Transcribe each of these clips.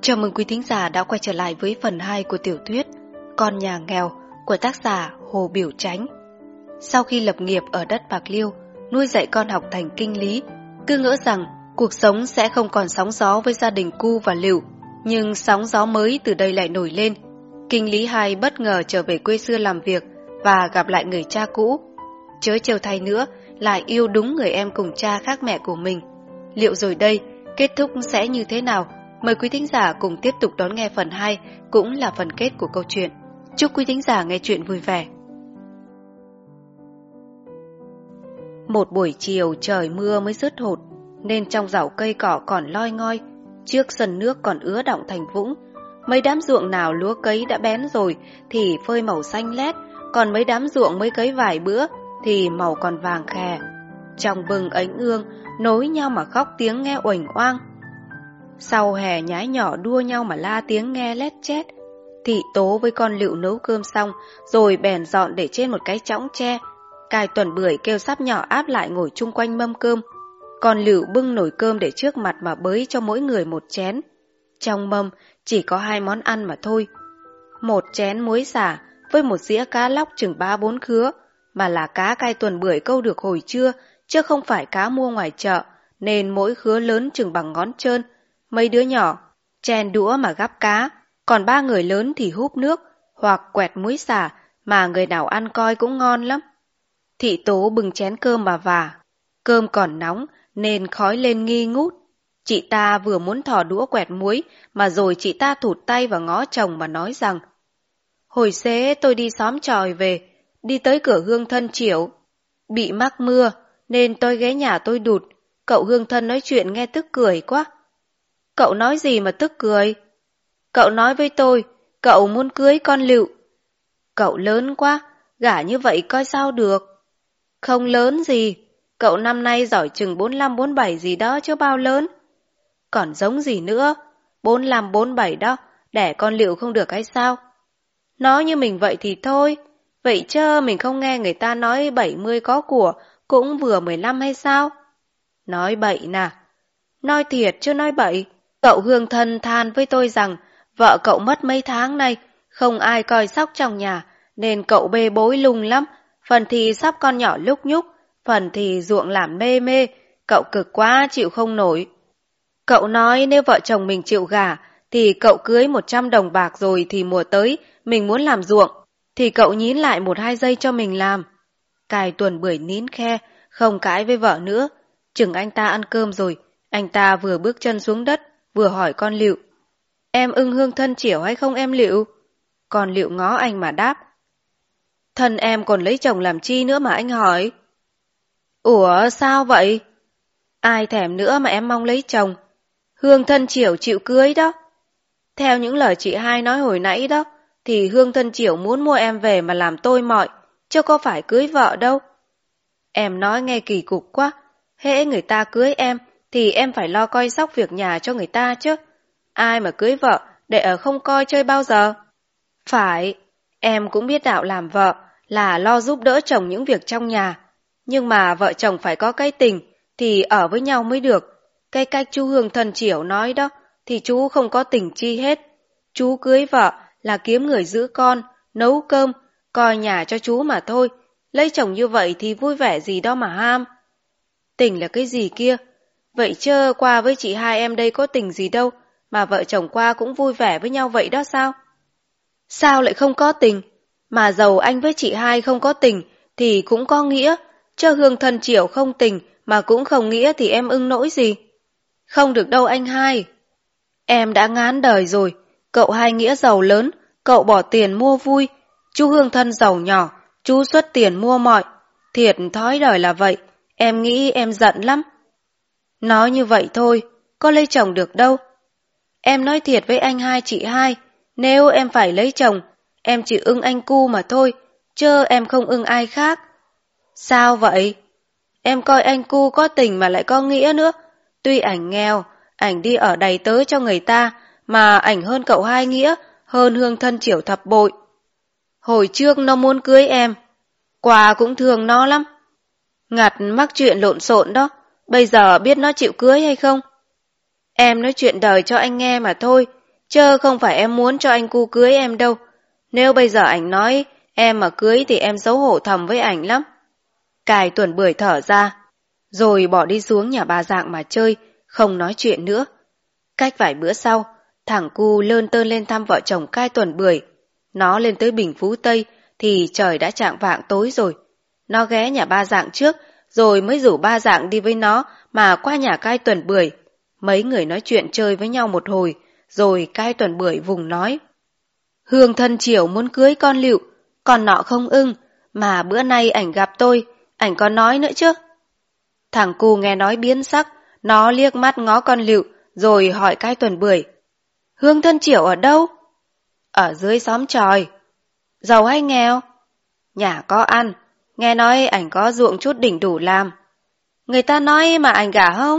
Chào mừng quý thính giả đã quay trở lại với phần 2 của tiểu thuyết Con nhà nghèo của tác giả Hồ Biểu Chánh. Sau khi lập nghiệp ở đất Bạc Liêu, nuôi dạy con học thành kinh lý, cứ ngỡ rằng cuộc sống sẽ không còn sóng gió với gia đình Cu và Lựu, nhưng sóng gió mới từ đây lại nổi lên. Kinh lý hai bất ngờ trở về quê xưa làm việc và gặp lại người cha cũ. Chớ trêu thay nữa, lại yêu đúng người em cùng cha khác mẹ của mình. Liệu rồi đây, kết thúc sẽ như thế nào? Mời quý thính giả cùng tiếp tục đón nghe phần 2, cũng là phần kết của câu chuyện. Chúc quý thính giả nghe chuyện vui vẻ. Một buổi chiều trời mưa mới dứt hột, nên trong rào cây cỏ còn loi ngoi, trước sân nước còn ứa đọng thành vũng. Mấy đám ruộng nào lúa cấy đã bén rồi thì phơi màu xanh lét, còn mấy đám ruộng mới cấy vài bữa thì màu còn vàng khè. Trong bừng ánh ương, nối nhau mà khóc tiếng nghe uềnh oang. Sau hè nhái nhỏ đua nhau mà la tiếng nghe lét chét. Thị Tố với con Lựu nấu cơm xong rồi bèn dọn để trên một cái chõng tre. Cài Tuần Bưởi kêu sắp nhỏ áp lại ngồi chung quanh mâm cơm. Con Lựu bưng nồi cơm để trước mặt mà bới cho mỗi người một chén. Trong mâm chỉ có 2 món ăn mà thôi. Một chén muối xả với một dĩa cá lóc chừng 3-4 khứa, mà là cá Cai Tuần Bưởi câu được hồi trưa, chứ không phải cá mua ngoài chợ, nên mỗi khứa lớn chừng bằng ngón trơn. Mấy đứa nhỏ chèn đũa mà gắp cá, còn 3 người lớn thì húp nước hoặc quẹt muối xả, mà người nào ăn coi cũng ngon lắm. Thị Tố bưng chén cơm mà vả. Cơm còn nóng nên khói lên nghi ngút. Chị ta vừa muốn thò đũa quẹt muối mà rồi chị ta thụt tay vào ngó chồng mà nói rằng: "Hồi xế tôi đi xóm chòi về, đi tới cửa Hương Thân Chiểu, bị mắc mưa nên tôi ghé nhà tôi đụt. Cậu Hương Thân nói chuyện nghe tức cười quá." "Cậu nói gì mà tức cười?" "Cậu nói với tôi, cậu muốn cưới con Lựu." "Cậu lớn quá, gả như vậy coi sao được." "Không lớn gì, cậu năm nay giỏi chừng 45-47 gì đó chứ bao lớn." "Còn giống gì nữa, 45-47 đó, đẻ con Lựu không được hay sao?" "Nói như mình vậy thì thôi, vậy chứ mình không nghe người ta nói 70 có của, cũng vừa 15 hay sao?" "Nói bậy nà." "Nói thiệt chứ nói bậy. Cậu Hương Thân than với tôi rằng vợ cậu mất mấy tháng nay, không ai coi sóc trong nhà, nên cậu bê bối lung lắm, phần thì sắp con nhỏ lúc nhúc, phần thì ruộng làm mê mê, cậu cực quá chịu không nổi. Cậu nói nếu vợ chồng mình chịu gả, thì cậu cưới 100 đồng bạc rồi thì mùa tới mình muốn làm ruộng, thì cậu nhín lại 1-2 giây cho mình làm." Cài Tuần Bưởi nín khe, không cãi với vợ nữa. Chừng anh ta ăn cơm rồi, anh ta vừa bước chân xuống đất, vừa hỏi con Lựu: "Em ưng Hương Thân Chiểu hay không em Lựu?" Con Lựu ngó anh mà đáp: "Thân em còn lấy chồng làm chi nữa mà anh hỏi?" "Ủa sao vậy?" "Ai thèm nữa mà em mong lấy chồng. Hương Thân Chiểu chịu cưới đó. Theo những lời chị hai nói hồi nãy đó, thì Hương Thân Chiểu muốn mua em về mà làm tôi mọi, chứ có phải cưới vợ đâu." "Em nói nghe kỳ cục quá, hễ người ta cưới em thì em phải lo coi sóc việc nhà cho người ta chứ. Ai mà cưới vợ để ở không coi chơi bao giờ?" "Phải, em cũng biết đạo làm vợ là lo giúp đỡ chồng những việc trong nhà. Nhưng mà vợ chồng phải có cái tình thì ở với nhau mới được. Cái cách chú Hương Thân Chiểu nói đó thì chú không có tình chi hết. Chú cưới vợ là kiếm người giữ con, nấu cơm, coi nhà cho chú mà thôi. Lấy chồng như vậy thì vui vẻ gì đó mà ham." "Tình là cái gì kia? Vậy chứ qua với chị hai em đây có tình gì đâu, mà vợ chồng qua cũng vui vẻ với nhau vậy đó sao?" "Sao lại không có tình? Mà dầu anh với chị hai không có tình thì cũng có nghĩa, chứ Hương Thân Chiểu không tình mà cũng không nghĩa thì em ưng nỗi gì?" "Không được đâu anh hai. Em đã ngán đời rồi, cậu hai nghĩa giàu lớn, cậu bỏ tiền mua vui, chú Hương Thân giàu nhỏ, chú xuất tiền mua mọi. Thiệt thói đời là vậy, em nghĩ em giận lắm." "Nói như vậy thôi, có lấy chồng được đâu. Em nói thiệt với anh hai chị hai, nếu em phải lấy chồng, em chỉ ưng anh Cu mà thôi, chứ em không ưng ai khác." "Sao vậy? Em coi anh Cu có tình mà lại có nghĩa nữa. Tuy ảnh nghèo, ảnh đi ở đầy tớ cho người ta, mà ảnh hơn cậu hai nghĩa, hơn Hương Thân Chiểu thập bội. Hồi trước nó muốn cưới em, quà cũng thương nó lắm. Ngặt mắc chuyện lộn xộn đó, bây giờ biết nó chịu cưới hay không?" "Em nói chuyện đời cho anh nghe mà thôi, Chớ không phải em muốn cho anh cu cưới em đâu. Nếu bây giờ ảnh nói em mà cưới thì em xấu hổ thầm với ảnh lắm. Cài Tuần Bưởi thở ra, rồi bỏ đi xuống nhà bà Dạng mà chơi, không nói chuyện nữa. Cách vài bữa sau, thằng cu lơn tơn lên thăm vợ chồng Cai Tuần Bưởi. Nó lên tới Bình Phú Tây thì trời đã chạng vạng tối rồi. Nó ghé nhà ba Dạng trước, rồi mới rủ ba Dạng đi với nó mà qua nhà Cai Tuần Bưởi. Mấy người nói chuyện chơi với nhau một hồi, rồi Cai Tuần Bưởi vùng nói. Hương thân Triểu muốn cưới con Lựu, còn nọ không ưng, mà bữa nay ảnh gặp tôi, ảnh có nói nữa chứ. Thằng cu nghe nói biến sắc, nó liếc mắt ngó con Lựu, rồi hỏi Cai Tuần Bưởi. Hương thân Triểu ở đâu? Ở dưới xóm Tròi. Giàu hay nghèo? Nhà có ăn, nghe nói ảnh có ruộng chút đỉnh đủ làm. Người ta nói mà ảnh gả không?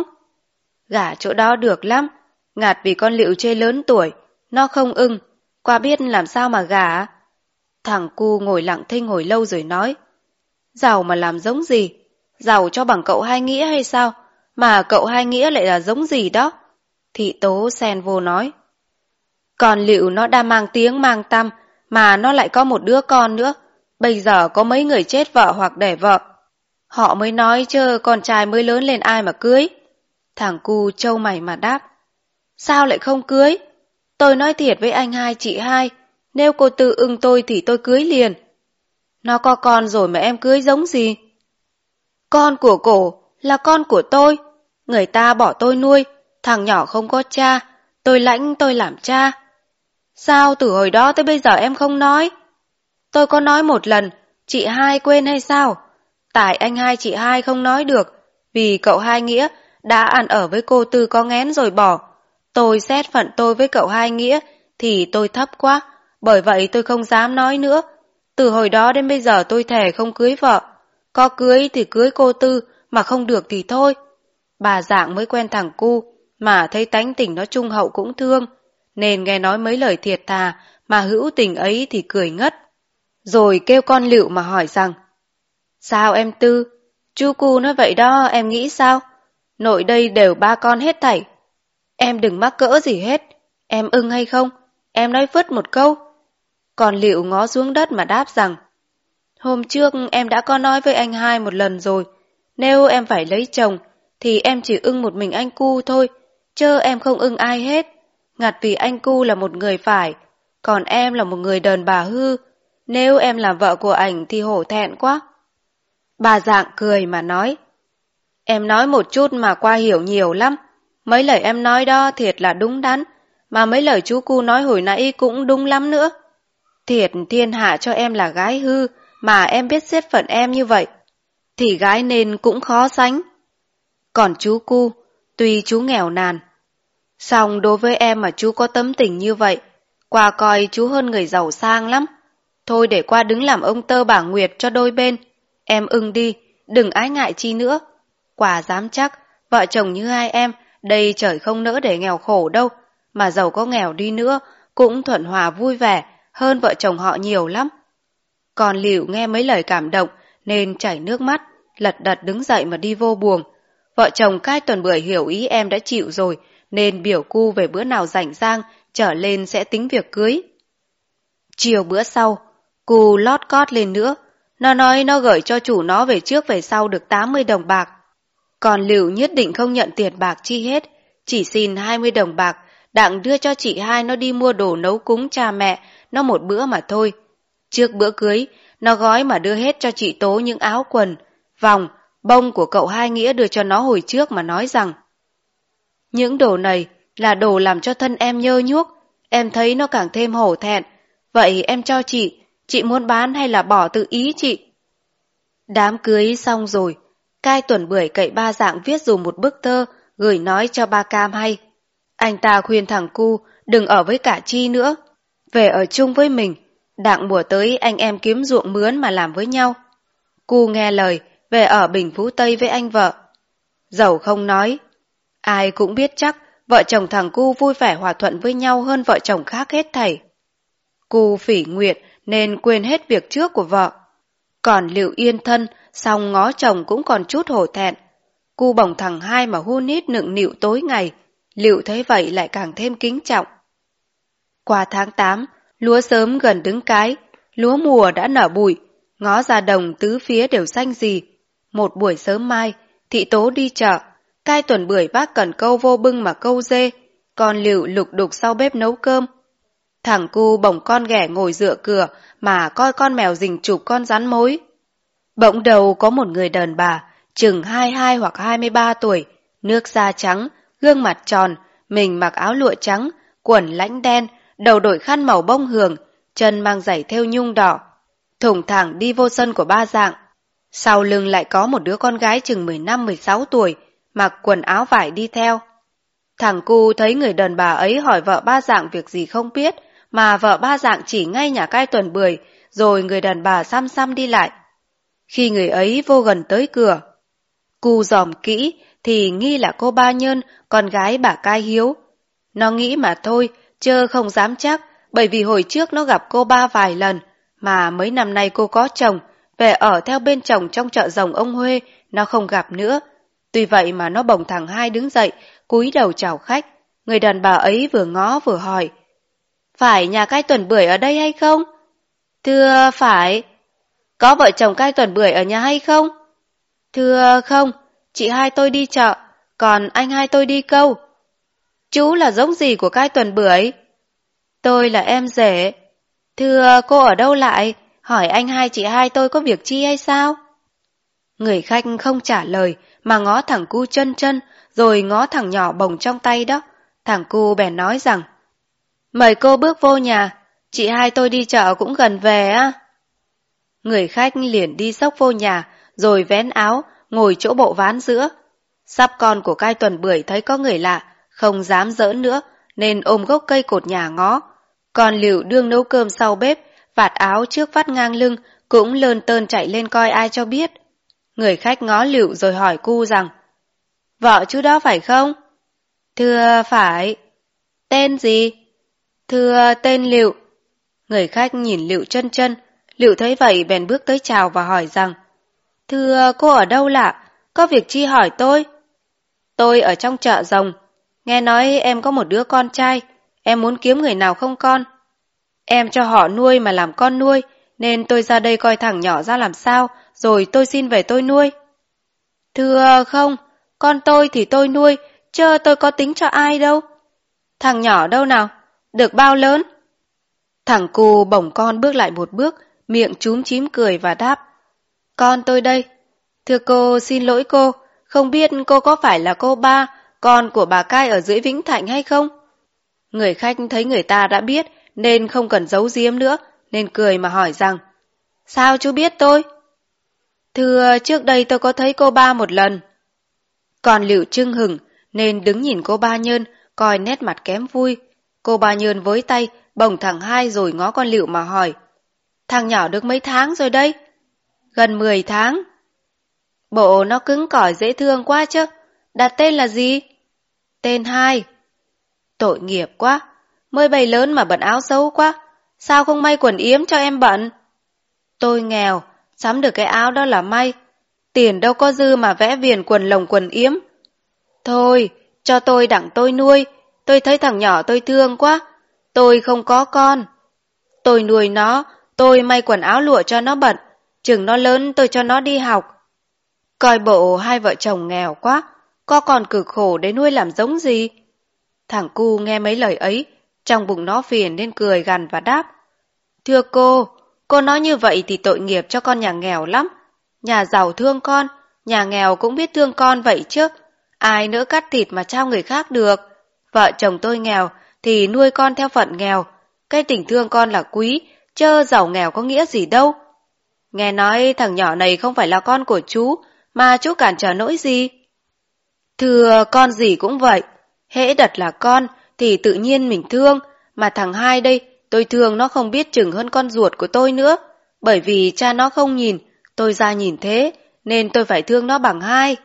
Gả chỗ đó được lắm, ngặt vì con Lựu chê lớn tuổi, nó không ưng, qua biết làm sao mà gả. Thằng cu ngồi lặng thinh hồi lâu rồi nói. Giàu mà làm giống gì? Giàu cho bằng cậu Hai Nghĩa hay sao? Mà cậu Hai Nghĩa lại là giống gì đó? Thị Tố xen vô nói. Còn Lựu nó đã mang tiếng mang tăm, mà nó lại có một đứa con nữa. Bây giờ có mấy người chết vợ hoặc đẻ vợ. Họ mới nói chứ con trai mới lớn lên ai mà cưới. Thằng cu trâu mày mà đáp. Sao lại không cưới? Tôi nói thiệt với anh hai chị hai, nếu cô Tư ưng tôi thì tôi cưới liền. Nó có con rồi mà em cưới giống gì? Con của cổ là con của tôi. Người ta bỏ tôi nuôi, thằng nhỏ không có cha, tôi lãnh tôi làm cha. Sao từ hồi đó tới bây giờ em không nói? Tôi có nói một lần, chị hai quên hay sao? Tại anh hai chị hai không nói được, vì cậu Hai Nghĩa đã ăn ở với cô Tư có nghén rồi bỏ. Tôi xét phận tôi với cậu Hai Nghĩa thì tôi thấp quá, bởi vậy tôi không dám nói nữa. Từ hồi đó đến bây giờ tôi thề không cưới vợ. Có cưới thì cưới cô Tư, mà không được thì thôi. Bà Dạng mới quen thằng cu, mà thấy tánh tình nó trung hậu cũng thương, nên nghe nói mấy lời thiệt thà mà hữu tình ấy thì cười ngất. Rồi kêu con Lựu mà hỏi rằng, sao em Tư? Chú cu nói vậy đó, em nghĩ sao? Nội đây đều ba con hết thảy. Em đừng mắc cỡ gì hết. Em ưng hay không? Em nói phứt một câu. Còn Lựu ngó xuống đất mà đáp rằng, hôm trước em đã có nói với anh hai một lần rồi. Nếu em phải lấy chồng, thì em chỉ ưng một mình anh cu thôi, chớ em không ưng ai hết. Ngặt vì anh cu là một người phải, còn em là một người đàn bà hư. Nếu em làm vợ của ảnh thì hổ thẹn quá. Bà Dạng cười mà nói, em nói một chút mà qua hiểu nhiều lắm. Mấy lời em nói đó thiệt là đúng đắn, mà mấy lời chú cu nói hồi nãy cũng đúng lắm nữa. Thiệt thiên hạ cho em là gái hư, mà em biết xếp phận em như vậy, thì gái nên cũng khó sánh. Còn chú cu, tuy chú nghèo nàn, song đối với em mà chú có tấm tình như vậy, qua coi chú hơn người giàu sang lắm. Thôi để qua đứng làm ông tơ bà Nguyệt cho đôi bên. Em ưng đi, đừng ái ngại chi nữa. Quả dám chắc, vợ chồng như hai em, đây trời không nỡ để nghèo khổ đâu, mà giàu có nghèo đi nữa, cũng thuận hòa vui vẻ, hơn vợ chồng họ nhiều lắm. Còn Lựu nghe mấy lời cảm động, nên chảy nước mắt, lật đật đứng dậy mà đi vô buồng. Vợ chồng Cai Tuần Bưởi hiểu ý em đã chịu rồi, nên biểu cu về bữa nào rảnh rang, trở lên sẽ tính việc cưới. Chiều bữa sau, cu lót cót lên nữa. Nó nói nó gửi cho chủ nó về trước về sau được 80 đồng bạc. Còn Lựu nhất định không nhận tiền bạc chi hết, chỉ xin 20 đồng bạc, đặng đưa cho chị hai nó đi mua đồ nấu cúng cha mẹ, nó một bữa mà thôi. Trước bữa cưới, nó gói mà đưa hết cho chị Tố những áo quần, vòng, bông của cậu Hai Nghĩa đưa cho nó hồi trước mà nói rằng, những đồ này là đồ làm cho thân em nhơ nhuốc, em thấy nó càng thêm hổ thẹn, vậy em cho chị muốn bán hay là bỏ tự ý chị? Đám cưới xong rồi, Cai Tuần Bưởi cậy ba Dạng viết dùm một bức thơ, gửi nói cho ba Cam hay. Anh ta khuyên thằng cu đừng ở với cả Chi nữa, về ở chung với mình, đặng mùa tới anh em kiếm ruộng mướn mà làm với nhau. Cu nghe lời, về ở Bình Phú Tây với anh vợ. Dẫu không nói, ai cũng biết chắc vợ chồng thằng cu vui vẻ hòa thuận với nhau hơn vợ chồng khác hết thảy. Cu phỉ nguyện nên quên hết việc trước của vợ. Còn Lựu yên thân, song ngó chồng cũng còn chút hổ thẹn. Cu bồng thằng hai mà hun hít nựng nịu tối ngày, Lựu thấy vậy lại càng thêm kính trọng. Qua tháng 8, lúa sớm gần đứng cái, lúa mùa đã nở bụi, ngó ra đồng tứ phía đều xanh rì. Một buổi sớm mai, thị tố đi chợ, cai tuần bưởi vác cần câu vô bưng mà câu dê, con Lựu lục đục sau bếp nấu cơm. Thằng cu bồng con ghẻ ngồi dựa cửa mà coi con mèo rình chụp con rắn mối. Bỗng đầu có một người đàn bà, chừng 22 hoặc 23 tuổi, nước da trắng, gương mặt tròn, mình mặc áo lụa trắng, quần lãnh đen, đầu đội khăn màu bông hường, chân mang giày thêu nhung đỏ, thủng thẳng đi vô sân của ba Dạng. Sau lưng lại có một đứa con gái chừng 15-16 tuổi, mặc quần áo vải đi theo. Thằng cu thấy người đàn bà ấy hỏi vợ ba Dạng việc gì không biết, mà vợ ba Dạng chỉ ngay nhà cai tuần bưởi, rồi người đàn bà xăm xăm đi lại. Khi người ấy vô gần tới cửa, cu dòm kỹ thì nghi là cô Ba Nhơn, con gái bà Cai Hiếu. Nó nghĩ mà thôi, chớ không dám chắc, bởi vì hồi trước nó gặp cô Ba vài lần, mà mấy năm nay cô có chồng, về ở theo bên chồng trong chợ rồng ông Huê, nó không gặp nữa. Tuy vậy mà nó bồng thằng Hai đứng dậy, cúi đầu chào khách. Người đàn bà ấy vừa ngó vừa hỏi, phải nhà cai tuần bưởi ở đây hay không? Thưa phải. Có vợ chồng cai tuần bưởi ở nhà hay không? Thưa không, chị hai tôi đi chợ, còn anh hai tôi đi câu. Chú là giống gì của cai tuần bưởi? Tôi là em rể. Thưa cô ở đâu lại? Hỏi anh hai chị hai tôi có việc chi hay sao? Người khách không trả lời mà ngó thằng cu chân chân, rồi ngó thằng nhỏ bồng trong tay đó. Thằng cu bèn nói rằng, mời cô bước vô nhà, chị hai tôi đi chợ cũng gần về á. Người khách liền đi xốc vô nhà, rồi vén áo, ngồi chỗ bộ ván giữa. Sắp con của cai tuần bưởi thấy có người lạ, không dám giỡn nữa, nên ôm gốc cây cột nhà ngó. Còn Lựu đương nấu cơm sau bếp, vạt áo trước vắt ngang lưng, cũng lơn tơn chạy lên coi ai cho biết. Người khách ngó Lựu rồi hỏi cu rằng, vợ chú đó phải không? Thưa phải. Tên gì? Thưa tên Lựu. Người khách nhìn Lựu chân chân, Lựu thấy vậy bèn bước tới chào và hỏi rằng, thưa cô ở đâu lạ? Có việc chi hỏi tôi? Tôi ở trong chợ rồng. Nghe nói em có một đứa con trai, em muốn kiếm người nào không con. Em cho họ nuôi mà làm con nuôi, nên tôi ra đây coi thằng nhỏ ra làm sao, rồi tôi xin về tôi nuôi. Thưa không, con tôi thì tôi nuôi, chứ tôi có tính cho ai đâu. Thằng nhỏ đâu nào? Được bao lớn? Thằng cu bồng con bước lại một bước, miệng chúm chím cười và đáp, con tôi đây. Thưa cô, xin lỗi cô, không biết cô có phải là cô Ba, con của bà Cai ở dưới Vĩnh Thạnh hay không? Người khách thấy người ta đã biết, nên không cần giấu giếm nữa, nên cười mà hỏi rằng, sao chú biết tôi? Thưa, trước đây tôi có thấy cô Ba một lần. Còn Lựu chưng hửng, nên đứng nhìn cô Ba Nhơn, coi nét mặt kém vui. Cô Ba Nhơn với tay, bồng thằng Hai rồi ngó con Lựu mà hỏi, thằng nhỏ được mấy tháng rồi đây? Gần 10 tháng. Bộ nó cứng cỏi dễ thương quá chứ. Đặt tên là gì? Tên Hai. Tội nghiệp quá, mới bày lớn mà bận áo xấu quá. Sao không may quần yếm cho em bận? Tôi nghèo, sắm được cái áo đó là may. Tiền đâu có dư mà vẽ viền quần lồng quần yếm. Thôi, cho tôi đặng tôi nuôi. Tôi thấy thằng nhỏ tôi thương quá. Tôi không có con. Tôi nuôi nó, tôi may quần áo lụa cho nó bận. Chừng nó lớn tôi cho nó đi học. Coi bộ hai vợ chồng nghèo quá, có còn cực khổ để nuôi làm giống gì? Thằng cu nghe mấy lời ấy, trong bụng nó phiền nên cười gằn và đáp, thưa cô nói như vậy thì tội nghiệp cho con nhà nghèo lắm. Nhà giàu thương con, nhà nghèo cũng biết thương con vậy chứ. Ai nỡ cắt thịt mà trao người khác được. Vợ chồng tôi nghèo thì nuôi con theo phận nghèo. Cái tình thương con là quý, chớ giàu nghèo có nghĩa gì đâu. Nghe nói thằng nhỏ này không phải là con của chú, mà chú cản trở nỗi gì? Thưa, con gì cũng vậy. Hễ đặt là con thì tự nhiên mình thương, mà thằng Hai đây tôi thương nó không biết chừng hơn con ruột của tôi nữa. Bởi vì cha nó không nhìn, tôi ra nhìn thế, nên tôi phải thương nó bằng hai.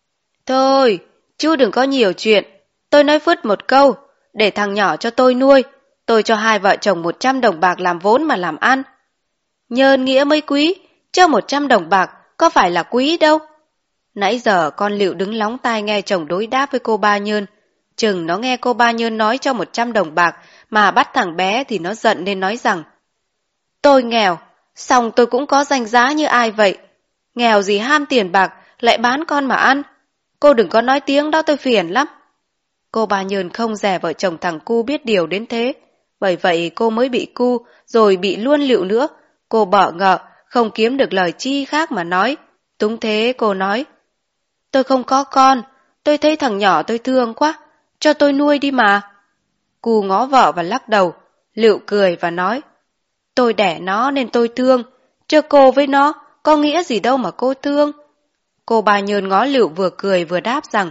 Thôi, chú đừng có nhiều chuyện. Tôi nói phứt một câu, để thằng nhỏ cho tôi nuôi. Tôi cho hai vợ chồng 100 đồng bạc làm vốn mà làm ăn. Nhơn nghĩa mới quý, chứ 100 đồng bạc có phải là quý đâu. Nãy giờ con Lựu đứng lóng tai nghe chồng đối đáp với cô Ba Nhơn. Chừng nó nghe cô Ba Nhơn nói cho 100 đồng bạc mà bắt thằng bé thì nó giận nên nói rằng: Tôi nghèo, xong tôi cũng có danh giá như ai vậy. Nghèo gì ham tiền bạc, lại bán con mà ăn. Cô đừng có nói tiếng đó, tôi phiền lắm. Cô Ba Nhơn không dè vợ chồng thằng cu biết điều đến thế. Bởi vậy cô mới bị cu, rồi bị luôn lựu nữa. Cô bợ ngợ, không kiếm được lời chi khác mà nói. Túng thế cô nói: Tôi không có con, tôi thấy thằng nhỏ tôi thương quá, cho tôi nuôi đi mà. Cu ngó vợ và lắc đầu, lựu cười và nói: Tôi đẻ nó nên tôi thương, chứ cô với nó có nghĩa gì đâu mà cô thương. Cô Ba Nhơn ngó lựu vừa cười vừa đáp rằng: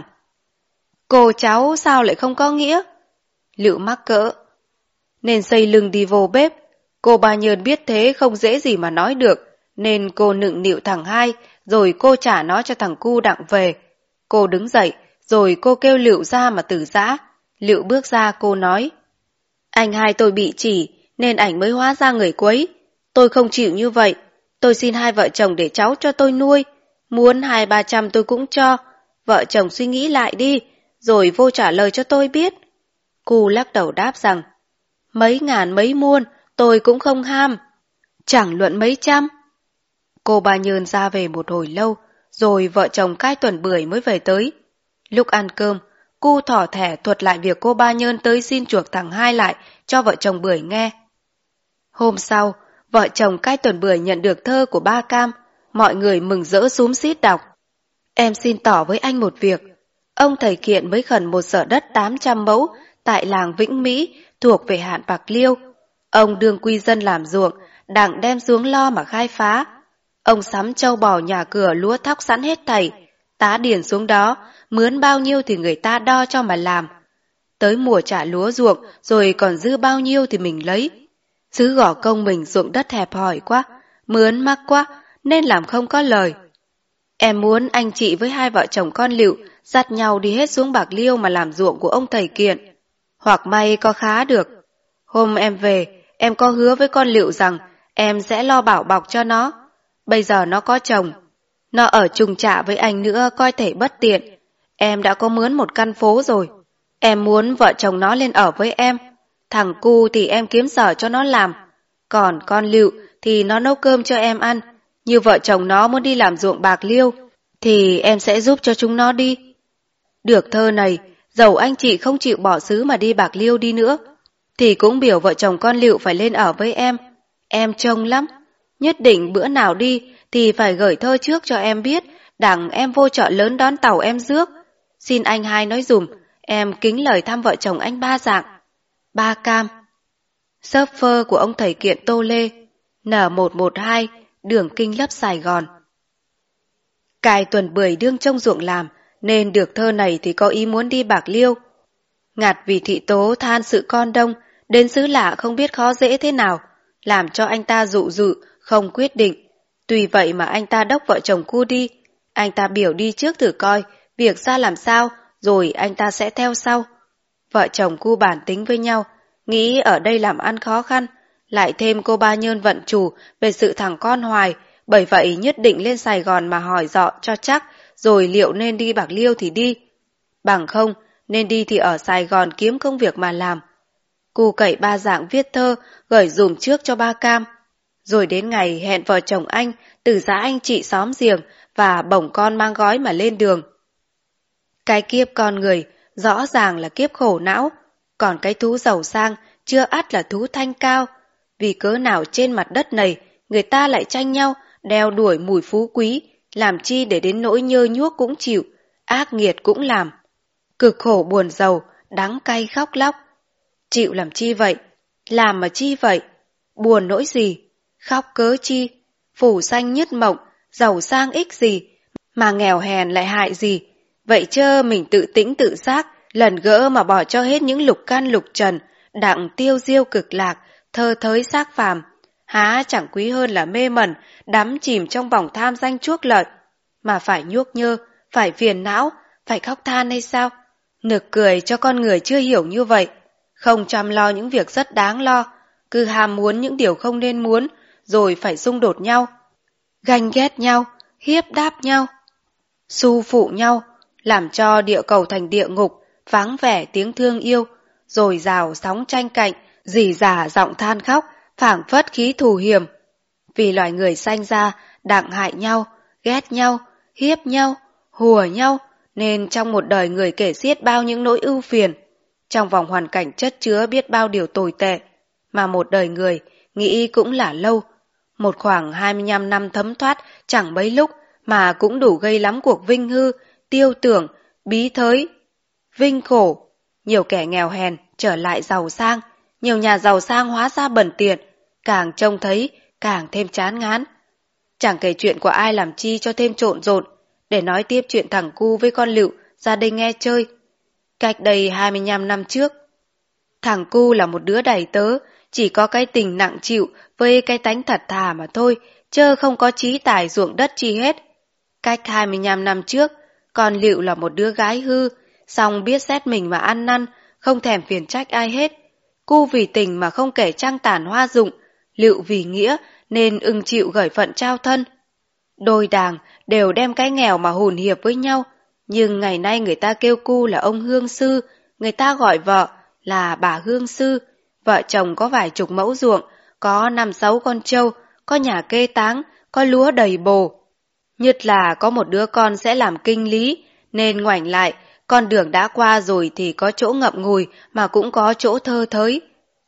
Cô cháu sao lại không có nghĩa? Lựu mắc cỡ nên xây lưng đi vô bếp. Cô Ba Nhơn biết thế không dễ gì mà nói được, nên cô nựng nịu thằng hai, rồi cô trả nó cho thằng cu đặng về. Cô đứng dậy, rồi cô kêu Lựu ra mà từ giã. Lựu bước ra, cô nói: Anh hai tôi bị chỉ, nên ảnh mới hóa ra người quấy. Tôi không chịu như vậy. Tôi xin hai vợ chồng để cháu cho tôi nuôi. Muốn 200-300 tôi cũng cho. Vợ chồng suy nghĩ lại đi, rồi vô trả lời cho tôi biết. Cu lắc đầu đáp rằng: Mấy ngàn mấy muôn, tôi cũng không ham. Chẳng luận mấy trăm. Cô Ba Nhơn ra về một hồi lâu, rồi vợ chồng Cai Tuần Bưởi mới về tới. Lúc ăn cơm, Cu thỏ thẻ thuật lại việc cô Ba Nhơn tới xin chuộc thằng hai lại cho vợ chồng Bưởi nghe. Hôm sau, vợ chồng Cai Tuần Bưởi nhận được thơ của ba Cam. Mọi người mừng rỡ xúm xít đọc: Em xin tỏ với anh một việc. Ông thầy Kiện mới khẩn một xở đất 800 mẫu tại làng Vĩnh Mỹ thuộc về hạn Bạc Liêu. Ông đương quy dân làm ruộng, đặng đem xuống lo mà khai phá. Ông sắm trâu bò nhà cửa lúa thóc sẵn hết thảy, tá điền xuống đó, mướn bao nhiêu thì người ta đo cho mà làm. Tới mùa trả lúa ruộng, rồi còn dư bao nhiêu thì mình lấy. Xứ Gò Công mình ruộng đất hẹp hòi quá, mướn mắc quá, nên làm không có lời. Em muốn anh chị với hai vợ chồng con Lựu dắt nhau đi hết xuống Bạc Liêu mà làm ruộng của ông thầy Kiện. Hoặc may có khá được. Hôm em về, em có hứa với con Lựu rằng em sẽ lo bảo bọc cho nó. Bây giờ nó có chồng. Nó ở chung trạ với anh nữa coi thể bất tiện. Em đã có mướn một căn phố rồi. Em muốn vợ chồng nó lên ở với em. Thằng Cu thì em kiếm sở cho nó làm. Còn con Lựu thì nó nấu cơm cho em ăn. Như vợ chồng nó muốn đi làm ruộng Bạc Liêu thì em sẽ giúp cho chúng nó đi. Được thơ này, dầu anh chị không chịu bỏ xứ mà đi Bạc Liêu đi nữa, thì cũng biểu vợ chồng con Lựu phải lên ở với em. Em trông lắm. Nhất định bữa nào đi thì phải gửi thơ trước cho em biết, đặng em vô chợ lớn đón tàu em rước. Xin anh hai nói dùm, em kính lời thăm vợ chồng anh Ba Dạng. Ba Cam. Xớp phơ của ông thầy Kiện Tô Lê, N112, đường Kinh Lấp Sài Gòn. Cai Tuần Bưởi đương trông ruộng làm, nên được thơ này thì có ý muốn đi Bạc Liêu. Ngặt vì thị tố than sự con đông, đến xứ lạ không biết khó dễ thế nào, làm cho anh ta dụ dự, không quyết định. Tuy vậy mà anh ta đốc vợ chồng Cu đi. Anh ta biểu đi trước thử coi, việc ra làm sao, rồi anh ta sẽ theo sau. Vợ chồng Cu bàn tính với nhau, nghĩ ở đây làm ăn khó khăn, lại thêm cô Ba Nhơn vận chủ về sự thằng con hoài, bởi vậy nhất định lên Sài Gòn mà hỏi dọ cho chắc, rồi liệu nên đi Bạc Liêu thì đi. Bằng không, nên đi thì ở Sài Gòn kiếm công việc mà làm. Cu cậy Ba Dạng viết thơ, gửi dùm trước cho ba Cam. Rồi đến ngày hẹn vợ chồng anh, từ giã anh chị xóm giềng và bổng con mang gói mà lên đường. Cái kiếp con người rõ ràng là kiếp khổ não, còn cái thú giàu sang chưa ắt là thú thanh cao. Vì cớ nào trên mặt đất này người ta lại tranh nhau đeo đuổi mùi phú quý, làm chi để đến nỗi nhơ nhuốc cũng chịu, ác nghiệt cũng làm. Cực khổ buồn giàu, đắng cay khóc lóc. Chịu làm chi vậy? Làm mà chi vậy? Buồn nỗi gì? Khóc cớ chi? Phủ xanh nhứt mộng, giàu sang ích gì? Mà nghèo hèn lại hại gì? Vậy chớ mình tự tĩnh tự giác, lần gỡ mà bỏ cho hết những lục căn lục trần, đặng tiêu diêu cực lạc, thơ thới xác phàm. Há chẳng quý hơn là mê mẩn, đắm chìm trong vòng tham danh chuốc lợi. Mà phải nhuốc nhơ, phải phiền não, phải khóc than hay sao? Nực cười cho con người chưa hiểu như vậy. Không chăm lo những việc rất đáng lo, cứ ham muốn những điều không nên muốn, rồi phải xung đột nhau, ganh ghét nhau, hiếp đáp nhau, su phụ nhau, làm cho địa cầu thành địa ngục, vắng vẻ tiếng thương yêu, dồi dào sóng tranh cạnh, rỉ rả giọng than khóc, phảng phất khí thù hiểm. Vì loài người sanh ra, đặng hại nhau, ghét nhau, hiếp nhau, hùa nhau, nên trong một đời người kể xiết bao những nỗi ưu phiền. Trong vòng hoàn cảnh chất chứa biết bao điều tồi tệ, mà một đời người nghĩ cũng là lâu. Một khoảng 25 năm thấm thoát chẳng mấy lúc mà cũng đủ gây lắm cuộc vinh hư, tiêu tưởng, bí thới, vinh khổ. Nhiều kẻ nghèo hèn trở lại giàu sang, nhiều nhà giàu sang hóa ra bần tiện, càng trông thấy càng thêm chán ngán. Chẳng kể chuyện của ai làm chi cho thêm trộn rộn, để nói tiếp chuyện thằng Cu với con Lựu ra đây nghe chơi. Cách đây 25 năm trước, thằng Cu là một đứa đầy tớ, chỉ có cái tình nặng chịu với cái tánh thật thà mà thôi, chớ không có chí tài ruộng đất chi hết. Cách 25 năm trước, con Lựu là một đứa gái hư, song biết xét mình mà ăn năn, không thèm phiền trách ai hết. Cu vì tình mà không kể trăng tàn hoa rụng, Lựu vì nghĩa nên ưng chịu gởi phận trao thân. Đôi đàng đều đem cái nghèo mà hùn hiệp với nhau, nhưng ngày nay người ta kêu Cu là ông Hương Sư, người ta gọi vợ là bà Hương Sư. Vợ chồng có vài chục mẫu ruộng, có 5-6 con trâu, có nhà kê táng, có lúa đầy bồ. Nhất là có một đứa con sẽ làm kinh lý, nên ngoảnh lại, con đường đã qua rồi thì có chỗ ngậm ngùi mà cũng có chỗ thơ thới.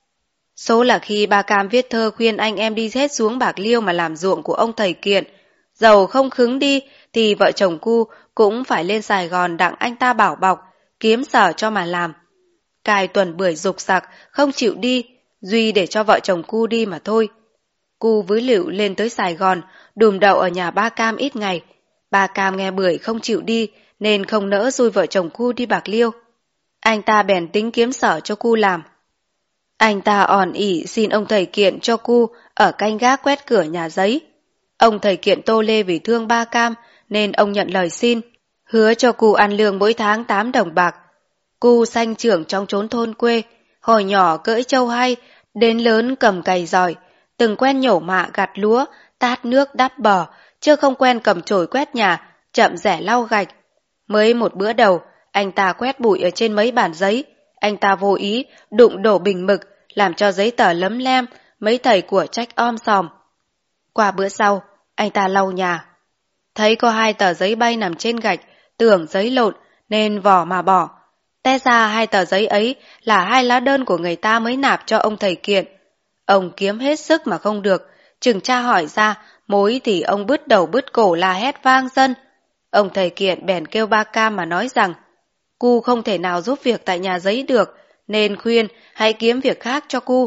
Số là khi ba Cam viết thơ khuyên anh em đi hết xuống Bạc Liêu mà làm ruộng của ông thầy Kiện. Dầu không khứng đi thì vợ chồng Cu cũng phải lên Sài Gòn đặng anh ta bảo bọc, kiếm sở cho mà làm. Cài tuần bưởi dục sặc, không chịu đi, duy để cho vợ chồng Cu đi mà thôi. Cu với Lựu lên tới Sài Gòn, đùm đậu ở nhà ba Cam ít ngày. Ba Cam nghe bưởi không chịu đi, nên không nỡ xui vợ chồng Cu đi Bạc Liêu. Anh ta bèn tính kiếm sở cho Cu làm. Anh ta òn ỉ xin ông thầy Kiện cho Cu ở canh gác quét cửa nhà giấy. Ông thầy Kiện tô lê vì thương ba Cam, nên ông nhận lời xin, hứa cho Cu ăn lương mỗi tháng 8 đồng bạc. Cu sanh trưởng trong chốn thôn quê, hồi nhỏ cưỡi trâu hay, đến lớn cầm cày giỏi, từng quen nhổ mạ gặt lúa, tát nước đắp bờ, chứ không quen cầm chổi quét nhà, chậm rẻ lau gạch. Mới một bữa đầu, anh ta quét bụi ở trên mấy bản giấy, anh ta vô ý đụng đổ bình mực, làm cho giấy tờ lấm lem, mấy thầy của trách om sòm. Qua bữa sau, anh ta lau nhà, thấy có 2 tờ giấy bay nằm trên gạch, tưởng giấy lộn nên vò mà bỏ. Té ra 2 tờ giấy ấy là 2 lá đơn của người ta mới nạp cho ông thầy Kiện. Ông kiếm hết sức mà không được, chừng tra hỏi ra, mối thì ông bứt đầu bứt cổ la hét vang dân. Ông thầy Kiện bèn kêu ba Cam mà nói rằng, Cu không thể nào giúp việc tại nhà giấy được, nên khuyên hãy kiếm việc khác cho Cu.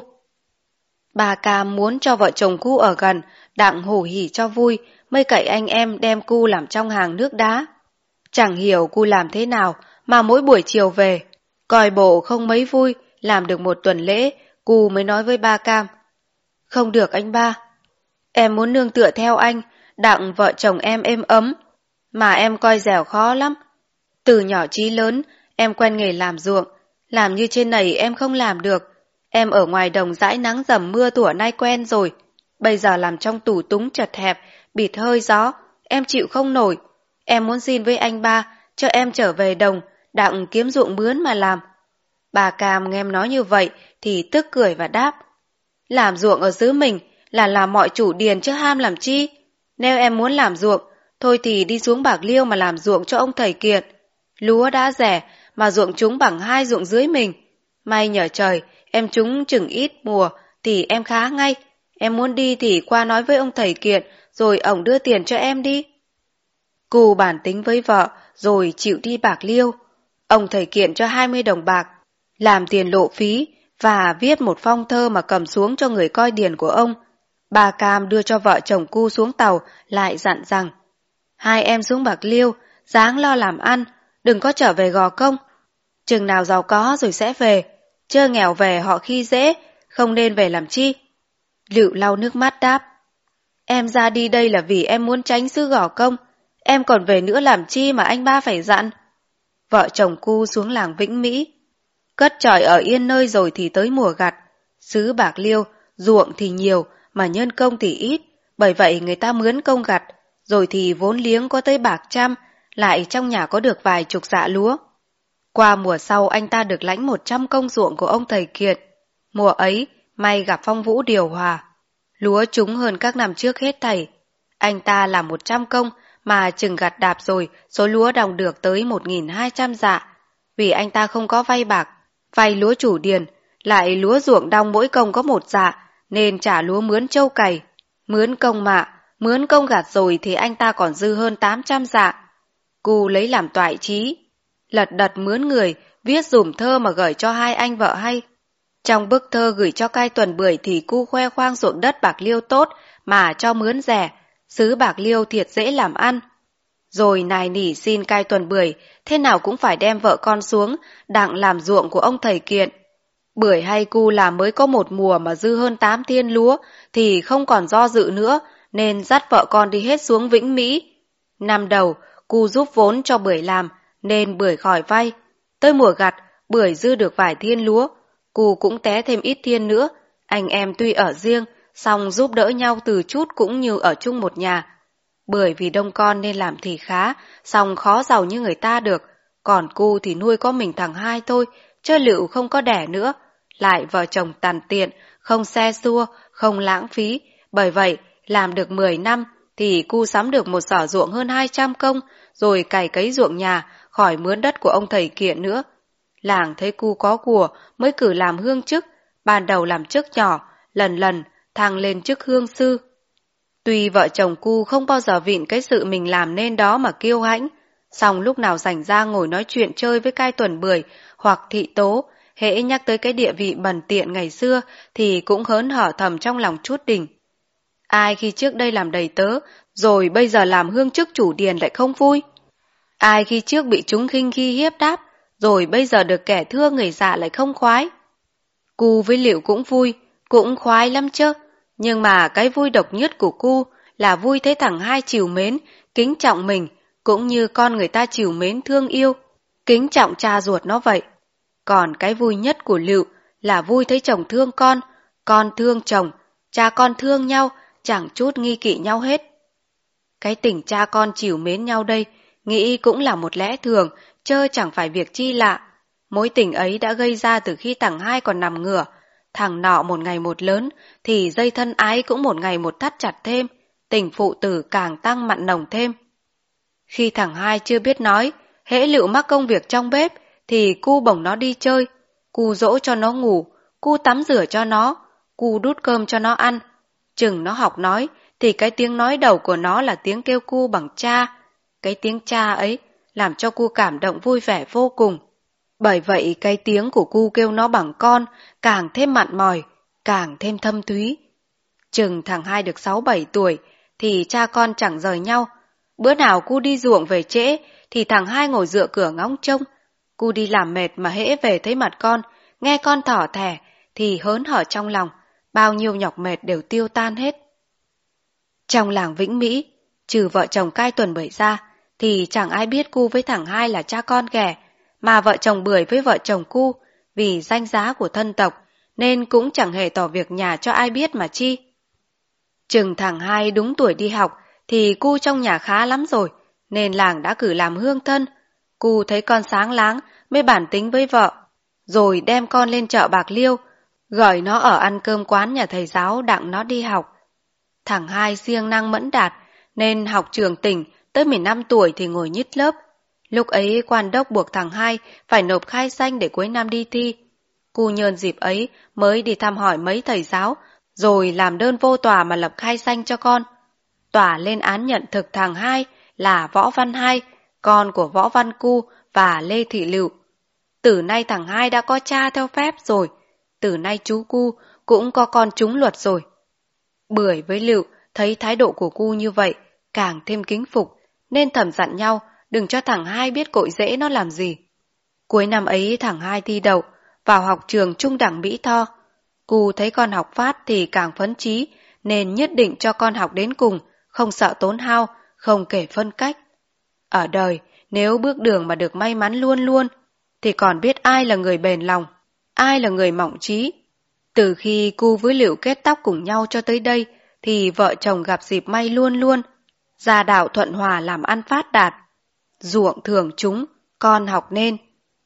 Ba Cam muốn cho vợ chồng Cu ở gần, đặng hủ hỉ cho vui, mới cậy anh em đem Cu làm trong hàng nước đá. Chẳng hiểu Cu làm thế nào, mà mỗi buổi chiều về, coi bộ không mấy vui, làm được một tuần lễ, Cu mới nói với ba Cam. Không được anh ba, em muốn nương tựa theo anh, đặng vợ chồng em êm ấm, mà em coi dẻo khó lắm. Từ nhỏ chí lớn, em quen nghề làm ruộng, làm như trên này em không làm được. Em ở ngoài đồng dãi nắng dầm mưa tủa nay quen rồi, bây giờ làm trong tủ túng chật hẹp, bịt hơi gió, em chịu không nổi. Em muốn xin với anh ba, cho em trở về đồng, đặng kiếm ruộng mướn mà làm. Bà Cam nghe em nói như vậy thì tức cười và đáp. Làm ruộng ở xứ mình là làm mọi chủ điền chứ ham làm chi. Nếu em muốn làm ruộng, thôi thì đi xuống Bạc Liêu mà làm ruộng cho ông thầy Kiệt. Lúa đã rẻ mà ruộng chúng bằng 2 ruộng dưới mình. May nhờ trời, em chúng chừng ít mùa thì em khá ngay. Em muốn đi thì qua nói với ông thầy Kiệt rồi ổng đưa tiền cho em đi. Cù bản tính với vợ rồi chịu đi Bạc Liêu. Ông thầy Kiện cho 20 đồng bạc, làm tiền lộ phí và viết một phong thơ mà cầm xuống cho người coi điền của ông. Bà Cam đưa cho vợ chồng Cu xuống tàu lại dặn rằng, 2 em xuống Bạc Liêu, ráng lo làm ăn, đừng có trở về Gò Công. Chừng nào giàu có rồi sẽ về, chớ nghèo về họ khi dễ, không nên về làm chi. Lựu lau nước mắt đáp, em ra đi đây là vì em muốn tránh xứ Gò Công, em còn về nữa làm chi mà anh ba phải dặn. Vợ chồng Cu xuống làng Vĩnh Mỹ, cất tròi ở yên nơi rồi thì tới mùa gặt. Xứ Bạc Liêu, ruộng thì nhiều mà nhân công thì ít, bởi vậy người ta mướn công gặt, rồi thì vốn liếng có tới bạc trăm, lại trong nhà có được vài chục dạ lúa. Qua mùa sau anh ta được lãnh 100 công ruộng của ông thầy Kiệt. Mùa ấy, may gặp phong vũ điều hòa. Lúa trúng hơn các năm trước hết thảy. Anh ta làm 100 công mà chừng gặt đạp rồi số lúa đong được tới 1.200 dạ. Vì anh ta không có vay bạc, vay lúa chủ điền, lại lúa ruộng đong mỗi công có 1 dạ, nên trả lúa mướn trâu cày. Mướn công mướn công gặt rồi thì anh ta còn dư hơn 800 dạ. Cu lấy làm toại chí, lật đật mướn người, viết dùm thơ mà gửi cho hai anh vợ hay. Trong bức thơ gửi cho Cai Tuần Bưởi thì cu khoe khoang ruộng đất Bạc Liêu tốt mà cho mướn rẻ, xứ Bạc Liêu thiệt dễ làm ăn. Rồi nài nỉ xin Cai Tuần Bưởi, thế nào cũng phải đem vợ con xuống, đặng làm ruộng của ông thầy Kiện. Bưởi hay cu làm mới có 1 mùa mà dư hơn 8 thiên lúa, thì không còn do dự nữa, nên dắt vợ con đi hết xuống Vĩnh Mỹ. Năm đầu, cu giúp vốn cho Bưởi làm, nên Bưởi khỏi vay. Tới mùa gặt, Bưởi dư được vài thiên lúa, cu cũng té thêm ít thiên nữa. Anh em tuy ở riêng, song giúp đỡ nhau từ chút cũng như ở chung một nhà. Bởi vì đông con nên làm thì khá, song khó giàu như người ta được. Còn cu thì nuôi có mình thằng hai thôi, chơi lựu không có đẻ nữa. Lại vợ chồng tàn tiện, không xe xua, không lãng phí. Bởi vậy, làm được 10 năm, thì cu sắm được một xỏ ruộng hơn 200 công, rồi cày cấy ruộng nhà, khỏi mướn đất của ông thầy Kiện nữa. Làng thấy cu có của, mới cử làm hương chức, ban đầu làm chức nhỏ, lần lần thăng lên chức hương sư. Tuy vợ chồng cu không bao giờ vịn cái sự mình làm nên đó mà kiêu hãnh, song lúc nào rảnh ra ngồi nói chuyện chơi với Cai Tuần Bưởi hoặc Thị Tố, hễ nhắc tới cái địa vị bần tiện ngày xưa thì cũng hớn hở thầm trong lòng chút đỉnh. Ai khi trước đây làm đầy tớ, rồi bây giờ làm hương chức chủ điền lại không vui? Ai khi trước bị chúng khinh khi hiếp đáp, rồi bây giờ được kẻ thưa người dạ lại không khoái? Cu với Liệu cũng vui, cũng khoái lắm chứ. Nhưng mà cái vui độc nhất của cu là vui thấy thằng hai trìu mến, kính trọng mình, cũng như con người ta trìu mến thương yêu, kính trọng cha ruột nó vậy. Còn cái vui nhất của Liệu là vui thấy chồng thương con thương chồng, cha con thương nhau, chẳng chút nghi kỵ nhau hết. Cái tình cha con trìu mến nhau đây, nghĩ cũng là một lẽ thường, chớ chẳng phải việc chi lạ. Mối tình ấy đã gây ra từ khi thằng hai còn nằm ngửa. Thằng nọ một ngày một lớn, thì dây thân ái cũng một ngày một thắt chặt thêm, tình phụ tử càng tăng mặn nồng thêm. Khi thằng hai chưa biết nói, hễ Lựu mắc công việc trong bếp, thì cu bổng nó đi chơi, cu dỗ cho nó ngủ, cu tắm rửa cho nó, cu đút cơm cho nó ăn. Chừng nó học nói, thì cái tiếng nói đầu của nó là tiếng kêu cu bằng cha. Cái tiếng cha ấy làm cho cu cảm động vui vẻ vô cùng. Bởi vậy cái tiếng của cu kêu nó bằng con càng thêm mặn mòi, càng thêm thâm thúy. Chừng thằng hai được 6-7 tuổi thì cha con chẳng rời nhau. Bữa nào cu đi ruộng về trễ thì thằng hai ngồi dựa cửa ngóng trông. Cu đi làm mệt mà hễ về thấy mặt con, nghe con thỏ thẻ thì hớn hở trong lòng, bao nhiêu nhọc mệt đều tiêu tan hết. Trong làng Vĩnh Mỹ, trừ vợ chồng Cai Tuần Bưởi ra, thì chẳng ai biết cu với thằng hai là cha con ghẻ, mà vợ chồng Bưởi với vợ chồng cu, vì danh giá của thân tộc, nên cũng chẳng hề tỏ việc nhà cho ai biết mà chi. Chừng thằng hai đúng tuổi đi học, thì cu trong nhà khá lắm rồi, nên làng đã cử làm hương thân. Cu thấy con sáng láng, mới bản tính với vợ, rồi đem con lên chợ Bạc Liêu, gửi nó ở ăn cơm quán nhà thầy giáo đặng nó đi học. Thằng hai siêng năng mẫn đạt, nên học trường tỉnh, tới 15 tuổi thì ngồi nhít lớp. Lúc ấy quan đốc buộc thằng hai phải nộp khai danh để cuối năm đi thi. Cu nhơn dịp ấy mới đi thăm hỏi mấy thầy giáo, rồi làm đơn vô tòa mà lập khai danh cho con. Tòa lên án nhận thực thằng hai là Võ Văn Hai, con của Võ Văn Cu và Lê Thị Lựu. Từ nay thằng hai đã có cha theo phép rồi, từ nay chú Cu cũng có con trúng luật rồi. Bưởi với Lựu thấy thái độ của Cu như vậy, càng thêm kính phục, nên thầm dặn nhau đừng cho thằng hai biết cội rễ nó làm gì. Cuối năm ấy thằng hai thi đậu, vào học trường trung đẳng Mỹ Tho. Cu thấy con học phát thì càng phấn chí, nên nhất định cho con học đến cùng, không sợ tốn hao, không kể phân cách. Ở đời, nếu bước đường mà được may mắn luôn luôn, thì còn biết ai là người bền lòng, ai là người mỏng trí. Từ khi Cu với Lựu kết tóc cùng nhau cho tới đây, thì vợ chồng gặp dịp may luôn luôn, gia đạo thuận hòa làm ăn phát đạt. Ruộng thường chúng, con học nên.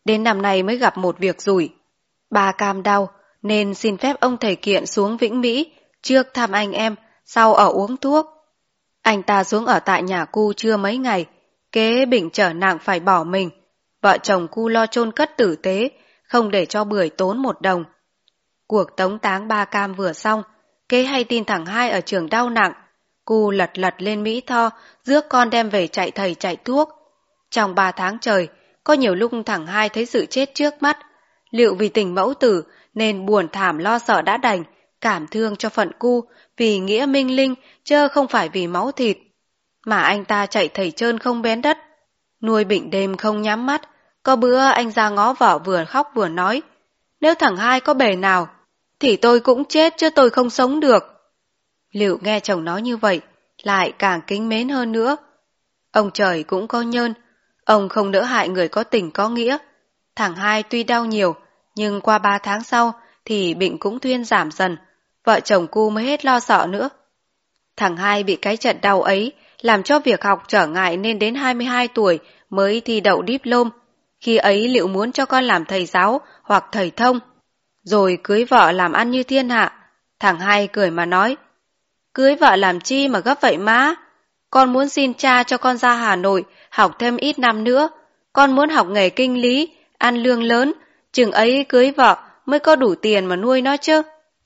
Đến năm nay mới gặp một việc rủi. Ba Cam đau, nên xin phép ông thầy Kiện xuống Vĩnh Mỹ, trước thăm anh em, sau ở uống thuốc. Anh ta xuống ở tại nhà cu chưa mấy ngày, kế bệnh trở nặng phải bỏ mình. Vợ chồng cu lo chôn cất tử tế, không để cho Bưởi tốn một đồng. Cuộc tống táng Ba Cam vừa xong, kế hay tin thằng Hai ở trường đau nặng. Cu lật lật lên Mỹ Tho, rước con đem về chạy thầy chạy thuốc. Trong 3 tháng trời, có nhiều lúc thằng Hai thấy sự chết trước mắt. Liệu vì tình mẫu tử nên buồn thảm lo sợ đã đành, cảm thương cho phận cu vì nghĩa minh linh chớ không phải vì máu thịt. Mà anh ta chạy thầy trơn không bén đất, nuôi bệnh đêm không nhắm mắt. Có bữa anh ra ngó vợ vừa khóc vừa nói, nếu thằng Hai có bề nào thì tôi cũng chết chứ tôi không sống được. Liệu nghe chồng nói như vậy lại càng kính mến hơn nữa. Ông trời cũng có nhơn, ông không đỡ hại người có tình có nghĩa. Thằng Hai tuy đau nhiều, nhưng qua 3 tháng sau thì bệnh cũng thuyên giảm dần, vợ chồng cu mới hết lo sợ nữa. Thằng Hai bị cái trận đau ấy làm cho việc học trở ngại nên đến 22 tuổi mới thi đậu diplôm. Khi ấy Liệu muốn cho con làm thầy giáo hoặc thầy thông, rồi cưới vợ làm ăn như thiên hạ. Thằng Hai cười mà nói, cưới vợ làm chi mà gấp vậy má? Con muốn xin cha cho con ra Hà Nội học thêm ít năm nữa. Con muốn học nghề kinh lý, ăn lương lớn, chừng ấy cưới vợ mới có đủ tiền mà nuôi nó chứ.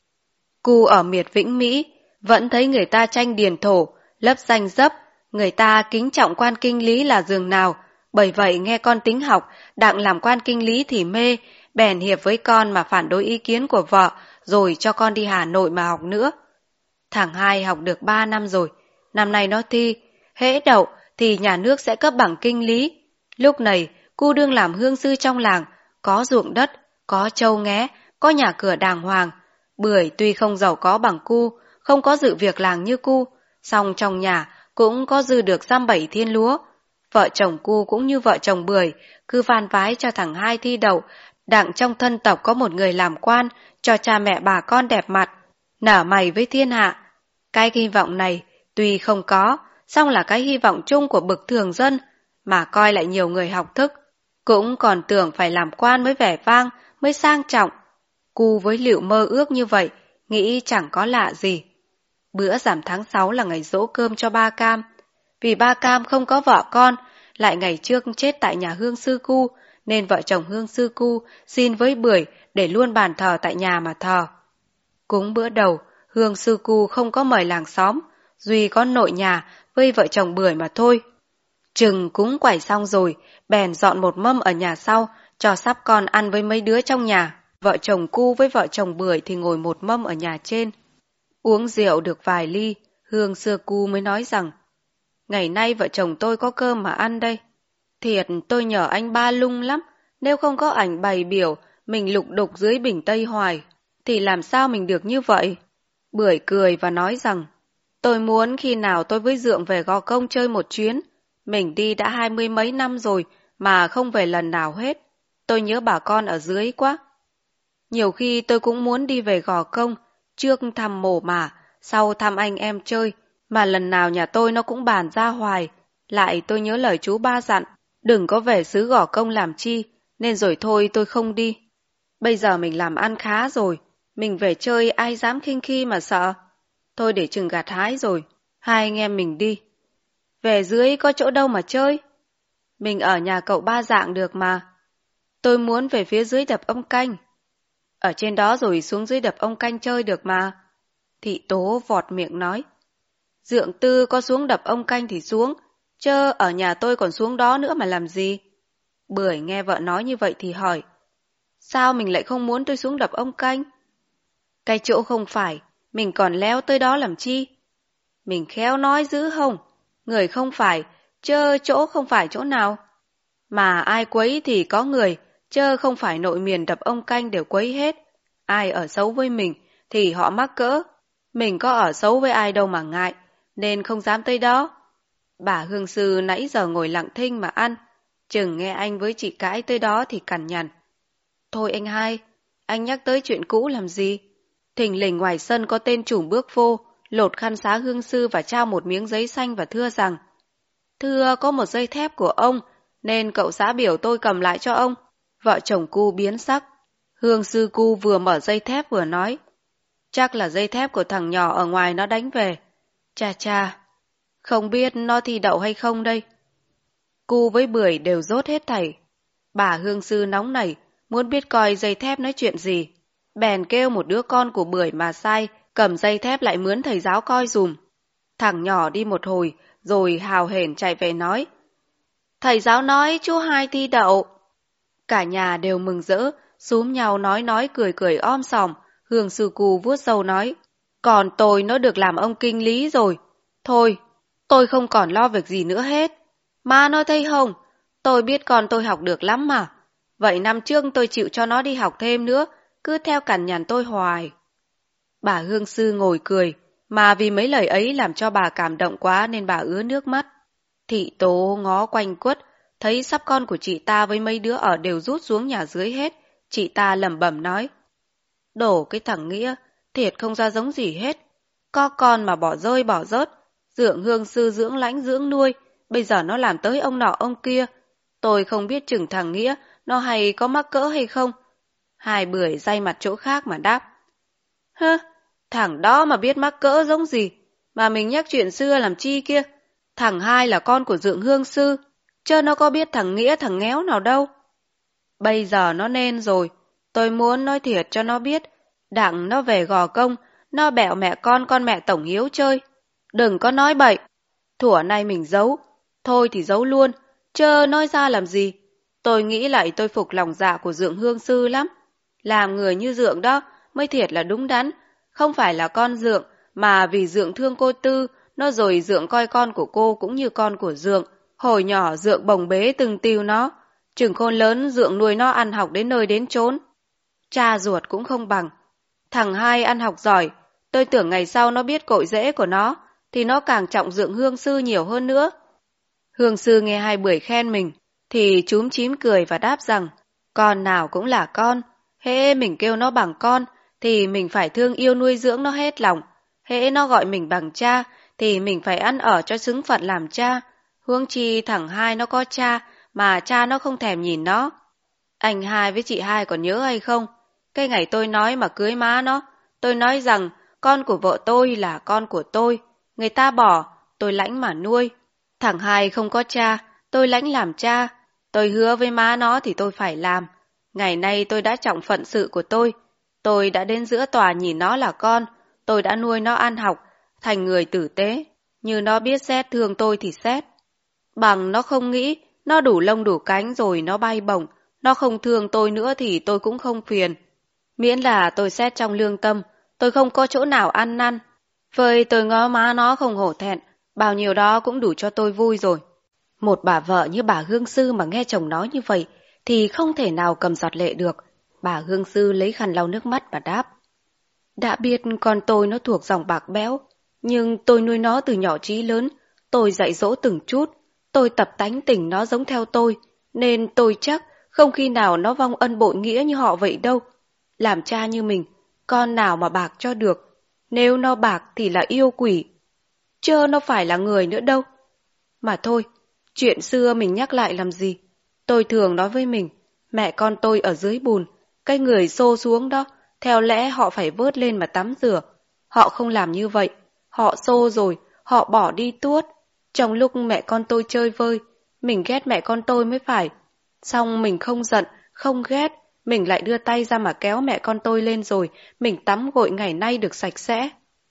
Cu ở miệt Vĩnh Mỹ, vẫn thấy người ta tranh điền thổ, lấp danh dấp, người ta kính trọng quan kinh lý là giường nào. Bởi vậy nghe con tính học, đặng làm quan kinh lý thì mê, bèn hiệp với con mà phản đối ý kiến của vợ, rồi cho con đi Hà Nội mà học nữa. Thằng Hai học được 3 năm rồi, năm nay nó thi, hễ đậu thì nhà nước sẽ cấp bằng kinh lý. Lúc này, cu đương làm hương sư trong làng, có ruộng đất, có trâu nghé, có nhà cửa đàng hoàng. Bưởi tuy không giàu có bằng cu, không có dự việc làng như cu, song trong nhà cũng có dư được 7 thiên lúa. Vợ chồng cu cũng như vợ chồng Bưởi, cứ van vái cho thằng Hai thi đậu, đặng trong thân tộc có một người làm quan, cho cha mẹ bà con đẹp mặt, nở mày với thiên hạ. Cái hy vọng này tuy không có, song là cái hy vọng chung của bậc thường dân, mà coi lại nhiều người học thức, cũng còn tưởng phải làm quan mới vẻ vang, mới sang trọng. Cu với Liệu mơ ước như vậy, nghĩ chẳng có lạ gì. Bữa rằm tháng 6 là ngày giỗ cơm cho Ba Cam. Vì Ba Cam không có vợ con, lại ngày trước chết tại nhà hương sư cu, nên vợ chồng hương sư cu xin với Bưởi để luôn bàn thờ tại nhà mà thờ. Cúng bữa đầu, hương sư cu không có mời làng xóm, duy có nội nhà với vợ chồng Bưởi mà thôi. Chừng cúng quẩy xong rồi, bèn dọn một mâm ở nhà sau, cho sắp con ăn với mấy đứa trong nhà. Vợ chồng cu với vợ chồng Bưởi thì ngồi một mâm ở nhà trên. Uống rượu được vài ly, hương sư cu mới nói rằng, ngày nay vợ chồng tôi có cơm mà ăn đây. Thiệt tôi nhờ anh Ba lung lắm, nếu không có ảnh bày biểu, mình lục đục dưới bình Tây hoài, thì làm sao mình được như vậy? Bưởi cười và nói rằng, tôi muốn khi nào tôi với Dượng về Gò Công chơi một chuyến. Mình đi đã 20 mấy năm rồi mà không về lần nào hết. Tôi nhớ bà con ở dưới quá. Nhiều khi tôi cũng muốn đi về Gò Công, trước thăm mồ mà, sau thăm anh em chơi, mà lần nào nhà tôi nó cũng bàn ra hoài. Lại tôi nhớ lời chú Ba dặn, đừng có về xứ Gò Công làm chi, nên rồi thôi tôi không đi. Bây giờ mình làm ăn khá rồi, mình về chơi ai dám khinh khi mà sợ. Thôi để chừng gặt hái rồi, hai anh em mình đi. Về dưới có chỗ đâu mà chơi? Mình ở nhà cậu Ba Dạng được mà. Tôi muốn về phía dưới đập ông Canh. Ở trên đó rồi xuống dưới đập ông Canh chơi được mà. Thị Tố vọt miệng nói. Dượng Tư có xuống đập ông Canh thì xuống, chớ ở nhà tôi còn xuống đó nữa mà làm gì? Bưởi nghe vợ nói như vậy thì hỏi. Sao mình lại không muốn tôi xuống đập ông Canh? Cái chỗ không phải, mình còn leo tới đó làm chi? Mình khéo nói dữ không? Người không phải, chớ chỗ không phải chỗ nào. Mà ai quấy thì có người, chớ không phải nội miền đập ông Canh đều quấy hết. Ai ở xấu với mình thì họ mắc cỡ. Mình có ở xấu với ai đâu mà ngại, nên không dám tới đó. Bà hương sư nãy giờ ngồi lặng thinh mà ăn, chừng nghe anh với chị cãi tới đó thì cằn nhằn. Thôi anh Hai, anh nhắc tới chuyện cũ làm gì? Thình lình ngoài sân có tên trùm bước vô, lột khăn xá hương sư và trao một miếng giấy xanh và thưa rằng, thưa có một dây thép của ông, nên cậu xã biểu tôi cầm lại cho ông. Vợ chồng cu biến sắc. Hương sư cu vừa mở dây thép vừa nói. Chắc là dây thép của thằng nhỏ ở ngoài nó đánh về. Cha cha, không biết nó thi đậu hay không đây. Cu với Bưởi đều dốt hết thảy. Bà Hương sư nóng nảy, muốn biết coi dây thép nói chuyện gì. Bèn kêu một đứa con của Bưởi mà sai, cầm dây thép lại mướn thầy giáo coi dùm. Thằng nhỏ đi một hồi, rồi hào hển chạy về nói. Thầy giáo nói chú Hai thi đậu. Cả nhà đều mừng rỡ, xúm nhau nói cười cười om sòm. Hương sư cu vuốt râu nói. Còn tôi nó được làm ông kinh lý rồi. Thôi, tôi không còn lo việc gì nữa hết. Má nói thấy không, tôi biết con tôi học được lắm mà. Vậy năm trước tôi chịu cho nó đi học thêm nữa, cứ theo cằn nhằn tôi hoài. Bà Hương sư ngồi cười, mà vì mấy lời ấy làm cho bà cảm động quá nên bà ứa nước mắt. Thị Tố ngó quanh quất, thấy sắp con của chị ta với mấy đứa ở đều rút xuống nhà dưới hết. Chị ta lẩm bẩm nói. Đổ cái thằng Nghĩa, thiệt không ra giống gì hết. Có con mà bỏ rơi bỏ rớt, dưỡng Hương sư dưỡng lãnh dưỡng nuôi, bây giờ nó làm tới ông nọ ông kia. Tôi không biết chừng thằng Nghĩa, nó hay có mắc cỡ hay không. Hai Bưởi day mặt chỗ khác mà đáp. Hơ, thằng đó mà biết mắc cỡ giống gì, mà mình nhắc chuyện xưa làm chi kia. Thằng Hai là con của Dượng Hương sư, chứ nó có biết thằng Nghĩa thằng Ngéo nào đâu. Bây giờ nó nên rồi, tôi muốn nói thiệt cho nó biết, đặng nó về Gò Công, nó bẹo mẹ con mẹ Tổng Hiếu chơi. Đừng có nói bậy, thuở nay mình giấu, thôi thì giấu luôn, chớ nói ra làm gì. Tôi nghĩ lại tôi phục lòng dạ của Dượng Hương sư lắm. Làm người như Dượng đó mới thiệt là đúng đắn, không phải là con Dượng, mà vì Dượng thương cô Tư, nó rồi Dượng coi con của cô cũng như con của Dượng. Hồi nhỏ Dượng bồng bế từng tiêu nó, chừng khôn lớn Dượng nuôi nó ăn học đến nơi đến chốn. Cha ruột cũng không bằng. Thằng Hai ăn học giỏi, tôi tưởng ngày sau nó biết cội rễ của nó, thì nó càng trọng Dượng Hương sư nhiều hơn nữa. Hương sư nghe Hai Bưởi khen mình, thì chúm chím cười và đáp rằng, con nào cũng là con, hễ mình kêu nó bằng con, thì mình phải thương yêu nuôi dưỡng nó hết lòng. Hễ nó gọi mình bằng cha, thì mình phải ăn ở cho xứng phận làm cha. Huống chi thằng Hai nó có cha, mà cha nó không thèm nhìn nó. Anh Hai với chị Hai còn nhớ hay không? Cái ngày tôi nói mà cưới má nó, tôi nói rằng con của vợ tôi là con của tôi. Người ta bỏ, tôi lãnh mà nuôi. Thằng Hai không có cha, tôi lãnh làm cha. Tôi hứa với má nó thì tôi phải làm. Ngày nay tôi đã trọng phận sự của tôi. Tôi đã đến giữa tòa nhìn nó là con. Tôi đã nuôi nó ăn học, thành người tử tế. Như nó biết xét thương tôi thì xét. Bằng nó không nghĩ, nó đủ lông đủ cánh rồi nó bay bổng. Nó không thương tôi nữa thì tôi cũng không phiền. Miễn là tôi xét trong lương tâm, tôi không có chỗ nào ăn năn. Với tôi ngó má nó không hổ thẹn, bao nhiêu đó cũng đủ cho tôi vui rồi. Một bà vợ như bà Hương sư mà nghe chồng nói như vậy thì không thể nào cầm giọt lệ được. Bà Hương sư lấy khăn lau nước mắt và đáp. Đã biết con tôi nó thuộc dòng bạc béo, nhưng tôi nuôi nó từ nhỏ chí lớn, tôi dạy dỗ từng chút, tôi tập tánh tình nó giống theo tôi, nên tôi chắc không khi nào nó vong ân bội nghĩa như họ vậy đâu. Làm cha như mình, con nào mà bạc cho được, nếu nó bạc thì là yêu quỷ, chớ nó phải là người nữa đâu. Mà thôi, chuyện xưa mình nhắc lại làm gì. Tôi thường nói với mình, mẹ con tôi ở dưới bùn, cái người xô xuống đó, theo lẽ họ phải vớt lên mà tắm rửa. Họ không làm như vậy, họ xô rồi, họ bỏ đi tuốt. Trong lúc mẹ con tôi chơi vơi, mình ghét mẹ con tôi mới phải. Xong mình không giận, không ghét, mình lại đưa tay ra mà kéo mẹ con tôi lên rồi, mình tắm gội ngày nay được sạch sẽ.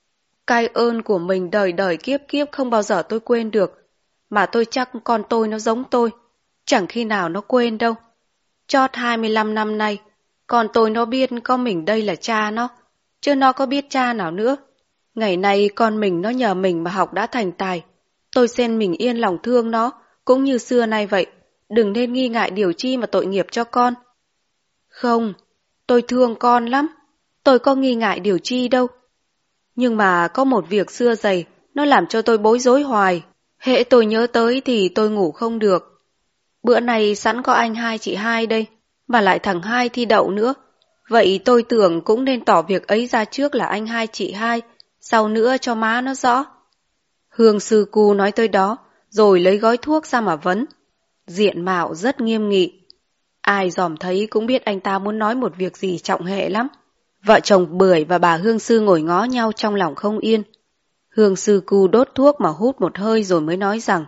Cái ơn của mình đời đời kiếp kiếp không bao giờ tôi quên được. Mà tôi chắc con tôi nó giống tôi, chẳng khi nào nó quên đâu. Chót 25 năm nay, con tôi nó biết có mình đây là cha nó, chứ nó có biết cha nào nữa. Ngày nay con mình nó nhờ mình mà học đã thành tài. Tôi xin mình yên lòng thương nó, cũng như xưa nay vậy. Đừng nên nghi ngại điều chi mà tội nghiệp cho con. Không, tôi thương con lắm. Tôi có nghi ngại điều chi đâu. Nhưng mà có một việc xưa dày, nó làm cho tôi bối rối hoài. Hễ tôi nhớ tới thì tôi ngủ không được. Bữa nay sẵn có anh Hai chị Hai đây, mà lại thằng Hai thi đậu nữa. Vậy tôi tưởng cũng nên tỏ việc ấy ra trước là anh Hai chị Hai, sau nữa cho má nó rõ. Hương sư cu nói tới đó, rồi lấy gói thuốc ra mà vấn. Diện mạo rất nghiêm nghị. Ai dòm thấy cũng biết anh ta muốn nói một việc gì trọng hệ lắm. Vợ chồng Bưởi và bà Hương Sư ngồi ngó nhau trong lòng không yên. Hương Sư cu đốt thuốc mà hút một hơi rồi mới nói rằng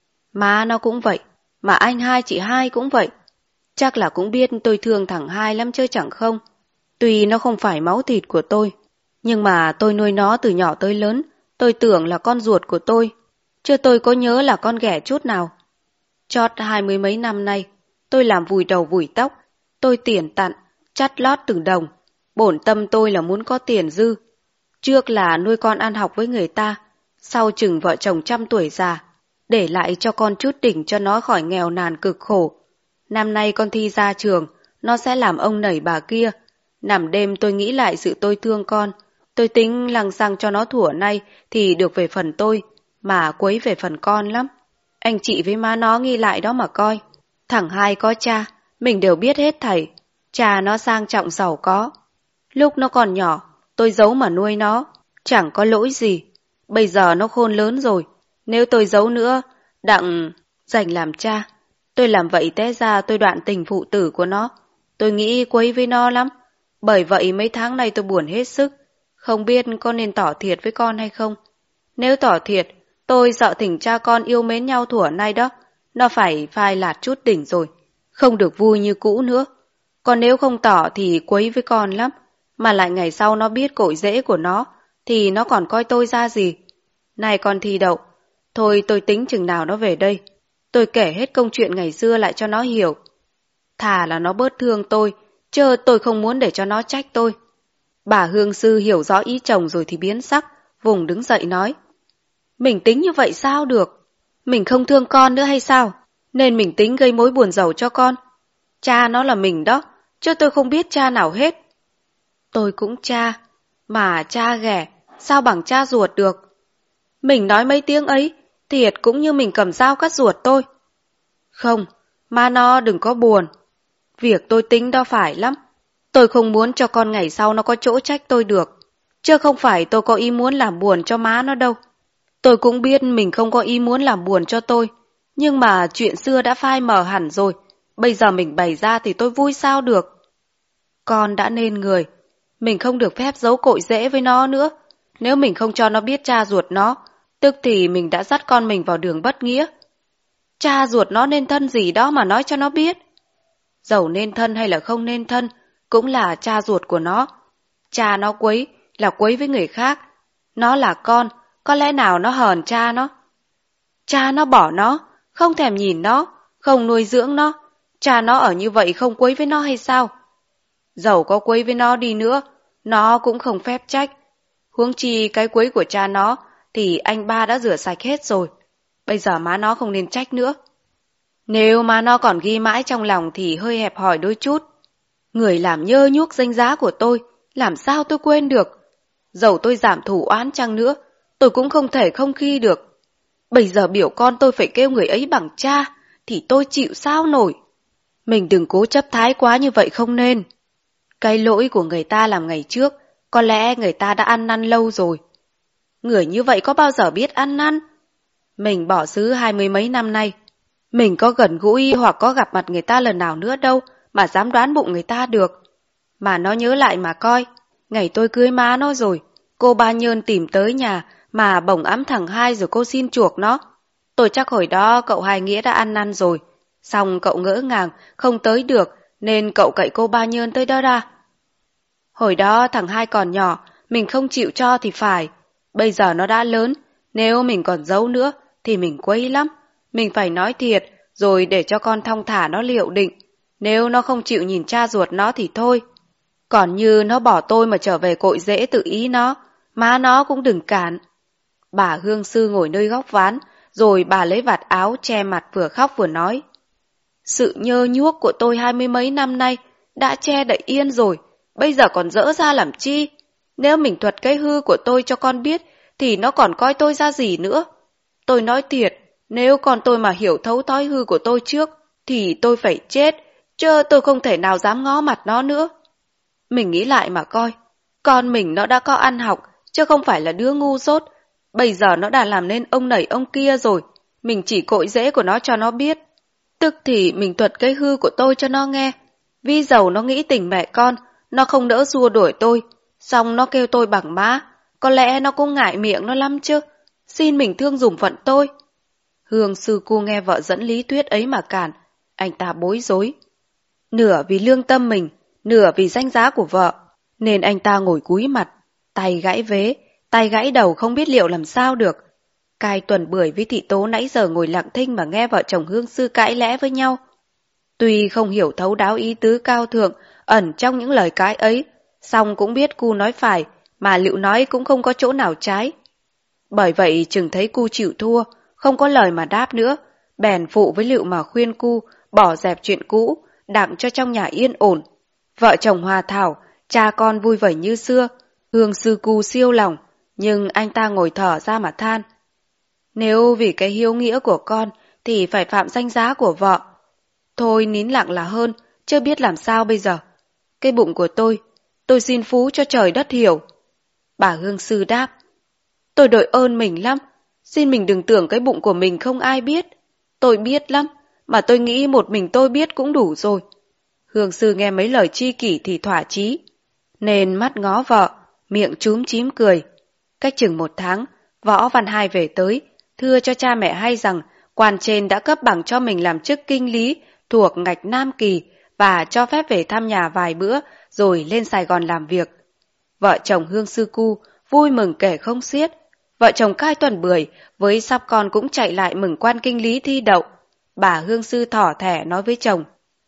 má nó cũng vậy, mà anh hai chị hai cũng vậy. Chắc là cũng biết tôi thương thằng hai lắm chứ chẳng không. Tuy nó không phải máu thịt của tôi, nhưng mà tôi nuôi nó từ nhỏ tới lớn, tôi tưởng là con ruột của tôi, chứ tôi có nhớ là con ghẻ chút nào. Chót 20 mấy năm nay, tôi làm vùi đầu vùi tóc, tôi tiền tặn, chắt lót từng đồng. Bổn tâm tôi là muốn có tiền dư. Trước là nuôi con ăn học với người ta, sau chừng vợ chồng trăm tuổi già, để lại cho con chút đỉnh cho nó khỏi nghèo nàn cực khổ. Năm nay con thi ra trường, nó sẽ làm ông nẩy bà kia. Nằm đêm tôi nghĩ lại sự tôi thương con, tôi tính lăng xăng cho nó thủa nay thì được về phần tôi, mà quấy về phần con lắm. Anh chị với má nó nghi lại đó mà coi. Thằng hai có cha, mình đều biết hết thảy. Cha nó sang trọng giàu có. Lúc nó còn nhỏ, tôi giấu mà nuôi nó, chẳng có lỗi gì. Bây giờ nó khôn lớn rồi, nếu tôi giấu nữa, đặng dành làm cha. Tôi làm vậy té ra tôi đoạn tình phụ tử của nó. Tôi nghĩ quấy với nó lắm. Bởi vậy mấy tháng nay tôi buồn hết sức. Không biết có nên tỏ thiệt với con hay không. Nếu tỏ thiệt, tôi sợ thỉnh cha con yêu mến nhau thuở nay đó. Nó phải phai lạt chút đỉnh rồi. Không được vui như cũ nữa. Còn nếu không tỏ thì quấy với con lắm. Mà lại ngày sau nó biết cội rễ của nó, thì nó còn coi tôi ra gì. Này con thi đậu, thôi tôi tính chừng nào nó về đây. Tôi kể hết công chuyện ngày xưa lại cho nó hiểu. Thà là nó bớt thương tôi, chứ tôi không muốn để cho nó trách tôi. Bà Hương Sư hiểu rõ ý chồng rồi thì biến sắc, vùng đứng dậy nói. Mình tính như vậy sao được? Mình không thương con nữa hay sao? Nên mình tính gây mối buồn rầu cho con. Cha nó là mình đó, chứ tôi không biết cha nào hết. Tôi cũng cha, mà cha ghẻ, sao bằng cha ruột được? Mình nói mấy tiếng ấy, thiệt cũng như mình cầm dao cắt ruột tôi. Không, má nó đừng có buồn. Việc tôi tính đó phải lắm. Tôi không muốn cho con ngày sau nó có chỗ trách tôi được. Chứ không phải tôi có ý muốn làm buồn cho má nó đâu. Tôi cũng biết mình không có ý muốn làm buồn cho tôi. Nhưng mà chuyện xưa đã phai mờ hẳn rồi. Bây giờ mình bày ra thì tôi vui sao được. Con đã nên người. Mình không được phép giấu cội rễ với nó nữa. Nếu mình không cho nó biết cha ruột nó, tức thì mình đã dắt con mình vào đường bất nghĩa. Cha ruột nó nên thân gì đó mà nói cho nó biết. Dẫu nên thân hay là không nên thân, cũng là cha ruột của nó. Cha nó quấy là quấy với người khác. Nó là con, có lẽ nào nó hờn cha nó. Cha nó bỏ nó, không thèm nhìn nó, không nuôi dưỡng nó. Cha nó ở như vậy không quấy với nó hay sao? Dẫu có quấy với nó đi nữa, nó cũng không phép trách. Huống chi cái quấy của cha nó thì anh ba đã rửa sạch hết rồi. Bây giờ má nó không nên trách nữa. Nếu má nó còn ghi mãi trong lòng thì hơi hẹp hòi đôi chút. Người làm nhơ nhuốc danh giá của tôi, làm sao tôi quên được? Dẫu tôi giảm thù oán chăng nữa, tôi cũng không thể không khi được. Bây giờ biểu con tôi phải kêu người ấy bằng cha, thì tôi chịu sao nổi. Mình đừng cố chấp thái quá như vậy không nên. Cái lỗi của người ta làm ngày trước, có lẽ người ta đã ăn năn lâu rồi. Người như vậy có bao giờ biết ăn năn? Mình bỏ xứ 20 mấy năm nay. Mình có gần gũi hoặc có gặp mặt người ta lần nào nữa đâu mà dám đoán bụng người ta được. Mà nó nhớ lại mà coi, ngày tôi cưới má nó rồi, cô Ba Nhơn tìm tới nhà mà bồng ẵm thằng hai rồi cô xin chuộc nó. Tôi chắc hồi đó cậu Hai Nghĩa đã ăn năn rồi. Xong cậu ngỡ ngàng, không tới được nên cậu cậy cô Ba Nhơn tới đó ra. Hồi đó thằng hai còn nhỏ, mình không chịu cho thì phải. Bây giờ nó đã lớn, nếu mình còn giấu nữa thì mình quấy lắm. Mình phải nói thiệt, rồi để cho con thong thả nó liệu định. Nếu nó không chịu nhìn cha ruột nó thì thôi. Còn như nó bỏ tôi mà trở về cội rễ tự ý nó, má nó cũng đừng cản. Bà Hương Sư ngồi nơi góc ván, rồi bà lấy vạt áo che mặt vừa khóc vừa nói. Sự nhơ nhuốc của tôi 20 mấy năm nay đã che đậy yên rồi, bây giờ còn dỡ ra làm chi? Nếu mình thuật cái hư của tôi cho con biết, thì nó còn coi tôi ra gì nữa? Tôi nói thiệt, nếu con tôi mà hiểu thấu thói hư của tôi trước, thì tôi phải chết, chứ tôi không thể nào dám ngó mặt nó nữa. Mình nghĩ lại mà coi, con mình nó đã có ăn học, chứ không phải là đứa ngu dốt. Bây giờ nó đã làm nên ông nẩy ông kia rồi, mình chỉ cội rễ của nó cho nó biết. Tức thì mình thuật cái hư của tôi cho nó nghe. Vì dầu nó nghĩ tình mẹ con, nó không đỡ xua đuổi tôi. Xong nó kêu tôi bằng má, có lẽ nó cũng ngại miệng nó lắm chứ. Xin mình thương dùng phận tôi. Hương sư cu nghe vợ dẫn lý thuyết ấy mà cản, anh ta bối rối. Nửa vì lương tâm mình, nửa vì danh giá của vợ, nên anh ta ngồi cúi mặt, tay gãy vế, tay gãy đầu không biết liệu làm sao được. Cai Tuần Bưởi với Thị Tố nãy giờ ngồi lặng thinh mà nghe vợ chồng Hương sư cãi lẽ với nhau. Tuy không hiểu thấu đáo ý tứ cao thượng ẩn trong những lời cãi ấy, song cũng biết cu nói phải, mà Lựu nói cũng không có chỗ nào trái. Bởi vậy chừng thấy cu chịu thua, không có lời mà đáp nữa, bèn phụ với Lựu mà khuyên cu bỏ dẹp chuyện cũ, đặng cho trong nhà yên ổn. Vợ chồng hòa thảo, cha con vui vẩy như xưa. Hương sư cu siêu lòng, nhưng anh ta ngồi thở ra mà than. Nếu vì cái hiếu nghĩa của con thì phải phạm danh giá của vợ. Thôi nín lặng là hơn, chưa biết làm sao bây giờ. Cái bụng của tôi xin phú cho trời đất hiểu. Bà Hương sư đáp. Tôi đội ơn mình lắm, xin mình đừng tưởng cái bụng của mình không ai biết. Tôi biết lắm, mà tôi nghĩ một mình tôi biết cũng đủ rồi. Hương sư nghe mấy lời tri kỷ thì thỏa chí, nên mắt ngó vợ, miệng chúm chím cười. Cách chừng 1 tháng, Võ Văn Hai về tới, thưa cho cha mẹ hay rằng quan trên đã cấp bằng cho mình làm chức kinh lý thuộc ngạch Nam Kỳ và cho phép về thăm nhà vài bữa rồi lên Sài Gòn làm việc. Vợ chồng Hương sư cu vui mừng kể không xiết. Vợ chồng Cai Tuần Bưởi với sắp con cũng chạy lại mừng quan kinh lý thi đậu. Bà Hương sư thỏ thẻ nói với chồng.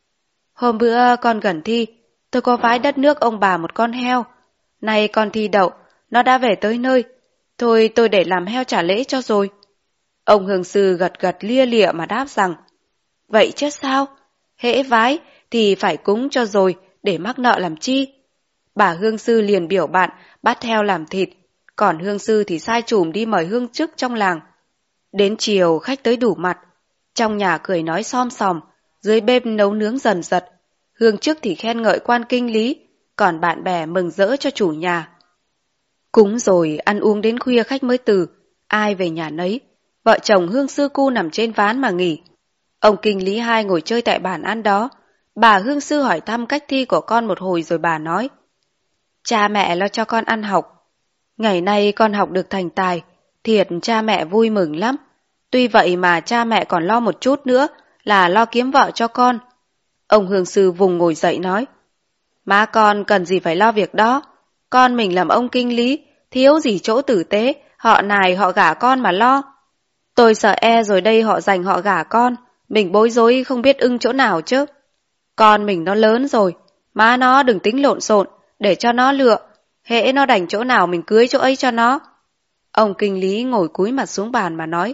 Hôm bữa con gần thi, tôi có vái đất nước ông bà một con heo. Nay con thi đậu, nó đã về tới nơi. Thôi tôi để làm heo trả lễ cho rồi. Ông Hương sư gật gật lia lịa mà đáp rằng. Vậy chứ sao? Hễ vái thì phải cúng cho rồi để mắc nợ làm chi. Bà Hương sư liền biểu bạn bắt heo làm thịt. Còn Hương sư thì sai trùm đi mời hương chức trong làng. Đến chiều khách tới đủ mặt. Trong nhà cười nói xom xòm, dưới bếp nấu nướng dần dật. Hương chức thì khen ngợi quan kinh lý, còn bạn bè mừng rỡ cho chủ nhà. Cúng rồi ăn uống đến khuya khách mới từ, ai về nhà nấy. Vợ chồng Hương sư cu nằm trên ván mà nghỉ. Ông kinh lý Hai ngồi chơi tại bàn ăn đó. Bà Hương sư hỏi thăm cách thi của con một hồi rồi bà nói. Cha mẹ lo cho con ăn học. Ngày nay con học được thành tài, thiệt cha mẹ vui mừng lắm. Tuy vậy mà cha mẹ còn lo một chút nữa là lo kiếm vợ cho con. Ông Hương sư vùng ngồi dậy nói. Má con cần gì phải lo việc đó. Con mình làm ông kinh lý, thiếu gì chỗ tử tế, họ nài họ gả con mà lo. Tôi sợ rồi đây họ giành họ gả con, mình bối rối không biết ưng chỗ nào chứ. Con mình nó lớn rồi, má nó đừng tính lộn xộn, để cho nó lựa. Hễ nó đành chỗ nào mình cưới chỗ ấy cho nó. Ông kinh lý ngồi cúi mặt xuống bàn mà nói.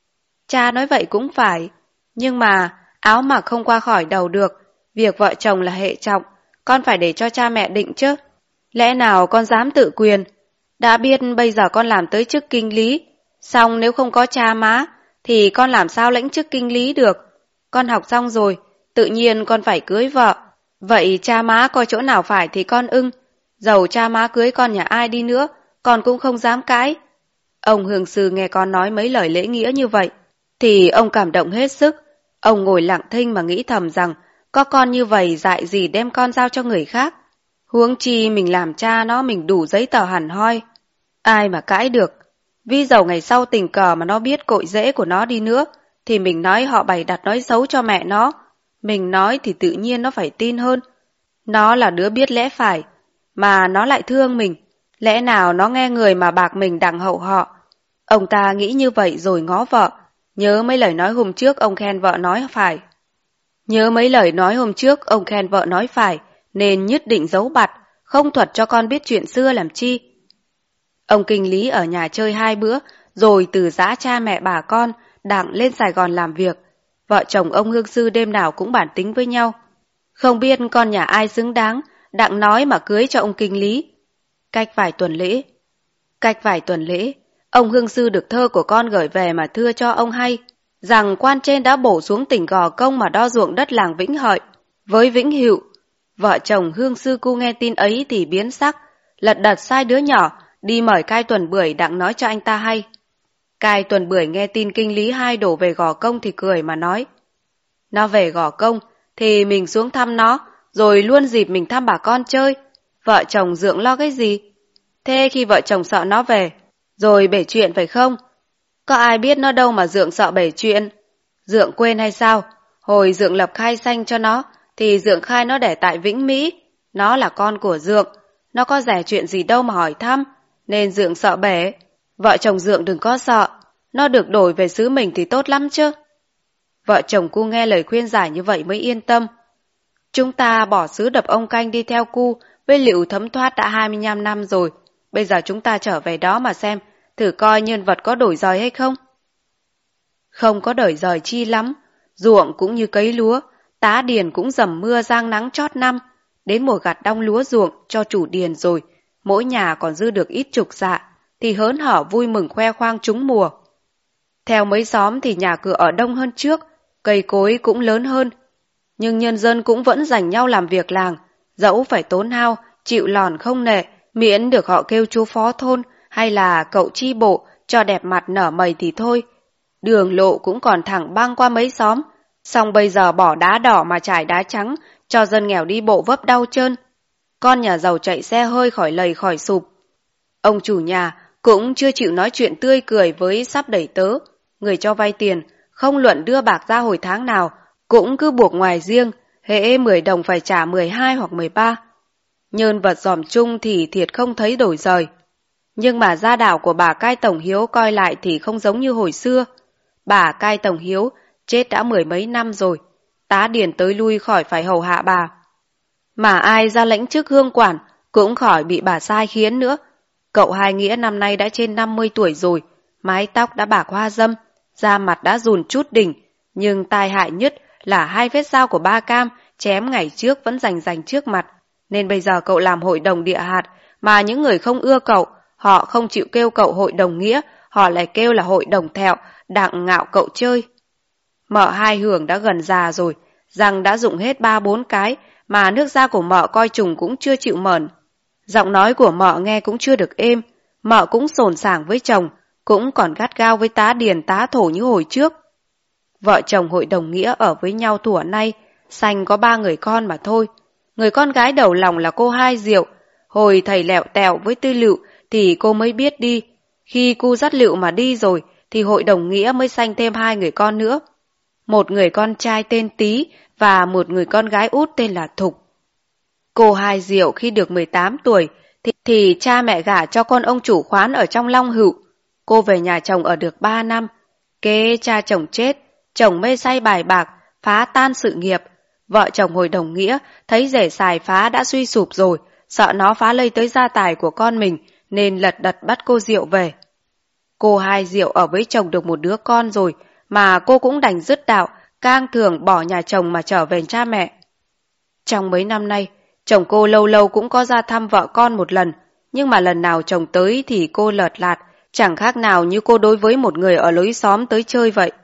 Cha nói vậy cũng phải, nhưng mà áo mặc không qua khỏi đầu được. Việc vợ chồng là hệ trọng, con phải để cho cha mẹ định chứ. Lẽ nào con dám tự quyền? Đã biết bây giờ con làm tới chức kinh lý, xong nếu không có cha má, thì con làm sao lãnh chức kinh lý được? Con học xong rồi, tự nhiên con phải cưới vợ. Vậy cha má coi chỗ nào phải thì con ưng. Dầu cha má cưới con nhà ai đi nữa, con cũng không dám cãi. Ông Hương sư nghe con nói mấy lời lễ nghĩa như vậy, thì ông cảm động hết sức. Ông ngồi lặng thinh mà nghĩ thầm rằng, có con như vậy dại gì đem con giao cho người khác. Huống chi mình làm cha nó mình đủ giấy tờ hẳn hoi. Ai mà cãi được. Vì dầu ngày sau tình cờ mà nó biết cội rễ của nó đi nữa, thì mình nói họ bày đặt nói xấu cho mẹ nó. Mình nói thì tự nhiên nó phải tin hơn. Nó là đứa biết lẽ phải, mà nó lại thương mình. Lẽ nào nó nghe người mà bạc mình đặng hậu họ. Ông ta nghĩ như vậy rồi ngó vợ. Nhớ mấy lời nói hôm trước ông khen vợ nói phải. Nên nhất định giấu bặt, không thuật cho con biết chuyện xưa làm chi. Ông kinh lý ở nhà chơi 2 bữa, rồi từ giã cha mẹ bà con, đặng lên Sài Gòn làm việc. Vợ chồng ông Hương sư đêm nào cũng bản tính với nhau. Không biết con nhà ai xứng đáng, đặng nói mà cưới cho ông kinh lý. Cách vài tuần lễ, ông Hương sư được thơ của con gửi về mà thưa cho ông hay, rằng quan trên đã bổ xuống tỉnh Gò Công mà đo ruộng đất làng Vĩnh Hợi với Vĩnh Hữu. Vợ chồng Hương sư cu nghe tin ấy thì biến sắc, lật đật sai đứa nhỏ đi mời Cai Tuần Bưởi đặng nói cho anh ta hay. Cai Tuần Bưởi nghe tin kinh lý Hai đổ về Gò Công thì cười mà nói. Nó về gò công, thì mình xuống thăm nó, rồi luôn dịp mình thăm bà con chơi. Vợ chồng Dượng lo cái gì? Thế khi vợ chồng sợ nó về, rồi bể chuyện phải không? Có ai biết nó đâu mà Dượng sợ bể chuyện? Dượng quên hay sao? Hồi Dượng lập khai xanh cho nó, thì Dượng khai nó để tại Vĩnh Mỹ. Nó là con của Dượng, nó có rẻ chuyện gì đâu mà hỏi thăm, nên Dượng sợ bể. Vợ chồng Dượng đừng có sợ, nó được đổi về xứ mình thì tốt lắm chứ. Vợ chồng cu nghe lời khuyên giải như vậy mới yên tâm. Chúng ta bỏ xứ đập ông Canh đi theo cu với Liệu thấm thoát đã 25 năm rồi. Bây giờ chúng ta trở về đó mà xem, thử coi nhân vật có đổi rời hay không. Không có đổi rời chi lắm, ruộng cũng như cấy lúa, tá điền cũng dầm mưa giang nắng chót năm. Đến mùa gặt đong lúa ruộng cho chủ điền rồi, mỗi nhà còn dư được ít chục dạ, thì hớn hở vui mừng khoe khoang trúng mùa. Theo mấy xóm thì nhà cửa ở đông hơn trước, cây cối cũng lớn hơn. Nhưng nhân dân cũng vẫn dành nhau làm việc làng, dẫu phải tốn hao, chịu lòn không nệ, miễn được họ kêu chú phó thôn hay là cậu chi bộ cho đẹp mặt nở mày thì thôi. Đường lộ cũng còn thẳng băng qua mấy xóm, xong bây giờ bỏ đá đỏ mà trải đá trắng, cho dân nghèo đi bộ vấp đau chân. Con nhà giàu chạy xe hơi khỏi lầy khỏi sụp. Ông chủ nhà cũng chưa chịu nói chuyện tươi cười với sắp đẩy tớ. Người cho vay tiền, không luận đưa bạc ra hồi tháng nào, cũng cứ buộc ngoài riêng, hễ 10 đồng phải trả 12 hoặc 13. Nhân vật dòm chung thì thiệt không thấy đổi rời. Nhưng mà gia đảo của bà Cai Tổng Hiếu coi lại thì không giống như hồi xưa. Bà Cai Tổng Hiếu chết đã 10 mấy năm rồi, tá điền tới lui khỏi phải hầu hạ bà. Mà ai ra lãnh chức hương quản cũng khỏi bị bà sai khiến nữa. Cậu Hai Nghĩa năm nay đã trên 50 tuổi rồi, mái tóc đã bạc hoa râm, da mặt đã rùn chút đỉnh, nhưng tai hại nhất là hai vết dao của ba Cam chém ngày trước vẫn rành trước mặt. Nên bây giờ cậu làm hội đồng địa hạt, mà những người không ưa cậu, họ không chịu kêu cậu hội đồng nghĩa, họ lại kêu là hội đồng thẹo, đặng ngạo cậu chơi. Mợ Hai Hưởng đã gần già rồi, răng đã rụng hết 3-4 cái, mà nước da của mợ coi chừng cũng chưa chịu mởn. Giọng nói của mợ nghe cũng chưa được êm, mợ cũng sồn sảng với chồng, cũng còn gắt gao với tá điền tá thổ như hồi trước. Vợ chồng hội đồng nghĩa ở với nhau thuở nay, sanh có 3 người con mà thôi. Người con gái đầu lòng là cô Hai Diệu, hồi thầy lẹo tẹo với Tư Lựu thì cô mới biết đi. Khi cu dắt Lựu mà đi rồi thì hội đồng nghĩa mới sanh thêm 2 người con nữa. Một người con trai tên Tý và một người con gái út tên là Thục. Cô Hai Diệu khi được 18 tuổi thì cha mẹ gả cho con ông chủ khoán ở trong Long Hữu. Cô về nhà chồng ở được 3 năm. Kế cha chồng chết, chồng mê say bài bạc, phá tan sự nghiệp. Vợ chồng hội đồng nghĩa thấy rể xài phá đã suy sụp rồi, sợ nó phá lây tới gia tài của con mình nên lật đật bắt cô Diệu về. Cô Hai Diệu ở với chồng được một đứa con rồi mà cô cũng đành dứt đạo, cang thường bỏ nhà chồng mà trở về cha mẹ. Trong mấy năm nay, chồng cô lâu lâu cũng có ra thăm vợ con một lần, nhưng mà lần nào chồng tới thì cô lợt lạt, chẳng khác nào như cô đối với một người ở lối xóm tới chơi vậy.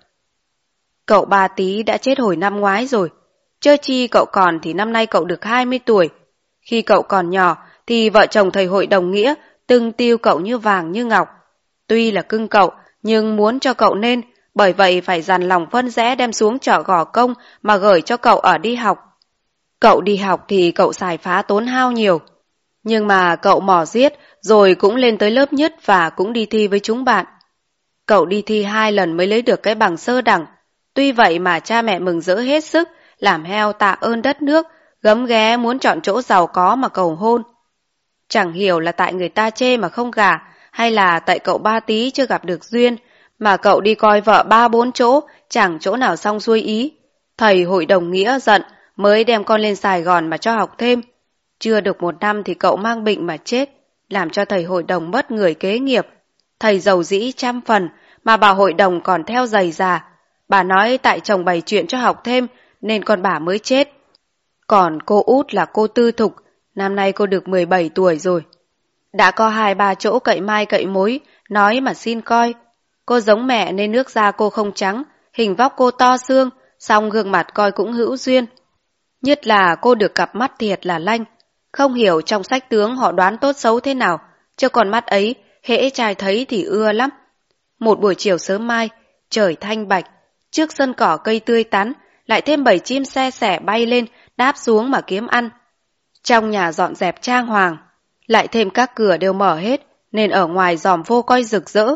Cậu Ba Tý đã chết hồi năm ngoái rồi, chớ chi cậu còn thì năm nay cậu được 20 tuổi. Khi cậu còn nhỏ thì vợ chồng thầy hội đồng nghĩa từng tiêu cậu như vàng như ngọc. Tuy là cưng cậu nhưng muốn cho cậu nên, bởi vậy phải dằn lòng phân rẽ đem xuống chợ Gò Công mà gửi cho cậu ở đi học. Cậu đi học thì cậu xài phá tốn hao nhiều, nhưng mà cậu mò giết rồi cũng lên tới lớp nhất và cũng đi thi với chúng bạn. Cậu đi thi 2 lần mới lấy được cái bằng sơ đẳng. Tuy vậy mà cha mẹ mừng rỡ hết sức, làm heo tạ ơn đất nước, gấm ghé muốn chọn chỗ giàu có mà cầu hôn. Chẳng hiểu là tại người ta chê mà không gả, hay là tại cậu Ba Tý chưa gặp được duyên, mà cậu đi coi vợ 3-4 chỗ, chẳng chỗ nào xong xuôi ý. Thầy hội đồng nghĩa giận, mới đem con lên Sài Gòn mà cho học thêm. Chưa được 1 năm thì cậu mang bệnh mà chết, làm cho thầy hội đồng mất người kế nghiệp. Thầy giàu dĩ trăm phần, mà bà hội đồng còn theo giày già. Bà nói tại chồng bày chuyện cho học thêm, nên con bà mới chết. Còn cô út là cô Tư Thục, năm nay cô được 17 tuổi rồi. Đã có 2-3 chỗ cậy mai cậy mối, nói mà xin coi. Cô giống mẹ nên nước da cô không trắng, hình vóc cô to xương, song gương mặt coi cũng hữu duyên. Nhất là cô được cặp mắt thiệt là lanh. Không hiểu trong sách tướng họ đoán tốt xấu thế nào, chứ còn mắt ấy, hễ trai thấy thì ưa lắm. Một buổi chiều sớm mai, trời thanh bạch, trước sân cỏ cây tươi tắn, lại thêm 7 chim xe sẻ bay lên, đáp xuống mà kiếm ăn. Trong nhà dọn dẹp trang hoàng, lại thêm các cửa đều mở hết, nên ở ngoài dòm vô coi rực rỡ.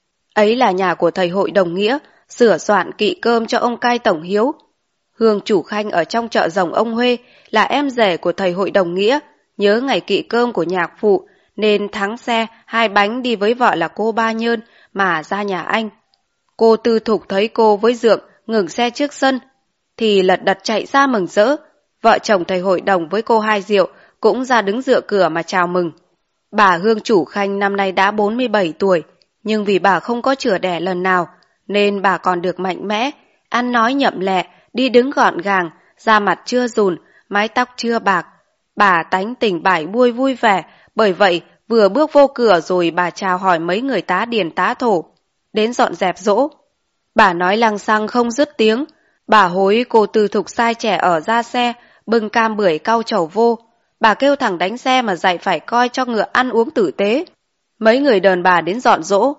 Ấy là nhà của thầy hội đồng nghĩa, sửa soạn kỵ cơm cho ông cai tổng hiếu. Hương chủ khanh ở trong chợ rồng ông Huê là em rể của thầy hội đồng nghĩa, nhớ ngày kỵ cơm của nhạc phụ, nên thắng xe 2 bánh đi với vợ là cô Ba Nhơn mà ra nhà anh. Cô Tư Thục thấy cô với Dượng ngừng xe trước sân, thì lật đật chạy ra mừng rỡ. Vợ chồng thầy hội đồng với cô Hai Diệu cũng ra đứng dựa cửa mà chào mừng. Bà Hương chủ khanh năm nay đã 47 tuổi, nhưng vì bà không có chữa đẻ lần nào, nên bà còn được mạnh mẽ, ăn nói nhậm lẹ, đi đứng gọn gàng, da mặt chưa rùn, mái tóc chưa bạc. Bà tánh tỉnh bải buôi vui vẻ, bởi vậy vừa bước vô cửa rồi bà chào hỏi mấy người tá điền tá thổ, đến dọn dẹp dỗ. Bà nói lăng xăng không dứt tiếng, bà hối cô Tư Thục sai trẻ ở ra xe, bưng cam bưởi cau chầu vô. Bà kêu thằng đánh xe mà dạy phải coi cho ngựa ăn uống tử tế. Mấy người đờn bà đến dọn dỗ.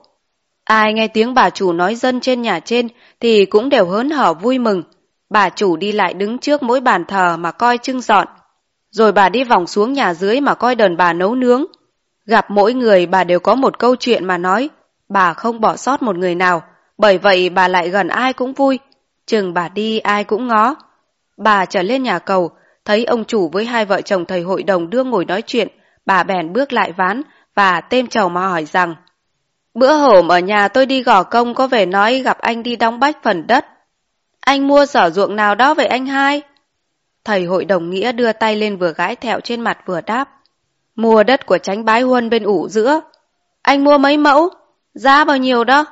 Ai nghe tiếng bà chủ nói dân trên nhà trên thì cũng đều hớn hở vui mừng. Bà chủ đi lại đứng trước mỗi bàn thờ mà coi trưng dọn. Rồi bà đi vòng xuống nhà dưới mà coi đờn bà nấu nướng. Gặp mỗi người bà đều có một câu chuyện mà nói. Bà không bỏ sót một người nào, bởi vậy bà lại gần ai cũng vui. Chừng bà đi ai cũng ngó. Bà trở lên nhà cầu, thấy ông chủ với 2 vợ chồng thầy hội đồng đương ngồi nói chuyện, bà bèn bước lại ván và têm chầu mà hỏi rằng: Bữa hổm ở nhà tôi đi gò công có về nói gặp anh đi đóng bách phần đất. Anh mua sở ruộng nào đó vậy anh hai? Thầy hội đồng nghĩa đưa tay lên vừa gãi thẹo trên mặt vừa đáp: Mua đất của Chánh Bái Huân bên ủ giữa. Anh mua mấy mẫu? Giá bao nhiêu đó?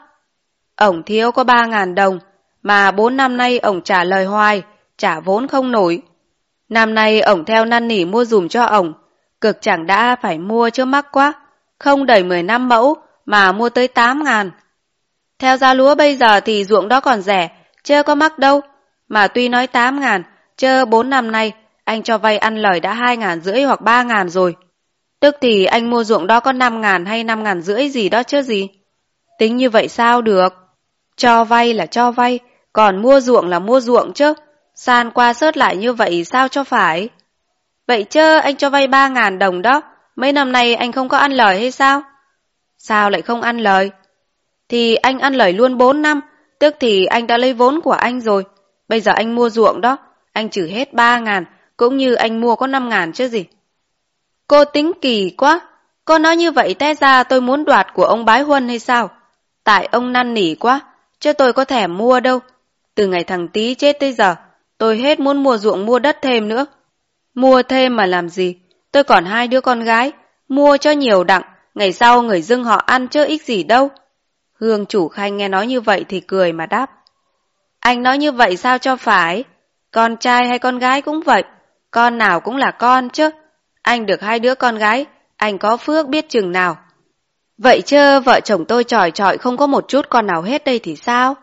Ổng thiếu có 3.000 đồng, mà 4 năm nay ổng trả lời hoài, trả vốn không nổi. Năm nay ổng theo năn nỉ mua dùm cho ổng, cực chẳng đã phải mua chứ mắc quá, không đầy 15 mẫu mà mua tới 8.000. Theo giá lúa bây giờ thì ruộng đó còn rẻ, chớ có mắc đâu, mà tuy nói 8.000, chớ 4 năm nay anh cho vay ăn lời đã 2.500 hoặc 3.000 rồi. Tức thì anh mua ruộng đó có 5.000 hay 5.500 gì đó chứ gì. Tính như vậy sao được? Cho vay là cho vay, còn mua ruộng là mua ruộng chứ. San qua sớt lại như vậy sao cho phải? Vậy chứ anh cho vay 3.000 đồng đó, mấy năm nay anh không có ăn lời hay sao? Sao lại không ăn lời? Thì anh ăn lời luôn 4 năm, tức thì anh đã lấy vốn của anh rồi. Bây giờ anh mua ruộng đó, anh trừ hết 3.000, cũng như anh mua có 5.000 chứ gì. Cô tính kỳ quá, cô nói như vậy té ra tôi muốn đoạt của ông Bái Huân hay sao? Tại ông năn nỉ quá, chứ tôi có thèm mua đâu. Từ ngày thằng Tý chết tới giờ, tôi hết muốn mua ruộng mua đất thêm nữa. Mua thêm mà làm gì? Tôi còn 2 đứa con gái, mua cho nhiều đặng, ngày sau người dưng họ ăn chứ ích gì đâu. Hương chủ khanh nghe nói như vậy thì cười mà đáp: Anh nói như vậy sao cho phải? Con trai hay con gái cũng vậy, con nào cũng là con chứ. Anh được 2 đứa con gái, anh có phước biết chừng nào. Vậy chứ vợ chồng tôi chòi chọi không có một chút con nào hết đây thì sao?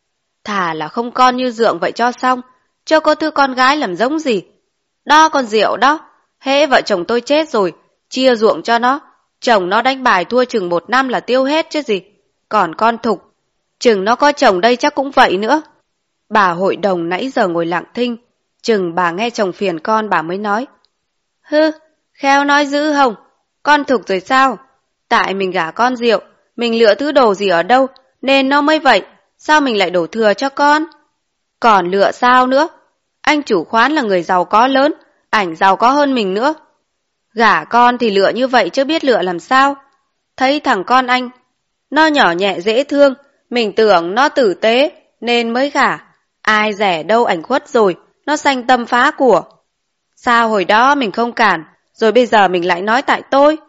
Thà là không con như Dượng vậy cho xong, chứ có thứ con gái làm giống gì. Đó con Diệu đó, hễ vợ chồng tôi chết rồi, chia ruộng cho nó, chồng nó đánh bài thua chừng 1 năm là tiêu hết chứ gì. Còn con Thục, chừng nó có chồng đây chắc cũng vậy nữa. Bà hội đồng nãy giờ ngồi lặng thinh, chừng bà nghe chồng phiền con bà mới nói: Hư, khéo nói dữ hông, con Thục rồi sao? Tại mình gả con Diệu, mình lựa thứ đồ gì ở đâu, nên nó mới vậy, sao mình lại đổ thừa cho con? Còn lựa sao nữa? Anh chủ khoán là người giàu có lớn, ảnh giàu có hơn mình nữa. Gả con thì lựa như vậy chứ biết lựa làm sao? Thấy thằng con anh, nó nhỏ nhẹ dễ thương, mình tưởng nó tử tế, nên mới gả. Ai rẻ đâu ảnh khuất rồi, nó sanh tâm phá của. Sao hồi đó mình không cản, rồi bây giờ mình lại nói tại tôi?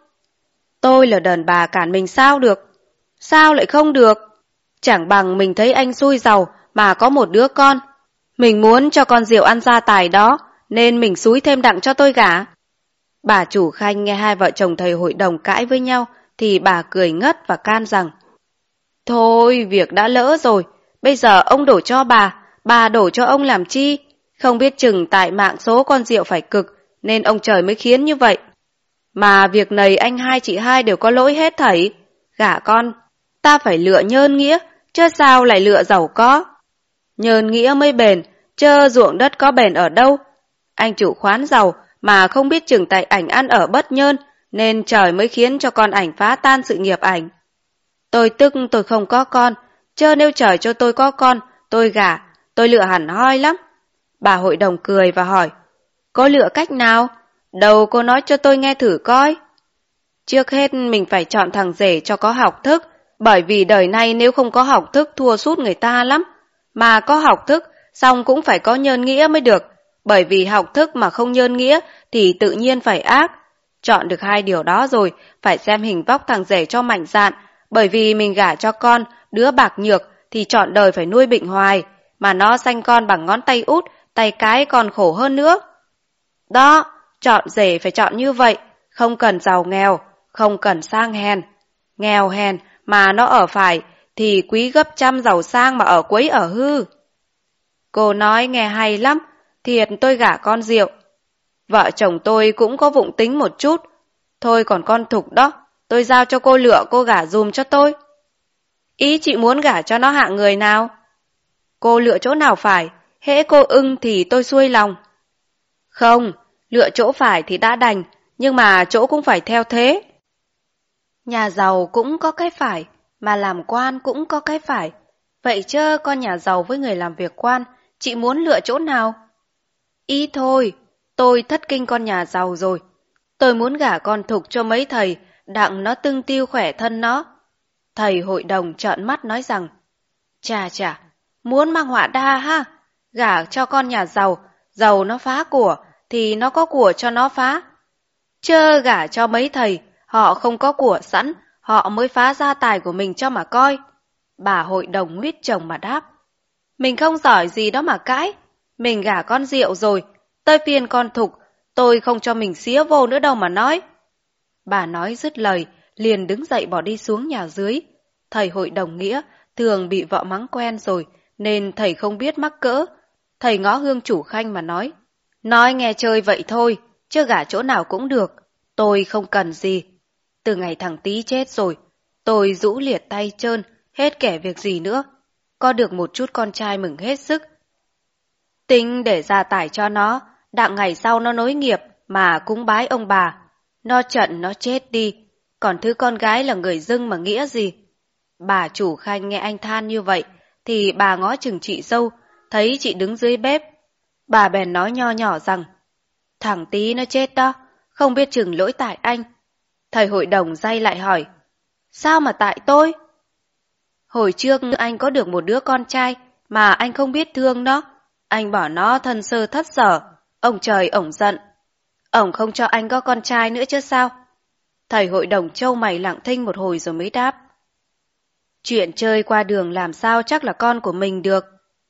Tôi là đàn bà cản mình sao được? Sao lại không được? Chẳng bằng mình thấy anh xui giàu mà có một đứa con. Mình muốn cho con Diệu ăn gia tài đó, nên mình xúi thêm đặng cho tôi gả. Bà chủ khanh nghe 2 vợ chồng thầy hội đồng cãi với nhau, thì bà cười ngất và can rằng: Thôi, việc đã lỡ rồi, bây giờ ông đổ cho bà đổ cho ông làm chi? Không biết chừng tại mạng số con Diệu phải cực, nên ông trời mới khiến như vậy. Mà việc này anh hai chị hai đều có lỗi hết thảy. Gả con, ta phải lựa nhân nghĩa, chứ sao lại lựa giàu có. Nhân nghĩa mới bền, chơ ruộng đất có bền ở đâu. Anh chủ khoán giàu mà không biết chừng tại ảnh ăn ở bất nhơn, nên trời mới khiến cho con ảnh phá tan sự nghiệp ảnh. Tôi tức tôi không có con, chơ nếu trời cho tôi có con, tôi gả, tôi lựa hẳn hoi lắm. Bà hội đồng cười và hỏi, cô lựa cách nào? Đâu cô nói cho tôi nghe thử coi. Trước hết mình phải chọn thằng rể cho có học thức, bởi vì đời nay nếu không có học thức thua sút người ta lắm. Mà có học thức, xong cũng phải có nhân nghĩa mới được, bởi vì học thức mà không nhân nghĩa thì tự nhiên phải ác. Chọn được hai điều đó rồi, phải xem hình vóc thằng rể cho mạnh dạn, bởi vì mình gả cho con, đứa bạc nhược thì trọn đời phải nuôi bệnh hoài, mà nó sanh con bằng ngón tay út, tay cái còn khổ hơn nữa. Đó, chọn rể phải chọn như vậy, không cần giàu nghèo, không cần sang hèn. Nghèo hèn mà nó ở phải, thì quý gấp trăm giàu sang mà ở quấy ở hư. Cô nói nghe hay lắm, thiệt tôi gả con rượu. Vợ chồng tôi cũng có vụng tính một chút. Thôi còn con Thục đó, tôi giao cho cô lựa cô gả dùm cho tôi. Ý chị muốn gả cho nó hạng người nào? Cô lựa chỗ nào phải, hễ cô ưng thì tôi xuôi lòng. Không, lựa chỗ phải thì đã đành, nhưng mà chỗ cũng phải theo thế. Nhà giàu cũng có cái phải, mà làm quan cũng có cái phải. Vậy chứ con nhà giàu với người làm việc quan, chị muốn lựa chỗ nào? Ý thôi, tôi thất kinh con nhà giàu rồi. Tôi muốn gả con Thục cho mấy thầy, đặng nó tưng tiêu khỏe thân nó. Thầy hội đồng trợn mắt nói rằng, chà chà, muốn mang họa đa ha, gả cho con nhà giàu, giàu nó phá của, thì nó có của cho nó phá. Chơ gả cho mấy thầy, họ không có của sẵn, họ mới phá gia tài của mình cho mà coi. Bà hội đồng nguyết chồng mà đáp, mình không giỏi gì đó mà cãi, mình gả con rượu rồi, tới phiên con Thục, tôi không cho mình xía vô nữa đâu mà nói. Bà nói dứt lời, liền đứng dậy bỏ đi xuống nhà dưới. Thầy hội đồng nghĩa, thường bị vợ mắng quen rồi, nên thầy không biết mắc cỡ. Thầy ngó Hương chủ Khanh mà nói nghe chơi vậy thôi, chứ gả chỗ nào cũng được, tôi không cần gì. Từ ngày thằng Tý chết rồi, tôi rũ liệt tay trơn, hết kẻ việc gì nữa. Có được một chút con trai mừng hết sức. Tính để gia tài cho nó, đặng ngày sau nó nối nghiệp mà cúng bái ông bà. Nó trận nó chết đi, còn thứ con gái là người dưng mà nghĩa gì. Bà chủ Khanh nghe anh than như vậy, thì bà ngó chừng chị dâu, thấy chị đứng dưới bếp. Bà bèn nói nho nhỏ rằng, thằng Tý nó chết đó, không biết chừng lỗi tại anh. Thầy hội đồng day lại hỏi, sao mà tại tôi? Hồi trước anh có được một đứa con trai mà anh không biết thương nó, anh bỏ nó thân sơ thất sở, ông trời ổng giận. Ổng không cho anh có con trai nữa chứ sao? Thầy hội đồng trâu mày lặng thinh một hồi rồi mới đáp. Chuyện chơi qua đường làm sao chắc là con của mình được.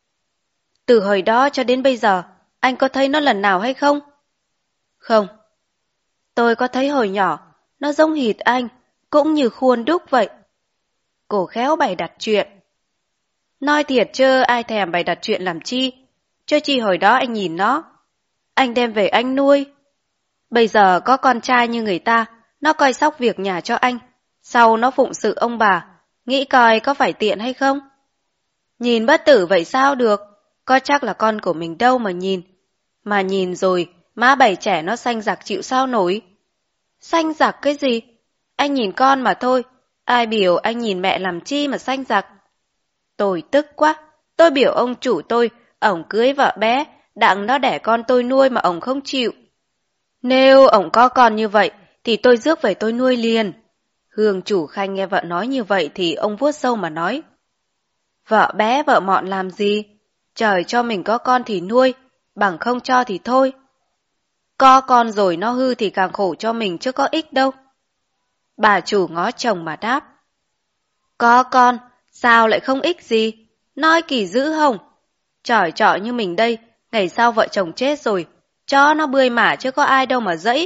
Từ hồi đó cho đến bây giờ, anh có thấy nó lần nào hay không? Không. Tôi có thấy hồi nhỏ, nó giống hệt anh, cũng như khuôn đúc vậy. Cô khéo bày đặt chuyện. Nói thiệt chứ ai thèm bày đặt chuyện làm chi, chứ chi hồi đó anh nhìn nó. Anh đem về anh nuôi. Bây giờ có con trai như người ta, nó coi sóc việc nhà cho anh, sau nó phụng sự ông bà, nghĩ coi có phải tiện hay không? Nhìn bất tử vậy sao được, có chắc là con của mình đâu mà nhìn. Mà nhìn rồi, má bầy trẻ nó sanh giặc chịu sao nổi. Sanh giặc cái gì? Anh nhìn con mà thôi, ai biểu anh nhìn mẹ làm chi mà sanh giặc. Tôi tức quá, tôi biểu ông chủ tôi, ổng cưới vợ bé, đặng nó đẻ con tôi nuôi mà ổng không chịu. Nếu ổng có con như vậy, thì tôi rước về tôi nuôi liền. Hương chủ Khanh nghe vợ nói như vậy thì ông vuốt râu mà nói. Vợ bé vợ mọn làm gì? Trời cho mình có con thì nuôi, bằng không cho thì thôi. Có con rồi nó hư thì càng khổ cho mình chứ có ích đâu. Bà chủ ngó chồng mà đáp. Có con, sao lại không ích gì? Nói kỳ dữ không? Trời trọi như mình đây, ngày sau vợ chồng chết rồi, cho nó bươi mả chứ có ai đâu mà dẫy.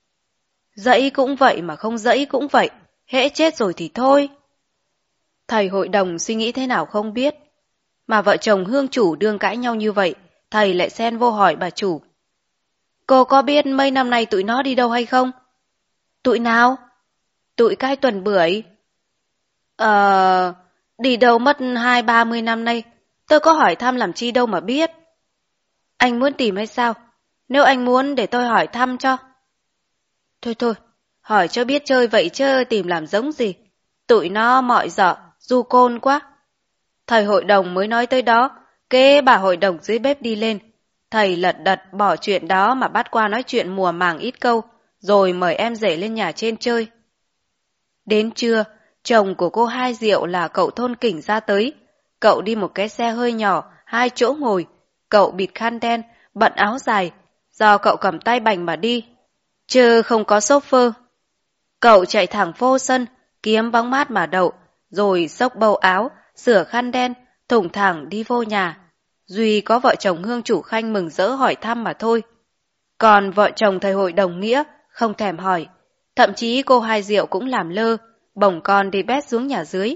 Dẫy cũng vậy mà không dẫy cũng vậy, hễ chết rồi thì thôi. Thầy hội đồng suy nghĩ thế nào không biết. Mà vợ chồng Hương chủ đương cãi nhau như vậy, thầy lại xen vô hỏi bà chủ. Cô có biết mấy năm nay tụi nó đi đâu hay không? Tụi nào? Tụi cái tuần bưởi. Đi đâu mất 20-30 năm nay, tôi có hỏi thăm làm chi đâu mà biết. Anh muốn tìm hay sao? Nếu anh muốn để tôi hỏi thăm cho. Thôi thôi, hỏi cho biết chơi vậy chứ tìm làm giống gì. Tụi nó mọi dở, du côn quá. Thầy hội đồng mới nói tới đó, kế bà hội đồng dưới bếp đi lên. Thầy lật đật bỏ chuyện đó mà bắt qua nói chuyện mùa màng ít câu, rồi mời em rể lên nhà trên chơi. Đến trưa, chồng của cô Hai Diệu là cậu Thôn Kỉnh ra tới. Cậu đi một cái xe hơi nhỏ, 2 chỗ ngồi. Cậu bịt khăn đen, bận áo dài, do cậu cầm tay bành mà đi. Chứ không có chauffeur. Cậu chạy thẳng vô sân, kiếm bóng mát mà đậu, rồi xốc bầu áo, sửa khăn đen, thủng thẳng đi vô nhà. Duy có vợ chồng Hương chủ Khanh mừng rỡ hỏi thăm mà thôi. Còn vợ chồng thầy hội đồng Nghĩa không thèm hỏi. Thậm chí cô Hai Diệu cũng làm lơ, bồng con đi bét xuống nhà dưới.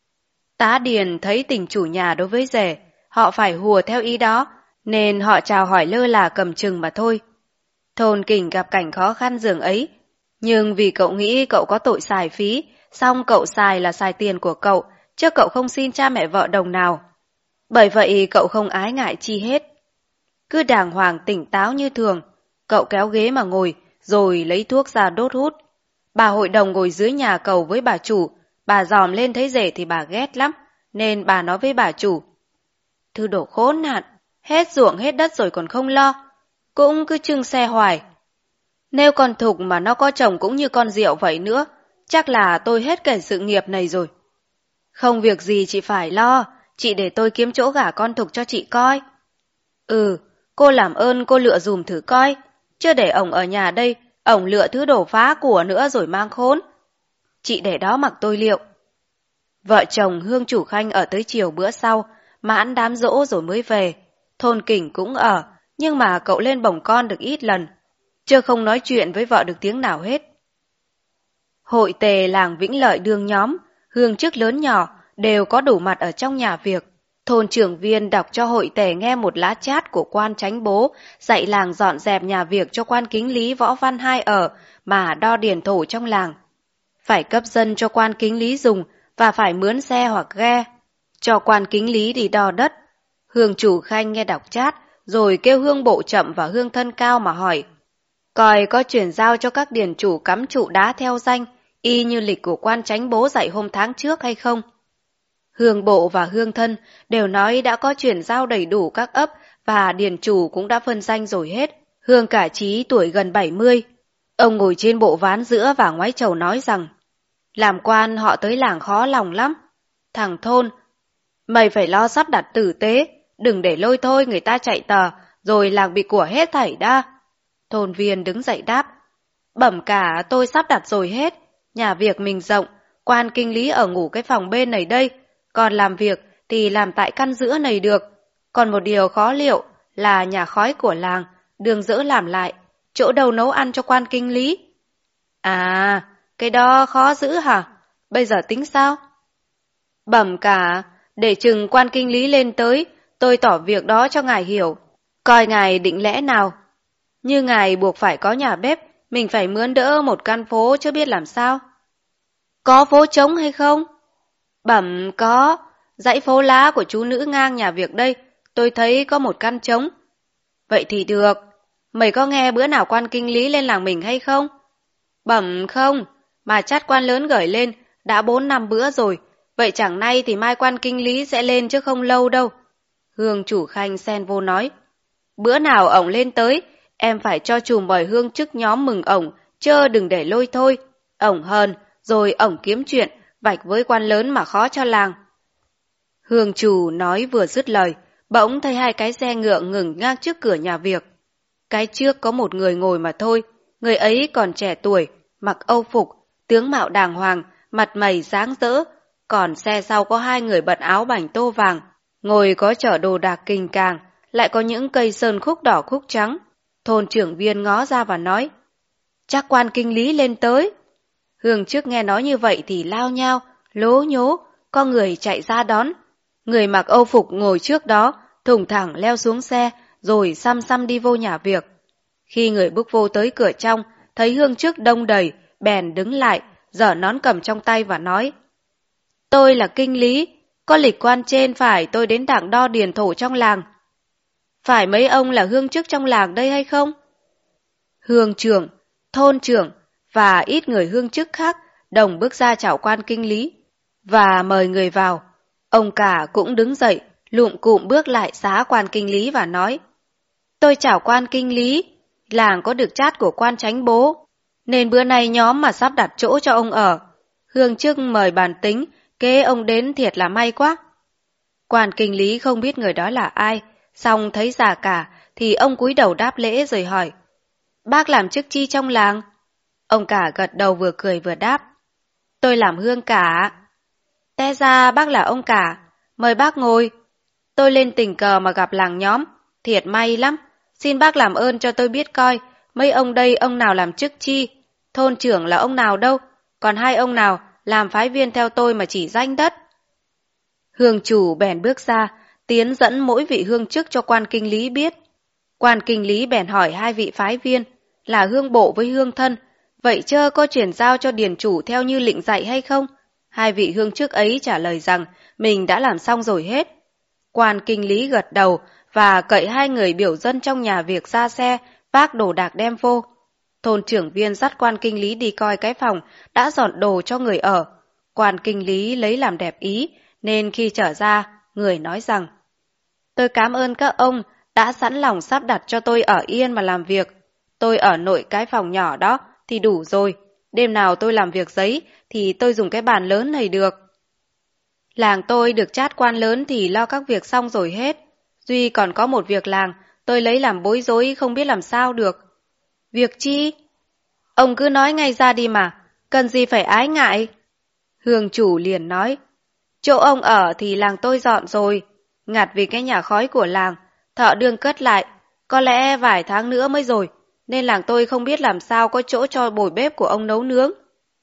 Tá Điền thấy tình chủ nhà đối với rể, họ phải hùa theo ý đó, nên họ chào hỏi lơ là cầm chừng mà thôi. Thôn Kỉnh gặp cảnh khó khăn giường ấy, nhưng vì cậu nghĩ cậu có tội xài phí, xong cậu xài là xài tiền của cậu, chứ cậu không xin cha mẹ vợ đồng nào. Bởi vậy cậu không ái ngại chi hết. Cứ đàng hoàng tỉnh táo như thường, cậu kéo ghế mà ngồi, rồi lấy thuốc ra đốt hút. Bà hội đồng ngồi dưới nhà cầu với bà chủ, bà dòm lên thấy rể thì bà ghét lắm, nên bà nói với bà chủ. Thứ đồ khốn nạn, hết ruộng hết đất rồi còn không lo, cũng cứ trưng xe hoài. Nếu con Thục mà nó có chồng cũng như con Diệu vậy nữa, chắc là tôi hết kể sự nghiệp này rồi. Không việc gì chị phải lo, chị để tôi kiếm chỗ gả con Thục cho chị coi. Ừ, cô làm ơn cô lựa dùm thử coi, chứ để ổng ở nhà đây, ổng lựa thứ đổ phá của nữa rồi mang khốn. Chị để đó mặc tôi liệu. Vợ chồng Hương chủ Khanh ở tới chiều bữa sau, mãn đám dỗ rồi mới về. Thôn Kỉnh cũng ở, nhưng mà cậu lên bồng con được ít lần, chưa không nói chuyện với vợ được tiếng nào hết. Hội tề làng Vĩnh Lợi đương nhóm, hương chức lớn nhỏ đều có đủ mặt ở trong nhà việc. Thôn trưởng viên đọc cho hội tề nghe một lá chát của quan chánh bố, dạy làng dọn dẹp nhà việc cho quan kính lý Võ Văn Hai ở, mà đo điền thổ trong làng. Phải cấp dân cho quan kính lý dùng, và phải mướn xe hoặc ghe, cho quan kính lý đi đo đất. Hương chủ Khanh nghe đọc chát, rồi kêu Hương bộ chậm và Hương thân cao mà hỏi. Coi có chuyển giao cho các điền chủ cắm trụ đá theo danh, y như lịch của quan chánh bố dạy hôm tháng trước hay không? Hương bộ và Hương thân đều nói đã có chuyển giao đầy đủ các ấp và điền chủ cũng đã phân danh rồi hết. Hương cả Chí tuổi gần 70. Ông ngồi trên bộ ván giữa và ngoái trầu nói rằng, làm quan họ tới làng khó lòng lắm. Thằng Thôn, mày phải lo sắp đặt tử tế, đừng để lôi thôi người ta chạy tờ, rồi làng bị của hết thảy đa. Thôn viên đứng dậy đáp, bẩm cả tôi sắp đặt rồi hết, nhà việc mình rộng, quan kinh lý ở ngủ cái phòng bên này đây, còn làm việc thì làm tại căn giữa này được. Còn một điều khó liệu là nhà khói của làng, đường dỡ làm lại, chỗ đâu nấu ăn cho quan kinh lý. À, cái đó khó giữ hả? Bây giờ tính sao? Bẩm cả, để chừng quan kinh lý lên tới, tôi tỏ việc đó cho ngài hiểu. Coi ngài định lẽ nào? Như ngài buộc phải có nhà bếp, mình phải mướn đỡ một căn phố chứ biết làm sao. Có phố trống hay không? Bẩm có, dãy phố lá của chú nữ ngang nhà việc đây, tôi thấy có một căn trống. Vậy thì được, mày có nghe bữa nào quan kinh lý lên làng mình hay không? Bẩm không, mà chát quan lớn gửi lên, đã 4-5 bữa rồi, vậy chẳng nay thì mai quan kinh lý sẽ lên chứ không lâu đâu. Hương chủ Khanh xen vô nói, bữa nào ổng lên tới, em phải cho chùm bòi hương chức nhóm mừng ổng, chớ đừng để lôi thôi. Ổng hờn, rồi ổng kiếm chuyện, vạch với quan lớn mà khó cho làng. Hương chủ nói vừa dứt lời, bỗng thấy 2 cái xe ngựa ngừng ngang trước cửa nhà việc. Cái trước có một người ngồi mà thôi, người ấy còn trẻ tuổi, mặc âu phục, tướng mạo đàng hoàng, mặt mày sáng rỡ. Còn xe sau có 2 người bận áo bảnh tô vàng, ngồi có chở đồ đạc kình càng, lại có những cây sơn khúc đỏ khúc trắng. Thôn trưởng viên ngó ra và nói, chắc quan kinh lý lên tới. Hương trước nghe nói như vậy thì lao nhao, lố nhố, có người chạy ra đón. Người mặc âu phục ngồi trước đó, thùng thẳng leo xuống xe, rồi xăm xăm đi vô nhà việc. Khi người bước vô tới cửa trong, thấy Hương trước đông đầy, bèn đứng lại, giở nón cầm trong tay và nói, tôi là kinh lý, có lịch quan trên phải tôi đến đảng đo điền thổ trong làng. phải mấy ông là hương chức trong làng đây hay không? Hương trưởng, thôn trưởng và ít người hương chức khác đồng bước ra chào quan kinh lý và mời người vào. Ông cả cũng đứng dậy, lụm cụm bước lại xá quan kinh lý và nói: Tôi chào quan kinh lý, làng có được chát của quan chánh bố, nên bữa nay nhóm mà sắp đặt chỗ cho ông ở. Hương chức mời bàn tính, kế ông đến thiệt là may quá. Quan kinh lý không biết người đó là ai, xong thấy già cả thì ông cúi đầu đáp lễ rồi hỏi: Bác làm chức chi trong làng? Ông cả gật đầu vừa cười vừa đáp: Tôi làm hương cả. Té ra bác là ông cả, mời bác ngồi. Tôi lên tình cờ mà gặp làng nhóm, thiệt may lắm. Xin bác làm ơn cho tôi biết coi, mấy ông đây ông nào làm chức chi, thôn trưởng là ông nào đâu, còn hai ông nào làm phái viên theo tôi mà chỉ danh đất. Hương chủ bèn bước ra, tiến dẫn mỗi vị hương chức cho quan kinh lý biết. Quan kinh lý bèn hỏi hai vị phái viên, là hương bộ với hương thân, vậy chớ có chuyển giao cho điền chủ theo như lệnh dạy hay không? Hai vị hương chức ấy trả lời rằng mình đã làm xong rồi hết. Quan kinh lý gật đầu và cậy hai người biểu dân trong nhà việc ra xe, vác đồ đạc đem vô. Thôn trưởng viên dắt quan kinh lý đi coi cái phòng đã dọn đồ cho người ở. Quan kinh lý lấy làm đẹp ý, nên khi trở ra, người nói rằng: Tôi cảm ơn các ông đã sẵn lòng sắp đặt cho tôi ở yên mà làm việc. Tôi ở nội cái phòng nhỏ đó thì đủ rồi. Đêm nào tôi làm việc giấy thì tôi dùng cái bàn lớn này được. Làng tôi được chát quan lớn thì lo các việc xong rồi hết. Duy còn có một việc làng, tôi lấy làm bối rối không biết làm sao được. Việc chi? Ông cứ nói ngay ra đi mà, cần gì phải ái ngại? Hương chủ liền nói: Chỗ ông ở thì làng tôi dọn rồi, ngặt vì cái nhà khói của làng, thợ đương cất lại, có lẽ vài tháng nữa mới rồi, nên làng tôi không biết làm sao có chỗ cho bồi bếp của ông nấu nướng.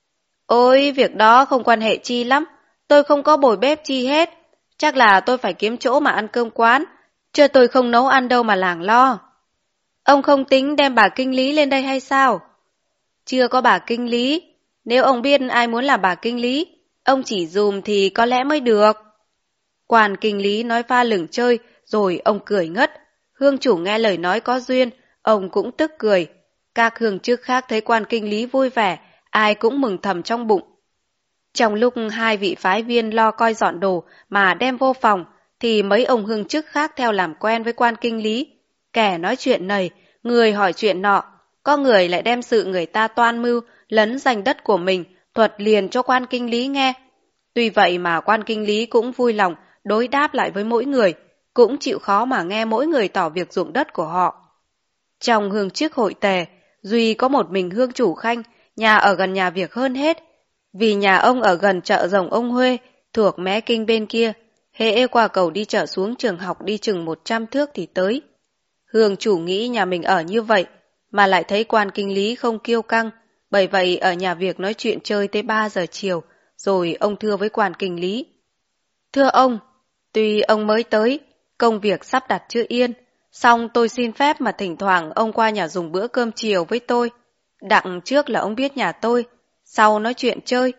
Ôi, việc đó không quan hệ chi lắm, tôi không có bồi bếp chi hết, chắc là tôi phải kiếm chỗ mà ăn cơm quán, chứ tôi không nấu ăn đâu mà làng lo. Ông không tính đem bà kinh lý lên đây hay sao? Chưa có bà kinh lý, nếu ông biết ai muốn làm bà kinh lý, ông chỉ dùm thì có lẽ mới được. Quan kinh lý nói pha lửng chơi, rồi ông cười ngất. Hương chủ nghe lời nói có duyên, ông cũng tức cười. Các hương chức khác thấy quan kinh lý vui vẻ, ai cũng mừng thầm trong bụng. Trong lúc hai vị phái viên lo coi dọn đồ mà đem vô phòng, thì mấy ông hương chức khác theo làm quen với quan kinh lý. Kẻ nói chuyện này, người hỏi chuyện nọ, có người lại đem sự người ta toan mưu, lấn giành đất của mình, thuật liền cho quan kinh lý nghe. Tuy vậy mà quan kinh lý cũng vui lòng đối đáp lại với mỗi người, cũng chịu khó mà nghe mỗi người tỏ việc ruộng đất của họ. Trong hương chức hội tề, duy có một mình hương chủ Khanh, nhà ở gần nhà việc hơn hết, vì nhà ông ở gần chợ rồng ông Huê, thuộc mé kinh bên kia, hễ qua cầu đi chợ xuống trường học đi chừng 100 thước thì tới. Hương chủ nghĩ nhà mình ở như vậy, mà lại thấy quan kinh lý không kiêu căng, bởi vậy ở nhà việc nói chuyện chơi tới 3 giờ chiều, rồi ông thưa với quan kinh lý: Thưa ông, tuy ông mới tới, công việc sắp đặt chưa yên, song tôi xin phép mà thỉnh thoảng ông qua nhà dùng bữa cơm chiều với tôi. Đặng trước là ông biết nhà tôi, sau nói chuyện chơi.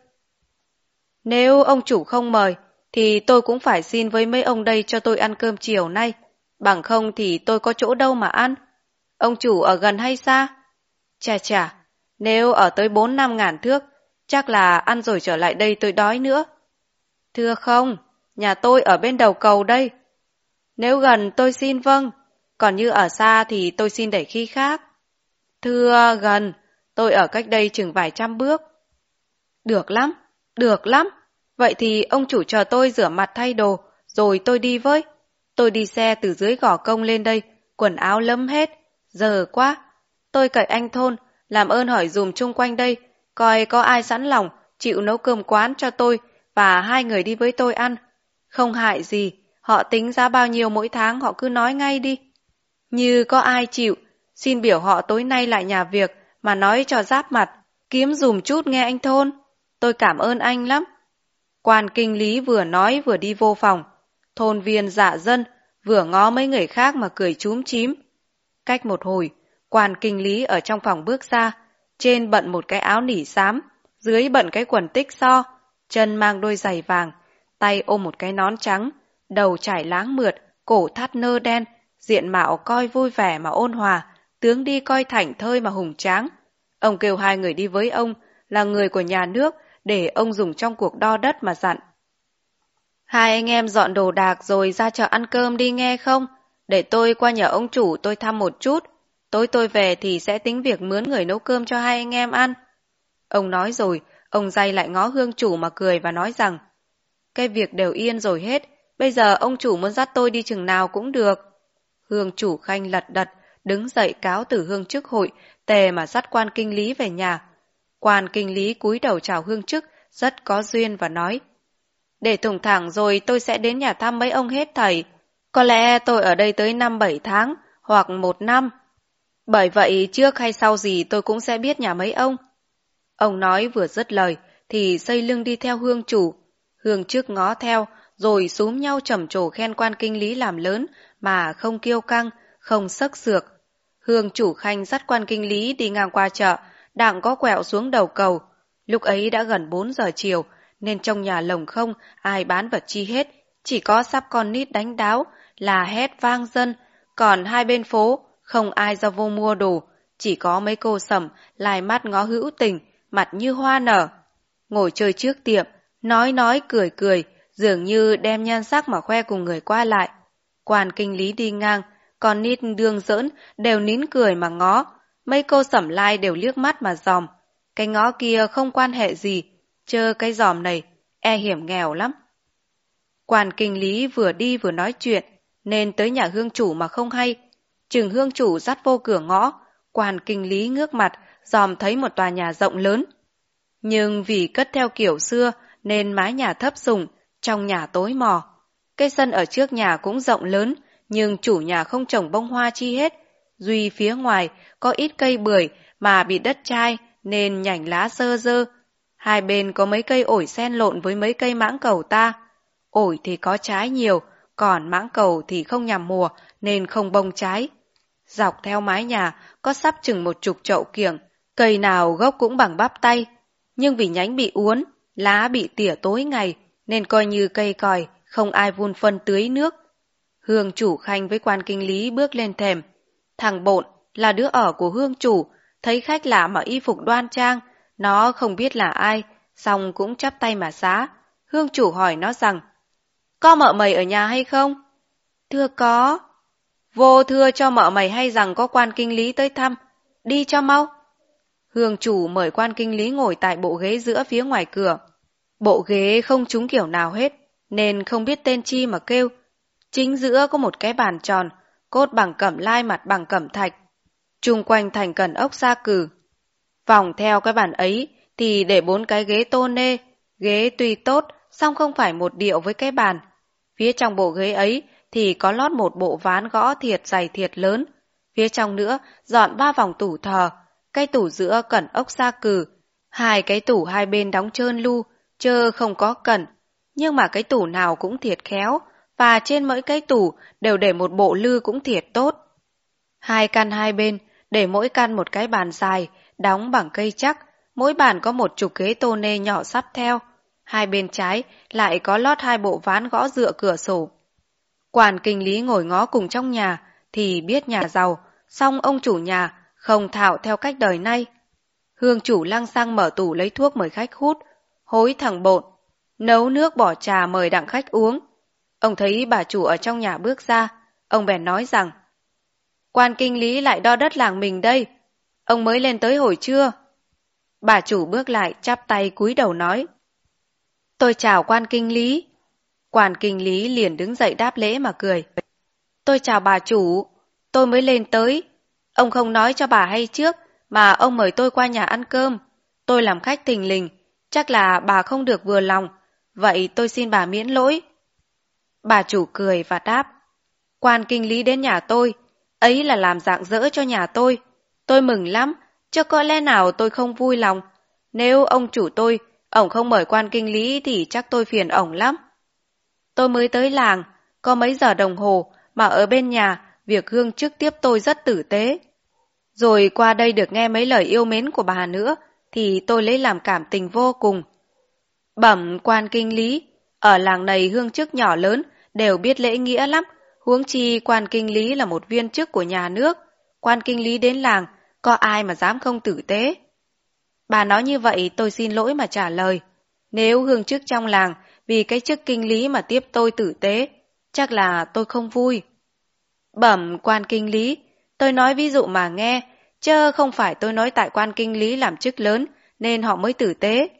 Nếu ông chủ không mời, thì tôi cũng phải xin với mấy ông đây cho tôi ăn cơm chiều nay, bằng không thì tôi có chỗ đâu mà ăn. Ông chủ ở gần hay xa? Chà chà, nếu ở tới 4-5 ngàn thước, chắc là ăn rồi trở lại đây tôi đói nữa. Thưa không, nhà tôi ở bên đầu cầu đây. Nếu gần tôi xin vâng, còn như ở xa thì tôi xin để khi khác. Thưa gần, tôi ở cách đây chừng vài trăm bước. Được lắm, được lắm. Vậy thì ông chủ chờ tôi rửa mặt thay đồ, rồi tôi đi với. Tôi đi xe từ dưới gò công lên đây, quần áo lấm hết. Giờ quá. Tôi cậy anh thôn, làm ơn hỏi dùm chung quanh đây, coi có ai sẵn lòng, chịu nấu cơm quán cho tôi, và hai người đi với tôi ăn. Không hại gì, họ tính giá bao nhiêu mỗi tháng họ cứ nói ngay đi. Như có ai chịu, xin biểu họ tối nay lại nhà việc mà nói cho giáp mặt, kiếm dùm chút nghe anh thôn. Tôi cảm ơn anh lắm. Quan kinh lý vừa nói vừa đi vô phòng. Thôn viên dạ dân vừa ngó mấy người khác mà cười chúm chím. Cách một hồi, quan kinh lý ở trong phòng bước ra, trên bận một cái áo nỉ xám, dưới bận cái quần tích so, chân mang đôi giày vàng, tay ôm một cái nón trắng, đầu trải láng mượt, cổ thắt nơ đen, diện mạo coi vui vẻ mà ôn hòa, tướng đi coi thảnh thơi mà hùng tráng. Ông kêu hai người đi với ông, là người của nhà nước, để ông dùng trong cuộc đo đất mà dặn. Hai anh em dọn đồ đạc rồi ra chợ ăn cơm đi nghe không? Để tôi qua nhờ ông chủ tôi thăm một chút. Tối tôi về thì sẽ tính việc mướn người nấu cơm cho hai anh em ăn. Ông nói rồi, ông day lại ngó Hương chủ mà cười và nói rằng, cái việc đều yên rồi hết, bây giờ ông chủ muốn dắt tôi đi chừng nào cũng được. Hương chủ khanh lật đật, đứng dậy cáo từ hương chức hội, tề mà dắt quan kinh lý về nhà. Quan kinh lý cúi đầu chào hương chức, rất có duyên và nói, để thủng thẳng rồi tôi sẽ đến nhà thăm mấy ông hết thầy. Có lẽ tôi ở đây tới 5-7 tháng, hoặc 1 năm. Bởi vậy trước hay sau gì tôi cũng sẽ biết nhà mấy ông. Ông nói vừa dứt lời, thì xây lưng đi theo hương chủ. Hương chức ngó theo, rồi xúm nhau trầm trồ khen quan kinh lý làm lớn, mà không kiêu căng, không sấc sược. Hương chủ khanh dắt quan kinh lý đi ngang qua chợ, đặng có quẹo xuống đầu cầu. Lúc ấy đã gần 4 giờ chiều, nên trong nhà lồng không ai bán vật chi hết, chỉ có sắp con nít đánh đáo, là hét vang dân, còn hai bên phố không ai ra vô mua đồ, chỉ có mấy cô sẩm lai mắt ngó hữu tình, mặt như hoa nở. Ngồi chơi trước tiệm, nói cười cười, dường như đem nhan sắc mà khoe cùng người qua lại. Quan kinh lý đi ngang, con nít đương giỡn đều nín cười mà ngó, mấy cô sẩm lai đều liếc mắt mà dòm. Cái ngó kia không quan hệ gì, chơ cái dòm này, e hiểm nghèo lắm. Quan kinh lý vừa đi vừa nói chuyện, nên tới nhà hương chủ mà không hay. Chừng hương chủ dắt vô cửa ngõ, quan kinh lý ngước mặt, dòm thấy một tòa nhà rộng lớn. Nhưng vì cất theo kiểu xưa, nên mái nhà thấp sùng, trong nhà tối mò. Cây sân ở trước nhà cũng rộng lớn, nhưng chủ nhà không trồng bông hoa chi hết. Duy phía ngoài có ít cây bưởi mà bị đất chai nên nhảnh lá sơ dơ. Hai bên có mấy cây ổi xen lộn với mấy cây mãng cầu ta. Ổi thì có trái nhiều, còn mãng cầu thì không nhằm mùa nên không bông trái. Dọc theo mái nhà có sắp chừng 10 chậu kiểng, cây nào gốc cũng bằng bắp tay. Nhưng vì nhánh bị uốn, lá bị tỉa tối ngày, nên coi như cây còi, không ai vun phân tưới nước. Hương chủ khanh với quan kinh lý bước lên thềm. Thằng Bộn là đứa ở của hương chủ, thấy khách lạ mà y phục đoan trang, nó không biết là ai, xong cũng chắp tay mà xá. Hương chủ hỏi nó rằng, có mợ mày ở nhà hay không? Thưa có. Vô thưa cho mợ mày hay rằng có quan kinh lý tới thăm, đi cho mau. Hương chủ mời quan kinh lý ngồi tại bộ ghế giữa phía ngoài cửa. Bộ ghế không trúng kiểu nào hết, nên không biết tên chi mà kêu. Chính giữa có một cái bàn tròn, cốt bằng cẩm lai mặt bằng cẩm thạch. Chung quanh thành cần ốc sa cừ. Vòng theo cái bàn ấy thì để 4 cái ghế tô nê. Ghế tuy tốt, song không phải một điệu với cái bàn. Phía trong bộ ghế ấy thì có lót một bộ ván gõ thiệt dày thiệt lớn. Phía trong nữa dọn 3 vòng tủ thờ. Cái tủ giữa cẩn ốc sa cừ. 2 cái tủ hai bên đóng trơn lu, chơ không có cẩn. Nhưng mà cái tủ nào cũng thiệt khéo, và trên mỗi cái tủ đều để một bộ lư cũng thiệt tốt. 2 căn hai bên, để mỗi căn một cái bàn dài, đóng bằng cây chắc, mỗi bàn có 10 ghế tô nê nhỏ sắp theo. Hai bên trái lại có lót 2 bộ ván gõ dựa cửa sổ. Quan kinh lý ngồi ngó cùng trong nhà, thì biết nhà giàu, song ông chủ nhà không thạo theo cách đời nay. Hương chủ lăng xăng mở tủ lấy thuốc mời khách hút, hối thằng Bộn, nấu nước bỏ trà mời đặng khách uống. Ông thấy bà chủ ở trong nhà bước ra, ông bèn nói rằng, quan kinh lý lại đo đất làng mình đây, ông mới lên tới hồi trưa. Bà chủ bước lại chắp tay cúi đầu nói, tôi chào quan kinh lý. Quan kinh lý liền đứng dậy đáp lễ mà cười, tôi chào bà chủ, tôi mới lên tới. Ông không nói cho bà hay trước, mà ông mời tôi qua nhà ăn cơm. Tôi làm khách thình lình, chắc là bà không được vừa lòng, vậy tôi xin bà miễn lỗi. Bà chủ cười và đáp, quan kinh lý đến nhà tôi, ấy là làm rạng rỡ cho nhà tôi mừng lắm, chứ có lẽ nào tôi không vui lòng. Nếu ông chủ tôi, ổng không mời quan kinh lý thì chắc tôi phiền ổng lắm. Tôi mới tới làng, có mấy giờ đồng hồ, mà ở bên nhà, việc hương chức tiếp tôi rất tử tế. Rồi qua đây được nghe mấy lời yêu mến của bà nữa, thì tôi lấy làm cảm tình vô cùng. Bẩm quan kinh lý, ở làng này hương chức nhỏ lớn đều biết lễ nghĩa lắm, Huống chi quan kinh lý là một viên chức của nhà nước, quan kinh lý đến làng, có ai mà dám không tử tế. Bà nói như vậy tôi xin lỗi mà trả lời. Nếu hương chức trong làng vì cái chức kinh lý mà tiếp tôi tử tế, chắc là tôi không vui. Bẩm quan kinh lý, tôi nói ví dụ mà nghe, chứ không phải tôi nói tại quan kinh lý làm chức lớn nên họ mới tử tế.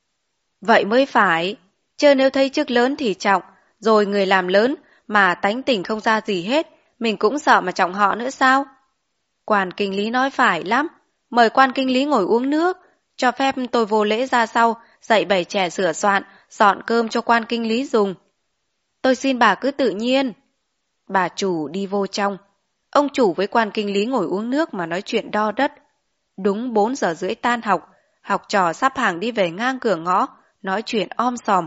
Vậy mới phải, chứ nếu thấy chức lớn thì trọng, rồi người làm lớn mà tánh tình không ra gì hết, mình cũng sợ mà trọng họ nữa sao? Quan kinh lý nói phải lắm, mời quan kinh lý ngồi uống nước, cho phép tôi vô lễ ra sau, dạy bày trẻ sửa soạn, dọn cơm cho quan kinh lý dùng. Tôi xin bà cứ tự nhiên. Bà chủ đi vô trong. Ông chủ với quan kinh lý ngồi uống nước mà nói chuyện đo đất. Đúng 4 giờ rưỡi tan học, học trò sắp hàng đi về ngang cửa ngõ, nói chuyện om sòm.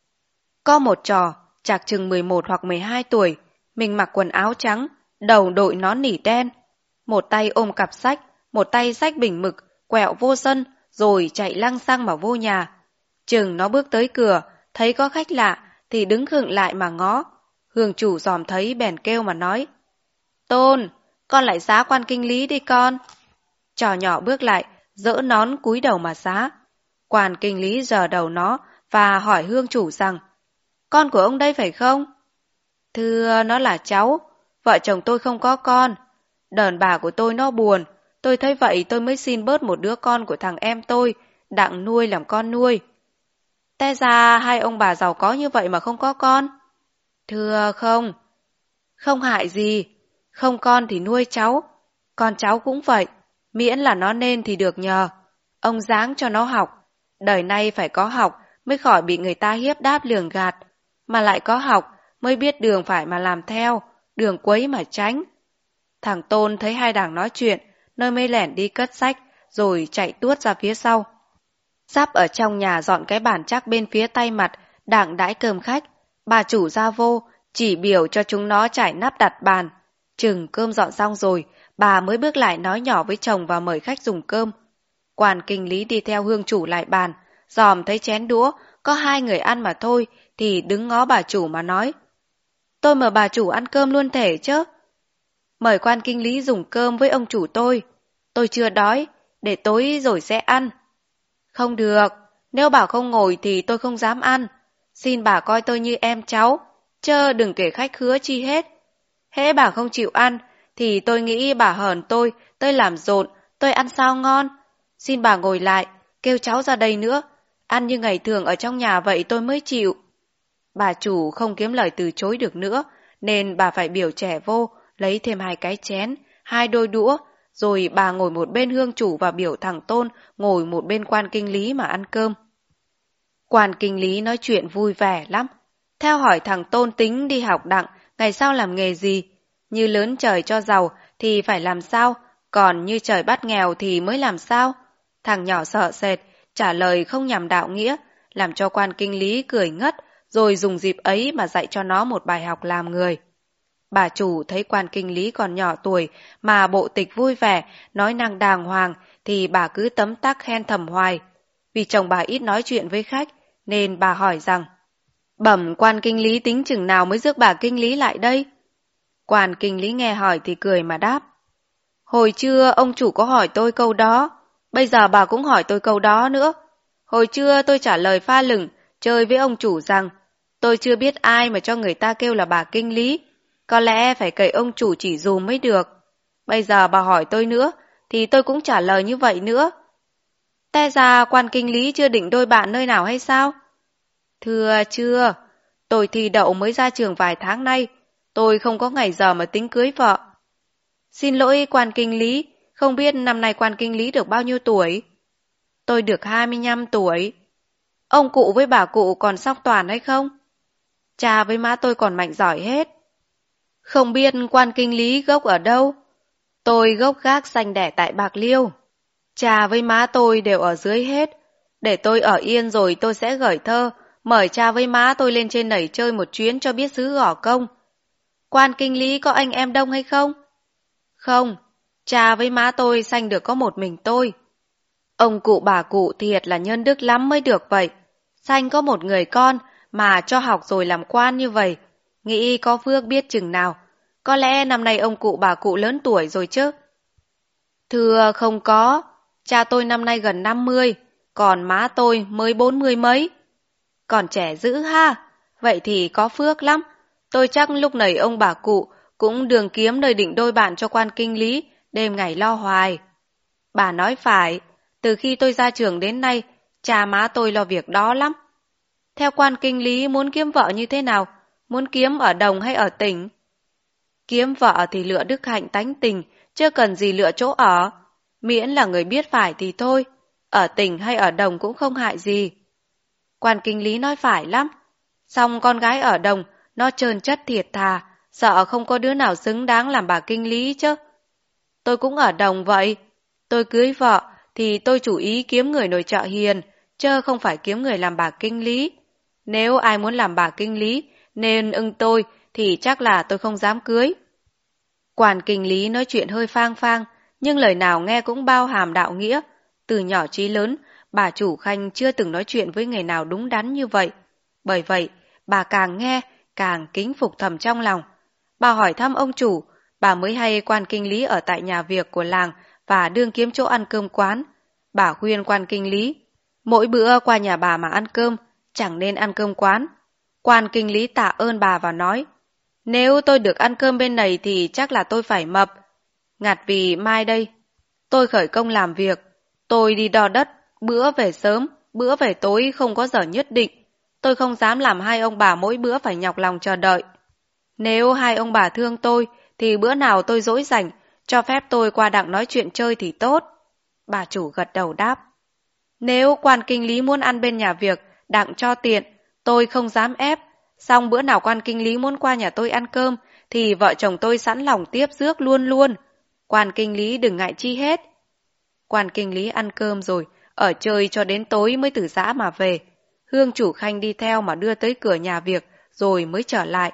Có một trò, chạc chừng 11 hoặc 12 tuổi, mình mặc quần áo trắng, đầu đội nón nỉ đen. Một tay ôm cặp sách, một tay xách bình mực, quẹo vô sân, rồi chạy lăng xăng mà vô nhà. Chừng nó bước tới cửa, thấy có khách lạ, thì đứng khựng lại mà ngó. Hương chủ dòm thấy bèn kêu mà nói. Tôn, con lại xá quan kinh lý đi con. Trò nhỏ bước lại, dỡ nón cúi đầu mà xá. Quan kinh lý giở đầu nó và hỏi hương chủ rằng, con của ông đây phải không? Thưa, nó là cháu, vợ chồng tôi không có con. Đờn bà của tôi nó buồn, tôi thấy vậy tôi mới xin bớt một đứa con của thằng em tôi, đặng nuôi làm con nuôi. Té ra hai ông bà giàu có như vậy mà không có con. Thưa không, không hại gì, không con thì nuôi cháu, con cháu cũng vậy, miễn là nó nên thì được nhờ. Ông giáng cho nó học, đời nay phải có học mới khỏi bị người ta hiếp đáp lường gạt, mà lại có học mới biết đường phải mà làm theo, đường quấy mà tránh. Thằng Tôn thấy hai đảng nói chuyện, nơi mới lẻn đi cất sách, rồi chạy tuốt ra phía sau. Sắp ở trong nhà dọn cái bàn chắc bên phía tay mặt, đặng đãi cơm khách. Bà chủ ra vô, chỉ biểu cho chúng nó trải nắp đặt bàn. Chừng cơm dọn xong rồi, bà mới bước lại nói nhỏ với chồng và mời khách dùng cơm. Quan kinh lý đi theo hương chủ lại bàn, dòm thấy chén đũa, có 2 người ăn mà thôi, thì đứng ngó bà chủ mà nói. Tôi mời bà chủ ăn cơm luôn thể chứ. Mời quan kinh lý dùng cơm với ông chủ tôi chưa đói, để tối rồi sẽ ăn. Không được, nếu bà không ngồi thì tôi không dám ăn. Xin bà coi tôi như em cháu, chớ đừng kể khách khứa chi hết. Hễ bà không chịu ăn, thì tôi nghĩ bà hờn tôi làm rộn, tôi ăn sao ngon. Xin bà ngồi lại, kêu cháu ra đây nữa, ăn như ngày thường ở trong nhà vậy tôi mới chịu. Bà chủ không kiếm lời từ chối được nữa, nên bà phải biểu trẻ vô, lấy thêm 2 cái chén, 2 đôi đũa, rồi bà ngồi một bên hương chủ và biểu thằng Tôn ngồi một bên quan kinh lý mà ăn cơm. Quan kinh lý nói chuyện vui vẻ lắm. Theo hỏi thằng Tôn tính đi học đặng, ngày sau làm nghề gì? Như lớn trời cho giàu thì phải làm sao, còn như trời bắt nghèo thì mới làm sao? Thằng nhỏ sợ sệt, trả lời không nhằm đạo nghĩa, làm cho quan kinh lý cười ngất, rồi dùng dịp ấy mà dạy cho nó một bài học làm người. Bà chủ thấy quan kinh lý còn nhỏ tuổi mà bộ tịch vui vẻ, nói năng đàng hoàng thì bà cứ tấm tắc khen thầm hoài. Vì chồng bà ít nói chuyện với khách nên bà hỏi rằng, bẩm quan kinh lý tính chừng nào mới rước bà kinh lý lại đây? Quan kinh lý nghe hỏi thì cười mà đáp, hồi trưa ông chủ có hỏi tôi câu đó, bây giờ bà cũng hỏi tôi câu đó nữa. Hồi trưa tôi trả lời pha lửng chơi với ông chủ rằng tôi chưa biết ai mà cho người ta kêu là bà kinh lý, có lẽ phải cậy ông chủ chỉ dùm mới được. Bây giờ bà hỏi tôi nữa thì tôi cũng trả lời như vậy nữa. Té ra quan kinh lý chưa định đôi bạn nơi nào hay sao? Thưa chưa, tôi thi đậu mới ra trường vài tháng nay, tôi không có ngày giờ mà tính cưới vợ. Xin lỗi quan kinh lý, không biết năm nay quan kinh lý được bao nhiêu tuổi? Tôi được 25 tuổi. Ông cụ với bà cụ còn song toàn hay không? Cha với má tôi còn mạnh giỏi hết. Không biết quan kinh lý gốc ở đâu? Tôi gốc gác sanh đẻ tại Bạc Liêu. Cha với má tôi đều ở dưới hết. Để tôi ở yên rồi tôi sẽ gửi thơ, mời cha với má tôi lên trên nảy chơi một chuyến cho biết xứ Gò Công. Quan kinh lý có anh em đông hay không? Không, cha với má tôi sanh được có một mình tôi. Ông cụ bà cụ thiệt là nhân đức lắm mới được vậy. Sanh có một người con mà cho học rồi làm quan như vậy. Nghĩ có phước biết chừng nào. Có lẽ năm nay ông cụ bà cụ lớn tuổi rồi chứ? Thưa không có, cha tôi năm nay gần 50, còn má tôi mới 40 mấy. Còn trẻ dữ ha, vậy thì có phước lắm. Tôi chắc lúc này ông bà cụ cũng đường kiếm nơi định đôi bạn cho quan kinh lý, đêm ngày lo hoài. Bà nói phải, từ khi tôi ra trường đến nay, cha má tôi lo việc đó lắm. Theo quan kinh lý muốn kiếm vợ như thế nào? Muốn kiếm ở đồng hay ở tỉnh? Kiếm vợ thì lựa đức hạnh tánh tình, chưa cần gì lựa chỗ ở. Miễn là người biết phải thì thôi, ở tỉnh hay ở đồng cũng không hại gì. Quan kinh lý nói phải lắm. Xong con gái ở đồng, nó trơn chất thiệt thà, sợ không có đứa nào xứng đáng làm bà kinh lý chứ. Tôi cũng ở đồng vậy. Tôi cưới vợ thì tôi chủ ý kiếm người nội trợ hiền, chứ không phải kiếm người làm bà kinh lý. Nếu ai muốn làm bà kinh lý nên ưng tôi thì chắc là tôi không dám cưới. Quan kinh lý nói chuyện hơi phang phang, nhưng lời nào nghe cũng bao hàm đạo nghĩa. Từ nhỏ chí lớn, bà chủ Khanh chưa từng nói chuyện với người nào đúng đắn như vậy. Bởi vậy, bà càng nghe, càng kính phục thầm trong lòng. Bà hỏi thăm ông chủ, bà mới hay quan kinh lý ở tại nhà việc của làng và đương kiếm chỗ ăn cơm quán. Bà khuyên quan kinh lý, mỗi bữa qua nhà bà mà ăn cơm, chẳng nên ăn cơm quán. Quan kinh lý tạ ơn bà và nói, nếu tôi được ăn cơm bên này thì chắc là tôi phải mập. Ngặt vì mai đây, tôi khởi công làm việc, tôi đi đo đất, bữa về sớm, bữa về tối không có giờ nhất định. Tôi không dám làm hai ông bà mỗi bữa phải nhọc lòng chờ đợi. Nếu hai ông bà thương tôi, thì bữa nào tôi rỗi rảnh, cho phép tôi qua đặng nói chuyện chơi thì tốt. Bà chủ gật đầu đáp. Nếu quan kinh lý muốn ăn bên nhà việc, đặng cho tiện, tôi không dám ép. Xong bữa nào quan kinh lý muốn qua nhà tôi ăn cơm, thì vợ chồng tôi sẵn lòng tiếp rước luôn luôn. Quan kinh lý đừng ngại chi hết. Quan kinh lý ăn cơm rồi, ở chơi cho đến tối mới từ giã mà về. Hương chủ Khanh đi theo mà đưa tới cửa nhà việc, rồi mới trở lại.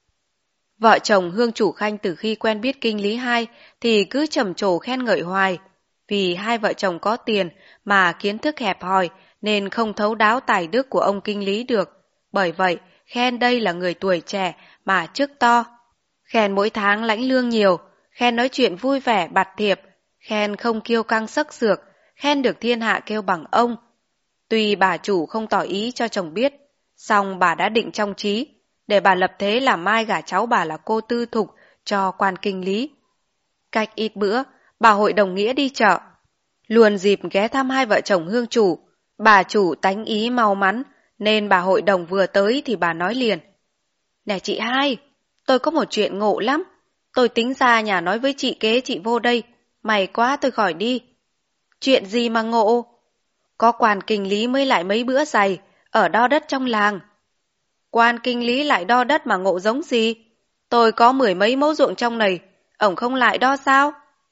Vợ chồng Hương chủ Khanh từ khi quen biết kinh lý hai thì cứ trầm trồ khen ngợi hoài. Vì hai vợ chồng có tiền mà kiến thức hẹp hòi nên không thấu đáo tài đức của ông kinh lý được. Bởi vậy, khen đây là người tuổi trẻ mà chức to. Khen mỗi tháng lãnh lương nhiều, khen nói chuyện vui vẻ bạt thiệp, khen không kiêu căng sắc sược, khen được thiên hạ kêu bằng ông. Tuy bà chủ không tỏ ý cho chồng biết, song bà đã định trong trí, để bà lập thế làm mai gả cháu bà là cô Tư Thục cho quan kinh lý. Cách ít bữa, bà hội đồng nghĩa đi chợ. Luôn dịp ghé thăm hai vợ chồng Hương chủ, bà chủ tánh ý mau mắn, nên bà hội đồng vừa tới thì bà nói liền. Nè chị hai, tôi có một chuyện ngộ lắm. Tôi tính ra nhà nói với chị kế chị vô đây, may quá tôi khỏi đi. Chuyện gì mà ngộ? Có quan kinh lý mới lại mấy bữa giày, ở đo đất trong làng. Quan kinh lý lại đo đất mà ngộ giống gì? Tôi có 10 mấy mẫu ruộng trong này, ổng không lại đo sao?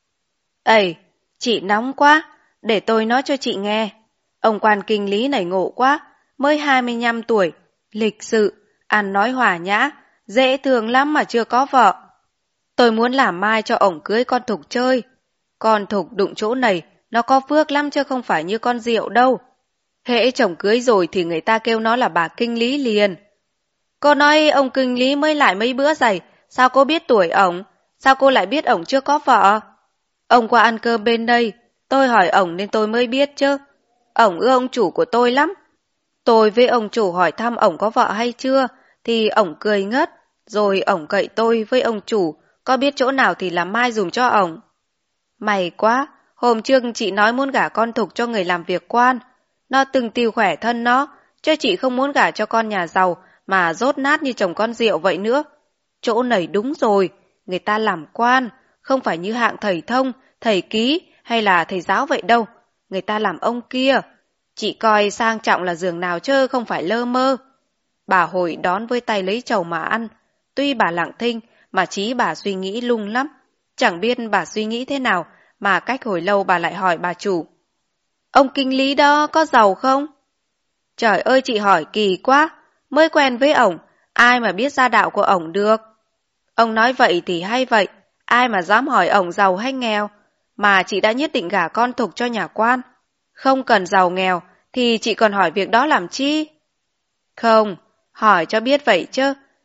Ây, chị nóng quá, để tôi nói cho chị nghe. Ông quan kinh lý này ngộ quá, mới 25 tuổi, lịch sự, ăn nói hòa nhã, dễ thương lắm mà chưa có vợ. Tôi muốn làm mai cho ổng cưới con Thục chơi. Con Thục đụng chỗ này, nó có phước lắm chứ không phải như con Diệu đâu. Hễ chồng cưới rồi thì người ta kêu nó là bà kinh lý liền. Cô nói ông kinh lý mới lại mấy bữa giày, sao cô biết tuổi ổng? Sao cô lại biết ổng chưa có vợ? Ông qua ăn cơm bên đây, tôi hỏi ổng nên tôi mới biết chứ. Ổng ưa ông chủ của tôi lắm. Tôi với ông chủ hỏi thăm ổng có vợ hay chưa, thì ổng cười ngất, rồi ổng cậy tôi với ông chủ, có biết chỗ nào thì làm mai dùm cho ổng. May quá, hôm trước chị nói muốn gả con Thục cho người làm việc quan. Nó từng tiêu khỏe thân nó, chứ chị không muốn gả cho con nhà giàu mà dốt nát như chồng con Diệu vậy nữa. Chỗ này đúng rồi, người ta làm quan, không phải như hạng thầy thông, thầy ký hay là thầy giáo vậy đâu. Người ta làm ông kia. Chị coi sang trọng là giường nào chứ không phải lơ mơ. Bà Hội đón với tay lấy chầu mà ăn. Tuy bà lặng thinh mà trí bà suy nghĩ lung lắm. Chẳng biết bà suy nghĩ thế nào mà cách hồi lâu bà lại hỏi bà chủ. Ông kinh lý đó có giàu không? Trời ơi chị hỏi kỳ quá, mới quen với ổng, ai mà biết gia đạo của ổng được. Ông nói vậy thì hay vậy, ai mà dám hỏi ổng giàu hay nghèo, mà chị đã nhất định gả con Thục cho nhà quan. Không cần giàu nghèo thì chị còn hỏi việc đó làm chi? Không, hỏi cho biết vậy chứ,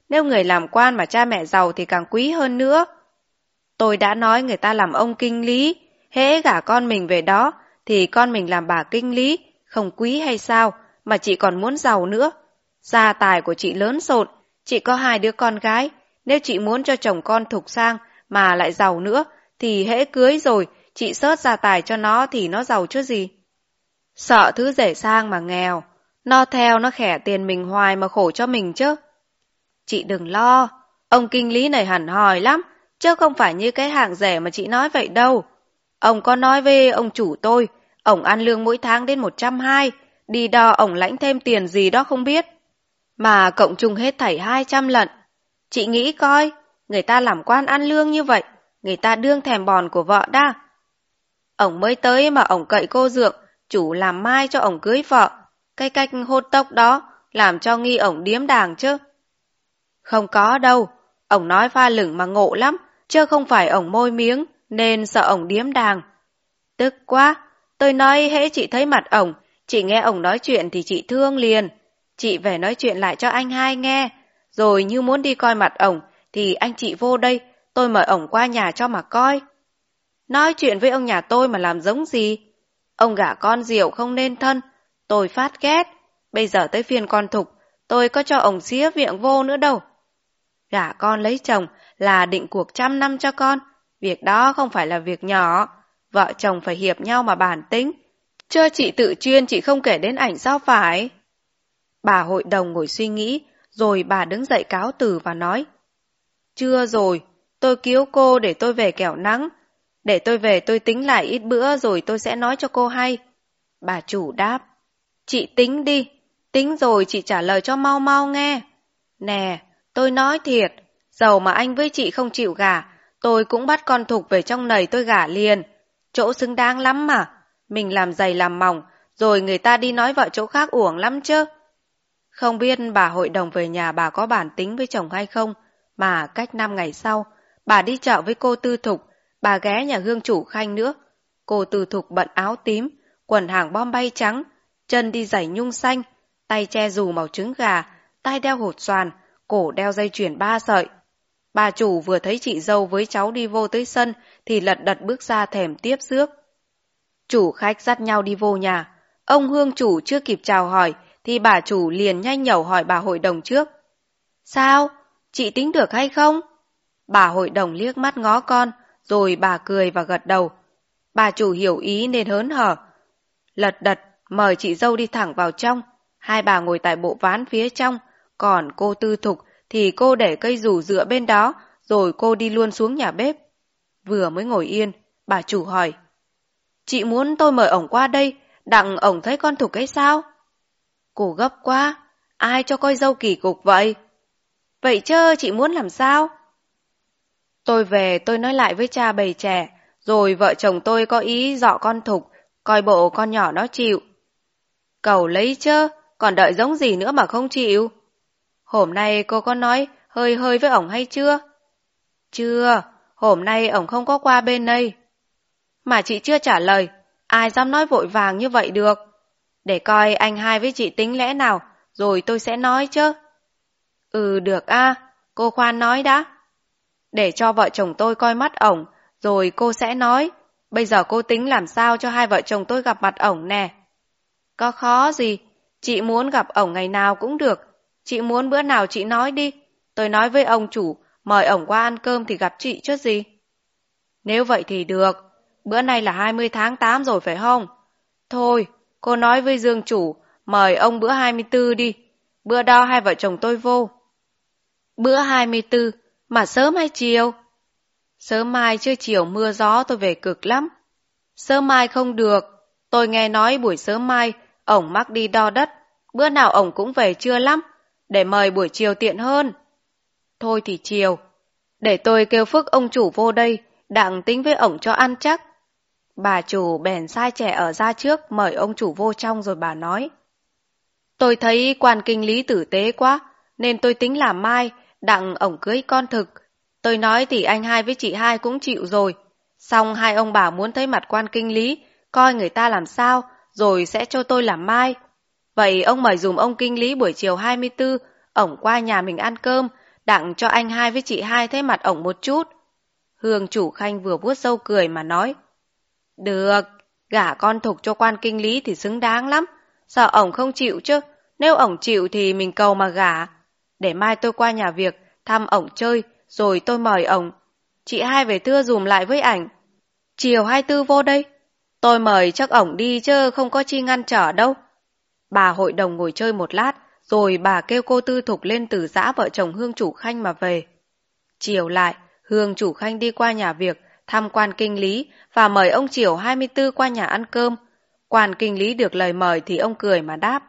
Nếu người làm quan mà cha mẹ giàu thì càng quý hơn nữa. Tôi đã nói người ta làm ông kinh lý, hễ gả con mình về đó thì con mình làm bà kinh lý, không quý hay sao mà chị còn muốn giàu nữa. Gia tài của chị lớn xộn, chị có 2 đứa con gái, nếu chị muốn cho chồng con thục sang mà lại giàu nữa thì hễ cưới rồi chị xớt gia tài cho nó thì nó giàu chứ gì. Sợ thứ rể sang mà nghèo, no theo nó khẻ tiền mình hoài mà khổ cho mình chứ. Chị đừng lo, ông kinh lý này hẳn hòi lắm, chứ không phải như cái hạng rẻ mà chị nói vậy đâu. Ông có nói với ông chủ tôi, ông ăn lương mỗi tháng đến 120, đi đo ông lãnh thêm tiền gì đó không biết. Mà cộng chung hết thảy 200 lận. Chị nghĩ coi, người ta làm quan ăn lương như vậy, người ta đương thèm bòn của vợ đa. Ông mới tới mà ông cậy cô dượng, chủ làm mai cho ông cưới vợ. Cái cách hốt tốc đó làm cho nghi ông điếm đàng chứ. Không có đâu, ông nói pha lửng mà ngộ lắm, chứ không phải ông môi miếng, nên sợ ông điếm đàng. Tức quá, tôi nói hễ chị thấy mặt ông, chị nghe ông nói chuyện thì chị thương liền. Chị về nói chuyện lại cho anh hai nghe, rồi như muốn đi coi mặt ông thì anh chị vô đây, tôi mời ông qua nhà cho mà coi. Nói chuyện với ông nhà tôi mà làm giống gì? Ông gả con rượu không nên thân, tôi phát ghét. Bây giờ tới phiên con Thục, tôi có cho ông xía miệng vô nữa đâu. Gả con lấy chồng là định cuộc 100 năm cho con, việc đó không phải là việc nhỏ. Vợ chồng phải hiệp nhau mà bàn tính. Chơ chị tự chuyên chị không kể đến ảnh sao phải? Bà hội đồng ngồi suy nghĩ, rồi bà đứng dậy cáo từ và nói. Chưa rồi, tôi cứu cô để tôi về kẻo nắng. Để tôi về tôi tính lại ít bữa rồi tôi sẽ nói cho cô hay. Bà chủ đáp. Chị tính đi, tính rồi chị trả lời cho mau mau nghe. Nè, tôi nói thiệt, dầu mà anh với chị không chịu gả, tôi cũng bắt con Thục về trong nầy tôi gả liền. Chỗ xứng đáng lắm mà, mình làm dày làm mỏng, rồi người ta đi nói vợ chỗ khác uổng lắm chứ. Không biết bà hội đồng về nhà bà có bàn tính với chồng hay không, mà cách 5 ngày sau, bà đi chợ với cô Tư Thục, bà ghé nhà hương chủ Khanh nữa. Cô Tư Thục bận áo tím, quần hàng bom bay trắng, chân đi giày nhung xanh, tay che dù màu trứng gà, tai đeo hột xoàn, cổ đeo dây chuyền 3 sợi. Bà chủ vừa thấy chị dâu với cháu đi vô tới sân thì lật đật bước ra thèm tiếp rước. Chủ khách dắt nhau đi vô nhà. Ông hương chủ chưa kịp chào hỏi thì bà chủ liền nhanh nhẩu hỏi bà hội đồng trước. Sao? Chị tính được hay không? Bà hội đồng liếc mắt ngó con, rồi bà cười và gật đầu. Bà chủ hiểu ý nên hớn hở. Lật đật mời chị dâu đi thẳng vào trong. Hai bà ngồi tại bộ ván phía trong, còn cô Tư Thục thì cô để cây dù dựa bên đó, rồi cô đi luôn xuống nhà bếp. Vừa mới ngồi yên, bà chủ hỏi. Chị muốn tôi mời ổng qua đây, đặng ổng thấy con Thục ấy sao? Cô gấp quá, ai cho coi dâu kỳ cục vậy? Vậy chứ chị muốn làm sao? Tôi về tôi nói lại với cha bầy trẻ, rồi vợ chồng tôi có ý dọ con Thục, coi bộ con nhỏ nó chịu. Cậu lấy chứ, còn đợi giống gì nữa mà không chịu? Hôm nay cô có nói hơi hơi với ổng hay chưa? Chưa, hôm nay ổng không có qua bên đây. Mà chị chưa trả lời, ai dám nói vội vàng như vậy được? Để coi anh hai với chị tính lẽ nào, rồi tôi sẽ nói chứ. Ừ được a, cô khoan nói đã. Để cho vợ chồng tôi coi mắt ổng, rồi cô sẽ nói. Bây giờ cô tính làm sao cho hai vợ chồng tôi gặp mặt ổng nè. Có khó gì, chị muốn gặp ổng ngày nào cũng được. Chị muốn bữa nào chị nói đi. Tôi nói với ông chủ, mời ổng qua ăn cơm thì gặp chị chứ gì. Nếu vậy thì được, bữa nay là 20 tháng 8 rồi phải không? Thôi, cô nói với Dương chủ, mời ông bữa 24 đi. Bữa đó hai vợ chồng tôi vô. Bữa 24, mà sớm hay chiều? Sớm mai chứ chiều mưa gió tôi về cực lắm. Sớm mai không được, tôi nghe nói buổi sớm mai, ổng mắc đi đo đất. Bữa nào ổng cũng về trưa lắm, để mời buổi chiều tiện hơn. Thôi thì chiều, để tôi kêu Phước ông chủ vô đây, đặng tính với ổng cho ăn chắc. Bà chủ bèn sai trẻ ở ra trước mời ông chủ vô trong rồi bà nói. Tôi thấy quan kinh lý tử tế quá, nên tôi tính làm mai, đặng ổng cưới con Thực. Tôi nói thì anh hai với chị hai cũng chịu rồi. Xong hai ông bà muốn thấy mặt quan kinh lý, coi người ta làm sao, rồi sẽ cho tôi làm mai. Vậy ông mời dùm ông kinh lý buổi chiều 24, ổng qua nhà mình ăn cơm, đặng cho anh hai với chị hai thấy mặt ổng một chút. Hương chủ khanh vừa vuốt râu cười mà nói. Được, gả con Thục cho quan kinh lý thì xứng đáng lắm. Sao ổng không chịu chứ? Nếu ổng chịu thì mình cầu mà gả. Để mai tôi qua nhà việc, thăm ổng chơi, rồi tôi mời ổng. Chị hai về thưa dùm lại với ảnh. Chiều 24 vô đây. Tôi mời chắc ổng đi chứ không có chi ngăn trở đâu. Bà hội đồng ngồi chơi một lát, rồi bà kêu cô Tư Thục lên từ giã vợ chồng Hương chủ khanh mà về. Chiều lại, Hương chủ khanh đi qua nhà việc, thăm quan kinh lý và mời ông Chiều 24 qua nhà ăn cơm. Quan kinh lý được lời mời thì ông cười mà đáp.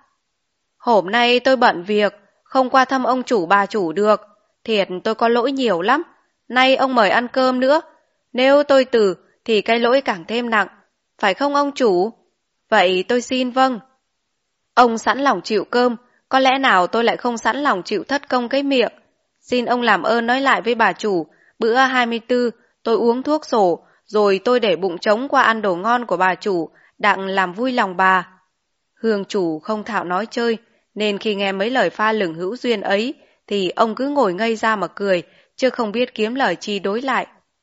Hôm nay tôi bận việc, không qua thăm ông chủ bà chủ được. Thiệt tôi có lỗi nhiều lắm. Nay ông mời ăn cơm nữa. Nếu tôi từ thì cái lỗi càng thêm nặng. Phải không ông chủ? Vậy tôi xin vâng. Ông sẵn lòng chịu cơm, có lẽ nào tôi lại không sẵn lòng chịu thất công cái miệng. Xin ông làm ơn nói lại với bà chủ, bữa 24 tôi uống thuốc sổ, rồi tôi để bụng trống qua ăn đồ ngon của bà chủ, đặng làm vui lòng bà. Hương chủ không thạo nói chơi, nên khi nghe mấy lời pha lửng hữu duyên ấy, thì ông cứ ngồi ngây ra mà cười, chứ không biết kiếm lời chi đối lại.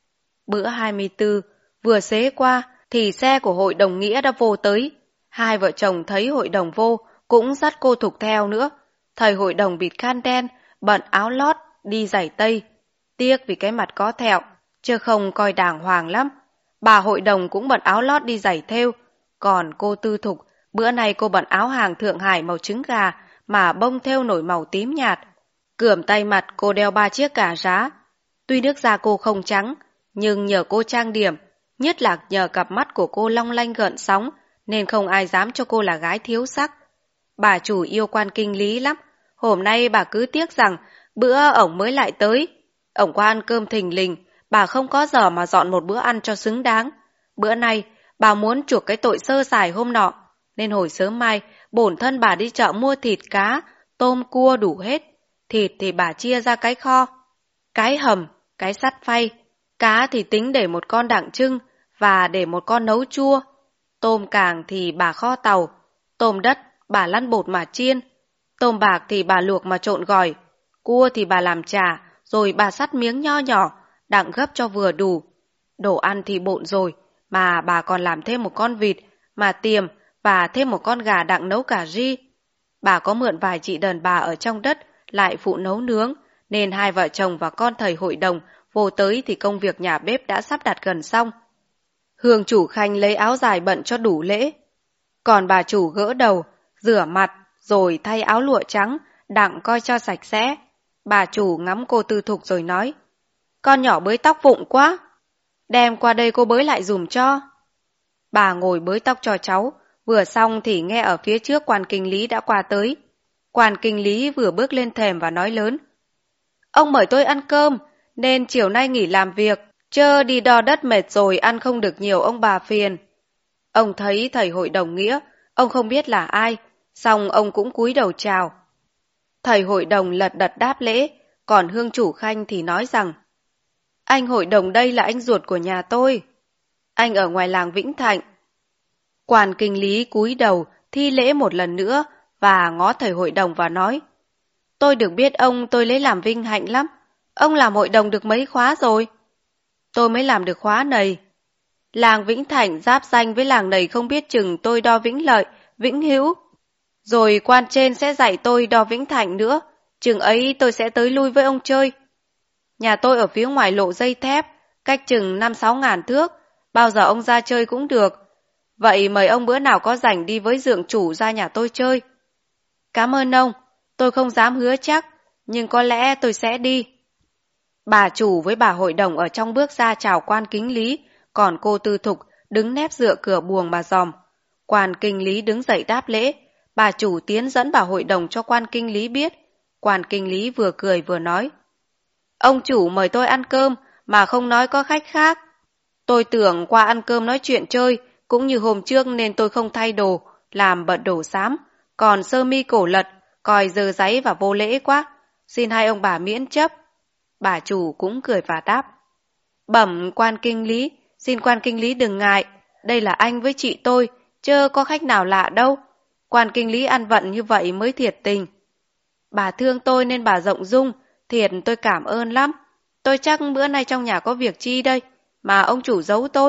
Bữa 24, vừa xế qua, thì xe của hội đồng nghĩa đã vô tới. Hai vợ chồng thấy hội đồng vô, cũng dắt cô Thục theo nữa. Thầy hội đồng bịt khăn đen, bận áo lót, đi giày tây. Tiếc vì cái mặt có thẹo, chứ không coi đàng hoàng lắm. Bà hội đồng cũng bận áo lót đi giày thêu. Còn cô Tư Thục, bữa nay cô bận áo hàng Thượng Hải màu trứng gà, mà bông thêu nổi màu tím nhạt. Cườm tay mặt cô đeo 3 chiếc cà rá. Tuy nước da cô không trắng, nhưng nhờ cô trang điểm, nhất là nhờ cặp mắt của cô long lanh gợn sóng, nên không ai dám cho cô là gái thiếu sắc. Bà chủ yêu quan kinh lý lắm. Hôm nay bà cứ tiếc rằng bữa ổng mới lại tới. Ổng qua ăn cơm thình lình, bà không có giờ mà dọn một bữa ăn cho xứng đáng. Bữa nay, bà muốn chuộc cái tội sơ sài hôm nọ, nên hồi sớm mai, bổn thân bà đi chợ mua thịt cá, tôm cua đủ hết. Thịt thì bà chia ra cái kho, cái hầm, cái sắt phay. Cá thì tính để một con đặng trưng và để một con nấu chua. Tôm càng thì bà kho tàu, tôm đất bà lăn bột mà chiên, tôm bạc thì bà luộc mà trộn gỏi, cua thì bà làm chả, rồi bà sắt miếng nho nhỏ, đặng gấp cho vừa đủ. Đồ ăn thì bộn rồi, mà bà còn làm thêm một con vịt, mà tiềm và thêm một con gà đặng nấu cà ri. Bà có mượn vài chị đàn bà ở trong đất lại phụ nấu nướng, nên hai vợ chồng và con thầy hội đồng vô tới thì công việc nhà bếp đã sắp đặt gần xong. Hương chủ khanh lấy áo dài bận cho đủ lễ. Còn bà chủ gỡ đầu, rửa mặt, rồi thay áo lụa trắng, đặng coi cho sạch sẽ. Bà chủ ngắm cô Tư Thục rồi nói, con nhỏ bới tóc vụng quá, đem qua đây cô bới lại dùm cho. Bà ngồi bới tóc cho cháu, vừa xong thì nghe ở phía trước quan kinh lý đã qua tới. Quan kinh lý vừa bước lên thềm và nói lớn, ông mời tôi ăn cơm, nên chiều nay nghỉ làm việc, chớ đi đo đất mệt rồi ăn không được nhiều ông bà phiền. Ông thấy thầy hội đồng nghĩa, ông không biết là ai, xong ông cũng cúi đầu chào. Thầy hội đồng lật đật đáp lễ, còn Hương chủ khanh thì nói rằng, anh hội đồng đây là anh ruột của nhà tôi. Anh ở ngoài làng Vĩnh Thạnh. Quan kinh lý cúi đầu thi lễ một lần nữa và ngó thầy hội đồng và nói, tôi được biết ông tôi lấy làm vinh hạnh lắm. Ông làm hội đồng được mấy khóa rồi? Tôi mới làm được khóa này. Làng Vĩnh Thạnh giáp danh với làng này không biết chừng tôi đo Vĩnh Lợi, Vĩnh Hữu. Rồi quan trên sẽ dạy tôi đo Vĩnh Thạnh nữa, chừng ấy tôi sẽ tới lui với ông chơi. Nhà tôi ở phía ngoài lộ dây thép, cách chừng 5-6 ngàn thước, bao giờ ông ra chơi cũng được. Vậy mời ông bữa nào có rảnh đi với dượng chủ ra nhà tôi chơi. Cảm ơn ông, tôi không dám hứa chắc, nhưng có lẽ tôi sẽ đi. Bà chủ với bà hội đồng ở trong bước ra chào quan kinh lý, còn cô Tư Thục đứng nép dựa cửa buồng mà dòm. Quan kinh lý đứng dậy đáp lễ, bà chủ tiến dẫn bà hội đồng cho quan kinh lý biết. Quan kinh lý vừa cười vừa nói, ông chủ mời tôi ăn cơm mà không nói có khách khác. Tôi tưởng qua ăn cơm nói chuyện chơi, cũng như hôm trước nên tôi không thay đồ, làm bận đồ xám, còn sơ mi cổ lật, coi dơ dáy và vô lễ quá. Xin hai ông bà miễn chấp. Bà chủ cũng cười và đáp, bẩm quan kinh lý, xin quan kinh lý đừng ngại, đây là anh với chị tôi, chớ có khách nào lạ đâu. Quan kinh lý ăn vận như vậy mới thiệt tình. Bà thương tôi nên bà rộng dung, Thiệt tôi cảm ơn lắm. Tôi chắc bữa nay trong nhà có việc chi đây, mà ông chủ giấu tôi.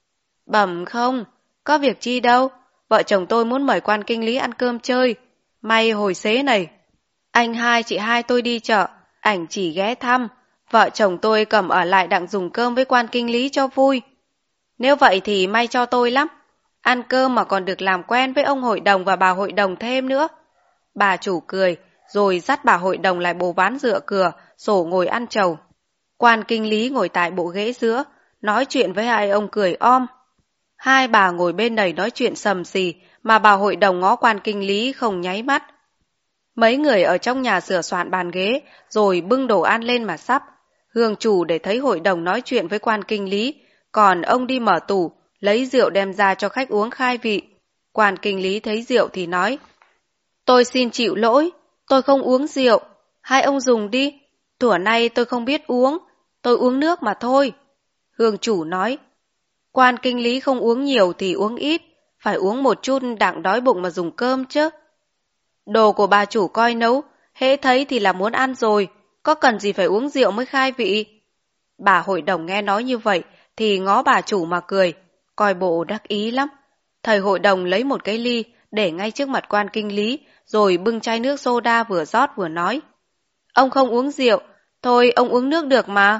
Bẩm không, có việc chi đâu. Vợ chồng tôi muốn mời quan kinh lý ăn cơm chơi. May hồi xế này. Anh hai chị hai tôi đi chợ, ảnh chỉ ghé thăm. Vợ chồng tôi cầm ở lại đặng dùng cơm với quan kinh lý cho vui. Nếu vậy thì may cho tôi lắm. Ăn cơm mà còn được làm quen với ông hội đồng và bà hội đồng thêm nữa. Bà chủ cười, rồi dắt bà hội đồng lại bồ ván dựa cửa, sổ ngồi ăn trầu. Quan kinh lý ngồi tại bộ ghế giữa, nói chuyện với hai ông cười om. Hai bà ngồi bên này nói chuyện sầm xì, mà bà hội đồng ngó quan kinh lý không nháy mắt. Mấy người ở trong nhà sửa soạn bàn ghế, rồi bưng đồ ăn lên mà sắp. Hương chủ để thấy hội đồng nói chuyện với quan kinh lý, còn ông đi mở tủ, lấy rượu đem ra cho khách uống khai vị. Quan kinh lý thấy rượu thì nói, tôi xin chịu lỗi, tôi không uống rượu, hai ông dùng đi, thuở nay tôi không biết uống, tôi uống nước mà thôi. Hương chủ nói, quan kinh lý không uống nhiều thì uống ít, phải uống một chút đặng đói bụng mà dùng cơm chứ. Đồ của bà chủ coi nấu, hễ thấy thì là muốn ăn rồi, có cần gì phải uống rượu mới khai vị. Bà hội đồng nghe nói như vậy thì ngó bà chủ mà cười, coi bộ đắc ý lắm. Thầy hội đồng lấy một cái ly để ngay trước mặt quan kinh lý, rồi bưng chai nước soda vừa rót vừa nói. Ông không uống rượu, thôi ông uống nước được mà.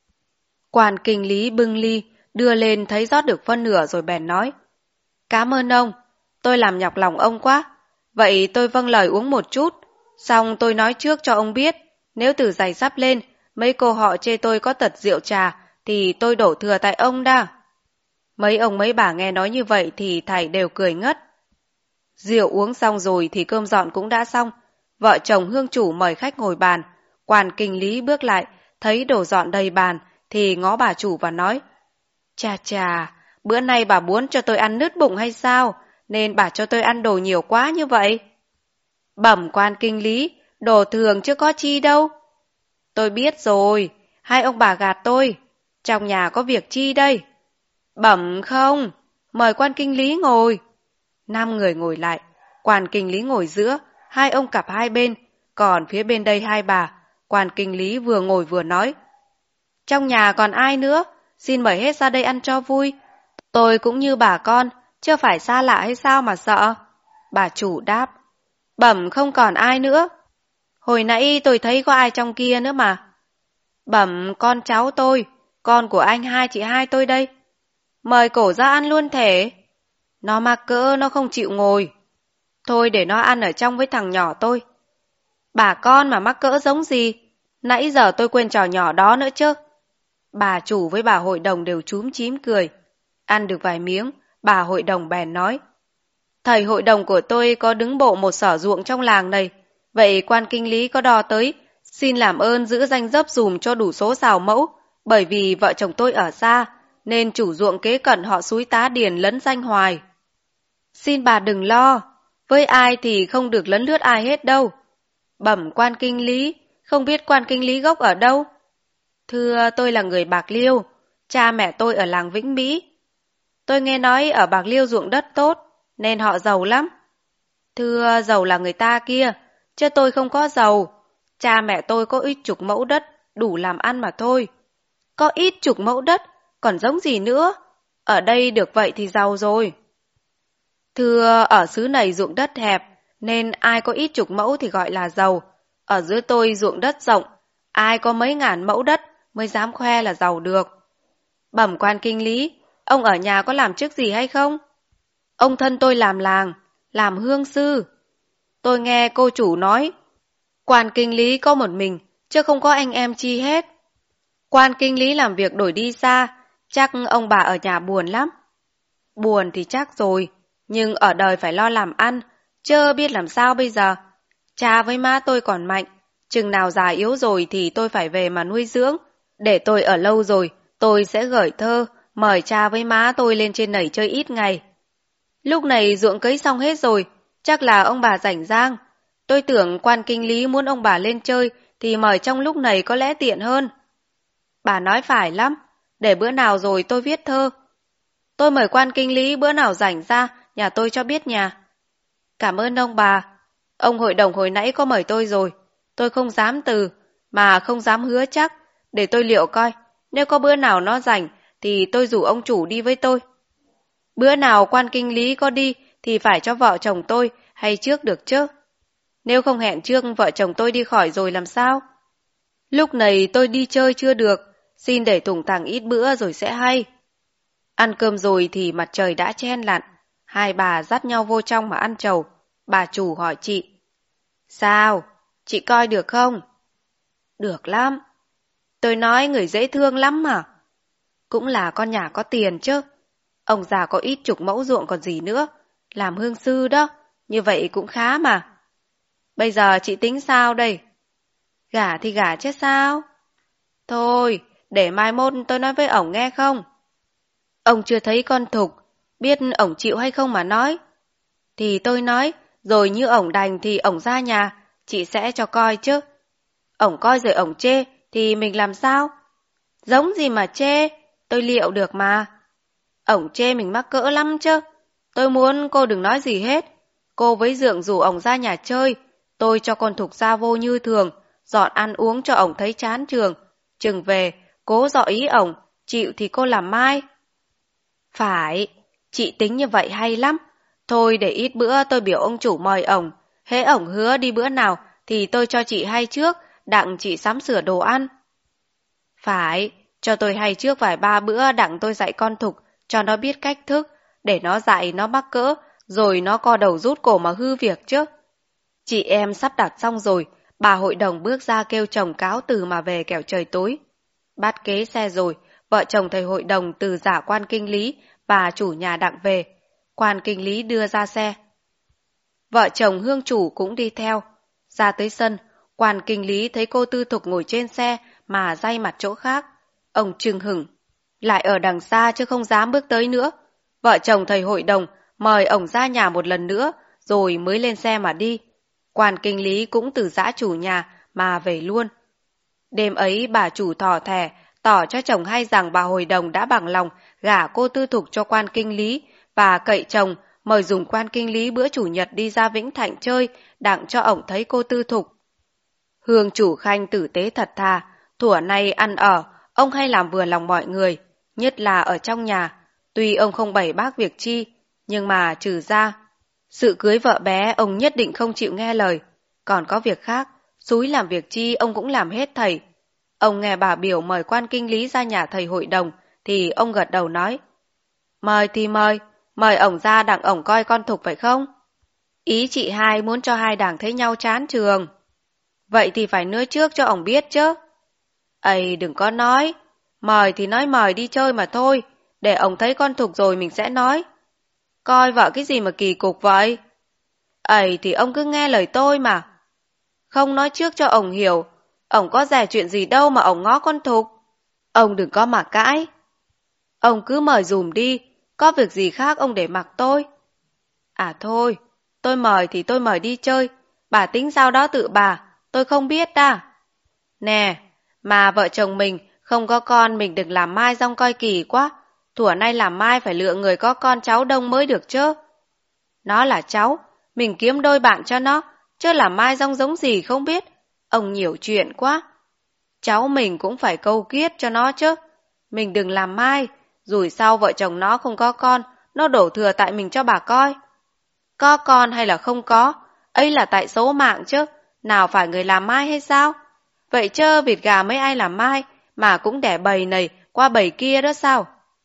Quan kinh lý bưng ly, đưa lên thấy rót được phân nửa rồi bèn nói. Cảm ơn ông, tôi làm nhọc lòng ông quá. Vậy tôi vâng lời uống một chút, xong tôi nói trước cho ông biết, nếu từ giày sắp lên, mấy cô họ chê tôi có tật rượu trà, thì tôi đổ thừa tại ông đa. Mấy ông mấy bà nghe nói như vậy thì thảy đều cười ngất. Rượu uống xong rồi thì cơm dọn cũng đã xong. Vợ chồng hương chủ mời khách ngồi bàn. Quan kinh lý bước lại, thấy đồ dọn đầy bàn, thì ngó bà chủ và nói. Chà chà, bữa nay bà muốn cho tôi ăn nứt bụng hay sao, nên bà cho tôi ăn đồ nhiều quá như vậy. Bẩm quan kinh lý, đồ thường chứ có chi đâu. Tôi biết rồi, hai ông bà gạt tôi. Trong nhà có việc chi đây? Bẩm không, mời quan kinh lý ngồi. 5 người ngồi lại, quan kinh lý ngồi giữa, hai ông cặp hai bên, còn phía bên đây hai bà. Quan kinh lý vừa ngồi vừa nói. Trong nhà còn ai nữa, xin mời hết ra đây ăn cho vui. Tôi cũng như bà con, chưa phải xa lạ hay sao mà sợ. Bà chủ đáp. Bẩm không còn ai nữa. Hồi nãy tôi thấy có ai trong kia nữa mà. Bẩm con cháu tôi, con của anh hai chị hai tôi đây. Mời cổ ra ăn luôn thể. Nó mắc cỡ, nó không chịu ngồi. Thôi để nó ăn ở trong với thằng nhỏ tôi. Bà con mà mắc cỡ giống gì? Nãy giờ tôi quên trò nhỏ đó nữa chứ. Bà chủ với bà hội đồng đều chúm chím cười. Ăn được vài miếng, bà hội đồng bèn nói. Thầy hội đồng của tôi có đứng bộ một sở ruộng trong làng này. Vậy quan kinh lý có đo tới, xin làm ơn giữ danh dấp dùm cho đủ số xào mẫu. Bởi vì vợ chồng tôi ở xa, nên chủ ruộng kế cận họ xúi tá điền lấn danh hoài. Xin bà đừng lo, với ai thì không được lấn lướt ai hết đâu. Bẩm quan kinh lý, không biết quan kinh lý gốc ở đâu? Thưa tôi là người Bạc Liêu, cha mẹ tôi ở làng Vĩnh Mỹ. Tôi nghe nói ở Bạc Liêu ruộng đất tốt, nên họ giàu lắm. Thưa giàu là người ta kia, chứ tôi không có giàu. Cha mẹ tôi có ít chục mẫu đất, đủ làm ăn mà thôi. Có ít chục mẫu đất, còn giống gì nữa? Ở đây được vậy thì giàu rồi. Thưa ở xứ này ruộng đất hẹp, nên ai có ít chục mẫu thì gọi là giàu. Ở dưới tôi ruộng đất rộng, ai có mấy ngàn mẫu đất mới dám khoe là giàu được. Bẩm quan kinh lý, ông ở nhà có làm chức gì hay không? Ông thân tôi làm làng, làm hương sư. Tôi nghe cô chủ nói, quan kinh lý có một mình, chứ không có anh em chi hết. Quan kinh lý làm việc đổi đi xa, chắc ông bà ở nhà buồn lắm. Buồn thì chắc rồi, nhưng ở đời phải lo làm ăn, chớ biết làm sao bây giờ. Cha với má tôi còn mạnh, chừng nào già yếu rồi thì tôi phải về mà nuôi dưỡng. Để tôi ở lâu rồi, tôi sẽ gửi thơ, mời cha với má tôi lên trên nảy chơi ít ngày. Lúc này ruộng cấy xong hết rồi, chắc là ông bà rảnh rang. Tôi tưởng quan kinh lý muốn ông bà lên chơi thì mời trong lúc này có lẽ tiện hơn. Bà nói phải lắm, để bữa nào rồi tôi viết thơ. Tôi mời quan kinh lý bữa nào rảnh ra, nhà tôi cho biết nhà. Cảm ơn ông bà. Ông hội đồng hồi nãy có mời tôi rồi, tôi không dám từ. mà không dám hứa chắc, để tôi liệu coi, nếu có bữa nào nó rảnh thì tôi rủ ông chủ đi với tôi. Bữa nào quan kinh lý có đi thì phải cho vợ chồng tôi hay trước được chứ. Nếu không hẹn trước vợ chồng tôi đi khỏi rồi làm sao? Lúc này tôi đi chơi chưa được, xin để thủng thẳng ít bữa rồi sẽ hay. Ăn cơm rồi thì mặt trời đã chen lặn, hai bà dắt nhau vô trong mà ăn trầu. Bà chủ hỏi chị. Sao? Chị coi được không? Được lắm. Tôi nói người dễ thương lắm mà. Cũng là con nhà có tiền chứ. Ông già có ít chục mẫu ruộng còn gì nữa. Làm hương sư đó, như vậy cũng khá mà. Bây giờ chị tính sao đây? Gả thì gả chứ sao? Thôi, để mai mốt tôi nói với ổng nghe không? Ông chưa thấy con Thục, biết ổng chịu hay không mà nói. Thì tôi nói, rồi như ổng đành thì ổng ra nhà, chị sẽ cho coi chứ. Ổng coi rồi ổng chê, thì mình làm sao? Giống gì mà chê, tôi liệu được mà. Ổng chê mình mắc cỡ lắm chứ. Tôi muốn cô đừng nói gì hết. Cô với Dượng rủ ổng ra nhà chơi, tôi cho con Thục ra vô như thường, dọn ăn uống cho ổng thấy chán trường. Chừng về, cố dọ ý ổng, chịu thì cô làm mai. Phải, chị tính như vậy hay lắm. Thôi để ít bữa tôi biểu ông chủ mời ổng. Hễ ổng hứa đi bữa nào thì tôi cho chị hay trước, đặng chị sắm sửa đồ ăn. Phải, cho tôi hay trước vài ba bữa đặng tôi dạy con Thục, cho nó biết cách thức, để nó dạy nó mắc cỡ, rồi nó co đầu rút cổ mà hư việc chứ. Chị em sắp đặt xong rồi, bà hội đồng bước ra kêu chồng cáo từ mà về kẻo trời tối. Bắt kế xe rồi, vợ chồng thầy hội đồng từ giả quan kinh lý và chủ nhà đặng về. Quan kinh lý đưa ra xe. Vợ chồng hương chủ cũng đi theo. Ra tới sân, quan kinh lý thấy cô Tư Thục ngồi trên xe mà day mặt chỗ khác. Ông trừng hửng, lại ở đằng xa chứ không dám bước tới nữa. Vợ chồng thầy hội đồng mời ổng ra nhà một lần nữa rồi mới lên xe mà đi. Quan kinh lý cũng từ giã chủ nhà mà về luôn. Đêm ấy bà chủ thỏ thẻ tỏ cho chồng hay rằng bà hội đồng đã bằng lòng gả cô Tư Thục cho quan kinh lý và cậy chồng mời dùng quan kinh lý bữa chủ nhật đi ra Vĩnh Thạnh chơi đặng cho ổng thấy cô Tư Thục. Hương chủ khanh tử tế thật thà, thuở nay ăn ở, ông hay làm vừa lòng mọi người, nhất là ở trong nhà. Tuy ông không bày bác việc chi, nhưng mà trừ ra, sự cưới vợ bé ông nhất định không chịu nghe lời. Còn có việc khác, xúi làm việc chi ông cũng làm hết thầy. Ông nghe bà biểu mời quan kinh lý ra nhà thầy hội đồng, thì ông gật đầu nói. Mời thì mời ổng ra đặng ổng coi con Thục phải không? Ý chị hai muốn cho hai đảng thấy nhau chán trường. Vậy thì phải nói trước cho ổng biết chứ. Ây đừng có nói, mời thì nói mời đi chơi mà thôi, để ổng thấy con Thục rồi mình sẽ nói. Coi vợ cái gì mà kỳ cục vậy? Ây thì ông cứ nghe lời tôi mà. Không nói trước cho ổng hiểu, ổng có dè chuyện gì đâu mà ổng ngó con Thục. Ông đừng có mà cãi. Ông cứ mời dùm đi, có việc gì khác ông để mặc tôi. À thôi, tôi mời thì tôi mời đi chơi, bà tính sao đó tự bà, tôi không biết ta. Nè, mà vợ chồng mình không có con mình đừng làm mai rong coi kỳ quá, thuở nay làm mai phải lựa người có con cháu đông mới được chứ. Nó là cháu, mình kiếm đôi bạn cho nó, chứ làm mai rong giống gì không biết, ông nhiều chuyện quá. Cháu mình cũng phải câu kiết cho nó chứ, mình đừng làm mai, rủi sau vợ chồng nó không có con, nó đổ thừa tại mình cho bà coi. Có con hay là không có, ấy là tại số mạng chứ, nào phải người làm mai hay sao? Vậy chớ vịt gà mấy ai làm mai, mà cũng đẻ bầy này qua bầy kia đó sao?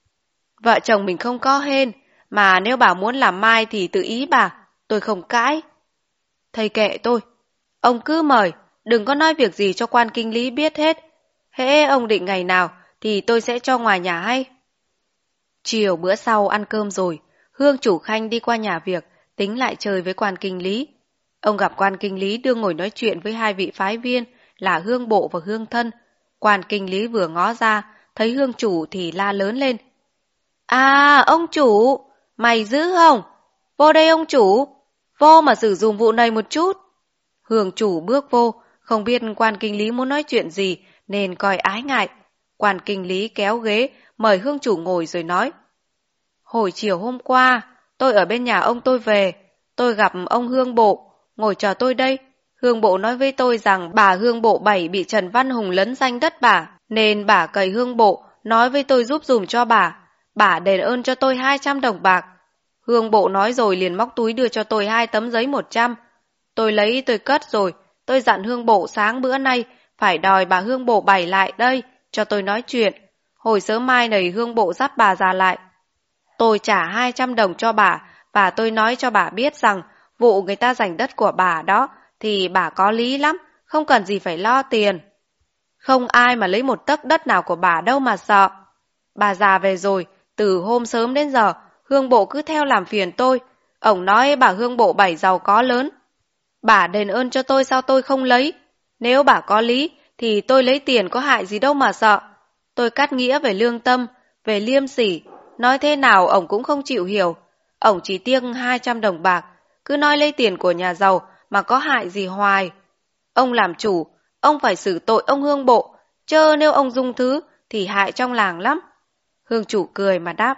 Vợ chồng mình không có hên, mà nếu bà muốn làm mai thì tự ý bà, tôi không cãi. Thầy kệ tôi, ông cứ mời, đừng có nói việc gì cho quan kinh lý biết hết. Hễ ông định ngày nào thì tôi sẽ cho ngoài nhà hay. Chiều bữa sau ăn cơm rồi, Hương chủ khanh đi qua nhà việc, tính lại chơi với quan kinh lý. Ông gặp quan kinh lý đương ngồi nói chuyện với hai vị phái viên là Hương Bộ và Hương Thân. Quan kinh lý vừa ngó ra, thấy Hương chủ thì la lớn lên. À, ông chủ, mày giữ không? Vô đây ông chủ, vô mà xử dùm vụ này một chút. Hương chủ bước vô, không biết quan kinh lý muốn nói chuyện gì nên coi ái ngại. Quan kinh lý kéo ghế, mời Hương chủ ngồi rồi nói. Hồi chiều hôm qua, tôi ở bên nhà ông tôi về, tôi gặp ông Hương Bộ, ngồi chờ tôi đây. Hương bộ nói với tôi rằng bà Hương bộ 7 bị Trần Văn Hùng lấn danh đất bà, nên bà cầy Hương bộ nói với tôi giúp dùm cho bà đền ơn cho tôi 200 đồng bạc. Hương bộ nói rồi liền móc túi đưa cho tôi 2 tấm giấy 100. Tôi lấy tôi cất rồi, tôi dặn Hương bộ sáng bữa nay phải đòi bà Hương bộ 7 lại đây cho tôi nói chuyện. Hồi sớm mai này Hương bộ dắt bà ra lại. Tôi trả 200 đồng cho bà và tôi nói cho bà biết rằng vụ người ta giành đất của bà đó thì bà có lý lắm, không cần gì phải lo tiền. Không ai mà lấy một tấc đất nào của bà đâu mà sợ. Bà già về rồi, từ hôm sớm đến giờ, Hương bộ cứ theo làm phiền tôi. Ông nói bà Hương bộ 7 giàu có lớn. Bà đền ơn cho tôi sao tôi không lấy? Nếu bà có lý, thì tôi lấy tiền có hại gì đâu mà sợ. Tôi cắt nghĩa về lương tâm, về liêm sỉ. Nói thế nào ông cũng không chịu hiểu. Ông chỉ tiếc 200 đồng bạc. Cứ nói lấy tiền của nhà giàu mà có hại gì hoài. Ông làm chủ, ông phải xử tội ông Hương bộ. Chớ nếu ông dung thứ thì hại trong làng lắm. Hương chủ cười mà đáp.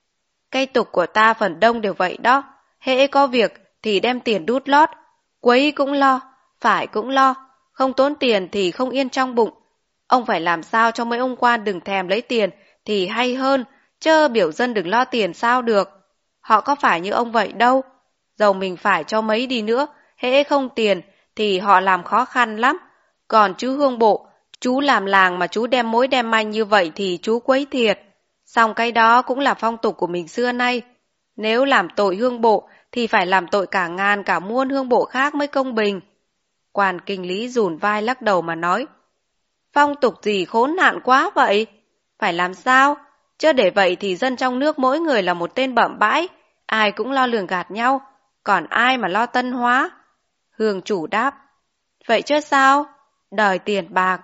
Cây tục của ta phần đông đều vậy đó. Hễ có việc thì đem tiền đút lót. Quấy cũng lo, phải cũng lo. Không tốn tiền thì không yên trong bụng. Ông phải làm sao cho mấy ông quan đừng thèm lấy tiền thì hay hơn. Chớ biểu dân đừng lo tiền sao được. Họ có phải như ông vậy đâu. Dầu mình phải cho mấy đi nữa, hễ không tiền thì họ làm khó khăn lắm. Còn chú Hương bộ, chú làm làng mà chú đem mối đem manh như vậy thì chú quấy thiệt. Xong cái đó cũng là phong tục của mình xưa nay. Nếu làm tội Hương bộ thì phải làm tội cả ngàn cả muôn Hương bộ khác mới công bình. Quan kinh lý dùn vai lắc đầu mà nói. Phong tục gì khốn nạn quá vậy? Phải làm sao? Chứ để vậy thì dân trong nước mỗi người là một tên bợm bãi. Ai cũng lo lường gạt nhau. Còn ai mà lo tân hóa? Hương chủ đáp. Vậy chứ sao? Đòi tiền bạc.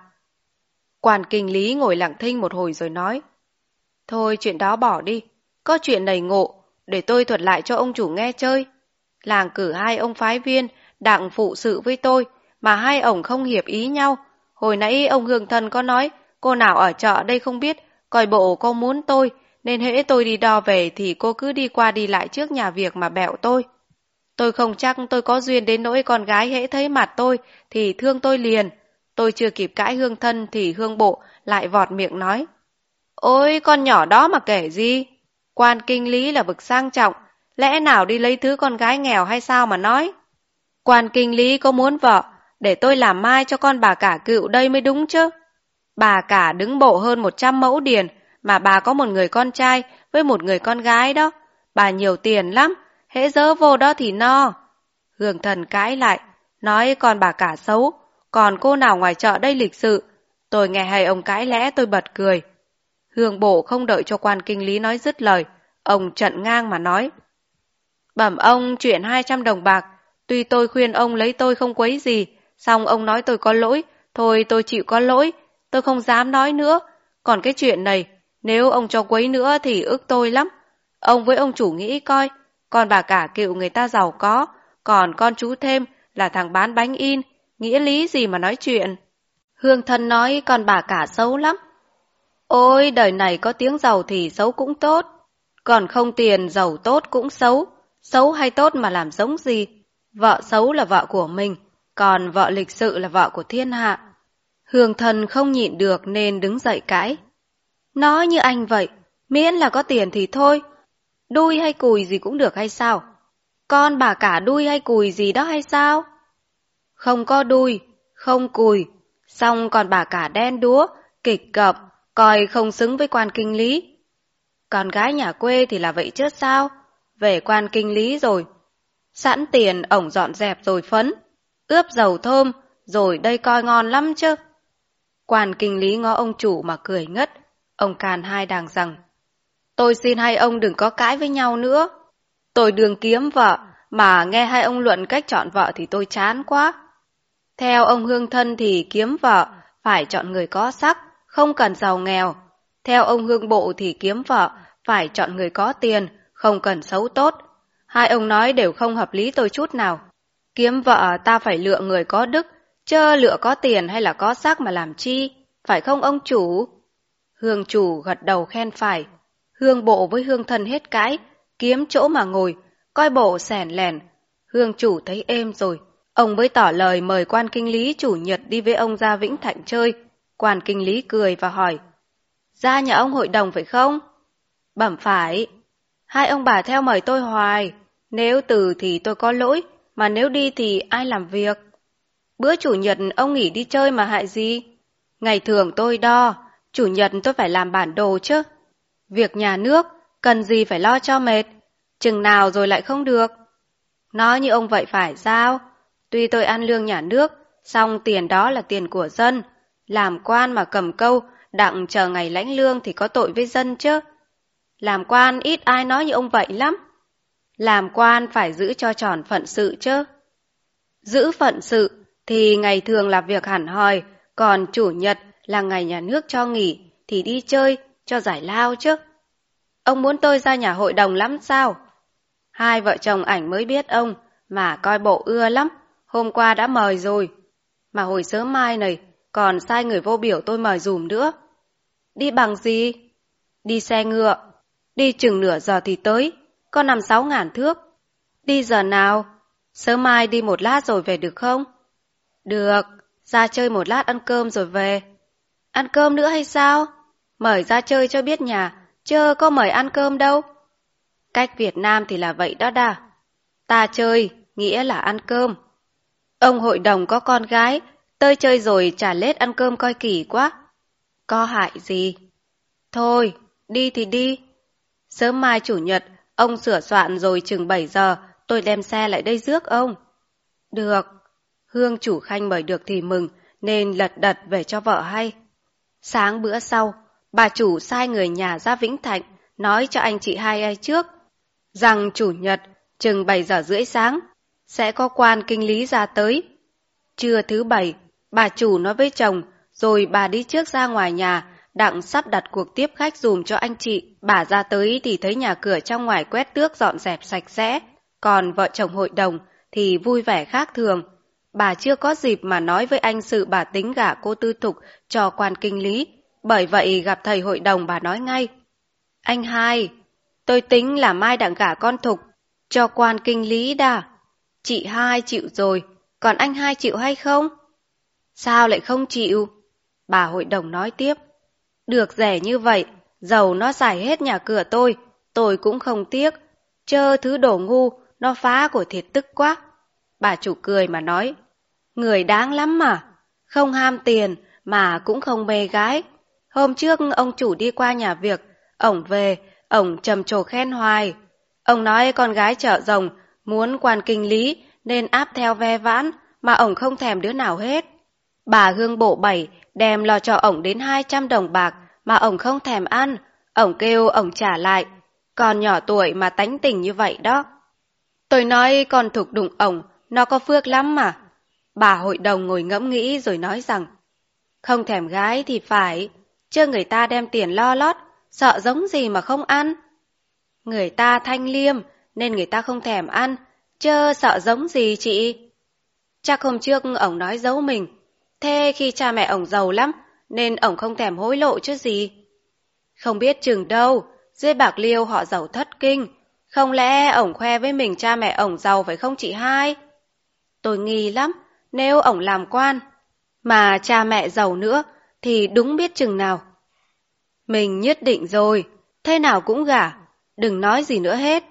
Quan kinh lý ngồi lặng thinh một hồi rồi nói. Thôi chuyện đó bỏ đi. Có chuyện này ngộ, để tôi thuật lại cho ông chủ nghe chơi. Làng cử 2 ông phái viên đặng phụ sự với tôi, mà 2 ổng không hiệp ý nhau. Hồi nãy ông Hương Thân có nói, cô nào ở chợ đây không biết, coi bộ cô muốn tôi, nên hễ tôi đi đo về thì cô cứ đi qua đi lại trước nhà việc mà bẹo tôi. Tôi không chắc tôi có duyên đến nỗi con gái hễ thấy mặt tôi thì thương tôi liền. Tôi chưa kịp cãi Hương Thân thì Hương bộ lại vọt miệng nói. Ôi con nhỏ đó mà kể gì? Quan kinh lý là vực sang trọng, lẽ nào đi lấy thứ con gái nghèo hay sao mà nói? Quan kinh lý có muốn vợ, để tôi làm mai cho con bà cả cựu đây mới đúng chứ. Bà cả đứng bộ hơn 100 mẫu điền, mà bà có một người con trai với một người con gái đó. Bà nhiều tiền lắm, hễ dỡ vô đó thì no. Hương Thần cãi lại, nói con bà cả xấu, còn cô nào ngoài chợ đây lịch sự. Tôi nghe hay ông cãi lẽ tôi bật cười. Hương bộ không đợi cho quan kinh lý nói dứt lời, ông trận ngang mà nói. Bẩm ông chuyện 200 đồng bạc, tuy tôi khuyên ông lấy tôi không quấy gì, song ông nói tôi có lỗi, thôi tôi chịu có lỗi, tôi không dám nói nữa. Còn cái chuyện này, nếu ông cho quấy nữa thì ức tôi lắm. Ông với ông chủ nghĩ coi, con bà cả cựu người ta giàu có, còn con chú thêm là thằng bán bánh in, nghĩa lý gì mà nói chuyện. Hương Thân nói con bà cả xấu lắm. Ôi đời này có tiếng giàu thì xấu cũng tốt, còn không tiền giàu tốt cũng xấu. Xấu hay tốt mà làm giống gì? Vợ xấu là vợ của mình, còn vợ lịch sự là vợ của thiên hạ. Hương Thân không nhịn được nên đứng dậy cãi. Nói như anh vậy, miễn là có tiền thì thôi. Đui hay cùi gì cũng được hay sao? Con bà cả đui hay cùi gì đó hay sao? Không có đui, không cùi, xong còn bà cả đen đúa, kịch cợp, coi không xứng với quan kinh lý. Con gái nhà quê thì là vậy chứ sao? Về quan kinh lý rồi. Sẵn tiền ổng dọn dẹp rồi phấn, ướp dầu thơm, rồi đây coi ngon lắm chứ. Quan kinh lý ngó ông chủ mà cười ngất. Ông càn hai đàng rằng, tôi xin hai ông đừng có cãi với nhau nữa. Tôi đường kiếm vợ, mà nghe hai ông luận cách chọn vợ thì tôi chán quá. Theo ông Hương Thân thì kiếm vợ phải chọn người có sắc, không cần giàu nghèo. Theo ông Hương Bộ thì kiếm vợ phải chọn người có tiền, không cần xấu tốt. Hai ông nói đều không hợp lý tôi chút nào. Kiếm vợ ta phải lựa người có đức, chớ lựa có tiền hay là có sắc mà làm chi, phải không ông chủ? Hương chủ gật đầu khen phải. Hương Bộ với Hương Thân hết cãi, kiếm chỗ mà ngồi, coi bộ xẻn lẻn. Hương chủ thấy êm rồi, Ông mới tỏ lời mời quan kinh lý chủ nhật đi với ông ra Vĩnh Thạnh chơi. Quan kinh lý cười và hỏi, ra nhà ông hội đồng phải không? Bẩm phải. Hai ông bà theo mời tôi hoài. Nếu từ thì tôi có lỗi, mà nếu đi thì ai làm việc? Bữa chủ nhật ông nghỉ đi chơi mà hại gì? Ngày thường tôi đo, chủ nhật tôi phải làm bản đồ chứ. Việc nhà nước, cần gì phải lo cho mệt, chừng nào rồi lại không được. Nói như ông vậy phải sao? Tuy tôi ăn lương nhà nước, song tiền đó là tiền của dân. Làm quan mà cầm câu, đặng chờ ngày lãnh lương thì có tội với dân chứ. Làm quan ít ai nói như ông vậy lắm. Làm quan phải giữ cho tròn phận sự chứ. Giữ phận sự thì ngày thường là việc hẳn hoi, còn chủ nhật là ngày nhà nước cho nghỉ thì đi chơi cho giải lao chứ. Ông muốn tôi ra nhà hội đồng lắm sao? Hai vợ chồng ảnh mới biết ông mà coi bộ ưa lắm, hôm qua đã mời rồi. Mà hồi sớm mai này còn sai người vô biểu tôi mời dùm nữa. Đi bằng gì? Đi xe ngựa. Đi chừng nửa giờ thì tới, có 5-6 ngàn thước. Đi giờ nào? Sớm mai đi một lát rồi về được không? Được, ra chơi một lát ăn cơm rồi về. Ăn cơm nữa hay sao? Mời ra chơi cho biết nhà, chứ có mời ăn cơm đâu. Cách Việt Nam thì là vậy đó đà. Ta chơi, nghĩa là ăn cơm. Ông hội đồng có con gái, tơi chơi rồi trả lết ăn cơm coi kỳ quá. Có hại gì? Thôi, đi thì đi. Sớm mai chủ nhật, ông sửa soạn rồi chừng 7 giờ, tôi đem xe lại đây rước ông. Được. Hương chủ khanh mời được thì mừng, nên lật đật về cho vợ hay. Sáng bữa sau, bà chủ sai người nhà ra Vĩnh Thạnh, nói cho anh chị hai ai trước, rằng chủ nhật, chừng 7 giờ rưỡi sáng, sẽ có quan kinh lý ra tới. Trưa thứ Bảy, bà chủ nói với chồng, rồi bà đi trước ra ngoài nhà, đặng sắp đặt cuộc tiếp khách dùm cho anh chị. Bà ra tới thì thấy nhà cửa trong ngoài quét tước dọn dẹp sạch sẽ, còn vợ chồng hội đồng thì vui vẻ khác thường. Bà chưa có dịp mà nói với anh sự bà tính gả cô Tư Thục cho quan kinh lý, bởi vậy gặp thầy hội đồng bà nói ngay. Anh hai, tôi tính là mai đặng gả con Thục cho quan kinh lý đà. Chị hai chịu rồi, còn anh hai chịu hay không? Sao lại không chịu? Bà hội đồng nói tiếp. Được rẻ như vậy, dầu nó xài hết nhà cửa tôi cũng không tiếc. Chơ thứ đồ ngu, nó phá của thiệt tức quá. Bà chủ cười mà nói, người đáng lắm mà, không ham tiền mà cũng không mê gái. Hôm trước ông chủ đi qua nhà việc, ổng về, ổng trầm trồ khen hoài. Ông nói con gái chợ rồng muốn quan kinh lý nên áp theo ve vãn mà ổng không thèm đứa nào hết. Bà Hương bộ 7 đem lo cho ổng đến 200 đồng bạc mà ổng không thèm ăn, ổng kêu ổng trả lại. Còn nhỏ tuổi mà tánh tình như vậy đó. Tôi nói con Thục đụng ổng, nó có phước lắm mà. Bà hội đồng ngồi ngẫm nghĩ rồi nói rằng, không thèm gái thì phải, chứ người ta đem tiền lo lót, sợ giống gì mà không ăn. Người ta thanh liêm nên người ta không thèm ăn, chứ sợ giống gì chị? Chắc hôm trước ổng nói giấu mình, thế khi cha mẹ ổng giàu lắm nên ổng không thèm hối lộ chứ gì. Không biết chừng đâu, dưới Bạc Liêu họ giàu thất kinh, không lẽ ổng khoe với mình cha mẹ ổng giàu phải không chị hai? Tôi nghi lắm, nếu ổng làm quan, mà cha mẹ giàu nữa thì đúng biết chừng nào. Mình nhất định rồi, thế nào cũng gả, đừng nói gì nữa hết.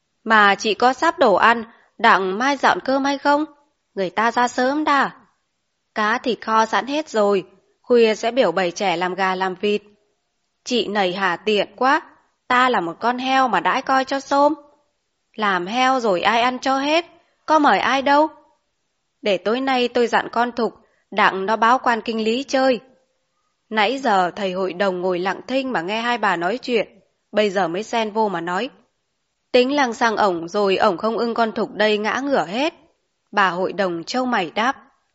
Mà chị có sắp đồ ăn, đặng mai dọn cơm hay không? Người ta ra sớm đã. Cá thịt kho sẵn hết rồi, khuya sẽ biểu bầy trẻ làm gà làm vịt. Chị nầy hà tiện quá, ta là một con heo mà đãi coi cho xôm. Làm heo rồi ai ăn cho hết, có mời ai đâu. Để tối nay tôi dặn con Thục, đặng nó báo quan kinh lý chơi. Nãy giờ thầy hội đồng ngồi lặng thinh mà nghe hai bà nói chuyện, bây giờ mới xen vô mà nói. Tính lăng sang ổng rồi ổng không ưng con Thục đây ngã ngửa hết. Bà hội đồng trâu mày đáp.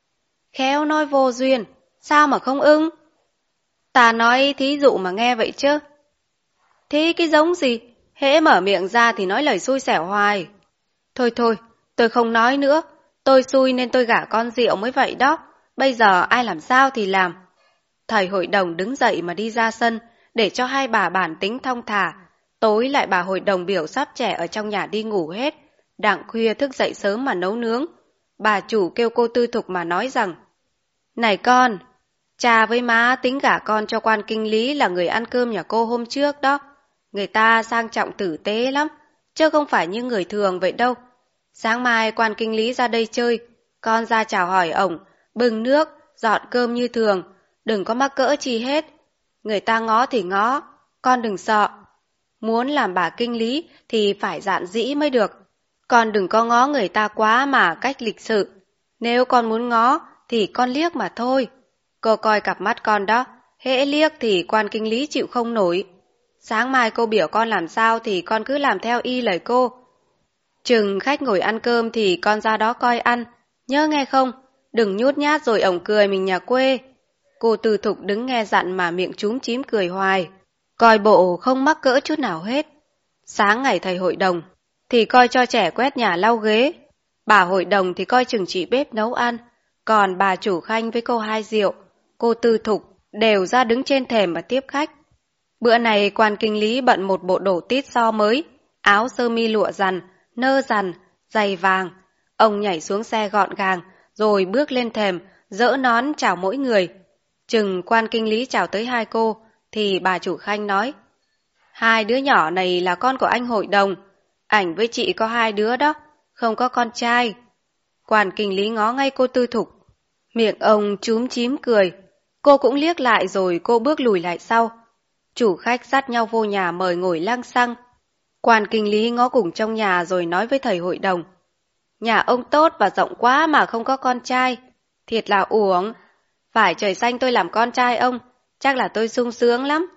Khéo nói vô duyên, sao mà không ưng? Ta nói thí dụ mà nghe vậy chứ. Thế cái giống gì? Hễ mở miệng ra thì nói lời xui xẻo hoài. Thôi thôi, tôi không nói nữa. Tôi xui nên tôi gả con rượu mới vậy đó. Bây giờ ai làm sao thì làm. Thầy hội đồng đứng dậy mà đi ra sân, để cho hai bà bản tính thong thả. Tối lại bà hội đồng biểu sắp trẻ ở trong nhà đi ngủ hết. Đặng khuya thức dậy sớm mà nấu nướng. Bà chủ kêu cô Tư Thục mà nói rằng: Này con, cha với má tính gả con cho quan kinh lý là người ăn cơm nhà cô hôm trước đó. Người ta sang trọng tử tế lắm, chứ không phải như người thường vậy đâu. Sáng mai quan kinh lý ra đây chơi, con ra chào hỏi ổng, bưng nước, dọn cơm như thường, đừng có mắc cỡ chi hết. Người ta ngó thì ngó, con đừng sợ. Muốn làm bà kinh lý thì phải dạn dĩ mới được. Con đừng có ngó người ta quá mà cách lịch sự. Nếu con muốn ngó thì con liếc mà thôi. Cô coi cặp mắt con đó, hễ liếc thì quan kinh lý chịu không nổi. Sáng mai cô biểu con làm sao thì con cứ làm theo y lời cô. Chừng khách ngồi ăn cơm thì con ra đó coi ăn, nhớ nghe không? Đừng nhút nhát rồi ổng cười mình nhà quê. Cô Tư Thục đứng nghe dặn mà miệng chúm chím cười hoài, coi bộ không mắc cỡ chút nào hết. Sáng ngày thầy hội đồng thì coi cho trẻ quét nhà lau ghế, bà hội đồng thì coi chừng chị bếp nấu ăn, còn bà chủ Khanh với cô Hai Diệu, cô Tư Thục đều ra đứng trên thềm mà tiếp khách. Bữa này quan kinh lý bận một bộ đồ tít so mới, áo sơ mi lụa rằn, nơ rằn, giày vàng. Ông nhảy xuống xe gọn gàng, rồi bước lên thềm, dỡ nón chào mỗi người. Chừng quan kinh lý chào tới hai cô, thì bà chủ Khanh nói: Hai đứa nhỏ này là con của anh hội đồng, ảnh với chị có hai đứa đó, không có con trai. Quan kinh lý ngó ngay cô Tư Thục, miệng ông chúm chím cười. Cô cũng liếc lại rồi cô bước lùi lại sau. Chủ khách dắt nhau vô nhà mời ngồi lăng xăng. Quan kinh lý ngó cùng trong nhà rồi nói với thầy hội đồng: Nhà ông tốt và rộng quá mà không có con trai, thiệt là uổng. Phải trời xanh tôi làm con trai ông, chắc là tôi sung sướng lắm.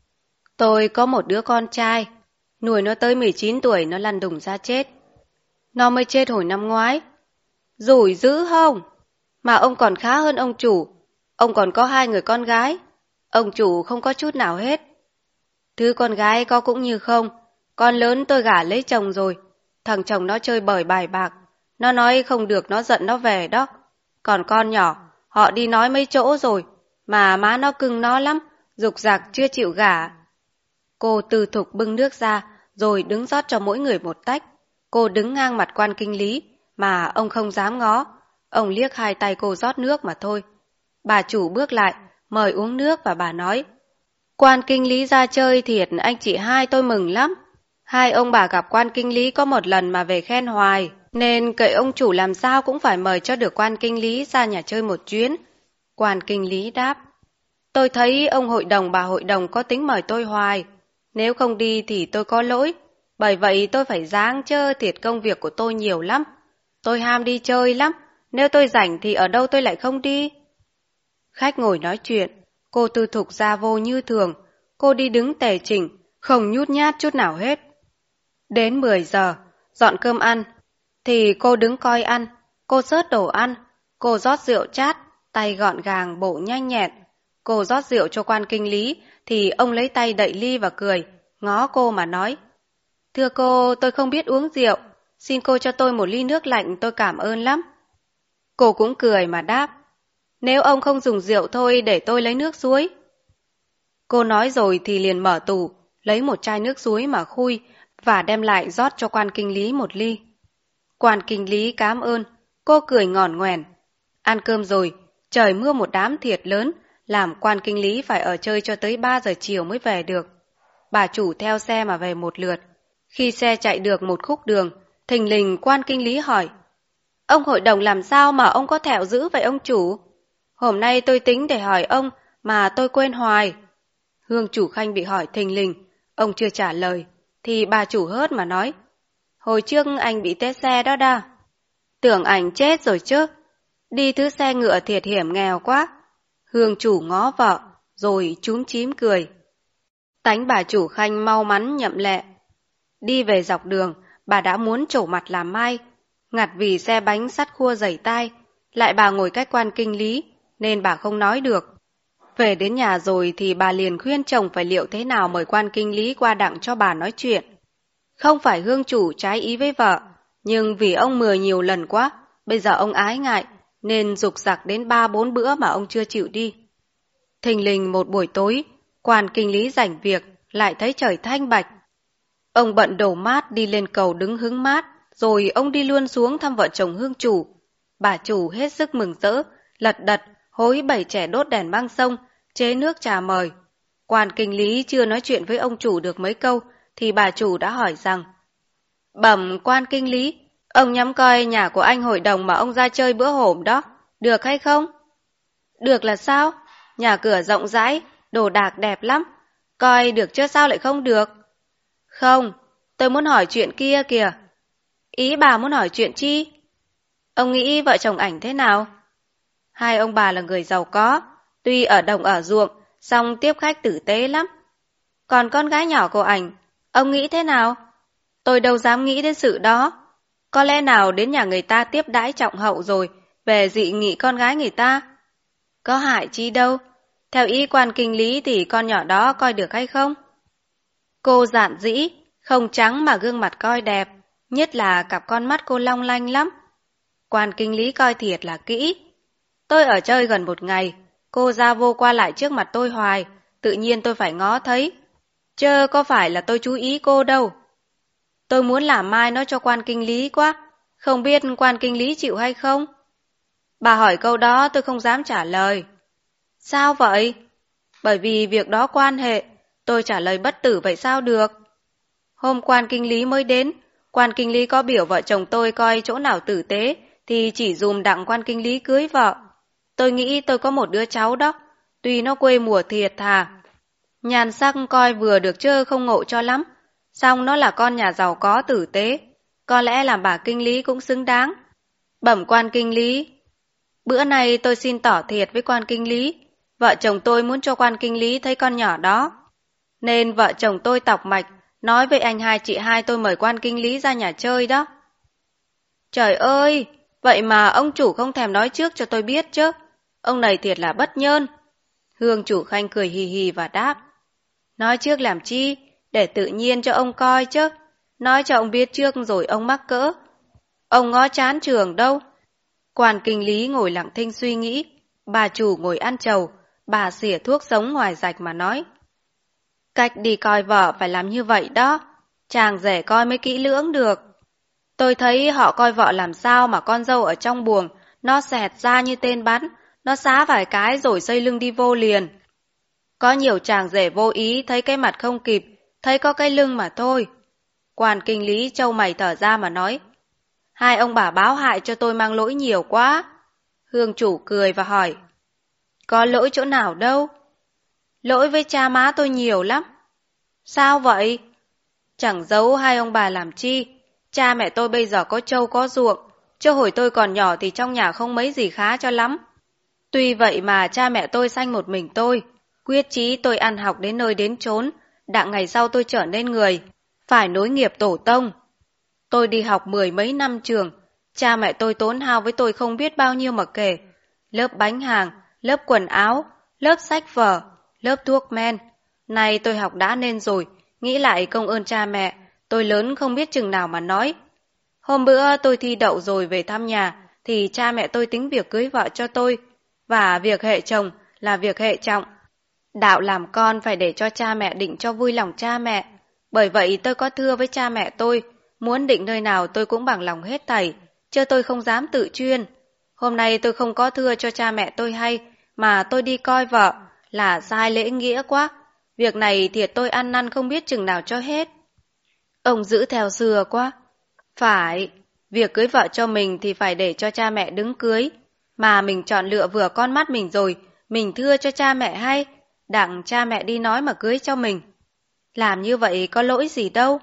Tôi có một đứa con trai, nuôi nó tới 19 tuổi nó lăn đùng ra chết. Nó mới chết hồi năm ngoái. Rủi dữ không? Mà ông còn khá hơn ông chủ, ông còn có hai người con gái. Ông chủ không có chút nào hết. Thứ con gái có cũng như không, con lớn tôi gả lấy chồng rồi. Thằng chồng nó chơi bời bài bạc, nó nói không được nó giận nó về đó. Còn con nhỏ, họ đi nói mấy chỗ rồi, mà má nó cưng nó lắm, giục giặc chưa chịu gả. Cô Tư Thục bưng nước ra, rồi đứng rót cho mỗi người một tách. Cô đứng ngang mặt quan kinh lý, mà ông không dám ngó. Ông liếc hai tay cô rót nước mà thôi. Bà chủ bước lại, mời uống nước và bà nói: Quan kinh lý ra chơi thiệt anh chị hai tôi mừng lắm. Hai ông bà gặp quan kinh lý có một lần mà về khen hoài, nên cậy ông chủ làm sao cũng phải mời cho được quan kinh lý ra nhà chơi một chuyến. Quan kinh lý đáp: Tôi thấy ông hội đồng bà hội đồng có tính mời tôi hoài. Nếu không đi thì tôi có lỗi, bởi vậy tôi phải ráng chơ thiệt công việc của tôi nhiều lắm. Tôi ham đi chơi lắm, nếu tôi rảnh thì ở đâu tôi lại không đi. Khách ngồi nói chuyện, cô Tư Thục ra vô như thường, cô đi đứng tề chỉnh, không nhút nhát chút nào hết. Đến 10 giờ, dọn cơm ăn, thì cô đứng coi ăn, cô xớt đồ ăn, cô rót rượu chát, tay gọn gàng bộ nhanh nhẹn. Cô rót rượu cho quan kinh lý, thì ông lấy tay đậy ly và cười, ngó cô mà nói: Thưa cô, tôi không biết uống rượu, xin cô cho tôi một ly nước lạnh tôi cảm ơn lắm. Cô cũng cười mà đáp: Nếu ông không dùng rượu thôi để tôi lấy nước suối. Cô nói rồi thì liền mở tủ, lấy một chai nước suối mà khui và đem lại rót cho quan kinh lý một ly. Quan kinh lý cám ơn, cô cười ngòn ngoèn. Ăn cơm rồi, trời mưa một đám thiệt lớn, làm quan kinh lý phải ở chơi cho tới 3 giờ chiều mới về được. Bà chủ theo xe mà về một lượt. Khi xe chạy được một khúc đường, thình lình quan kinh lý hỏi: Ông hội đồng làm sao mà ông có thẹo dữ vậy ông chủ? Hôm nay tôi tính để hỏi ông mà tôi quên hoài. Hương chủ Khanh bị hỏi thình lình, ông chưa trả lời, thì bà chủ hớt mà nói: Hồi trước anh bị té xe đó đa. Tưởng ảnh chết rồi chứ. Đi thứ xe ngựa thiệt hiểm nghèo quá. Hương chủ ngó vợ, rồi chúm chím cười. Tánh bà chủ Khanh mau mắn nhậm lẹ. Đi về dọc đường, bà đã muốn trổ mặt làm mai, ngặt vì xe bánh sắt khua dày tai, lại bà ngồi cách quan kinh lý, nên bà không nói được. Về đến nhà rồi thì bà liền khuyên chồng phải liệu thế nào mời quan kinh lý qua đặng cho bà nói chuyện. Không phải Hương chủ trái ý với vợ, nhưng vì ông mừa nhiều lần quá, bây giờ ông ái ngại, nên giục giặc đến 3-4 bữa mà ông chưa chịu đi. Thình lình một buổi tối, quan kinh lý rảnh việc, lại thấy trời thanh bạch. Ông bận đổ mát đi lên cầu đứng hứng mát, rồi ông đi luôn xuống thăm vợ chồng Hương chủ. Bà chủ hết sức mừng rỡ, lật đật, hối bảy trẻ đốt đèn băng sông, chế nước trà mời. Quan kinh lý chưa nói chuyện với ông chủ được mấy câu, thì bà chủ đã hỏi rằng: Bẩm quan kinh lý, ông nhắm coi nhà của anh hội đồng mà ông ra chơi bữa hổm đó, được hay không? Được là sao? Nhà cửa rộng rãi, đồ đạc đẹp lắm. Coi được chứ sao lại không được? Không, tôi muốn hỏi chuyện kia kìa. Ý bà muốn hỏi chuyện chi? Ông nghĩ vợ chồng ảnh thế nào? Hai ông bà là người giàu có, tuy ở đồng ở ruộng, song tiếp khách tử tế lắm. Còn con gái nhỏ của ảnh, ông nghĩ thế nào? Tôi đâu dám nghĩ đến sự đó. Có lẽ nào đến nhà người ta tiếp đãi trọng hậu rồi, về dị nghị con gái người ta? Có hại chi đâu. Theo ý quan kinh lý thì con nhỏ đó coi được hay không? Cô giản dĩ, không trắng mà gương mặt coi đẹp, nhất là cặp con mắt cô long lanh lắm. Quan kinh lý coi thiệt là kỹ. Tôi ở chơi gần một ngày, cô ra vô qua lại trước mặt tôi hoài, tự nhiên tôi phải ngó thấy. Chớ có phải là tôi chú ý cô đâu. Tôi muốn làm mai nó cho quan kinh lý quá, không biết quan kinh lý chịu hay không? Bà hỏi câu đó tôi không dám trả lời. Sao vậy? Bởi vì việc đó quan hệ, tôi trả lời bất tử vậy sao được? Hôm quan kinh lý mới đến, quan kinh lý có biểu vợ chồng tôi coi chỗ nào tử tế, thì chỉ dùm đặng quan kinh lý cưới vợ. Tôi nghĩ tôi có một đứa cháu đó, tuy nó quê mùa thiệt thà. Nhan sắc coi vừa được chứ không ngộ cho lắm, song nó là con nhà giàu có tử tế, có lẽ làm bà kinh lý cũng xứng đáng. Bẩm quan kinh lý, bữa nay tôi xin tỏ thiệt với quan kinh lý, vợ chồng tôi muốn cho quan kinh lý thấy con nhỏ đó. Nên vợ chồng tôi tọc mạch, nói với anh hai chị hai tôi mời quan kinh lý ra nhà chơi đó. Trời ơi, vậy mà ông chủ không thèm nói trước cho tôi biết chứ. Ông này thiệt là bất nhơn. Hương chủ khanh cười hì hì và đáp. Nói trước làm chi, để tự nhiên cho ông coi chứ. Nói cho ông biết trước rồi ông mắc cỡ. Ông ngó chán trường đâu. Quan kinh lý ngồi lặng thinh suy nghĩ. Bà chủ ngồi ăn trầu. Bà xỉa thuốc sống ngoài rạch mà nói. Cách đi coi vợ phải làm như vậy đó. Chàng rể coi mới kỹ lưỡng được. Tôi thấy họ coi vợ làm sao mà con dâu ở trong buồng, nó xẹt ra như tên bắn, nó xá vài cái rồi xây lưng đi vô liền. Có nhiều chàng rể vô ý thấy cái mặt không kịp, thấy có cái lưng mà thôi. Quan kinh lý trâu mày thở ra mà nói. Hai ông bà báo hại cho tôi mang lỗi nhiều quá. Hương chủ cười và hỏi. Có lỗi chỗ nào đâu? Lỗi với cha má tôi nhiều lắm. Sao vậy? Chẳng giấu hai ông bà làm chi. Cha mẹ tôi bây giờ có trâu có ruộng, chứ hồi tôi còn nhỏ thì trong nhà không mấy gì khá cho lắm. Tuy vậy mà cha mẹ tôi sanh một mình tôi, quyết chí tôi ăn học đến nơi đến chốn, đặng ngày sau tôi trở nên người, phải nối nghiệp tổ tông. Tôi đi học 10 mấy năm trường, cha mẹ tôi tốn hao với tôi không biết bao nhiêu mà kể. Lớp bánh hàng, lớp quần áo, lớp sách vở, lớp thuốc men. Nay tôi học đã nên rồi, nghĩ lại công ơn cha mẹ, tôi lớn không biết chừng nào mà nói. Hôm bữa tôi thi đậu rồi về thăm nhà, thì cha mẹ tôi tính việc cưới vợ cho tôi, và việc hệ chồng là việc hệ trọng. Đạo làm con phải để cho cha mẹ định cho vui lòng cha mẹ. Bởi vậy tôi có thưa với cha mẹ tôi, muốn định nơi nào tôi cũng bằng lòng hết thảy, chứ tôi không dám tự chuyên. Hôm nay tôi không có thưa cho cha mẹ tôi hay, mà tôi đi coi vợ, là sai lễ nghĩa quá. Việc này thiệt tôi ăn năn không biết chừng nào cho hết. Ông giữ theo xưa quá. Phải, việc cưới vợ cho mình thì phải để cho cha mẹ đứng cưới. Mà mình chọn lựa vừa con mắt mình rồi, mình thưa cho cha mẹ hay, đặng cha mẹ đi nói mà cưới cho mình. Làm như vậy có lỗi gì đâu.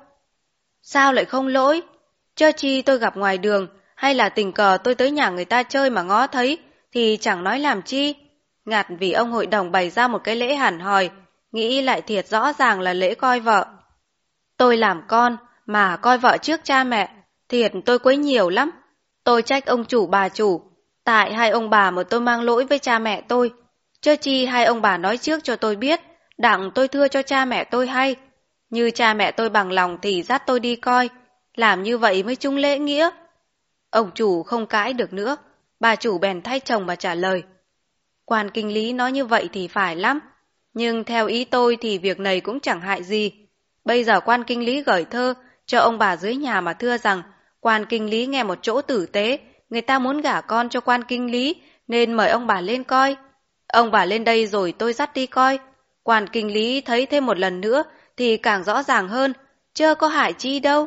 Sao lại không lỗi? Chớ chi tôi gặp ngoài đường, hay là tình cờ tôi tới nhà người ta chơi mà ngó thấy, thì chẳng nói làm chi. Ngặt vì ông hội đồng bày ra một cái lễ hẳn hòi, nghĩ lại thiệt rõ ràng là lễ coi vợ. Tôi làm con, mà coi vợ trước cha mẹ, thiệt tôi quấy nhiều lắm. Tôi trách ông chủ bà chủ, tại hai ông bà mà tôi mang lỗi với cha mẹ tôi. Chớ chi hai ông bà nói trước cho tôi biết, đặng tôi thưa cho cha mẹ tôi hay. Như cha mẹ tôi bằng lòng thì dắt tôi đi coi, làm như vậy mới chung lễ nghĩa. Ông chủ không cãi được nữa, bà chủ bèn thay chồng mà trả lời. Quan kinh lý nói như vậy thì phải lắm, nhưng theo ý tôi thì việc này cũng chẳng hại gì. Bây giờ quan kinh lý gửi thơ cho ông bà dưới nhà mà thưa rằng quan kinh lý nghe một chỗ tử tế người ta muốn gả con cho quan kinh lý, nên mời ông bà lên coi. Ông bà lên đây rồi tôi dắt đi coi. Quan kinh lý thấy thêm một lần nữa thì càng rõ ràng hơn, chớ có hại chi đâu.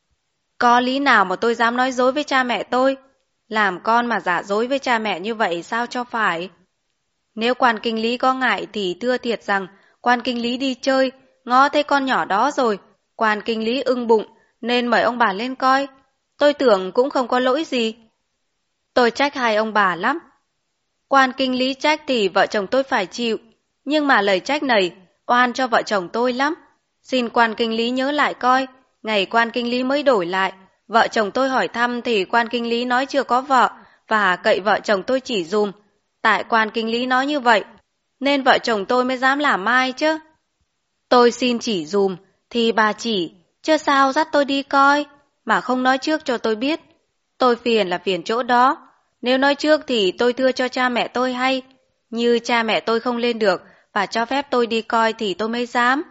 Có lý nào mà tôi dám nói dối với cha mẹ tôi? Làm con mà giả dối với cha mẹ như vậy sao cho phải? Nếu quan kinh lý có ngại thì thưa thiệt rằng quan kinh lý đi chơi, ngó thấy con nhỏ đó rồi, quan kinh lý ưng bụng nên mời ông bà lên coi. Tôi tưởng cũng không có lỗi gì. Tôi trách hai ông bà lắm. Quan kinh lý trách thì vợ chồng tôi phải chịu, nhưng mà lời trách này oan cho vợ chồng tôi lắm. Xin quan kinh lý nhớ lại coi, ngày quan kinh lý mới đổi lại, vợ chồng tôi hỏi thăm thì quan kinh lý nói chưa có vợ và cậy vợ chồng tôi chỉ dùm. Tại quan kinh lý nói như vậy, nên vợ chồng tôi mới dám làm mai chứ. Tôi xin chỉ dùm thì bà chỉ, chứ sao dắt tôi đi coi, mà không nói trước cho tôi biết. Tôi phiền là phiền chỗ đó. Nếu nói trước thì tôi thưa cho cha mẹ tôi hay. Như cha mẹ tôi không lên được và cho phép tôi đi coi thì tôi mới dám.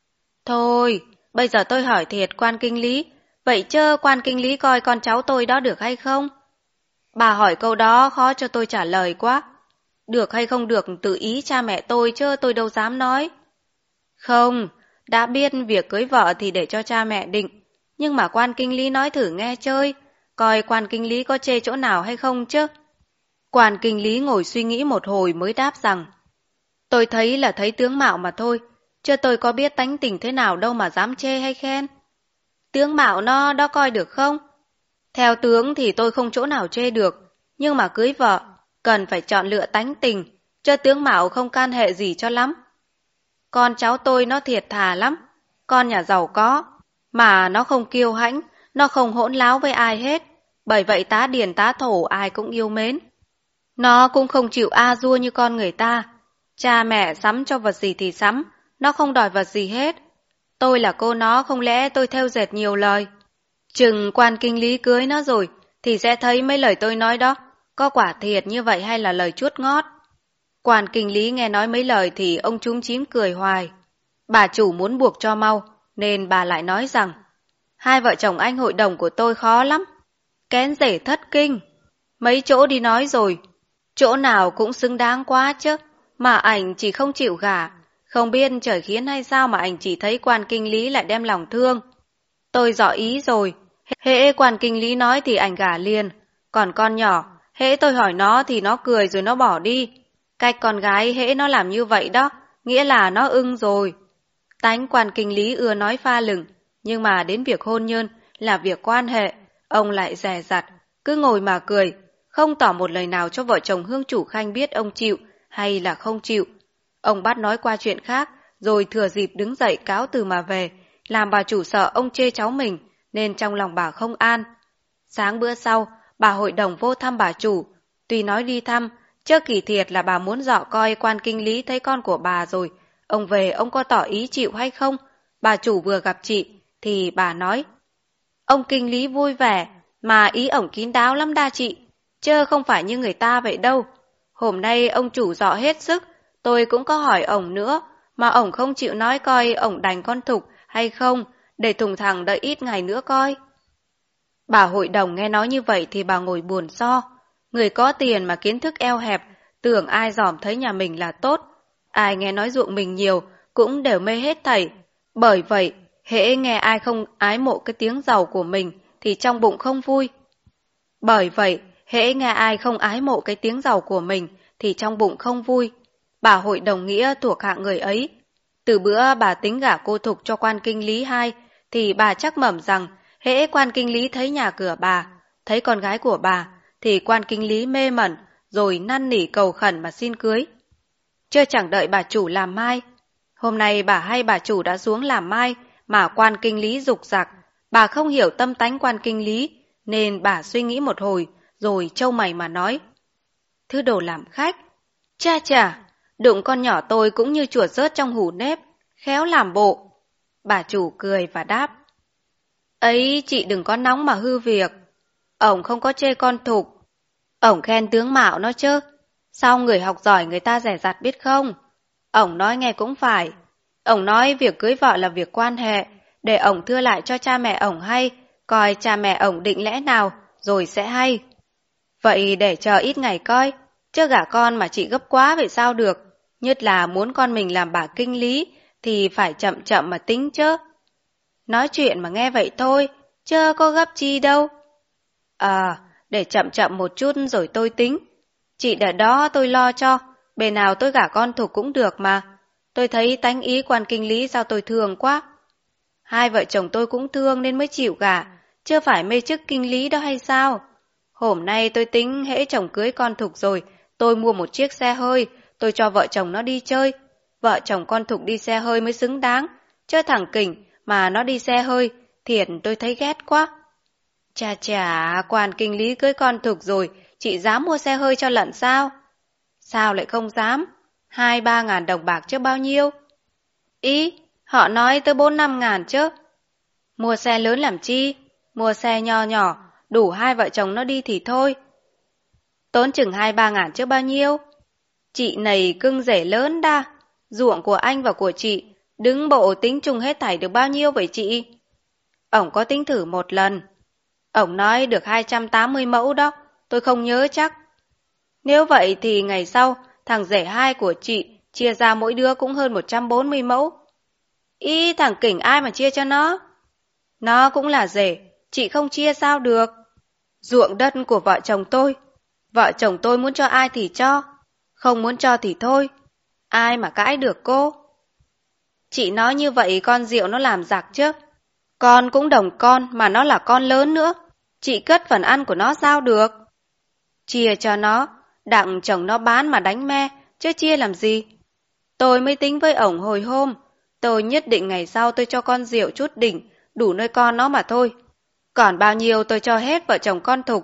Thôi, bây giờ tôi hỏi thiệt quan kinh lý, vậy chớ quan kinh lý coi con cháu tôi đó được hay không? Bà hỏi câu đó khó cho tôi trả lời quá. Được hay không được tự ý cha mẹ tôi chứ tôi đâu dám nói. Không, đã biết việc cưới vợ thì để cho cha mẹ định. Nhưng mà quan kinh lý nói thử nghe chơi, coi quan kinh lý có chê chỗ nào hay không chứ. Quan kinh lý ngồi suy nghĩ một hồi mới đáp rằng, tôi thấy là thấy tướng mạo mà thôi, chứ tôi có biết tánh tình thế nào đâu mà dám chê hay khen. Tướng mạo nó đó coi được không? Theo tướng thì tôi không chỗ nào chê được, nhưng mà cưới vợ, cần phải chọn lựa tánh tình, chứ tướng mạo không can hệ gì cho lắm. Con cháu tôi nó thiệt thà lắm, con nhà giàu có, mà nó không kiêu hãnh, nó không hỗn láo với ai hết, bởi vậy tá điền tá thổ ai cũng yêu mến. Nó cũng không chịu a dua như con người ta, cha mẹ sắm cho vật gì thì sắm, nó không đòi vật gì hết. Tôi là cô nó, không lẽ tôi thêu dệt nhiều lời. Chừng quan kinh lý cưới nó rồi thì sẽ thấy mấy lời tôi nói đó có quả thiệt như vậy hay là lời chuốt ngót. Quan kinh lý nghe nói mấy lời thì ông chúm chím cười hoài. Bà chủ muốn buộc cho mau nên bà lại nói rằng, hai vợ chồng anh hội đồng của tôi khó lắm, kén rể thất kinh. Mấy chỗ đi nói rồi, chỗ nào cũng xứng đáng quá chứ, mà ảnh chỉ không chịu gả. Không biết trời khiến hay sao mà ảnh chỉ thấy quan kinh lý lại đem lòng thương. Tôi rõ ý rồi, hễ quan kinh lý nói thì ảnh gả liền. Còn con nhỏ, hễ tôi hỏi nó thì nó cười rồi nó bỏ đi. Cách con gái hễ nó làm như vậy đó, nghĩa là nó ưng rồi. Tánh quan kinh lý ưa nói pha lừng, nhưng mà đến việc hôn nhân là việc quan hệ, ông lại dè dặt, cứ ngồi mà cười, không tỏ một lời nào cho vợ chồng Hương Chủ Khanh biết ông chịu hay là không chịu. Ông bắt nói qua chuyện khác, rồi thừa dịp đứng dậy cáo từ mà về, làm bà chủ sợ ông chê cháu mình, nên trong lòng bà không an. Sáng bữa sau, bà hội đồng vô thăm bà chủ, tuy nói đi thăm, chứ kỳ thiệt là bà muốn dọ coi quan kinh lý thấy con của bà rồi. Ông về ông có tỏ ý chịu hay không? Bà chủ vừa gặp chị, thì bà nói, ông kinh lý vui vẻ, mà ý ổng kín đáo lắm đa chị, chứ không phải như người ta vậy đâu. Hôm nay ông chủ dọ hết sức, tôi cũng có hỏi ổng nữa, mà ổng không chịu nói coi ổng đành con Thục hay không, để thùng thẳng đợi ít ngày nữa coi. Bà hội đồng nghe nói như vậy thì bà ngồi buồn so. Người có tiền mà kiến thức eo hẹp, tưởng ai dòm thấy nhà mình là tốt. Ai nghe nói ruộng mình nhiều cũng đều mê hết thảy. Bởi vậy, hễ nghe ai không ái mộ cái tiếng giàu của mình thì trong bụng không vui. Bởi vậy, hễ nghe ai không ái mộ cái tiếng giàu của mình thì trong bụng không vui. Bà hội đồng nghĩa thuộc hạng người ấy. Từ bữa bà tính gả cô Thục cho quan kinh lý hai, thì bà chắc mẩm rằng hễ quan kinh lý thấy nhà cửa bà, thấy con gái của bà, thì quan kinh lý mê mẩn, rồi năn nỉ cầu khẩn mà xin cưới. Chưa chẳng đợi bà chủ làm mai. Hôm nay bà hay bà chủ đã xuống làm mai, mà quan kinh lý rục rạc. Bà không hiểu tâm tánh quan kinh lý, nên bà suy nghĩ một hồi, rồi trâu mày mà nói. Thứ đồ làm khách, cha chà, đụng con nhỏ tôi cũng như chuột rớt trong hũ nếp, khéo làm bộ. Bà chủ cười và đáp. Ấy chị đừng có nóng mà hư việc. Ổng không có chê con Thục. Ổng khen tướng mạo nó chứ. Sao người học giỏi người ta dè dặt biết không? Ổng nói nghe cũng phải. Ổng nói việc cưới vợ là việc quan hệ, để ổng thưa lại cho cha mẹ ổng hay, coi cha mẹ ổng định lẽ nào, rồi sẽ hay. Vậy để chờ ít ngày coi, chứ gả con mà chị gấp quá vậy sao được, nhất là muốn con mình làm bà kinh lý thì phải chậm chậm mà tính chứ. Nói chuyện mà nghe vậy thôi, chứ có gấp chi đâu. Để chậm chậm một chút rồi tôi tính. Chị để đó tôi lo cho, bề nào tôi gả con Thục cũng được mà. Tôi thấy tánh ý quan kinh lý sao tôi thương quá. Hai vợ chồng tôi cũng thương nên mới chịu gả, chưa phải mê chức kinh lý đó hay sao? Hôm nay tôi tính hễ chồng cưới con Thục rồi, tôi mua một chiếc xe hơi, tôi cho vợ chồng nó đi chơi. Vợ chồng con Thục đi xe hơi mới xứng đáng, chứ thằng Kình mà nó đi xe hơi, thiệt tôi thấy ghét quá. Chà chà, quan kinh lý cưới con Thục rồi, chị dám mua xe hơi cho lận sao? Sao lại không dám? 2-3 ngàn đồng bạc chứ bao nhiêu? Ý, họ nói tới 4-5 ngàn chứ. Mua xe lớn làm chi? Mua xe nho nhỏ, đủ hai vợ chồng nó đi thì thôi. Tốn chừng 2-3 ngàn chứ bao nhiêu? Chị này cưng rể lớn đa, ruộng của anh và của chị, đứng bộ tính chung hết thảy được bao nhiêu vậy chị? Ổng có tính thử một lần. Ổng nói được 280 mẫu đó, tôi không nhớ chắc. Nếu vậy thì ngày sau, thằng rể hai của chị chia ra mỗi đứa cũng hơn 140 mẫu. Ý thằng Kỉnh ai mà chia cho nó? Nó cũng là rể, chị không chia sao được. Ruộng đất của vợ chồng tôi muốn cho ai thì cho, không muốn cho thì thôi. Ai mà cãi được cô? Chị nói như vậy con Diệu nó làm giặc chứ. Con cũng đồng con mà nó là con lớn nữa. Chị cất phần ăn của nó sao được? Chia cho nó, đặng chồng nó bán mà đánh me, chứ chia làm gì? Tôi mới tính với ổng hồi hôm, tôi nhất định ngày sau tôi cho con Diệu chút đỉnh, đủ nuôi con nó mà thôi. Còn bao nhiêu tôi cho hết vợ chồng con Thục.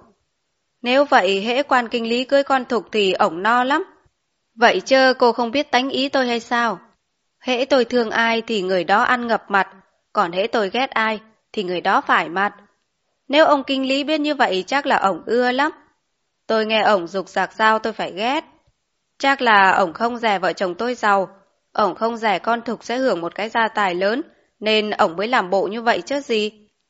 Nếu vậy hễ quan kinh lý cưới con Thục thì ổng no lắm. Vậy chứ cô không biết tánh ý tôi hay sao? Hễ tôi thương ai thì người đó ăn ngập mặt, còn hễ tôi ghét ai thì người đó phải mặt. Nếu ông kinh lý biết như vậy chắc là ổng ưa lắm. Tôi nghe ổng giục giặc sao tôi phải ghét. Chắc là ổng không dè vợ chồng tôi giàu, ổng không dè con Thục sẽ hưởng một cái gia tài lớn, nên ổng mới làm bộ như vậy chứ gì.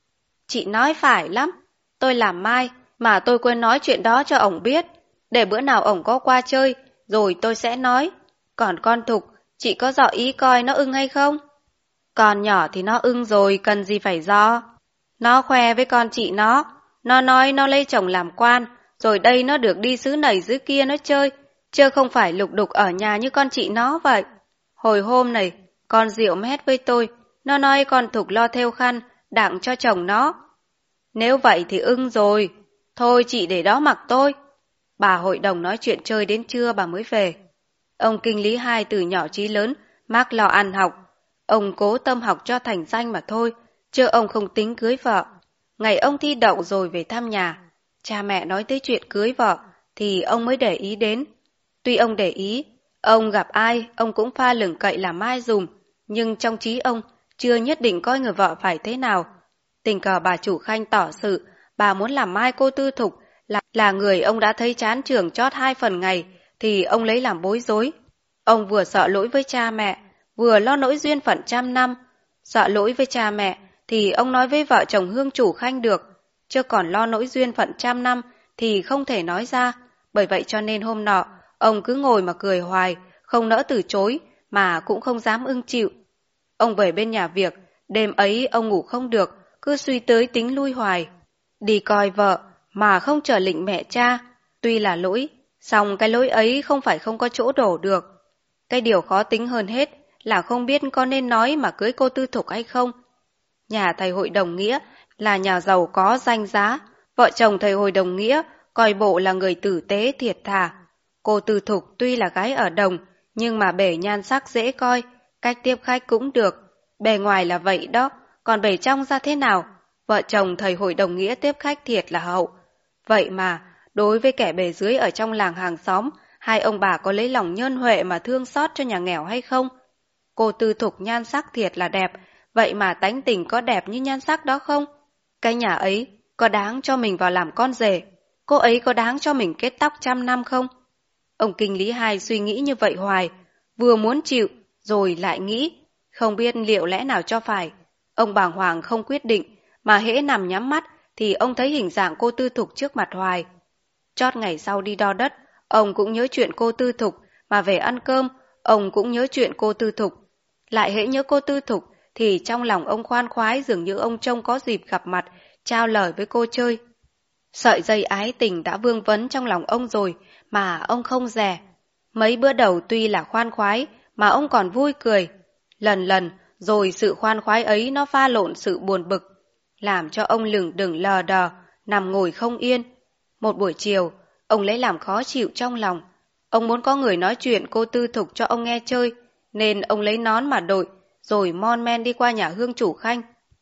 Chị nói phải lắm, tôi làm mai mà tôi quên nói chuyện đó cho ổng biết, để bữa nào ổng có qua chơi, rồi tôi sẽ nói. Còn con Thục, chị có dọ ý coi nó ưng hay không? Con nhỏ thì nó ưng rồi, cần gì phải do. Nó khoe với con chị nó nói nó lấy chồng làm quan, rồi đây nó được đi xứ này xứ kia nó chơi, chứ không phải lục đục ở nhà như con chị nó vậy. Hồi hôm này, con Diệu mét với tôi, nó nói con Thục lo thêu khăn, đặng cho chồng nó. Nếu vậy thì ưng rồi, thôi chị để đó mặc tôi. Bà hội đồng nói chuyện chơi đến trưa bà mới về. Ông kinh lý hai từ nhỏ chí lớn, mác lo ăn học. Ông cố tâm học cho thành danh mà thôi, chứ ông không tính cưới vợ. Ngày ông thi đậu rồi về thăm nhà, cha mẹ nói tới chuyện cưới vợ thì ông mới để ý đến. Tuy ông để ý, ông gặp ai ông cũng pha lửng cậy làm mai dùm, nhưng trong trí ông chưa nhất định coi người vợ phải thế nào. Tình cờ bà chủ Khanh tỏ sự, bà muốn làm mai cô Tư Thục là người ông đã thấy chán trường chót 2 phần ngày, thì ông lấy làm bối rối. Ông vừa sợ lỗi với cha mẹ, vừa lo nỗi duyên phận trăm năm. Sợ lỗi với cha mẹ thì ông nói với vợ chồng Hương chủ Khanh được, chứ còn lo nỗi duyên phận trăm năm thì không thể nói ra. Bởi vậy cho nên hôm nọ, ông cứ ngồi mà cười hoài, không nỡ từ chối, mà cũng không dám ưng chịu. Ông về bên nhà việc, đêm ấy ông ngủ không được, cứ suy tới tính lui hoài. Đi coi vợ, mà không trở lệnh mẹ cha, tuy là lỗi, song cái lỗi ấy không phải không có chỗ đổ được. Cái điều khó tính hơn hết là không biết có nên nói mà cưới cô Tư Thục hay không. Nhà thầy hội đồng nghĩa là nhà giàu có danh giá, vợ chồng thầy hội đồng nghĩa coi bộ là người tử tế thiệt thà. Cô Tư Thục tuy là gái ở đồng, nhưng mà bề nhan sắc dễ coi, cách tiếp khách cũng được. Bề ngoài là vậy đó, còn bề trong ra thế nào? Vợ chồng thầy hội đồng nghĩa tiếp khách thiệt là hậu. Vậy mà, đối với kẻ bề dưới ở trong làng hàng xóm, hai ông bà có lấy lòng nhân huệ mà thương xót cho nhà nghèo hay không? Cô Tư Thục nhan sắc thiệt là đẹp, vậy mà tánh tình có đẹp như nhan sắc đó không? Cái nhà ấy có đáng cho mình vào làm con rể? Cô ấy có đáng cho mình kết tóc 100 năm không? Ông kinh lý hai suy nghĩ như vậy hoài, vừa muốn chịu, rồi lại nghĩ, không biết liệu lẽ nào cho phải. Ông bàng hoàng không quyết định, mà hễ nằm nhắm mắt thì ông thấy hình dạng cô Tư Thục trước mặt hoài. Chót ngày sau đi đo đất, ông cũng nhớ chuyện cô Tư Thục, mà về ăn cơm, ông cũng nhớ chuyện cô Tư Thục. Lại hễ nhớ cô Tư Thục, thì trong lòng ông khoan khoái dường như ông trông có dịp gặp mặt, trao lời với cô chơi. Sợi dây ái tình đã vương vấn trong lòng ông rồi, mà ông không dè. Mấy bữa đầu tuy là khoan khoái, mà ông còn vui cười. Lần lần, rồi sự khoan khoái ấy nó pha lộn sự buồn bực, làm cho ông lửng đửng lờ đờ, nằm ngồi không yên. Một buổi chiều, ông lấy làm khó chịu trong lòng. Ông muốn có người nói chuyện cô Tư Thục cho ông nghe chơi, nên ông lấy nón mà đội, rồi mon men đi qua nhà Hương chủ Khanh.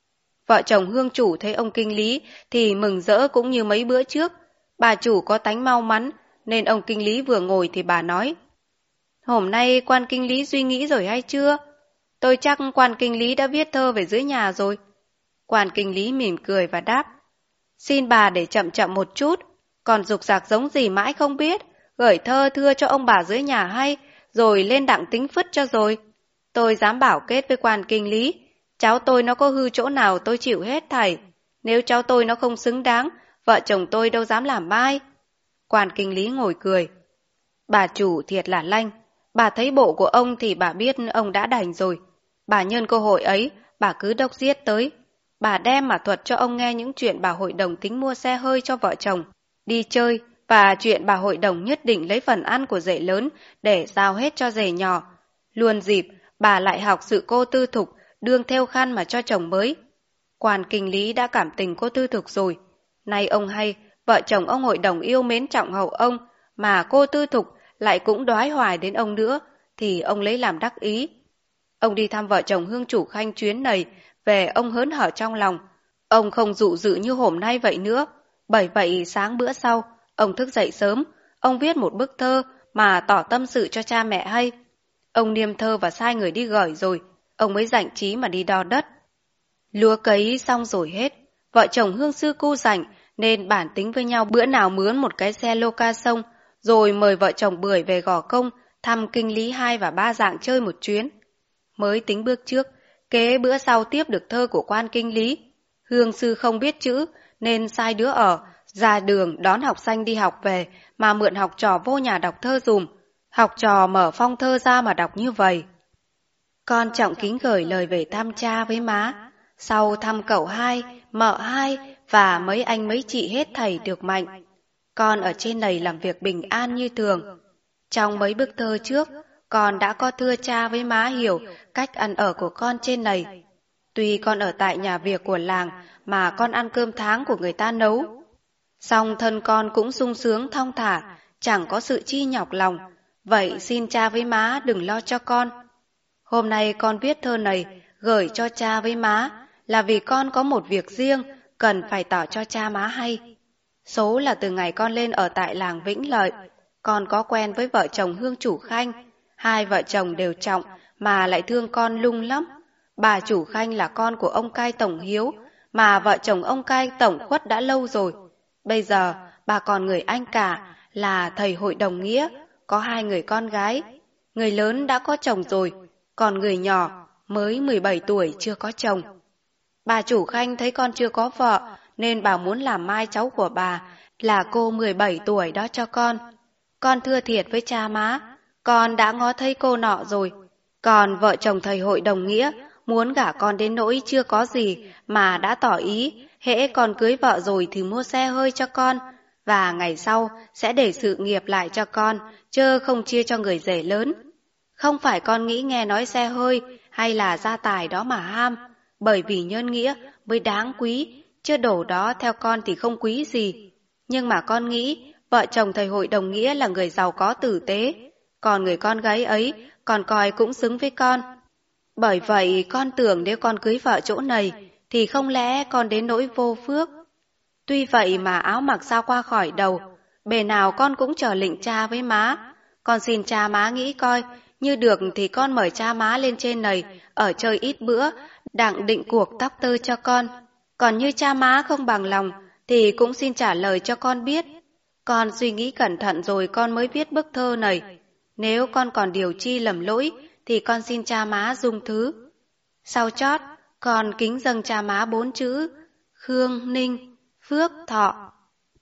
Vợ chồng Hương chủ thấy ông kinh lý thì mừng rỡ cũng như mấy bữa trước. Bà chủ có tánh mau mắn, nên ông kinh lý vừa ngồi thì bà nói: "Hôm nay quan kinh lý suy nghĩ rồi hay chưa? Tôi chắc quan kinh lý đã viết thơ về dưới nhà rồi." Quan kinh lý mỉm cười và đáp: "Xin bà để chậm chậm một chút, còn rục rạc giống gì mãi không biết, gửi thơ thưa cho ông bà dưới nhà hay, rồi lên đặng tính phứt cho rồi. Tôi dám bảo kết với quan kinh lý, cháu tôi nó có hư chỗ nào tôi chịu hết thảy. Nếu cháu tôi nó không xứng đáng, vợ chồng tôi đâu dám làm mai." Quan kinh lý ngồi cười: "Bà chủ thiệt là lanh, bà thấy bộ của ông thì bà biết ông đã đành rồi. Bà nhân cơ hội ấy, bà cứ đốc giết tới. Bà đem mà thuật cho ông nghe những chuyện bà hội đồng tính mua xe hơi cho vợ chồng, đi chơi, và chuyện bà hội đồng nhất định lấy phần ăn của rể lớn để giao hết cho rể nhỏ. Luôn dịp, bà lại học sự cô Tư Thục, đương theo khăn mà cho chồng mới." Quan kinh lý đã cảm tình cô Tư Thục rồi. Nay ông hay, vợ chồng ông hội đồng yêu mến trọng hậu ông, mà cô Tư Thục lại cũng đoái hoài đến ông nữa, thì ông lấy làm đắc ý. Ông đi thăm vợ chồng Hương chủ Khanh chuyến này, về ông hớn hở trong lòng. Ông không dụ dự như hôm nay vậy nữa. Bởi vậy sáng bữa sau, ông thức dậy sớm, ông viết một bức thơ mà tỏ tâm sự cho cha mẹ hay. Ông niêm thơ và sai người đi gửi rồi, ông mới rảnh trí mà đi đo đất. Lúa cấy xong rồi hết, vợ chồng Hương sư cu rảnh nên bản tính với nhau bữa nào mướn một cái xe lô ca sông, rồi mời vợ chồng Bưởi về Gò Công thăm kinh lý 2 và 3 dạng chơi một chuyến. Mới tính bước trước, kế bữa sau tiếp được thơ của quan kinh lý. Hương sư không biết chữ nên sai đứa ở ra đường đón học sinh đi học về mà mượn học trò vô nhà đọc thơ dùm. Học trò mở phong thơ ra mà đọc như vậy: "Con trọng kính gửi lời về thăm cha với má, sau thăm cậu hai, mợ hai và mấy anh mấy chị hết thảy được mạnh. Con ở trên này làm việc bình an như thường. Trong mấy bức thơ trước, con đã có thưa cha với má hiểu cách ăn ở của con trên này. Tuy con ở tại nhà việc của làng mà con ăn cơm tháng của người ta nấu. Song thân con cũng sung sướng thong thả, chẳng có sự chi nhọc lòng. Vậy xin cha với má đừng lo cho con. Hôm nay con viết thơ này gửi cho cha với má là vì con có một việc riêng cần phải tỏ cho cha má hay. Số là từ ngày con lên ở tại làng Vĩnh Lợi, con có quen với vợ chồng Hương chủ Khanh. Hai vợ chồng đều trọng mà lại thương con lung lắm. Bà chủ Khanh là con của ông cai tổng Hiếu, mà vợ chồng ông cai tổng khuất đã lâu rồi. Bây giờ bà còn người anh cả là thầy hội đồng Nghĩa, có 2 người con gái. Người lớn đã có chồng rồi, còn người nhỏ mới 17 tuổi chưa có chồng. Bà chủ Khanh thấy con chưa có vợ nên bà muốn làm mai cháu của bà là cô 17 tuổi đó cho con. Con thưa thiệt với cha má, con đã ngó thấy cô nọ rồi. Còn vợ chồng thầy hội đồng Nghĩa muốn gả con đến nỗi chưa có gì mà đã tỏ ý hễ con cưới vợ rồi thì mua xe hơi cho con, và ngày sau sẽ để sự nghiệp lại cho con, chớ không chia cho người rể lớn. Không phải con nghĩ nghe nói xe hơi hay là gia tài đó mà ham, bởi vì nhân nghĩa mới đáng quý, chứ đồ đó theo con thì không quý gì. Nhưng mà con nghĩ vợ chồng thầy hội đồng Nghĩa là người giàu có tử tế, còn người con gái ấy con coi cũng xứng với con. Bởi vậy con tưởng nếu con cưới vợ chỗ này thì không lẽ con đến nỗi vô phước. Tuy vậy mà áo mặc sao qua khỏi đầu, bề nào con cũng chờ lệnh cha với má. Con xin cha má nghĩ coi, như được thì con mời cha má lên trên này ở chơi ít bữa, đặng định cuộc tóc tơ cho con. Còn như cha má không bằng lòng thì cũng xin trả lời cho con biết. Con suy nghĩ cẩn thận rồi con mới viết bức thơ này. Nếu con còn điều chi lầm lỗi thì con xin cha má dung thứ. Sau chót, con kính dâng cha má 4 chữ: Khương Ninh Phước Thọ.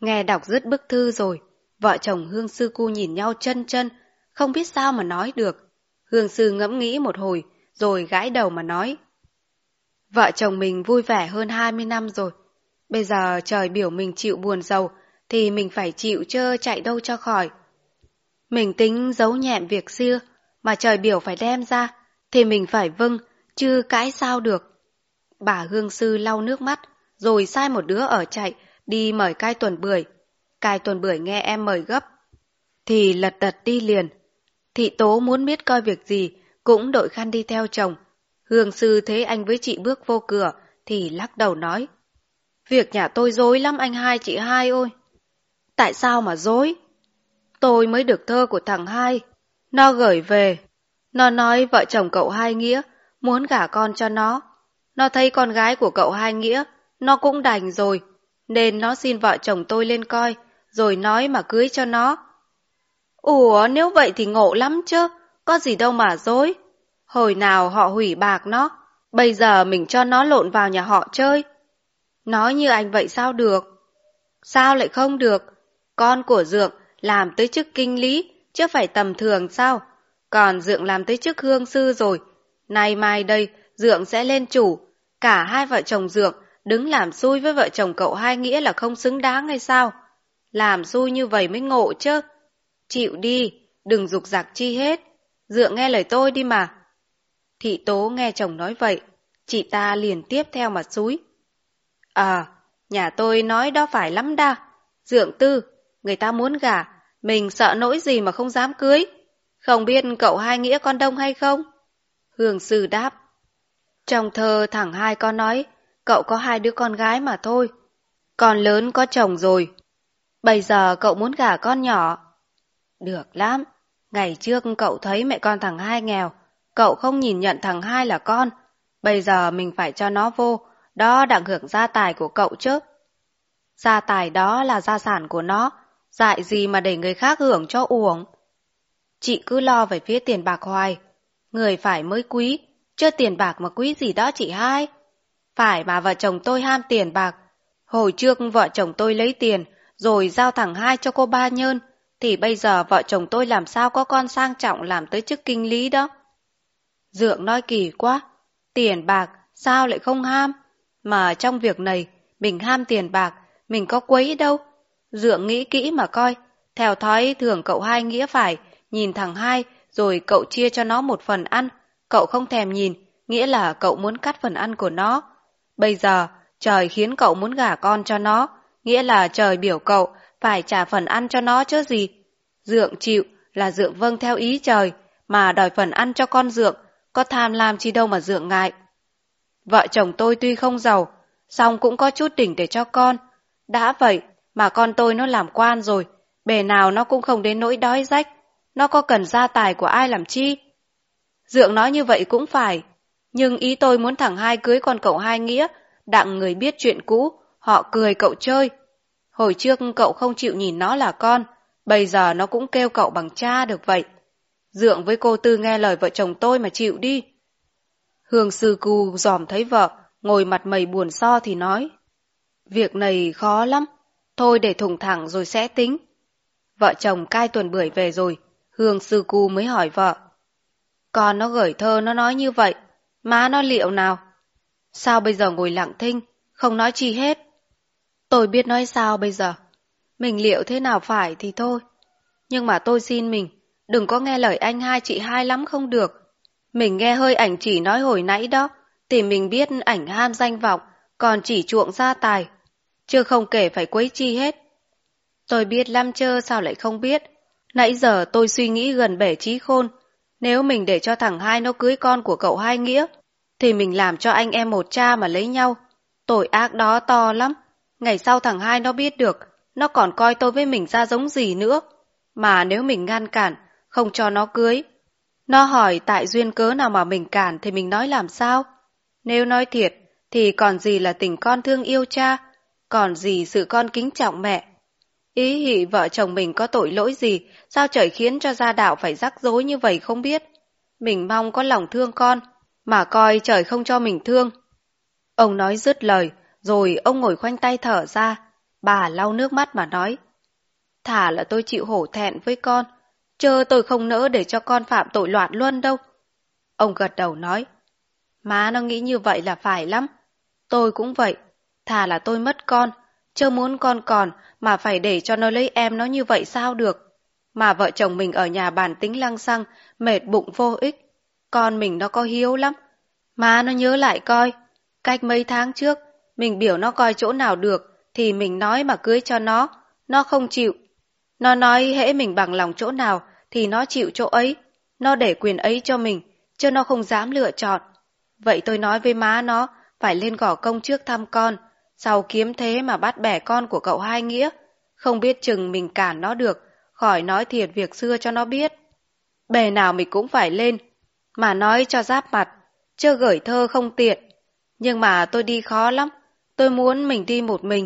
Nghe đọc dứt bức thư rồi, vợ chồng Hương Sư Cu nhìn nhau chân chân, không biết sao mà nói được. Hương Sư ngẫm nghĩ một hồi, rồi gãi đầu mà nói. Vợ chồng mình vui vẻ hơn 20 năm rồi. Bây giờ trời biểu mình chịu buồn giàu, thì mình phải chịu chứ chạy đâu cho khỏi. Mình tính giấu nhẹm việc xưa, mà trời biểu phải đem ra, thì mình phải vâng, chứ cãi sao được. Bà Hương Sư lau nước mắt, rồi sai một đứa ở chạy, đi mời cai tuần bưởi. Cai tuần bưởi nghe em mời gấp, thì lật đật đi liền. Thị Tố muốn biết coi việc gì, cũng đội khăn đi theo chồng. Hương Sư thấy anh với chị bước vô cửa, thì lắc đầu nói. Việc nhà tôi rối lắm anh hai chị hai ơi. Tại sao mà rối? Tôi mới được thơ của thằng hai. Nó gửi về. Nó nói vợ chồng cậu Hai Nghĩa muốn gả con cho nó. Nó thấy con gái của cậu Hai Nghĩa, nó cũng đành rồi. Nên nó xin vợ chồng tôi lên coi, rồi nói mà cưới cho nó. Ủa nếu vậy thì ngộ lắm chứ, có gì đâu mà dối. Hồi nào họ hủy bạc nó, bây giờ mình cho nó lộn vào nhà họ chơi. Nói như anh vậy sao được? Sao lại không được? Con của Dượng làm tới chức kinh lý, chứ phải tầm thường sao? Còn Dượng làm tới chức hương sư rồi. Nay mai đây, Dượng sẽ lên chủ. Cả hai vợ chồng Dượng đứng làm xui với vợ chồng cậu Hai Nghĩa là không xứng đáng hay sao? Làm xui như vậy mới ngộ chứ. Chịu đi, đừng giục giặc chi hết. Dượng nghe lời tôi đi mà. Thị Tố nghe chồng nói vậy, chị ta liền tiếp theo mà xúi. Nhà tôi nói đó phải lắm đa. Dượng Tư, người ta muốn gả, mình sợ nỗi gì mà không dám cưới. Không biết cậu Hai Nghĩa con đông hay không? Hương Sư đáp. Trong thơ thằng Hai có nói, cậu có 2 đứa con gái mà thôi. Con lớn có chồng rồi. Bây giờ cậu muốn gả con nhỏ. Được lắm. Ngày trước cậu thấy mẹ con thằng Hai nghèo, cậu không nhìn nhận thằng Hai là con. Bây giờ mình phải cho nó vô, đó đặng hưởng gia tài của cậu chứ. Gia tài đó là gia sản của nó, dại gì mà để người khác hưởng cho uổng. Chị cứ lo về phía tiền bạc hoài. Người phải mới quý, chứ tiền bạc mà quý gì đó chị hai. Phải mà vợ chồng tôi ham tiền bạc. Hồi trước vợ chồng tôi lấy tiền, rồi giao thằng Hai cho cô Ba Nhơn, thì bây giờ vợ chồng tôi làm sao có con sang trọng làm tới chức kinh lý đó. Dượng nói kỳ quá, tiền bạc sao lại không ham? Mà trong việc này, mình ham tiền bạc, mình có quấy đâu. Dượng nghĩ kỹ mà coi, theo thói thường cậu Hai Nghĩa phải nhìn thằng Hai, rồi cậu chia cho nó một phần ăn. Cậu không thèm nhìn, nghĩa là cậu muốn cắt phần ăn của nó. Bây giờ, trời khiến cậu muốn gả con cho nó, nghĩa là trời biểu cậu phải trả phần ăn cho nó chứ gì. Dượng chịu là Dượng vâng theo ý trời, mà đòi phần ăn cho con Dượng, có tham lam chi đâu mà Dượng ngại. Vợ chồng tôi tuy không giàu, song cũng có chút đỉnh để cho con. Đã vậy mà con tôi nó làm quan rồi, bề nào nó cũng không đến nỗi đói rách. Nó có cần gia tài của ai làm chi? Dượng nói như vậy cũng phải, nhưng ý tôi muốn thằng Hai cưới con cậu Hai Nghĩa, đặng người biết chuyện cũ, họ cười cậu chơi. Hồi trước cậu không chịu nhìn nó là con, bây giờ nó cũng kêu cậu bằng cha được vậy. Dượng với cô Tư nghe lời vợ chồng tôi mà chịu đi. Hương Sư Cu dòm thấy vợ, ngồi mặt mày buồn so thì nói. Việc này khó lắm, thôi để thủng thẳng rồi sẽ tính. Vợ chồng cai tuần bưởi về rồi, Hương Sư Cu mới hỏi vợ. Con nó gửi thơ nó nói như vậy, má nó liệu nào? Sao bây giờ ngồi lặng thinh, không nói chi hết? Tôi biết nói sao bây giờ. Mình liệu thế nào phải thì thôi. Nhưng mà tôi xin mình, đừng có nghe lời anh hai chị hai lắm không được. Mình nghe hơi ảnh chỉ nói hồi nãy đó, thì mình biết ảnh ham danh vọng, còn chỉ chuộng gia tài. Chứ không kể phải quấy chi hết. Tôi biết lắm chơ sao lại không biết. Nãy giờ tôi suy nghĩ gần bể trí khôn. Nếu mình để cho thằng Hai nó cưới con của cậu Hai Nghĩa, thì mình làm cho anh em một cha mà lấy nhau. Tội ác đó to lắm. Ngày sau thằng Hai nó biết được, nó còn coi tôi với mình ra giống gì nữa. Mà nếu mình ngăn cản, không cho nó cưới, nó hỏi tại duyên cớ nào mà mình cản thì mình nói làm sao? Nếu nói thiệt, thì còn gì là tình con thương yêu cha, còn gì sự con kính trọng mẹ. Ý hỉ vợ chồng mình có tội lỗi gì, sao trời khiến cho gia đạo phải rắc rối như vậy không biết. Mình mong có lòng thương con, mà coi trời không cho mình thương. Ông nói dứt lời, rồi ông ngồi khoanh tay thở ra. Bà lau nước mắt mà nói, thà là tôi chịu hổ thẹn với con, chớ tôi không nỡ để cho con phạm tội loạn luân đâu. Ông gật đầu nói, má nó nghĩ như vậy là phải lắm. Tôi cũng vậy, thà là tôi mất con, chớ muốn con còn mà phải để cho nó lấy em nó như vậy sao được. Mà vợ chồng mình ở nhà bản tính lăng xăng, mệt bụng vô ích. Con mình nó có hiếu lắm. Má nó nhớ lại coi, cách mấy tháng trước, mình biểu nó coi chỗ nào được, thì mình nói mà cưới cho nó không chịu. Nó nói hễ mình bằng lòng chỗ nào, thì nó chịu chỗ ấy, nó để quyền ấy cho mình, chứ nó không dám lựa chọn. Vậy tôi nói với má nó, phải lên Gò Công trước thăm con, sau kiếm thế mà bắt bẻ con của cậu Hai Nghĩa. Không biết chừng mình cản nó được, khỏi nói thiệt việc xưa cho nó biết. Bề nào mình cũng phải lên, mà nói cho giáp mặt, chưa gửi thơ không tiện. Nhưng mà tôi đi khó lắm, tôi muốn mình đi một mình.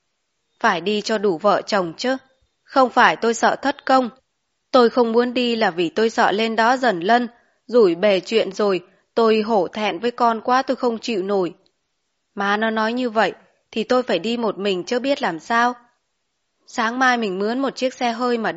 Phải đi cho đủ vợ chồng chứ, không phải tôi sợ thất công. Tôi không muốn đi là vì tôi sợ lên đó dần lân, rủi bề chuyện rồi, tôi hổ thẹn với con quá tôi không chịu nổi. Má nó nói như vậy, thì tôi phải đi một mình chứ biết làm sao. Sáng mai mình mướn một chiếc xe hơi mà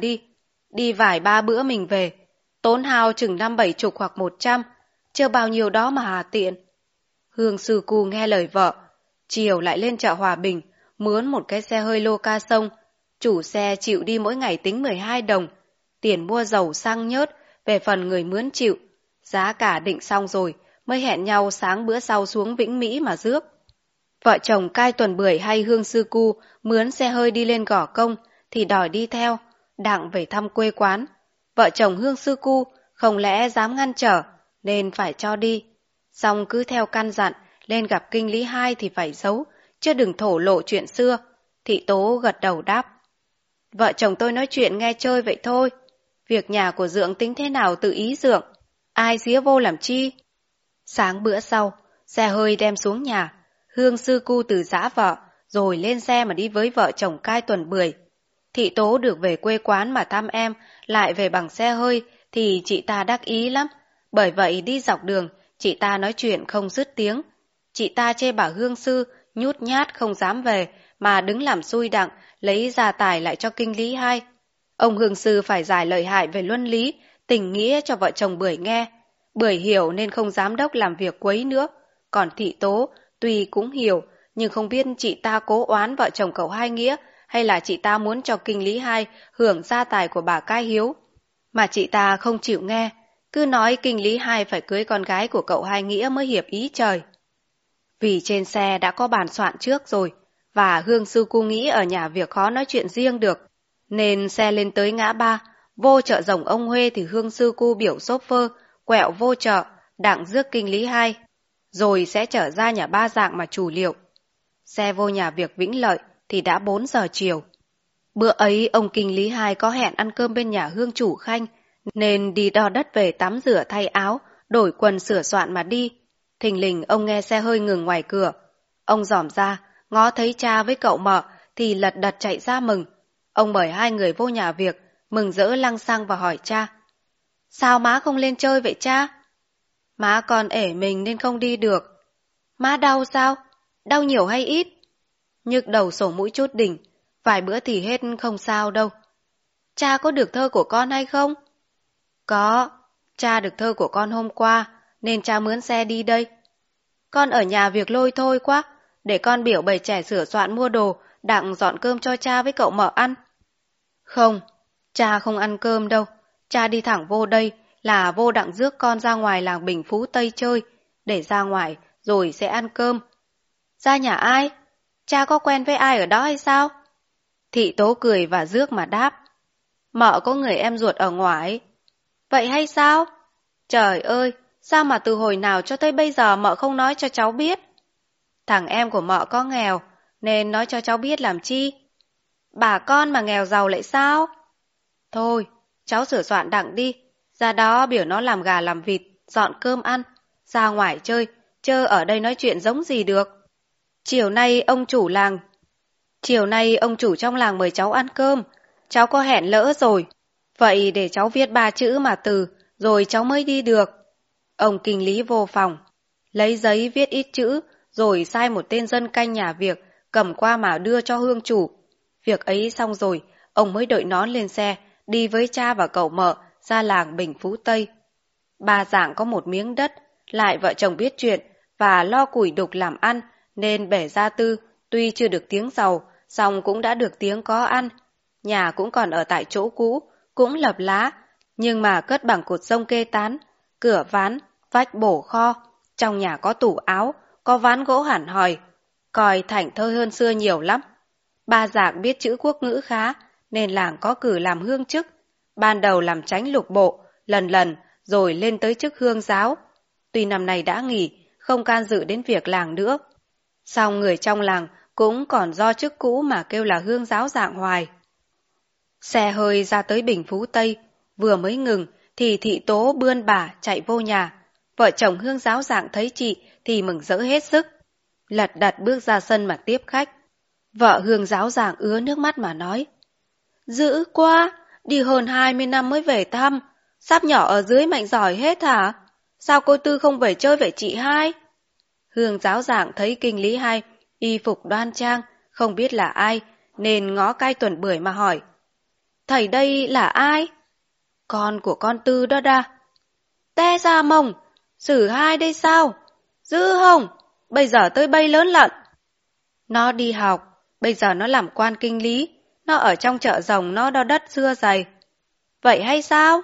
đi vài ba bữa mình về, tốn hao chừng 50-70 hoặc 100, chưa bao nhiêu đó mà hà tiện. Hương Sư Cu nghe lời vợ, chiều lại lên chợ Hòa Bình, mướn một cái xe hơi lô ca sông, chủ xe chịu đi mỗi ngày tính 12 đồng, tiền mua dầu xăng nhớt, về phần người mướn chịu, giá cả định xong rồi, mới hẹn nhau sáng bữa sau xuống Vĩnh Mỹ mà rước. Vợ chồng Cai Tuần Bưởi hay Hương Sư Cu mướn xe hơi đi lên Gò Công, thì đòi đi theo, đặng về thăm quê quán. Vợ chồng Hương Sư Cu không lẽ dám ngăn trở, nên phải cho đi. Xong cứ theo căn dặn, lên gặp kinh lý hai thì phải giấu, chứ đừng thổ lộ chuyện xưa. Thị Tố gật đầu đáp, vợ chồng tôi nói chuyện nghe chơi vậy thôi. Việc nhà của Dượng tính thế nào tự ý Dượng, ai xía vô làm chi. Sáng bữa sau, xe hơi đem xuống nhà, Hương Sư Cu từ giã vợ, rồi lên xe mà đi với vợ chồng Cai Tuần Bưởi. Thị Tố được về quê quán mà thăm em, lại về bằng xe hơi, thì chị ta đắc ý lắm. Bởi vậy đi dọc đường, chị ta nói chuyện không dứt tiếng. Chị ta chê bà Hương Sư, nhút nhát không dám về, mà đứng làm xui đặng, lấy gia tài lại cho kinh lý hai. Ông Hương Sư phải giải lợi hại về luân lý, tình nghĩa cho vợ chồng Bưởi nghe. Bưởi hiểu nên không dám đốc làm việc quấy nữa. Còn Thị Tố, tuy cũng hiểu, nhưng không biết chị ta cố oán vợ chồng cậu Hai Nghĩa, hay là chị ta muốn cho kinh lý hai hưởng gia tài của bà Cai Hiếu. Mà chị ta không chịu nghe, cứ nói kinh lý hai phải cưới con gái của cậu Hai Nghĩa mới hiệp ý trời. Vì trên xe đã có bàn soạn trước rồi, và Hương Sư Cu nghĩ ở nhà việc khó nói chuyện riêng được, nên xe lên tới ngã ba, vô chợ Rồng ông Huê thì Hương Sư Cu biểu chauffeur quẹo vô chợ, đặng rước kinh lý hai, rồi sẽ trở ra nhà Ba Dạng mà chủ liệu. Xe vô nhà việc Vĩnh Lợi thì đã 4 giờ chiều. Bữa ấy ông kinh lý hai có hẹn ăn cơm bên nhà Hương chủ Khanh, nên đi đo đất về tắm rửa thay áo, đổi quần sửa soạn mà đi. Thình lình ông nghe xe hơi ngừng ngoài cửa. Ông dòm ra, ngó thấy cha với cậu mợ thì lật đật chạy ra mừng. Ông mời hai người vô nhà việc, mừng rỡ lăng xăng và hỏi cha. Sao má không lên chơi vậy cha? Má còn ể mình nên không đi được. Má đau sao? Đau nhiều hay ít? Nhức đầu sổ mũi chút đỉnh, vài bữa thì hết không sao đâu. Cha có được thơ của con hay không? Có, cha được thơ của con hôm qua, nên cha mướn xe đi đây. Con ở nhà việc lôi thôi quá, để con biểu bầy trẻ sửa soạn mua đồ, đặng dọn cơm cho cha với cậu mợ ăn. Không, cha không ăn cơm đâu, cha đi thẳng vô đây là vô đặng rước con ra ngoài làng Bình Phú Tây chơi, để ra ngoài rồi sẽ ăn cơm. Ra nhà ai? Cha có quen với ai ở đó hay sao? Thị Tố cười và rước mà đáp. Mợ có người em ruột ở ngoài. Vậy hay sao? Trời ơi, sao mà từ hồi nào cho tới bây giờ mợ không nói cho cháu biết? Thằng em của mợ có nghèo, nên nói cho cháu biết làm chi? Bà con mà nghèo giàu lại sao? Thôi, cháu sửa soạn đặng đi, ra đó biểu nó làm gà làm vịt, dọn cơm ăn, ra ngoài chơi, chớ ở đây nói chuyện giống gì được. Chiều nay ông chủ trong làng mời cháu ăn cơm, cháu có hẹn lỡ rồi. Vậy để cháu viết 3 chữ mà từ, rồi cháu mới đi được. Ông kinh lý vô phòng, lấy giấy viết ít chữ, rồi sai một tên dân canh nhà việc, cầm qua mà đưa cho Hương chủ. Việc ấy xong rồi, ông mới đội nón lên xe, đi với cha và cậu mợ ra làng Bình Phú Tây. Ba Dạng có một miếng đất, lại vợ chồng biết chuyện và lo củi đục làm ăn, nên bể gia tư, tuy chưa được tiếng giàu, song cũng đã được tiếng có ăn. Nhà cũng còn ở tại chỗ cũ, cũng lợp lá, nhưng mà cất bằng cột sông kê tán, cửa ván, vách bổ kho, trong nhà có tủ áo, có ván gỗ hẳn hòi, coi thảnh thơi hơn xưa nhiều lắm. Ba Dạng biết chữ quốc ngữ khá, nên làng có cử làm hương chức. Ban đầu làm chánh lục bộ, lần lần, rồi lên tới chức hương giáo. Tuy năm nay đã nghỉ, không can dự đến việc làng nữa. Song người trong làng cũng còn do chức cũ mà kêu là hương giáo Dạng hoài. Xe hơi ra tới Bình Phú Tây, vừa mới ngừng thì thị tố bươn bả chạy vô nhà. Vợ chồng hương giáo Dạng thấy chị thì mừng rỡ hết sức. Lật đật bước ra sân mà tiếp khách. Vợ hương giáo Dạng ứa nước mắt mà nói: "Dữ quá, đi hơn 20 năm mới về thăm, sắp nhỏ ở dưới mạnh giỏi hết hả? Sao cô Tư không về chơi vậy chị hai?" Hương giáo Dạng thấy kinh lý hai y phục đoan trang, không biết là ai, nên ngó Cai Tuần Bưởi mà hỏi: "Thầy đây là ai?" "Con của con Tư đó đa." "Te ra mông, Sử hai đây sao? Dữ không? Bây giờ tới bay lớn lận." "Nó đi học, bây giờ nó làm quan kinh lý, nó ở trong chợ rồng nó đo đất xưa dày." "Vậy hay sao?"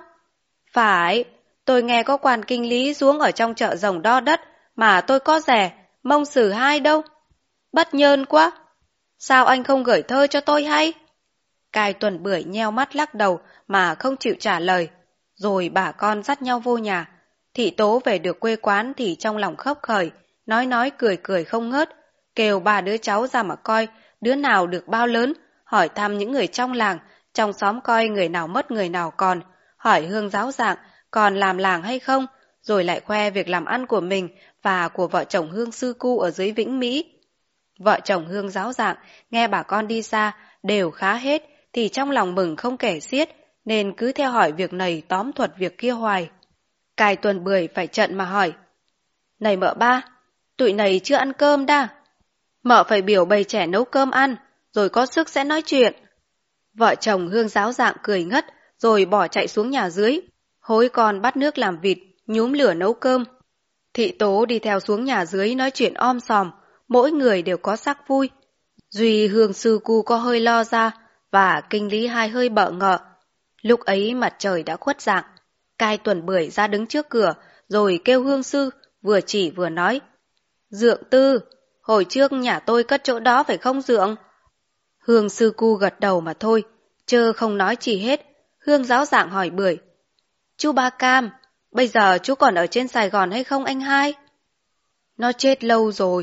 "Phải, tôi nghe có quan kinh lý xuống ở trong chợ rồng đo đất, mà tôi có rẻ, mông Sử hai đâu." "Bất nhơn quá. Sao anh không gửi thơ cho tôi hay?" Cai Tuần Bưởi nheo mắt lắc đầu mà không chịu trả lời. Rồi bà con dắt nhau vô nhà. Thị tố về được quê quán thì trong lòng khấp khởi, nói cười cười không ngớt, kêu ba đứa cháu ra mà coi đứa nào được bao lớn, hỏi thăm những người trong làng, trong xóm coi người nào mất người nào còn, hỏi hương giáo Dạng còn làm làng hay không, rồi lại khoe việc làm ăn của mình và của vợ chồng hương sư cu ở dưới Vĩnh Mỹ. Vợ chồng hương giáo Dạng nghe bà con đi xa đều khá hết thì trong lòng mừng không kể xiết, nên cứ theo hỏi việc này tóm thuật việc kia hoài. Cai Tuần Bưởi phải trận mà hỏi: "Này mợ ba, tụi này chưa ăn cơm đa. Mợ phải biểu bầy trẻ nấu cơm ăn, rồi có sức sẽ nói chuyện." Vợ chồng hương giáo Dạng cười ngất, rồi bỏ chạy xuống nhà dưới, hối con bắt nước làm vịt, nhúm lửa nấu cơm. Thị tố đi theo xuống nhà dưới nói chuyện om sòm, mỗi người đều có sắc vui. Duy hương sư cu có hơi lo ra, và kinh lý hai hơi bợ ngợ. Lúc ấy mặt trời đã khuất dạng. Cai Tuần Bưởi ra đứng trước cửa, rồi kêu hương sư, vừa chỉ vừa nói: "Dượng Tư, hồi trước nhà tôi cất chỗ đó phải không Dượng?" Hương sư cu gật đầu mà thôi, chơ không nói chi hết. Hương giáo Dạng hỏi Bưởi: "Chú Ba Cam, bây giờ chú còn ở trên Sài Gòn hay không anh hai?" "Nó chết lâu rồi."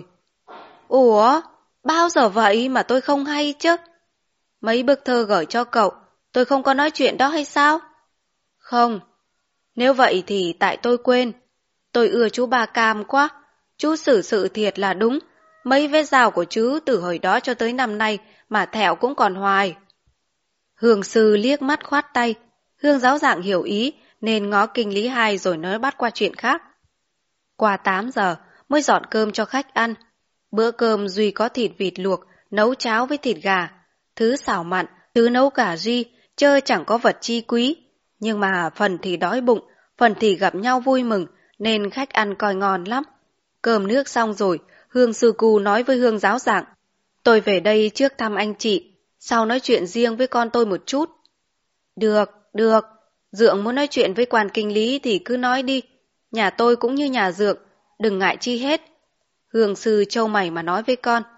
"Ủa, bao giờ vậy mà tôi không hay chứ?" "Mấy bức thơ gửi cho cậu, tôi không có nói chuyện đó hay sao?" "Không. Nếu vậy thì tại tôi quên. Tôi ưa chú Ba Cam quá. Chú xử sự thiệt là đúng. Mấy vết rào của chú từ hồi đó cho tới năm nay mà thẹo cũng còn hoài." Hương sư liếc mắt khoát tay. Hương giáo Dạng hiểu ý nên ngó kinh lý hai rồi nói bắt qua chuyện khác. Qua 8 giờ mới dọn cơm cho khách ăn. Bữa cơm duy có thịt vịt luộc, nấu cháo với thịt gà. Thứ xào mặn, thứ nấu cà ri, chơ chẳng có vật chi quý. Nhưng mà phần thì đói bụng, phần thì gặp nhau vui mừng, nên khách ăn coi ngon lắm. Cơm nước xong rồi, Hương sư cu nói với Hương giáo Dạng: "Tôi về đây trước thăm anh chị, sau nói chuyện riêng với con tôi một chút." Được. Dượng muốn nói chuyện với quan kinh lý thì cứ nói đi. Nhà tôi cũng như nhà Dượng, đừng ngại chi hết." Hương sư trâu mày mà nói với con: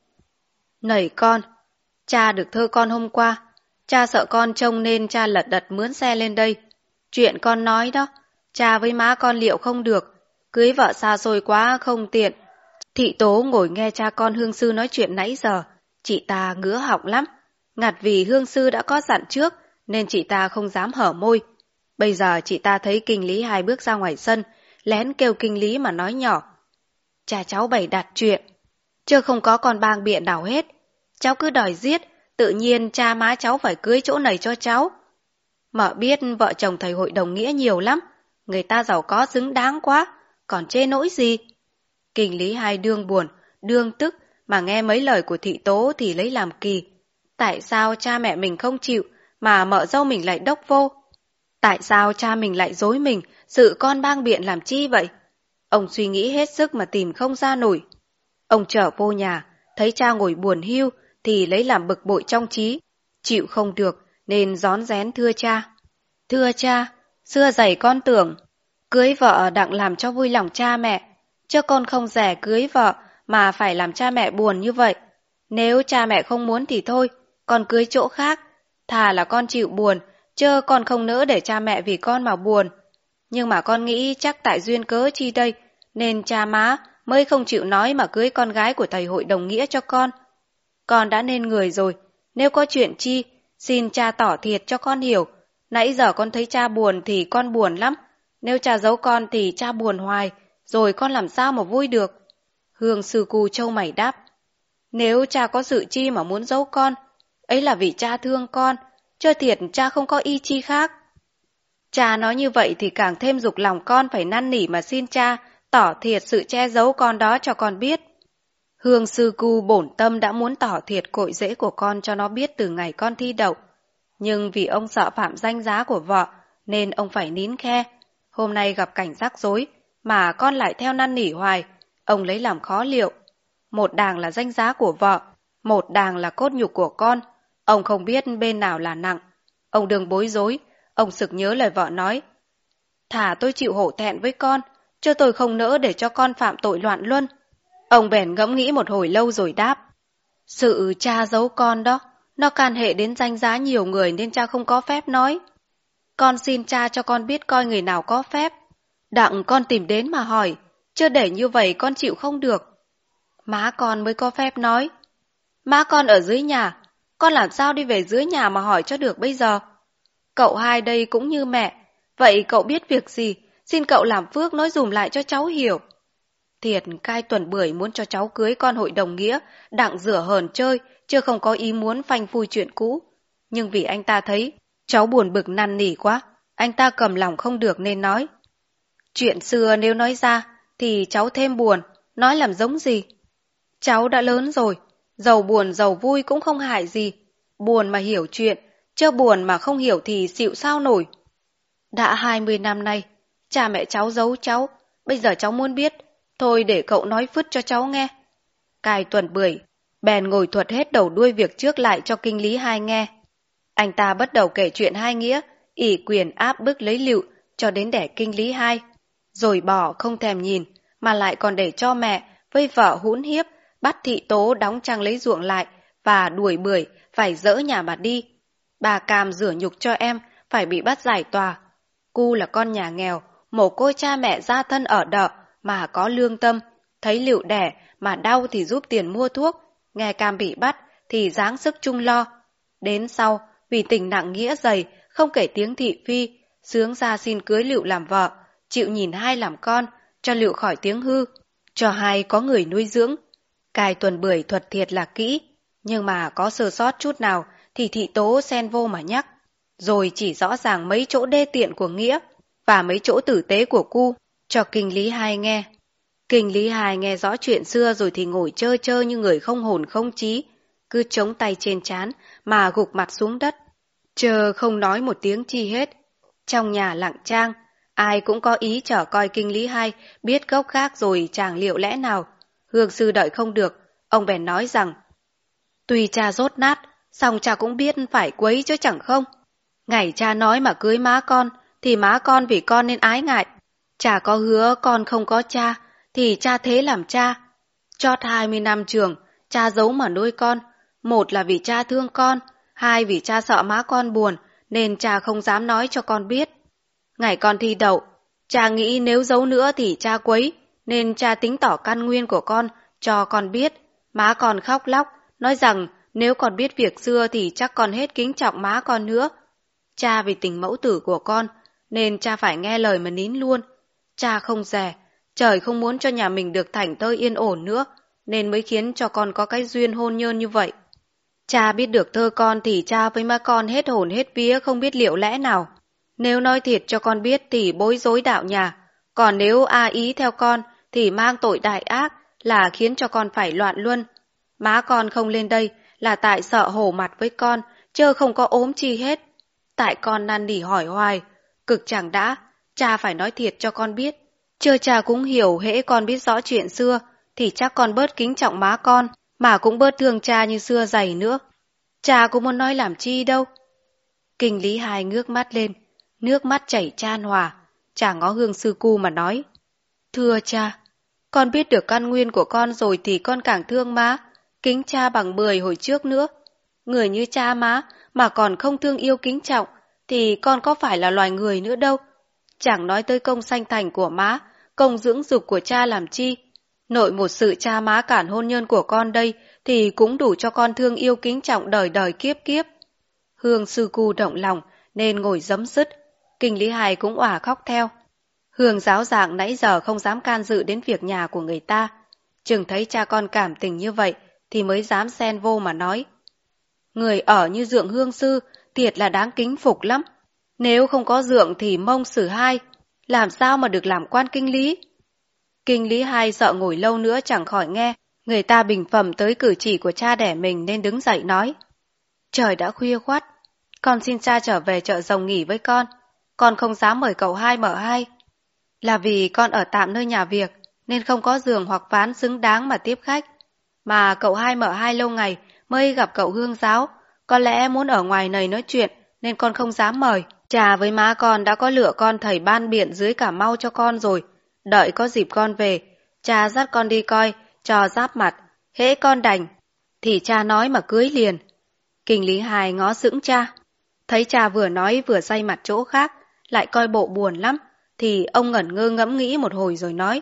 "Nẩy con, cha được thơ con hôm qua. Cha sợ con trông nên cha lật đật mướn xe lên đây. Chuyện con nói đó, cha với má con liệu không được. Cưới vợ xa xôi quá không tiện." Thị tố ngồi nghe cha con hương sư nói chuyện nãy giờ. Chị ta ngứa họng lắm. Ngặt vì hương sư đã có dặn trước, nên chị ta không dám hở môi. Bây giờ chị ta thấy kinh lý hai bước ra ngoài sân, lén kêu kinh lý mà nói nhỏ: "Cha cháu bày đặt chuyện, chứ không có con bang biện nào hết. Cháu cứ đòi giết, tự nhiên cha má cháu phải cưới chỗ này cho cháu. Mợ biết vợ chồng thầy hội đồng nghĩa nhiều lắm, người ta giàu có xứng đáng quá, còn chê nỗi gì." Kinh lý hai đương buồn, đương tức mà nghe mấy lời của thị tố thì lấy làm kỳ. Tại sao cha mẹ mình không chịu, mà mợ dâu mình lại đốc vô? Tại sao cha mình lại dối mình, sự con bang biện làm chi vậy? Ông suy nghĩ hết sức mà tìm không ra nổi. Ông trở vô nhà, thấy cha ngồi buồn hiu thì lấy làm bực bội trong trí. Chịu không được nên rón rén thưa cha. Thưa cha, xưa dày con tưởng cưới vợ đặng làm cho vui lòng cha mẹ, chứ con không dè cưới vợ mà phải làm cha mẹ buồn như vậy. Nếu cha mẹ không muốn thì thôi, con cưới chỗ khác. Thà là con chịu buồn, chứ con không nỡ để cha mẹ vì con mà buồn. Nhưng mà con nghĩ chắc tại duyên cớ chi đây, nên cha má mới không chịu nói mà cưới con gái của thầy hội đồng nghĩa cho con. Con đã nên người rồi, nếu có chuyện chi, xin cha tỏ thiệt cho con hiểu. Nãy giờ con thấy cha buồn thì con buồn lắm, nếu cha giấu con thì cha buồn hoài, rồi con làm sao mà vui được. Hương sư cu trâu mày đáp, nếu cha có sự chi mà muốn giấu con, ấy là vì cha thương con, chứ thiệt cha không có ý chi khác. Cha nói như vậy thì càng thêm giục lòng con phải năn nỉ mà xin cha tỏ thiệt sự che giấu con đó cho con biết. Hương sư cu bổn tâm đã muốn tỏ thiệt cội rễ của con cho nó biết từ ngày con thi đậu, nhưng vì ông sợ phạm danh giá của vợ nên ông phải nín khe. Hôm nay gặp cảnh rắc rối mà con lại theo năn nỉ hoài, ông lấy làm khó liệu. Một đàng là danh giá của vợ, một đàng là cốt nhục của con, ông không biết bên nào là nặng. Ông đừng bối rối, ông sực nhớ lời vợ nói, thà tôi chịu hổ thẹn với con, chứ tôi không nỡ để cho con phạm tội loạn luân. Ông bèn ngẫm nghĩ một hồi lâu rồi đáp, sự cha giấu con đó, nó can hệ đến danh giá nhiều người nên cha không có phép nói. Con xin cha cho con biết coi người nào có phép, đặng con tìm đến mà hỏi, chứ để như vậy con chịu không được. Má con mới có phép nói. Má con ở dưới nhà, con làm sao đi về dưới nhà mà hỏi cho được bây giờ? Cậu hai đây cũng như mẹ, vậy cậu biết việc gì, xin cậu làm phước nói dùm lại cho cháu hiểu. Thiệt Cai Tuần Bưởi muốn cho cháu cưới con hội đồng nghĩa, đặng rửa hờn chơi, chứ không có ý muốn phanh phui chuyện cũ. Nhưng vì anh ta thấy cháu buồn bực năn nỉ quá, anh ta cầm lòng không được nên nói. Chuyện xưa nếu nói ra thì cháu thêm buồn, nói làm giống gì? Cháu đã lớn rồi, giàu buồn giàu vui cũng không hại gì. Buồn mà hiểu chuyện, chứ buồn mà không hiểu thì xịu sao nổi. Đã 20 năm nay, cha mẹ cháu giấu cháu, bây giờ cháu muốn biết, thôi để cậu nói phứt cho cháu nghe. Cai Tuần Bưởi bèn ngồi thuật hết đầu đuôi việc trước lại cho Kinh Lý Hai nghe. Anh ta bắt đầu kể chuyện hai nghĩa, ỷ quyền áp bức lấy lựu cho đến đẻ Kinh Lý Hai, rồi bỏ không thèm nhìn, mà lại còn để cho mẹ với vợ hũn hiếp, bắt thị tố đóng trang lấy ruộng lại và đuổi Bưởi phải dỡ nhà mà đi. Bà Cam rửa nhục cho em phải bị bắt giải tòa. Cu là con nhà nghèo, mồ côi cha mẹ gia thân ở đợ mà có lương tâm, thấy lựu đẻ mà đau thì giúp tiền mua thuốc, nghe Cam bị bắt thì giáng sức chung lo. Đến sau, vì tình nặng nghĩa dày, không kể tiếng thị phi, sướng ra xin cưới Lựu làm vợ, chịu nhìn hai làm con, cho Lựu khỏi tiếng hư, cho hai có người nuôi dưỡng. Cai Tuần Bưởi thuật thiệt là kỹ, nhưng mà có sơ sót chút nào thì thị tố xen vô mà nhắc, rồi chỉ rõ ràng mấy chỗ đê tiện của nghĩa và mấy chỗ tử tế của cu cho Kinh Lý Hai nghe. Kinh Lý Hai nghe rõ chuyện xưa rồi thì ngồi chơ chơ như người không hồn không trí, cứ chống tay trên trán mà gục mặt xuống đất, chờ không nói một tiếng chi hết. Trong nhà lặng trang, ai cũng có ý chờ coi Kinh Lý Hai biết gốc gác rồi chàng liệu lẽ nào. Hương sư đợi không được, ông bèn nói rằng, tuy cha dốt nát, song cha cũng biết phải quấy chứ chẳng không. Ngày cha nói mà cưới má con, thì má con vì con nên ái ngại. Cha có hứa con không có cha, thì cha thế làm cha. Chót 20 năm trường, cha giấu mà nuôi con. Một là vì cha thương con, hai vì cha sợ má con buồn, nên cha không dám nói cho con biết. Ngày con thi đậu, cha nghĩ nếu giấu nữa thì cha quấy, nên cha tính tỏ căn nguyên của con cho con biết. Má con khóc lóc, nói rằng nếu con biết việc xưa thì chắc con hết kính trọng má con nữa. Cha vì tình mẫu tử của con, nên cha phải nghe lời mà nín luôn. Cha không dè, trời không muốn cho nhà mình được thảnh thơi yên ổn nữa, nên mới khiến cho con có cái duyên hôn nhân như vậy. Cha biết được thơ con thì cha với má con hết hồn hết vía không biết liệu lẽ nào. Nếu nói thiệt cho con biết thì bối rối đạo nhà, còn nếu a ý theo con thì mang tội đại ác là khiến cho con phải loạn luân. Má con không lên đây là tại sợ hổ mặt với con, chớ không có ốm chi hết. Tại con năn nỉ hỏi hoài, cực chẳng đã, cha phải nói thiệt cho con biết. Chớ cha cũng hiểu hễ con biết rõ chuyện xưa, thì chắc con bớt kính trọng má con, mà cũng bớt thương cha như xưa dày nữa. Cha cũng muốn nói làm chi đâu. Kinh Lý Hai ngước mắt lên, nước mắt chảy chan hòa. Cha ngó Hương sư cu mà nói, thưa cha, con biết được căn nguyên của con rồi thì con càng thương má, kính cha bằng 10 hồi trước nữa. Người như cha má mà còn không thương yêu kính trọng, thì con có phải là loài người nữa đâu. Chẳng nói tới công sanh thành của má, công dưỡng dục của cha làm chi. Nội một sự cha má cản hôn nhân của con đây, thì cũng đủ cho con thương yêu kính trọng đời đời kiếp kiếp. Hương sư cu động lòng, nên ngồi giấm dứt. Kinh Lý Hai cũng òa khóc theo. Hương giáo dạng nãy giờ không dám can dự đến việc nhà của người ta. Chừng thấy cha con cảm tình như vậy, thì mới dám xen vô mà nói. Người ở như Dượng Hương sư, thiệt là đáng kính phục lắm. Nếu không có Dượng thì Mông Sử Hai, làm sao mà được làm quan kinh lý? Kinh Lý Hai sợ ngồi lâu nữa chẳng khỏi nghe, người ta bình phẩm tới cử chỉ của cha đẻ mình nên đứng dậy nói. Trời đã khuya khoắt, con xin cha trở về chợ Rồng nghỉ với con không dám mời cậu Hai mở hai. Là vì con ở tạm nơi nhà việc, nên không có giường hoặc ván xứng đáng mà tiếp khách. Mà cậu Hai mở hai lâu ngày mới gặp cậu Hương giáo, có lẽ muốn ở ngoài này nói chuyện nên con không dám mời. Cha với má con đã có lựa con thầy ban biện dưới Cà Mau cho con rồi. Đợi có dịp con về, cha dắt con đi coi, cho giáp mặt. Hễ con đành, thì cha nói mà cưới liền. Kinh Lý Hai ngó sững cha. Thấy cha vừa nói vừa xoay mặt chỗ khác, lại coi bộ buồn lắm, thì ông ngẩn ngơ ngẫm nghĩ một hồi rồi nói.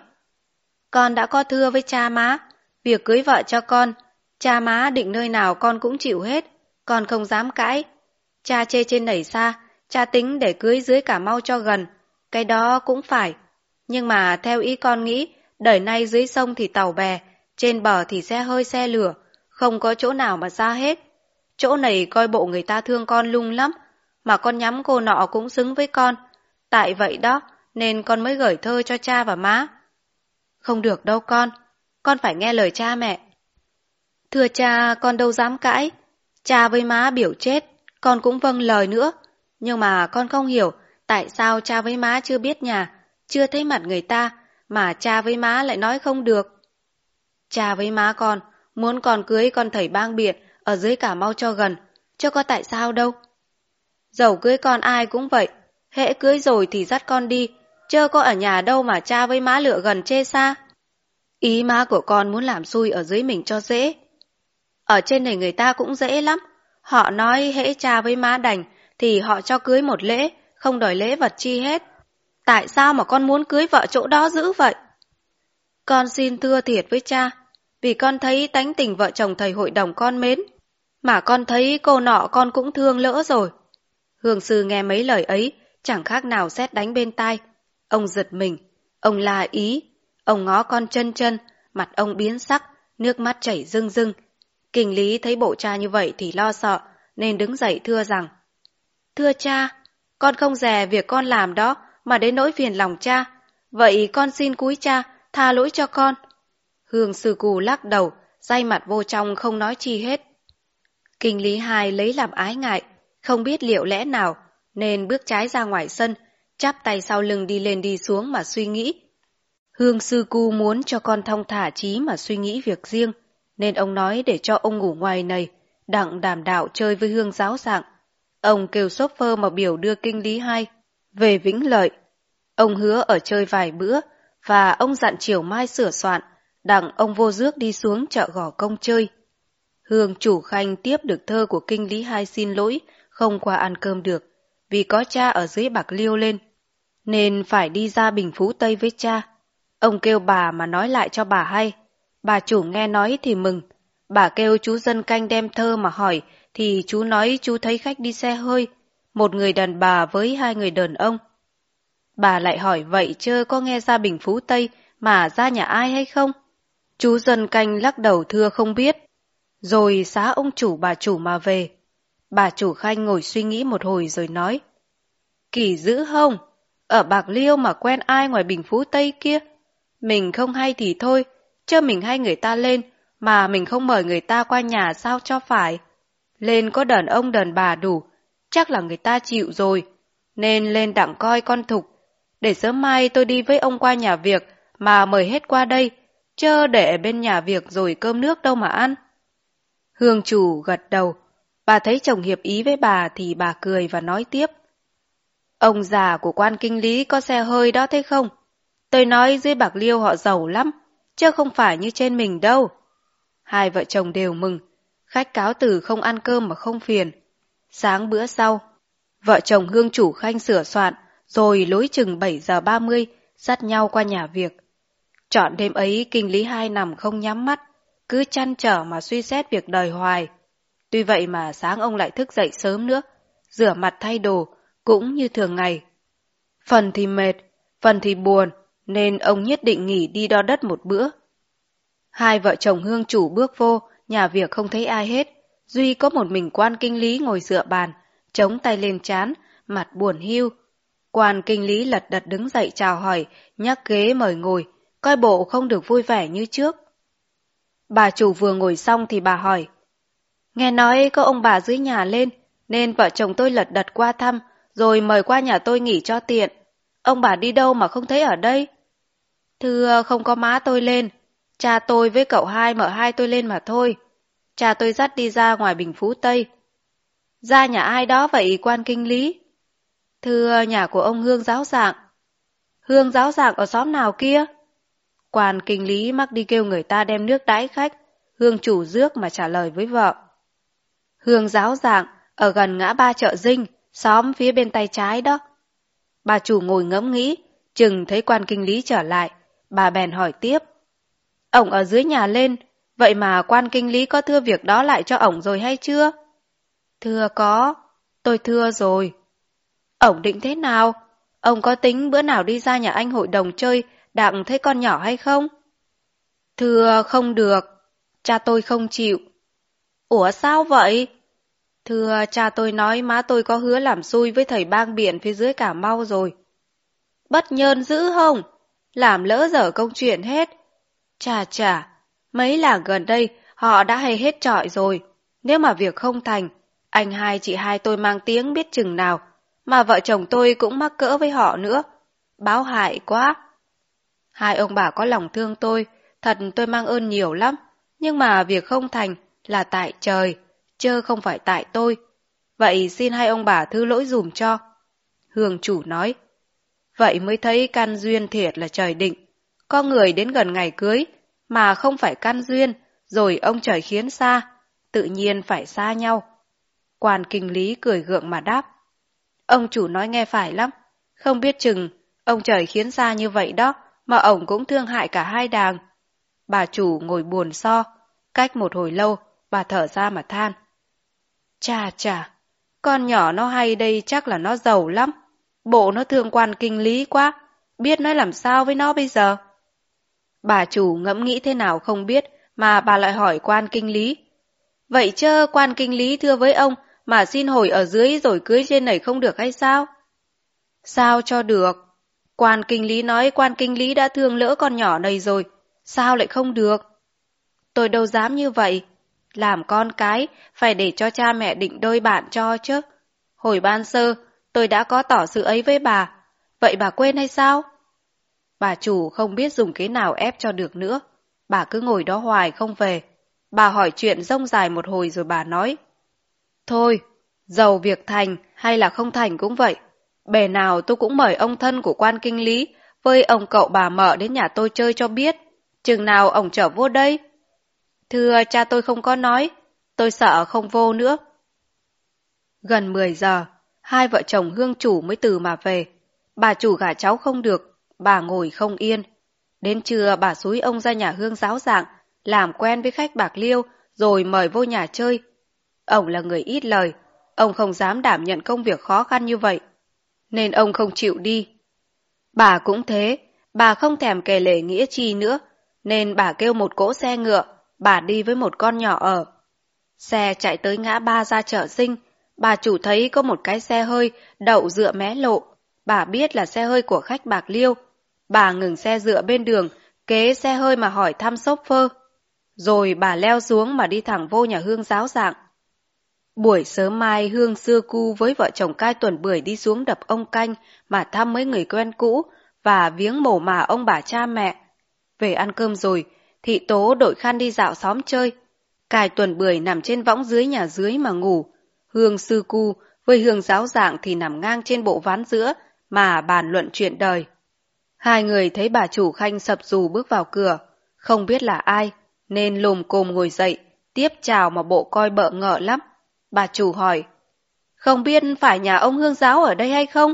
Con đã có thưa với cha má, việc cưới vợ cho con, cha má định nơi nào con cũng chịu hết, con không dám cãi. Cha chê trên nảy xa, cha tính để cưới dưới Cà Mau cho gần, cái đó cũng phải. Nhưng mà theo ý con nghĩ, đời nay dưới sông thì tàu bè, trên bờ thì xe hơi xe lửa, không có chỗ nào mà xa hết. Chỗ này coi bộ người ta thương con lung lắm, mà con nhắm cô nọ cũng xứng với con. Tại vậy đó, nên con mới gửi thơ cho cha và má. Không được đâu con phải nghe lời cha mẹ. Thưa cha, con đâu dám cãi. Cha với má biểu chết, con cũng vâng lời nữa. Nhưng mà con không hiểu tại sao cha với má chưa biết nhà, chưa thấy mặt người ta, mà cha với má lại nói không được. Cha với má con muốn con cưới con thầy bang biện ở dưới Cà Mau cho gần, chứ có tại sao đâu. Dẫu cưới con ai cũng vậy, hễ cưới rồi thì dắt con đi, chớ có ở nhà đâu mà cha với má lựa gần chê xa. Ý má của con muốn làm xui ở dưới mình cho dễ. Ở trên này người ta cũng dễ lắm, họ nói hễ cha với má đành thì họ cho cưới một lễ, không đòi lễ vật chi hết. Tại sao mà con muốn cưới vợ chỗ đó dữ vậy? Con xin thưa thiệt với cha, vì con thấy tánh tình vợ chồng thầy hội đồng con mến, mà con thấy cô nọ con cũng thương lỡ rồi. Hương sư nghe mấy lời ấy, chẳng khác nào sét đánh bên tai. Ông giật mình, ông la ý, ông ngó con chân chân, mặt ông biến sắc, nước mắt chảy rưng rưng. Kinh Lý thấy bộ cha như vậy thì lo sợ, nên đứng dậy thưa rằng, thưa cha, con không dè việc con làm đó mà đến nỗi phiền lòng cha, vậy con xin cúi cha, tha lỗi cho con. Hương sư cù lắc đầu, day mặt vô trong không nói chi hết. Kinh Lý Hai lấy làm ái ngại, không biết liệu lẽ nào, nên bước trái ra ngoài sân, chắp tay sau lưng đi lên đi xuống mà suy nghĩ. Hương sư cu muốn cho con thong thả trí mà suy nghĩ việc riêng, nên ông nói để cho ông ngủ ngoài này, đặng đàm đạo chơi với Hương giáo dạng. Ông kêu shopper mà biểu đưa Kinh Lý Hai về Vĩnh Lợi. Ông hứa ở chơi vài bữa, và ông dặn chiều mai sửa soạn, đặng ông vô rước đi xuống chợ Gò Công chơi. Hương chủ khanh tiếp được thơ của Kinh Lý Hai xin lỗi, không qua ăn cơm được, vì có cha ở dưới Bạc Liêu lên, nên phải đi ra Bình Phú Tây với cha. Ông kêu bà mà nói lại cho bà hay. Bà chủ nghe nói thì mừng. Bà kêu chú dân canh đem thơ mà hỏi, thì chú nói chú thấy khách đi xe hơi, một người đàn bà với hai người đàn ông. Bà lại hỏi vậy chớ có nghe ra Bình Phú Tây mà ra nhà ai hay không? Chú dân canh lắc đầu thưa không biết. Rồi xá ông chủ bà chủ mà về. Bà chủ khanh ngồi suy nghĩ một hồi rồi nói, kỳ dữ không? Ở Bạc Liêu mà quen ai ngoài Bình Phú Tây kia? Mình không hay thì thôi, chớ mình hay người ta lên, mà mình không mời người ta qua nhà sao cho phải. Lên có đàn ông đàn bà đủ, chắc là người ta chịu rồi, nên lên đặng coi con Thục. Để sớm mai tôi đi với ông qua nhà việc mà mời hết qua đây, chớ để bên nhà việc rồi cơm nước đâu mà ăn. Hương chủ gật đầu, bà thấy chồng hiệp ý với bà thì bà cười và nói tiếp. Ông già của quan kinh lý có xe hơi đó thấy không? Tôi nói dưới Bạc Liêu họ giàu lắm, chứ không phải như trên mình đâu. Hai vợ chồng đều mừng, khách cáo từ không ăn cơm mà không phiền. Sáng bữa sau, vợ chồng Hương chủ khanh sửa soạn, rồi lối chừng 7:30 dắt nhau qua nhà việc. Trọn đêm ấy kinh lý hai nằm không nhắm mắt, cứ trăn trở mà suy xét việc đời hoài. Tuy vậy mà sáng ông lại thức dậy sớm nữa, rửa mặt thay đồ, cũng như thường ngày. Phần thì mệt, phần thì buồn, nên ông nhất định nghỉ đi đo đất một bữa. Hai vợ chồng Hương chủ bước vô, nhà việc không thấy ai hết, duy có một mình quan kinh lý ngồi dựa bàn, chống tay lên trán, mặt buồn hiu. Quan kinh lý lật đật đứng dậy chào hỏi, nhắc ghế mời ngồi, coi bộ không được vui vẻ như trước. Bà chủ vừa ngồi xong thì bà hỏi, nghe nói có ông bà dưới nhà lên, nên vợ chồng tôi lật đật qua thăm, rồi mời qua nhà tôi nghỉ cho tiện. Ông bà đi đâu mà không thấy ở đây? Thưa không có má tôi lên, cha tôi với cậu hai mợ hai tôi lên mà thôi. Cha tôi dắt đi ra ngoài Bình Phú Tây. Ra nhà ai đó vậy quan kinh lý? Thưa nhà của ông Hương Giáo Dạng. Hương Giáo Dạng ở xóm nào kia? Quan kinh lý mắc đi kêu người ta đem nước đãi khách, Hương chủ rước mà trả lời với vợ. Hương Giáo Dạng ở gần ngã ba chợ Dinh, xóm phía bên tay trái đó. Bà chủ ngồi ngẫm nghĩ, chừng thấy quan kinh lý trở lại, bà bèn hỏi tiếp. Ổng ở dưới nhà lên, vậy mà quan kinh lý có thưa việc đó lại cho ổng rồi hay chưa? Thưa có, tôi thưa rồi. Ổng định thế nào? Ông có tính bữa nào đi ra nhà anh hội đồng chơi, đặng thấy con nhỏ hay không? Thưa không được, cha tôi không chịu. Ủa sao vậy? Thưa cha tôi nói má tôi có hứa làm xui với thầy bang biển phía dưới Cà Mau rồi. Bất nhơn dữ không? Làm lỡ dở công chuyện hết. Chà, mấy làng gần đây họ đã hay hết trọi rồi. Nếu mà việc không thành, anh hai chị hai tôi mang tiếng biết chừng nào, mà vợ chồng tôi cũng mắc cỡ với họ nữa. Báo hại quá. Hai ông bà có lòng thương tôi, thật tôi mang ơn nhiều lắm. Nhưng mà việc không thành là tại trời, chớ không phải tại tôi. Vậy xin hai ông bà thứ lỗi dùm cho. Hương chủ nói. Vậy mới thấy căn duyên thiệt là trời định. Có người đến gần ngày cưới, mà không phải căn duyên, rồi ông trời khiến xa, tự nhiên phải xa nhau. Quan kinh lý cười gượng mà đáp. Ông chủ nói nghe phải lắm, không biết chừng, ông trời khiến xa như vậy đó, mà ổng cũng thương hại cả hai đàng. Bà chủ ngồi buồn so, cách một hồi lâu, bà thở ra mà than. Chà, con nhỏ nó hay đây chắc là nó giàu lắm. Bộ nó thương quan kinh lý quá, biết nói làm sao với nó bây giờ. Bà chủ ngẫm nghĩ thế nào không biết, mà bà lại hỏi quan kinh lý. Vậy chớ quan kinh lý thưa với ông, mà xin hồi ở dưới rồi cưới trên này không được hay sao? Sao cho được? Quan kinh lý nói quan kinh lý đã thương lỡ con nhỏ này rồi, sao lại không được? Tôi đâu dám như vậy. Làm con cái, phải để cho cha mẹ định đôi bạn cho chứ. Hồi ban sơ, tôi đã có tỏ sự ấy với bà. Vậy bà quên hay sao? Bà chủ không biết dùng cái nào ép cho được nữa. Bà cứ ngồi đó hoài không về. Bà hỏi chuyện rông dài một hồi rồi bà nói. Thôi, dầu việc thành hay là không thành cũng vậy. Bề nào tôi cũng mời ông thân của quan kinh lý với ông cậu bà mợ đến nhà tôi chơi cho biết. Chừng nào ông trở vô đây? Thưa cha tôi không có nói, tôi sợ không vô nữa. Gần 10 giờ, hai vợ chồng Hương chủ mới từ mà về. Bà chủ gả cháu không được, bà ngồi không yên. Đến trưa bà xúi ông ra nhà Hương Giáo Dạng, làm quen với khách Bạc Liêu rồi mời vô nhà chơi. Ông là người ít lời, ông không dám đảm nhận công việc khó khăn như vậy, nên ông không chịu đi. Bà cũng thế, bà không thèm kể lể nghĩa chi nữa, nên bà kêu một cỗ xe ngựa, bà đi với một con nhỏ ở. Xe chạy tới ngã ba ra chợ Dinh, bà chủ thấy có một cái xe hơi đậu dựa mé lộ. Bà biết là xe hơi của khách Bạc Liêu. Bà ngừng xe dựa bên đường, kế xe hơi mà hỏi thăm shopper. Rồi bà leo xuống mà đi thẳng vô nhà Hương Giáo Dạng. Buổi sớm mai Hương Sư Cu với vợ chồng Cai Tuần Bưởi đi xuống đập ông Canh mà thăm mấy người quen cũ và viếng mồ mả ông bà cha mẹ. Về ăn cơm rồi, Thị Tố đội khăn đi dạo xóm chơi. Cai Tuần Bưởi nằm trên võng dưới nhà dưới mà ngủ. Hương Sư Cu với Hương Giáo Dạng thì nằm ngang trên bộ ván giữa mà bàn luận chuyện đời. Hai người thấy bà chủ Khanh sập dù bước vào cửa, không biết là ai, nên lồm cồm ngồi dậy, tiếp chào mà bộ coi bợ ngợ lắm. Bà chủ hỏi, không biết phải nhà ông Hương Giáo ở đây hay không?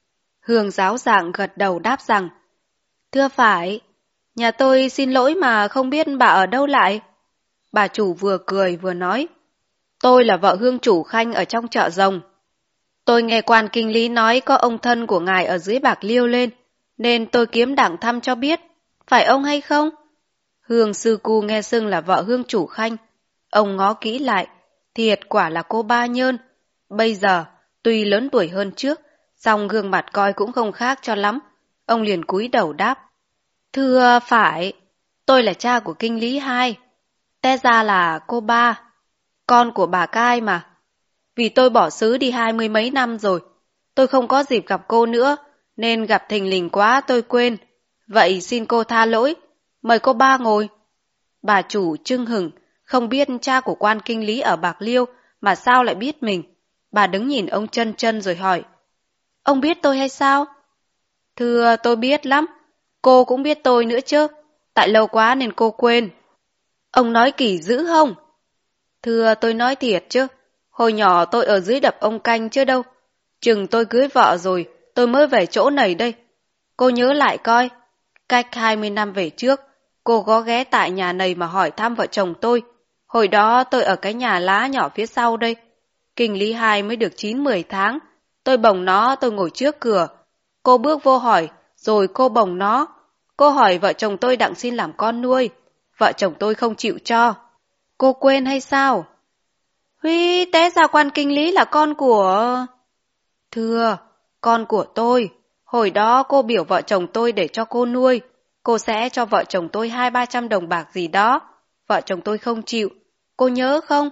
Hương Giáo Dạng gật đầu đáp rằng, thưa phải, nhà tôi xin lỗi mà không biết bà ở đâu lại. Bà chủ vừa cười vừa nói, tôi là vợ Hương chủ Khanh ở trong chợ Rồng. Tôi nghe quan kinh lý nói có ông thân của ngài ở dưới Bạc Liêu lên, nên tôi kiếm đặng thăm cho biết, phải ông hay không? Hương Sư Cu nghe xưng là vợ Hương chủ Khanh. Ông ngó kỹ lại, thiệt quả là cô Ba Nhơn. Bây giờ, tuy lớn tuổi hơn trước, song gương mặt coi cũng không khác cho lắm. Ông liền cúi đầu đáp, thưa phải, tôi là cha của kinh lý hai. Té ra là cô Ba, con của bà Cai mà. Vì tôi bỏ xứ đi 20 mấy năm rồi, tôi không có dịp gặp cô nữa, nên gặp thình lình quá tôi quên. Vậy xin cô tha lỗi, mời cô Ba ngồi. Bà chủ chưng hửng, không biết cha của quan kinh lý ở Bạc Liêu mà sao lại biết mình. Bà đứng nhìn ông Chân Chân rồi hỏi, ông biết tôi hay sao? Thưa tôi biết lắm, cô cũng biết tôi nữa chứ, tại lâu quá nên cô quên. Ông nói kỳ dữ không? Thưa tôi nói thiệt chứ, hồi nhỏ tôi ở dưới đập ông Canh chứ đâu. Chừng tôi cưới vợ rồi, tôi mới về chỗ này đây. Cô nhớ lại coi, cách 20 năm về trước, cô có ghé tại nhà này mà hỏi thăm vợ chồng tôi. Hồi đó tôi ở cái nhà lá nhỏ phía sau đây. Kinh lý hai mới được 9-10 tháng. Tôi bồng nó, tôi ngồi trước cửa. Cô bước vô hỏi, rồi cô bồng nó. Cô hỏi vợ chồng tôi đặng xin làm con nuôi. Vợ chồng tôi không chịu cho. Cô quên hay sao? Huy, té ra quan kinh lý là con của... Thưa, con của tôi. Hồi đó cô biểu vợ chồng tôi để cho cô nuôi. Cô sẽ cho vợ chồng tôi 200-300 đồng bạc gì đó. Vợ chồng tôi không chịu. Cô nhớ không?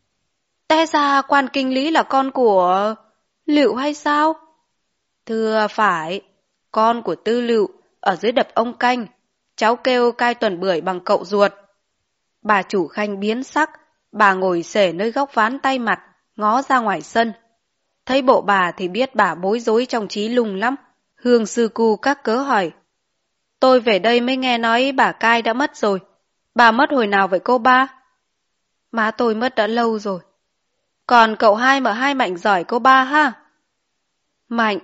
Té ra quan kinh lý là con của... Lựu hay sao? Thưa phải, con của Tư Lựu, ở dưới đập ông Canh. Cháu kêu Cai Tuần Bưởi bằng cậu ruột. Bà chủ Khanh biến sắc, bà ngồi xể nơi góc ván tay mặt, ngó ra ngoài sân. Thấy bộ bà thì biết bà bối rối trong trí lung lắm. Hương Sư Cu các cớ hỏi, tôi về đây mới nghe nói bà Cai đã mất rồi. Bà mất hồi nào vậy cô Ba? Má tôi mất đã lâu rồi. Còn cậu hai mà hai Mạnh giỏi cô Ba ha? Mạnh?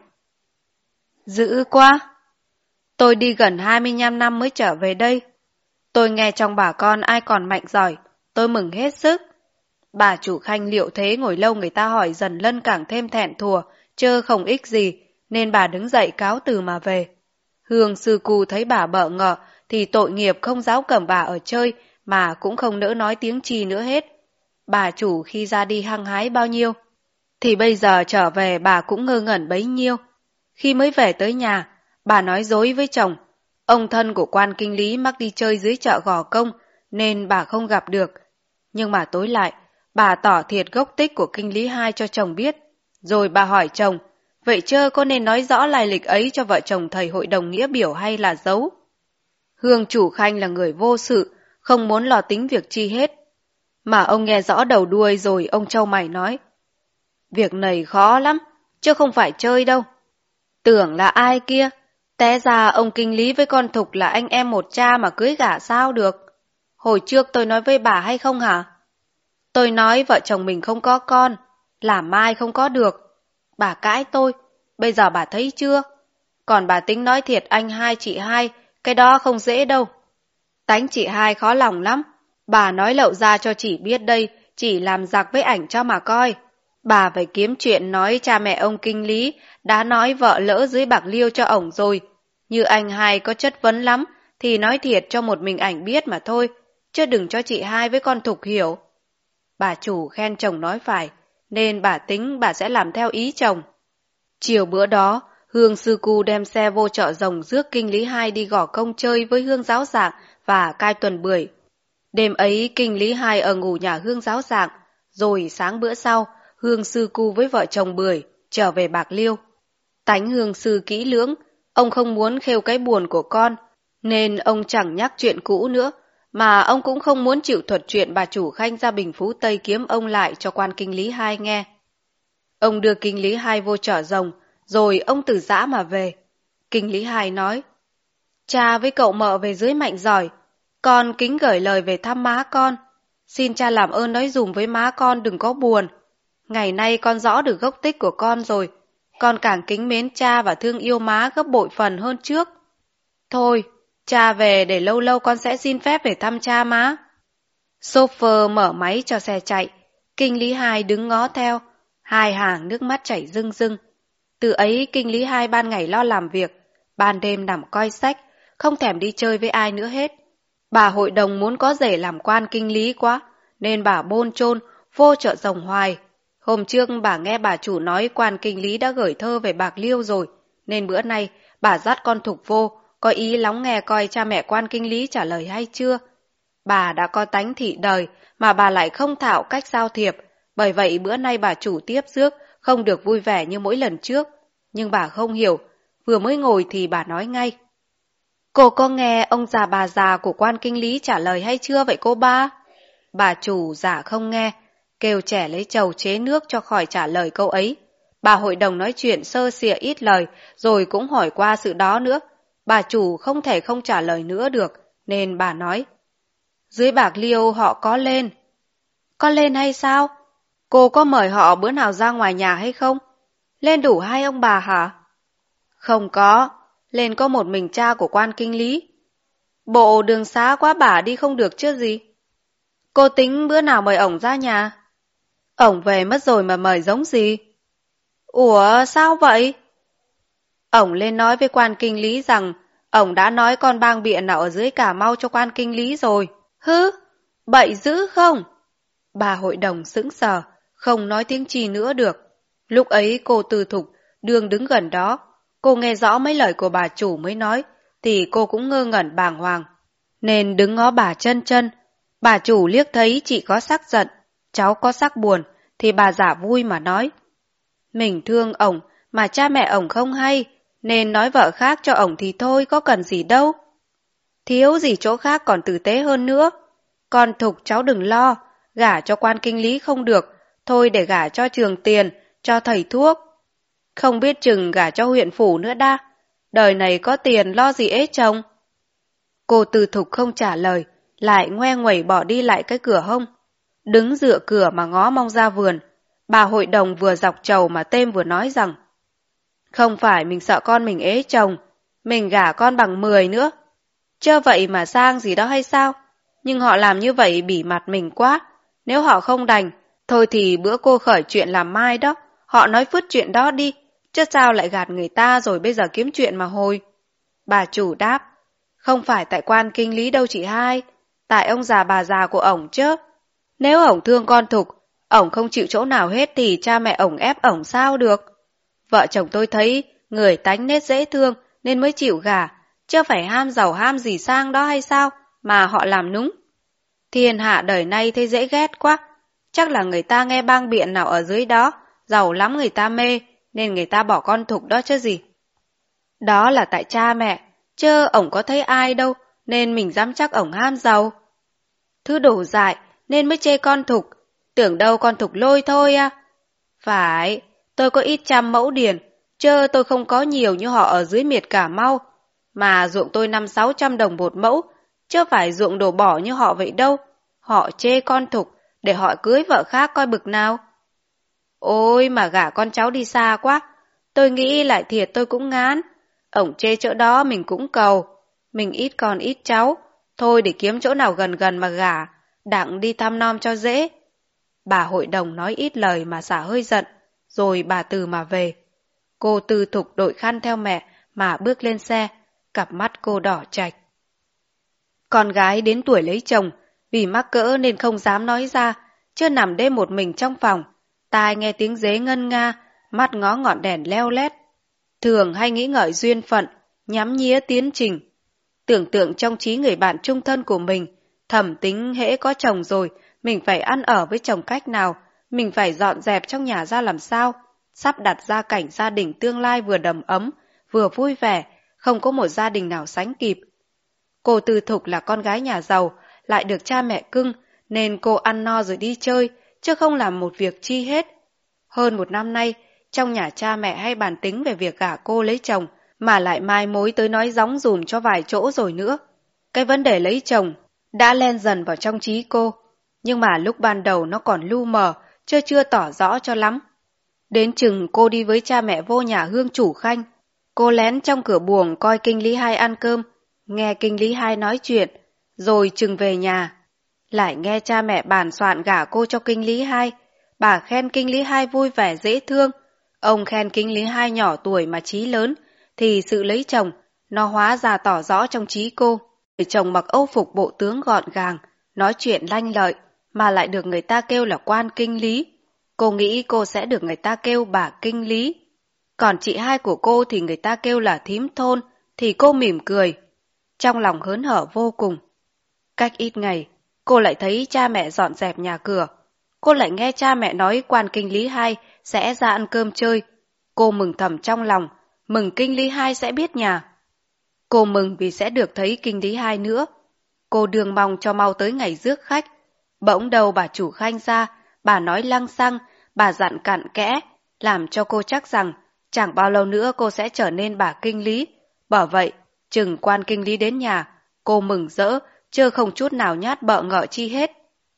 Dữ quá. Tôi đi gần 25 năm mới trở về đây. Tôi nghe trong bà con ai còn Mạnh giỏi, tôi mừng hết sức. Bà chủ Khanh liệu thế ngồi lâu người ta hỏi dần lân càng thêm thẹn thùa, chơ không ích gì, nên bà đứng dậy cáo từ mà về. Hương Sư Cu thấy bà bợ ngợ thì tội nghiệp không dám cầm bà ở chơi mà cũng không nỡ nói tiếng chi nữa hết. Bà chủ khi ra đi hăng hái bao nhiêu, thì bây giờ trở về bà cũng ngơ ngẩn bấy nhiêu. Khi mới về tới nhà, bà nói dối với chồng. Ông thân của quan kinh lý mắc đi chơi dưới chợ Gò Công nên bà không gặp được. Nhưng mà tối lại, bà tỏ thiệt gốc tích của kinh lý hai cho chồng biết. Rồi bà hỏi chồng, vậy chơ có nên nói rõ lai lịch ấy cho vợ chồng thầy hội đồng nghĩa biểu hay là giấu? Hương chủ Khanh là người vô sự, không muốn lo tính việc chi hết. Mà ông nghe rõ đầu đuôi rồi ông trâu mày nói, việc này khó lắm, chứ không phải chơi đâu. Tưởng là ai kia, té ra ông kinh lý với con Thục là anh em một cha mà cưới gả sao được. Hồi trước tôi nói với bà hay không hả? Tôi nói vợ chồng mình không có con, làm mai không có được. Bà cãi tôi, bây giờ bà thấy chưa? Còn bà tính nói thiệt anh hai chị hai, cái đó không dễ đâu. Tánh chị hai khó lòng lắm. Bà nói lậu ra cho chị biết đây, chỉ làm giặc với ảnh cho mà coi. Bà phải kiếm chuyện nói cha mẹ ông kinh lý đã nói vợ lỡ dưới Bạc Liêu cho ổng rồi. Như anh hai có chất vấn lắm, thì nói thiệt cho một mình ảnh biết mà thôi, chứ đừng cho chị hai với con Thục hiểu. Bà chủ khen chồng nói phải, nên bà tính bà sẽ làm theo ý chồng. Chiều bữa đó, Hương Sư Cu đem xe vô chợ Rồng rước kinh lý hai đi Gò Công chơi với Hương Giáo Dạng và Cai Tuần Bưởi. Đêm ấy kinh lý hai ở ngủ nhà Hương giáo dạng, rồi sáng bữa sau, Hương sư cu với vợ chồng Bưởi trở về Bạc Liêu. Tánh Hương sư kỹ lưỡng, ông không muốn khêu cái buồn của con, nên ông chẳng nhắc chuyện cũ nữa, mà ông cũng không muốn chịu thuật chuyện bà chủ Khanh ra Bình Phú Tây kiếm ông lại cho quan kinh lý hai nghe. Ông đưa kinh lý hai vô chợ rồng, rồi ông từ giã mà về. Kinh lý hai nói, cha với cậu mợ về dưới mạnh giỏi, con kính gửi lời về thăm má con. Xin cha làm ơn nói dùm với má con đừng có buồn. Ngày nay con rõ được gốc tích của con rồi, con càng kính mến cha và thương yêu má gấp bội phần hơn trước. Thôi, cha về để lâu lâu con sẽ xin phép về thăm cha má. Chauffeur mở máy cho xe chạy, kinh lý hai đứng ngó theo, hai hàng nước mắt chảy rưng rưng. Từ ấy kinh lý hai ban ngày lo làm việc, ban đêm nằm coi sách, không thèm đi chơi với ai nữa hết. Bà hội đồng muốn có rể làm quan kinh lý quá, nên bà bôn chôn vô chợ rồng hoài. Hôm trước bà nghe bà chủ nói quan kinh lý đã gửi thơ về Bạc Liêu rồi, nên bữa nay bà dắt con Thục vô, có ý lắng nghe coi cha mẹ quan kinh lý trả lời hay chưa. Bà đã có tánh thị đời, mà bà lại không thạo cách giao thiệp, bởi vậy bữa nay bà chủ tiếp rước, không được vui vẻ như mỗi lần trước. Nhưng bà không hiểu, vừa mới ngồi thì bà nói ngay. Cô có nghe ông già bà già của quan kinh lý trả lời hay chưa vậy cô ba? Bà chủ giả không nghe, kêu trẻ lấy chầu chế nước cho khỏi trả lời câu ấy. Bà hội đồng nói chuyện sơ sịa ít lời, rồi cũng hỏi qua sự đó nữa. Bà chủ không thể không trả lời nữa được, nên bà nói. Dưới Bạc Liêu họ có lên. Có lên hay sao? Cô có mời họ bữa nào ra ngoài nhà hay không? Lên đủ hai ông bà hả? Không có, lên có một mình cha của quan kinh lý. Bộ đường xá quá bả đi không được chứ gì. Cô tính bữa nào mời ổng ra nhà? Ổng về mất rồi mà mời giống gì? Ủa sao vậy? Ổng lên nói với quan kinh lý rằng ổng đã nói con bang biện nào ở dưới Cà Mau cho quan kinh lý rồi. Hứ, bậy dữ không? Bà hội đồng sững sờ, không nói tiếng chi nữa được. Lúc ấy cô Tư Thục đương đứng gần đó. Cô nghe rõ mấy lời của bà chủ mới nói, thì cô cũng ngơ ngẩn bàng hoàng. Nên đứng ngó bà chân chân. Bà chủ liếc thấy chị có sắc giận, cháu có sắc buồn, thì bà giả vui mà nói. Mình thương ổng, mà cha mẹ ổng không hay, nên nói vợ khác cho ổng thì thôi, có cần gì đâu. Thiếu gì chỗ khác còn tử tế hơn nữa. Con Thục cháu đừng lo, gả cho quan kinh lý không được, thôi để gả cho trường tiền, cho thầy thuốc. Không biết chừng gả cho huyện phủ nữa đa. Đời này có tiền lo gì ế chồng. Cô Tư Thục không trả lời, lại ngoe nguẩy bỏ đi lại cái cửa hông. Đứng dựa cửa mà ngó mong ra vườn. Bà hội đồng vừa dọc trầu mà têm vừa nói rằng không phải mình sợ con mình ế chồng, mình gả con bằng 10 nữa. Chơ vậy mà sang gì đó hay sao? Nhưng họ làm như vậy bỉ mặt mình quá. Nếu họ không đành, thôi thì bữa cô khởi chuyện làm mai đó. Họ nói phứt chuyện đó đi, chứ sao lại gạt người ta rồi bây giờ kiếm chuyện mà hồi. Bà chủ đáp, không phải tại quan kinh lý đâu chị hai, tại ông già bà già của ổng chứ. Nếu ổng thương con Thục, ổng không chịu chỗ nào hết thì cha mẹ ổng ép ổng sao được. Vợ chồng tôi thấy người tánh nết dễ thương nên mới chịu gả, chứ phải ham giàu ham gì sang đó hay sao mà họ làm núng. Thiên hạ đời nay thấy dễ ghét quá, chắc là người ta nghe bang biện nào ở dưới đó, giàu lắm người ta mê, nên người ta bỏ con Thục đó chứ gì. Đó là tại cha mẹ, chứ ổng có thấy ai đâu, nên mình dám chắc ổng ham giàu. Thứ đổ dại, nên mới chê con Thục, tưởng đâu con Thục lôi thôi à. Phải, tôi có ít trăm mẫu điền, chứ tôi không có nhiều như họ ở dưới miệt Cà Mau, mà ruộng tôi 500-600 đồng một mẫu, chứ phải ruộng đổ bỏ như họ vậy đâu. Họ chê con Thục, để họ cưới vợ khác coi bực nào. Ôi mà gả con cháu đi xa quá, tôi nghĩ lại thiệt tôi cũng ngán. Ổng chê chỗ đó mình cũng cầu, mình ít con ít cháu, thôi để kiếm chỗ nào gần gần mà gả, đặng đi thăm nom cho dễ. Bà hội đồng nói ít lời mà xả hơi giận, rồi bà từ mà về. Cô Tư Thục đội khăn theo mẹ mà bước lên xe, cặp mắt cô đỏ chạch. Con gái đến tuổi lấy chồng, vì mắc cỡ nên không dám nói ra, chưa nằm đêm một mình trong phòng, tai nghe tiếng dế ngân nga, mắt ngó ngọn đèn leo lét. Thường hay nghĩ ngợi duyên phận, nhắm nhía tiến trình. Tưởng tượng trong trí người bạn chung thân của mình, Thẩm tính hễ có chồng rồi, mình phải ăn ở với chồng cách nào, mình phải dọn dẹp trong nhà ra làm sao, sắp đặt gia cảnh gia đình tương lai vừa đầm ấm, vừa vui vẻ, không có một gia đình nào sánh kịp. Cô Tư Thục là con gái nhà giàu, lại được cha mẹ cưng, nên cô ăn no rồi đi chơi, chứ không làm một việc chi hết. Hơn một năm nay, trong nhà cha mẹ hay bàn tính về việc gả cô lấy chồng, mà lại mai mối tới nói gióng dùm cho vài chỗ rồi nữa. Cái vấn đề lấy chồng đã len dần vào trong trí cô, nhưng mà lúc ban đầu nó còn lu mờ, chưa tỏ rõ cho lắm. Đến chừng cô đi với cha mẹ vô nhà Hương chủ Khanh, cô lén trong cửa buồng coi kinh lý hai ăn cơm, nghe kinh lý hai nói chuyện, rồi chừng về nhà. Lại nghe cha mẹ bàn soạn gả cô cho kinh lý hai, bà khen kinh lý hai vui vẻ dễ thương, ông khen kinh lý hai nhỏ tuổi mà trí lớn, thì sự lấy chồng, nó hóa ra tỏ rõ trong trí cô. Người chồng mặc âu phục bộ tướng gọn gàng, nói chuyện lanh lợi, mà lại được người ta kêu là quan kinh lý. Cô nghĩ cô sẽ được người ta kêu bà kinh lý. Còn chị hai của cô thì người ta kêu là thím thôn, thì cô mỉm cười. Trong lòng hớn hở vô cùng. Cách ít ngày, cô lại thấy cha mẹ dọn dẹp nhà cửa. Cô lại nghe cha mẹ nói quan kinh lý hai sẽ ra ăn cơm chơi. Cô mừng thầm trong lòng, mừng kinh lý hai sẽ biết nhà. Cô mừng vì sẽ được thấy kinh lý hai nữa. Cô đương mong cho mau tới ngày rước khách. Bỗng đầu bà chủ Khanh ra, bà nói lăng xăng, bà dặn cặn kẽ, làm cho cô chắc rằng chẳng bao lâu nữa cô sẽ trở nên bà kinh lý. Bởi vậy, chừng quan kinh lý đến nhà, cô mừng rỡ, chứ không chút nào nhát bợ ngợ chi hết.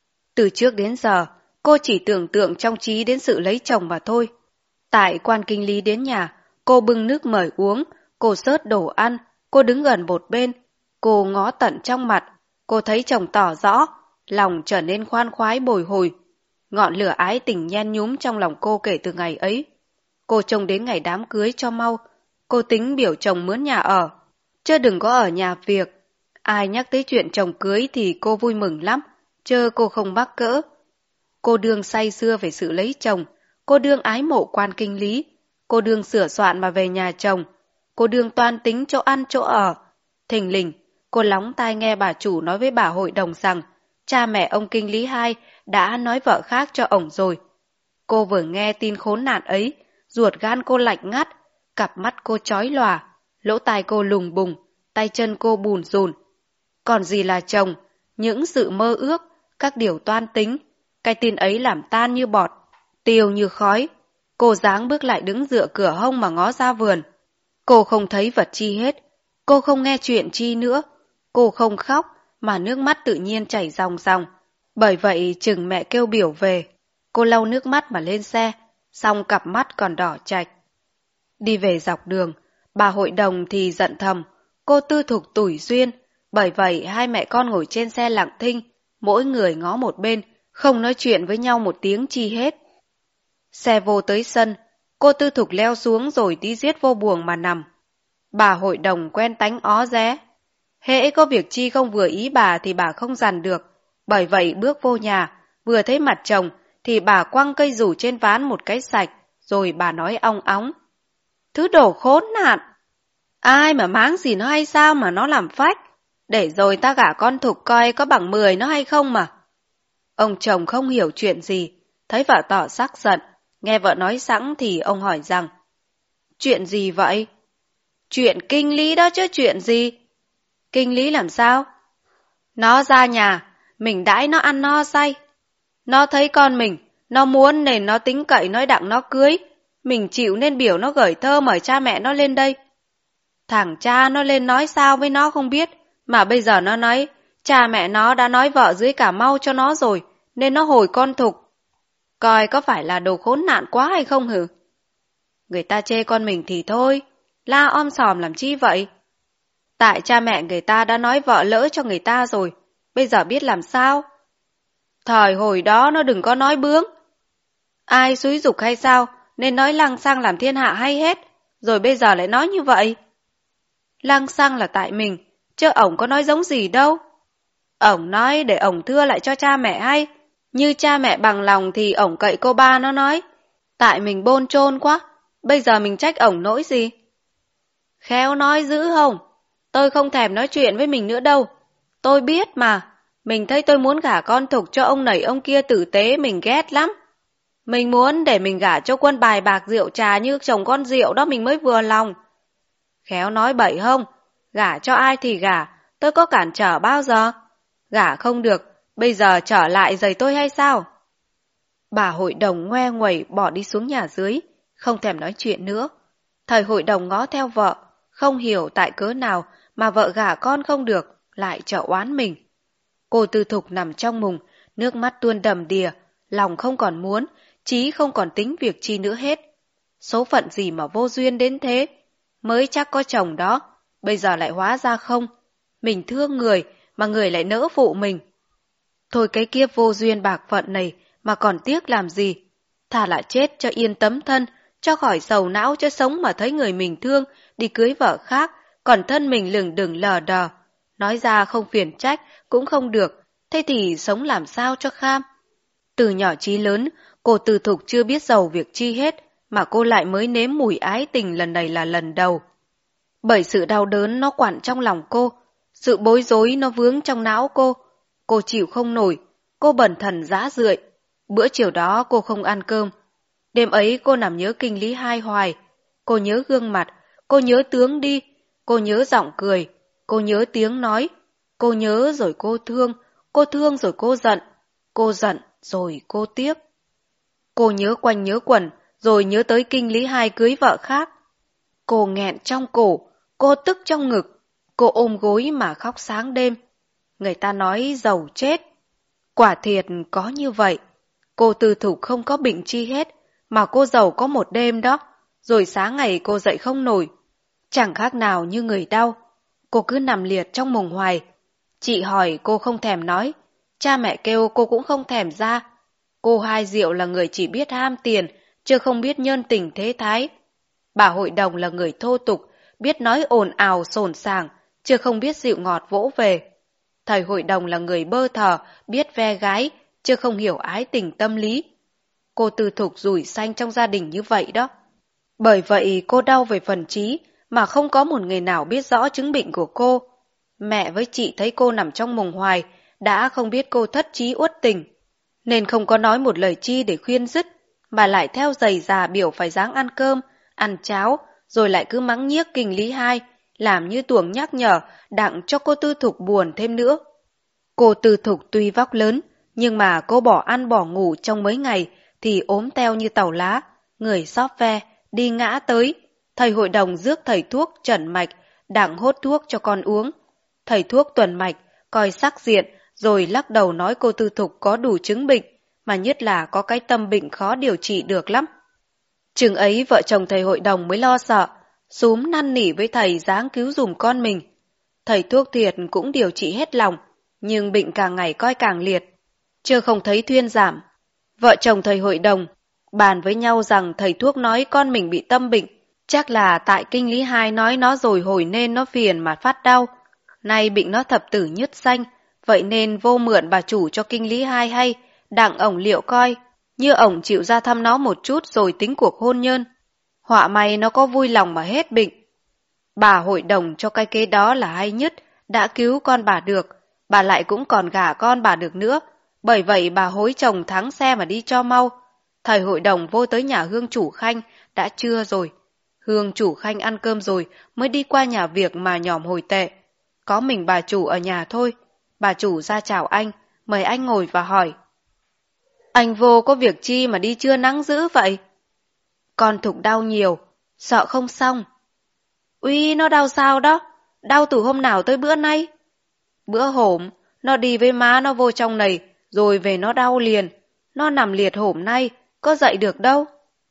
Từ trước đến giờ, cô chỉ tưởng tượng trong trí đến sự lấy chồng mà thôi. Tại quan kinh lý đến nhà, cô bưng nước mời uống, cô xớt đồ ăn, cô đứng gần một bên, cô ngó tận trong mặt, cô thấy chồng tỏ rõ, lòng trở nên khoan khoái bồi hồi. Ngọn lửa ái tình nhen nhúm trong lòng cô kể từ ngày ấy. Cô trông đến ngày đám cưới cho mau, cô tính biểu chồng mướn nhà ở, chứ đừng có ở nhà việc. Ai nhắc tới chuyện chồng cưới thì cô vui mừng lắm, chứ cô không mắc cỡ. Cô đương say sưa về sự lấy chồng, cô đương ái mộ quan kinh lý, cô đương sửa soạn mà về nhà chồng, cô đương toan tính chỗ ăn chỗ ở. Thình lình, cô lóng tai nghe bà chủ nói với bà hội đồng rằng cha mẹ ông kinh lý hai đã nói vợ khác cho ổng rồi. Cô vừa nghe tin khốn nạn ấy, ruột gan cô lạnh ngắt, cặp mắt cô chói lòa, lỗ tai cô lùng bùng, tay chân cô bùn rùn. Còn gì là chồng, những sự mơ ước, các điều toan tính, cái tin ấy làm tan như bọt, tiêu như khói. Cô dáng bước lại đứng dựa cửa hông mà ngó ra vườn. Cô không thấy vật chi hết, cô không nghe chuyện chi nữa, cô không khóc mà nước mắt tự nhiên chảy ròng ròng. Bởi vậy chừng mẹ kêu biểu về, cô lau nước mắt mà lên xe, xong cặp mắt còn đỏ chạch. Đi về dọc đường, bà hội đồng thì giận thầm, cô Tư Thục tủi duyên. Bởi vậy hai mẹ con ngồi trên xe lặng thinh, mỗi người ngó một bên, không nói chuyện với nhau một tiếng chi hết. Xe vô tới sân, cô Tư Thục leo xuống rồi đi giết vô buồng mà nằm. Bà hội đồng quen tánh ó ré. Hễ có việc chi không vừa ý bà thì bà không dằn được. Bởi vậy bước vô nhà, vừa thấy mặt chồng thì bà quăng cây rủ trên ván một cái sạch, rồi bà nói ong óng. Thứ đồ khốn nạn! Ai mà máng gì nó hay sao mà nó làm phách? Để rồi ta gả con Thục coi có bằng 10 nó hay không mà. Ông chồng không hiểu chuyện gì, thấy vợ tỏ sắc giận, nghe vợ nói sẵn thì ông hỏi rằng, chuyện gì vậy? Chuyện kinh lý đó chứ chuyện gì? Kinh lý làm sao? Nó ra nhà, mình đãi nó ăn no say. Nó thấy con mình, nó muốn nên nó tính cậy nói đặng nó cưới. Mình chịu nên biểu nó gửi thơ mời cha mẹ nó lên đây. Thằng cha nó lên nói sao với nó không biết, mà bây giờ nó nói, cha mẹ nó đã nói vợ dưới Cà Mau cho nó rồi, nên nó hồi con Thục. Coi có phải là đồ khốn nạn quá hay không hử? Người ta chê con mình thì thôi, la om sòm làm chi vậy? Tại cha mẹ người ta đã nói vợ lỡ cho người ta rồi, bây giờ biết làm sao? Thời hồi đó nó đừng có nói bướng. Ai xúi giục hay sao, nên nói lăng xăng làm thiên hạ hay hết, rồi bây giờ lại nói như vậy. Lăng xăng là tại mình, chứ ổng có nói giống gì đâu. Ổng nói để ổng thưa lại cho cha mẹ hay, như cha mẹ bằng lòng thì ổng cậy cô ba nó nói. Tại mình bôn chôn quá, bây giờ mình trách ổng nỗi gì? Khéo nói dữ không? Tôi không thèm nói chuyện với mình nữa đâu. Tôi biết mà, Mình thấy tôi muốn gả con Thục cho ông này ông kia tử tế mình ghét lắm. Mình muốn để mình gả cho Quân bài bạc rượu trà như chồng con rượu đó mình mới vừa lòng. Khéo nói bậy không? Gả cho ai thì gả, tôi có cản trở bao giờ? Gả không được, bây giờ trở lại giày tôi hay sao? Bà hội đồng ngoe nguẩy bỏ đi xuống nhà dưới, không thèm nói chuyện nữa. Thầy hội đồng ngó theo vợ, không hiểu tại cớ nào mà vợ gả con không được, lại trợ oán mình. Cô Tư Thục nằm trong mùng, nước mắt tuôn đầm đìa, lòng không còn muốn, chí không còn tính việc chi nữa hết. Số phận gì mà vô duyên đến thế? Mới chắc có chồng đó, bây giờ lại hóa ra không. Mình thương người, mà người lại nỡ phụ mình. Thôi cái kiếp vô duyên bạc phận này mà còn tiếc làm gì? Thà là chết cho yên tấm thân, cho khỏi sầu não cho sống mà thấy người mình thương, đi cưới vợ khác, còn thân mình lừng đừng lờ đờ. Nói ra không phiền trách, cũng không được, thế thì sống làm sao cho kham? Từ nhỏ chí lớn, cô Tư Thục chưa biết giàu việc chi hết, mà cô lại mới nếm mùi ái tình lần này là lần đầu. Bởi sự đau đớn nó quặn trong lòng cô, sự bối rối nó vướng trong não cô chịu không nổi, cô bần thần rã rượi. Bữa chiều đó cô không ăn cơm. Đêm ấy cô nằm nhớ kinh lý hai hoài, cô nhớ gương mặt, cô nhớ tướng đi, cô nhớ giọng cười, cô nhớ tiếng nói, cô nhớ rồi cô thương rồi cô giận rồi cô tiếc. Cô nhớ quanh nhớ quẩn, rồi nhớ tới kinh lý hai cưới vợ khác. Cô nghẹn trong cổ, cô tức trong ngực, cô ôm gối mà khóc sáng đêm. Người ta nói giàu chết. Quả thiệt có như vậy. Cô Tư Thục không có bệnh chi hết, mà cô giàu có một đêm đó, rồi sáng ngày cô dậy không nổi. Chẳng khác nào như người đau. Cô cứ nằm liệt trong mùng hoài. Chị hỏi cô không thèm nói, cha mẹ kêu cô cũng không thèm ra. Cô Hai Diệu là người chỉ biết ham tiền, chứ không biết nhân tình thế thái. Bà hội đồng là người thô tục, biết nói ồn ào sồn sàng, chứ không biết dịu ngọt vỗ về. Thầy hội đồng là người bơ thờ, biết ve gái, chứ không hiểu ái tình tâm lý. Cô Tư Thục rủi xanh trong gia đình như vậy đó. Bởi vậy cô đau về phần trí, mà không có một người nào biết rõ chứng bệnh của cô. Mẹ với chị thấy cô nằm trong mùng hoài, đã không biết cô thất trí uất tình, nên không có nói một lời chi để khuyên dứt, mà lại theo giày già biểu phải ráng ăn cơm, ăn cháo, rồi lại cứ mắng nhiếc kinh lý hai, làm như tuồng nhắc nhở, đặng cho cô Tư Thục buồn thêm nữa. Cô Tư Thục tuy vóc lớn, nhưng mà cô bỏ ăn bỏ ngủ trong mấy ngày thì ốm teo như tàu lá, người xóp ve, đi ngã tới. Thầy hội đồng rước thầy thuốc trần mạch, đặng hốt thuốc cho con uống. Thầy thuốc tuần mạch, coi sắc diện, rồi lắc đầu nói cô Tư Thục có đủ chứng bệnh, mà nhất là có cái tâm bệnh khó điều trị được lắm. Chừng ấy vợ chồng thầy hội đồng mới lo sợ, xúm năn nỉ với thầy ráng cứu dùm con mình. Thầy thuốc thiệt cũng điều trị hết lòng, nhưng bệnh càng ngày coi càng liệt, chưa không thấy thuyên giảm. Vợ chồng thầy hội đồng bàn với nhau rằng thầy thuốc nói con mình bị tâm bệnh, chắc là tại kinh lý hai nói nó rồi hồi nên nó phiền mà phát đau. Nay bệnh nó thập tử nhất sanh, vậy nên vô mượn bà chủ cho kinh lý hai hay, đặng ổng liệu coi, như ổng chịu ra thăm nó một chút rồi tính cuộc hôn nhân. Họa may nó có vui lòng mà hết bệnh. Bà hội đồng cho cái kế đó là hay nhất, đã cứu con bà được, bà lại cũng còn gả con bà được nữa, bởi vậy bà hối chồng thắng xe mà đi cho mau. Thầy hội đồng vô tới nhà Hương chủ Khanh, đã trưa rồi. Hương chủ Khanh ăn cơm rồi mới đi qua nhà việc mà nhòm hồi tệ. Có mình bà chủ ở nhà thôi. Bà chủ ra chào anh, mời anh ngồi và hỏi. Anh vô có việc chi mà đi trưa nắng dữ vậy? Con Thục đau nhiều, sợ không xong. Uy, nó đau sao đó? Đau từ hôm nào tới bữa nay? Bữa hổm, nó đi với má nó vô trong này, rồi về nó đau liền. Nó nằm liệt hổm nay, có dậy được đâu.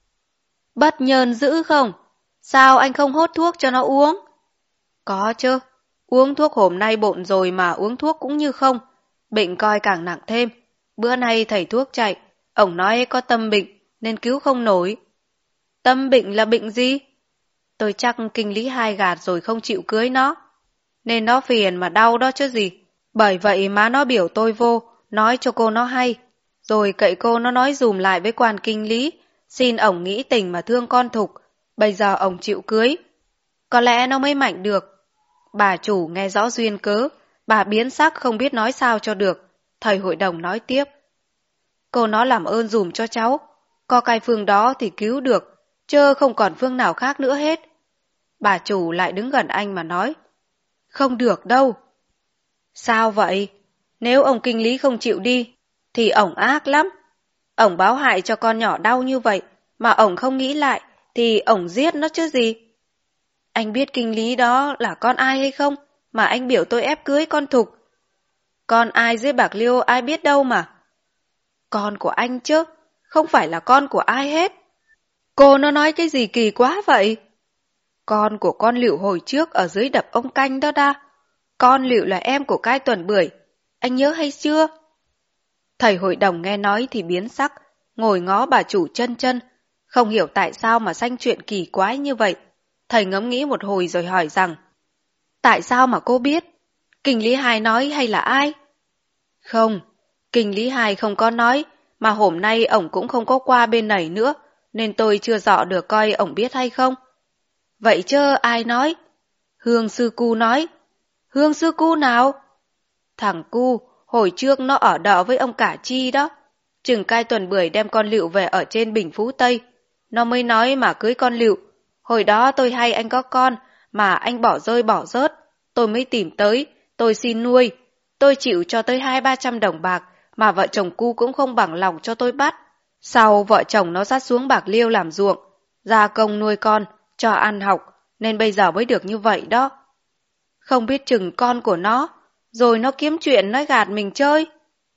Bất nhơn dữ không? Sao anh không hốt thuốc cho nó uống? Có chứ, uống thuốc hổm nay bộn rồi mà uống thuốc cũng như không. Bệnh coi càng nặng thêm. Bữa nay thầy thuốc chạy, ổng nói có tâm bệnh nên cứu không nổi. Tâm bệnh là bệnh gì? Tôi chắc kinh lý hai gạt rồi không chịu cưới nó, nên nó phiền mà đau đó chứ gì. Bởi vậy má nó biểu tôi vô, nói cho cô nó hay, rồi cậy cô nó nói dùm lại với quan kinh lý, xin ổng nghĩ tình mà thương con Thục, bây giờ ổng chịu cưới. Có lẽ nó mới mạnh được. Bà chủ nghe rõ duyên cớ, bà biến sắc không biết nói sao cho được, Thầy hội đồng nói tiếp. Cô nó làm ơn dùm cho cháu, có cái phương đó thì cứu được, chớ không còn phương nào khác nữa hết. Bà chủ lại đứng gần anh mà nói. Không được đâu. Sao vậy? Nếu ông kinh lý không chịu đi, thì ổng ác lắm. Ổng báo hại cho con nhỏ đau như vậy, mà ổng không nghĩ lại, thì ổng giết nó chứ gì. Anh biết kinh lý đó là con ai hay không, mà anh biểu tôi ép cưới con Thục. Con ai dưới Bạc Liêu ai biết đâu mà. Con của anh chứ, không phải là con của ai hết. Cô nó nói cái gì kỳ quá vậy? Con của con Lựu hồi trước ở dưới đập ông Canh đó đa. Con Lựu là em của Cai Tuần Bưởi, anh nhớ hay chưa? Thầy hội đồng nghe nói thì biến sắc, ngồi ngó bà chủ chân chân, không hiểu tại sao mà sanh chuyện kỳ quái như vậy. Thầy ngẫm nghĩ một hồi rồi hỏi rằng, tại sao mà cô biết? Kinh lý Hai nói hay là ai? Không, kinh lý Hai không có nói, mà hôm nay ổng cũng không có qua bên này nữa, nên tôi chưa rõ được coi ổng biết hay không. Vậy chứ ai nói? Hương sư cu nói. Hương sư cu nào? Thằng cu, hồi trước nó ở đợ với ông Cả Chi đó. Chừng Cai Tuần Bưởi đem con Lựu về ở trên Bình Phú Tây. Nó mới nói mà cưới con Lựu. Hồi đó tôi hay anh có con, mà anh bỏ rơi bỏ rớt. Tôi mới tìm tới, tôi xin nuôi. Tôi chịu cho tới 200-300 đồng bạc, mà vợ chồng cu cũng không bằng lòng cho tôi bắt. Sau vợ chồng nó dắt xuống Bạc Liêu làm ruộng, gia công nuôi con, cho ăn học, nên bây giờ mới được như vậy đó. Không biết chừng con của nó, rồi nó kiếm chuyện nói gạt mình chơi.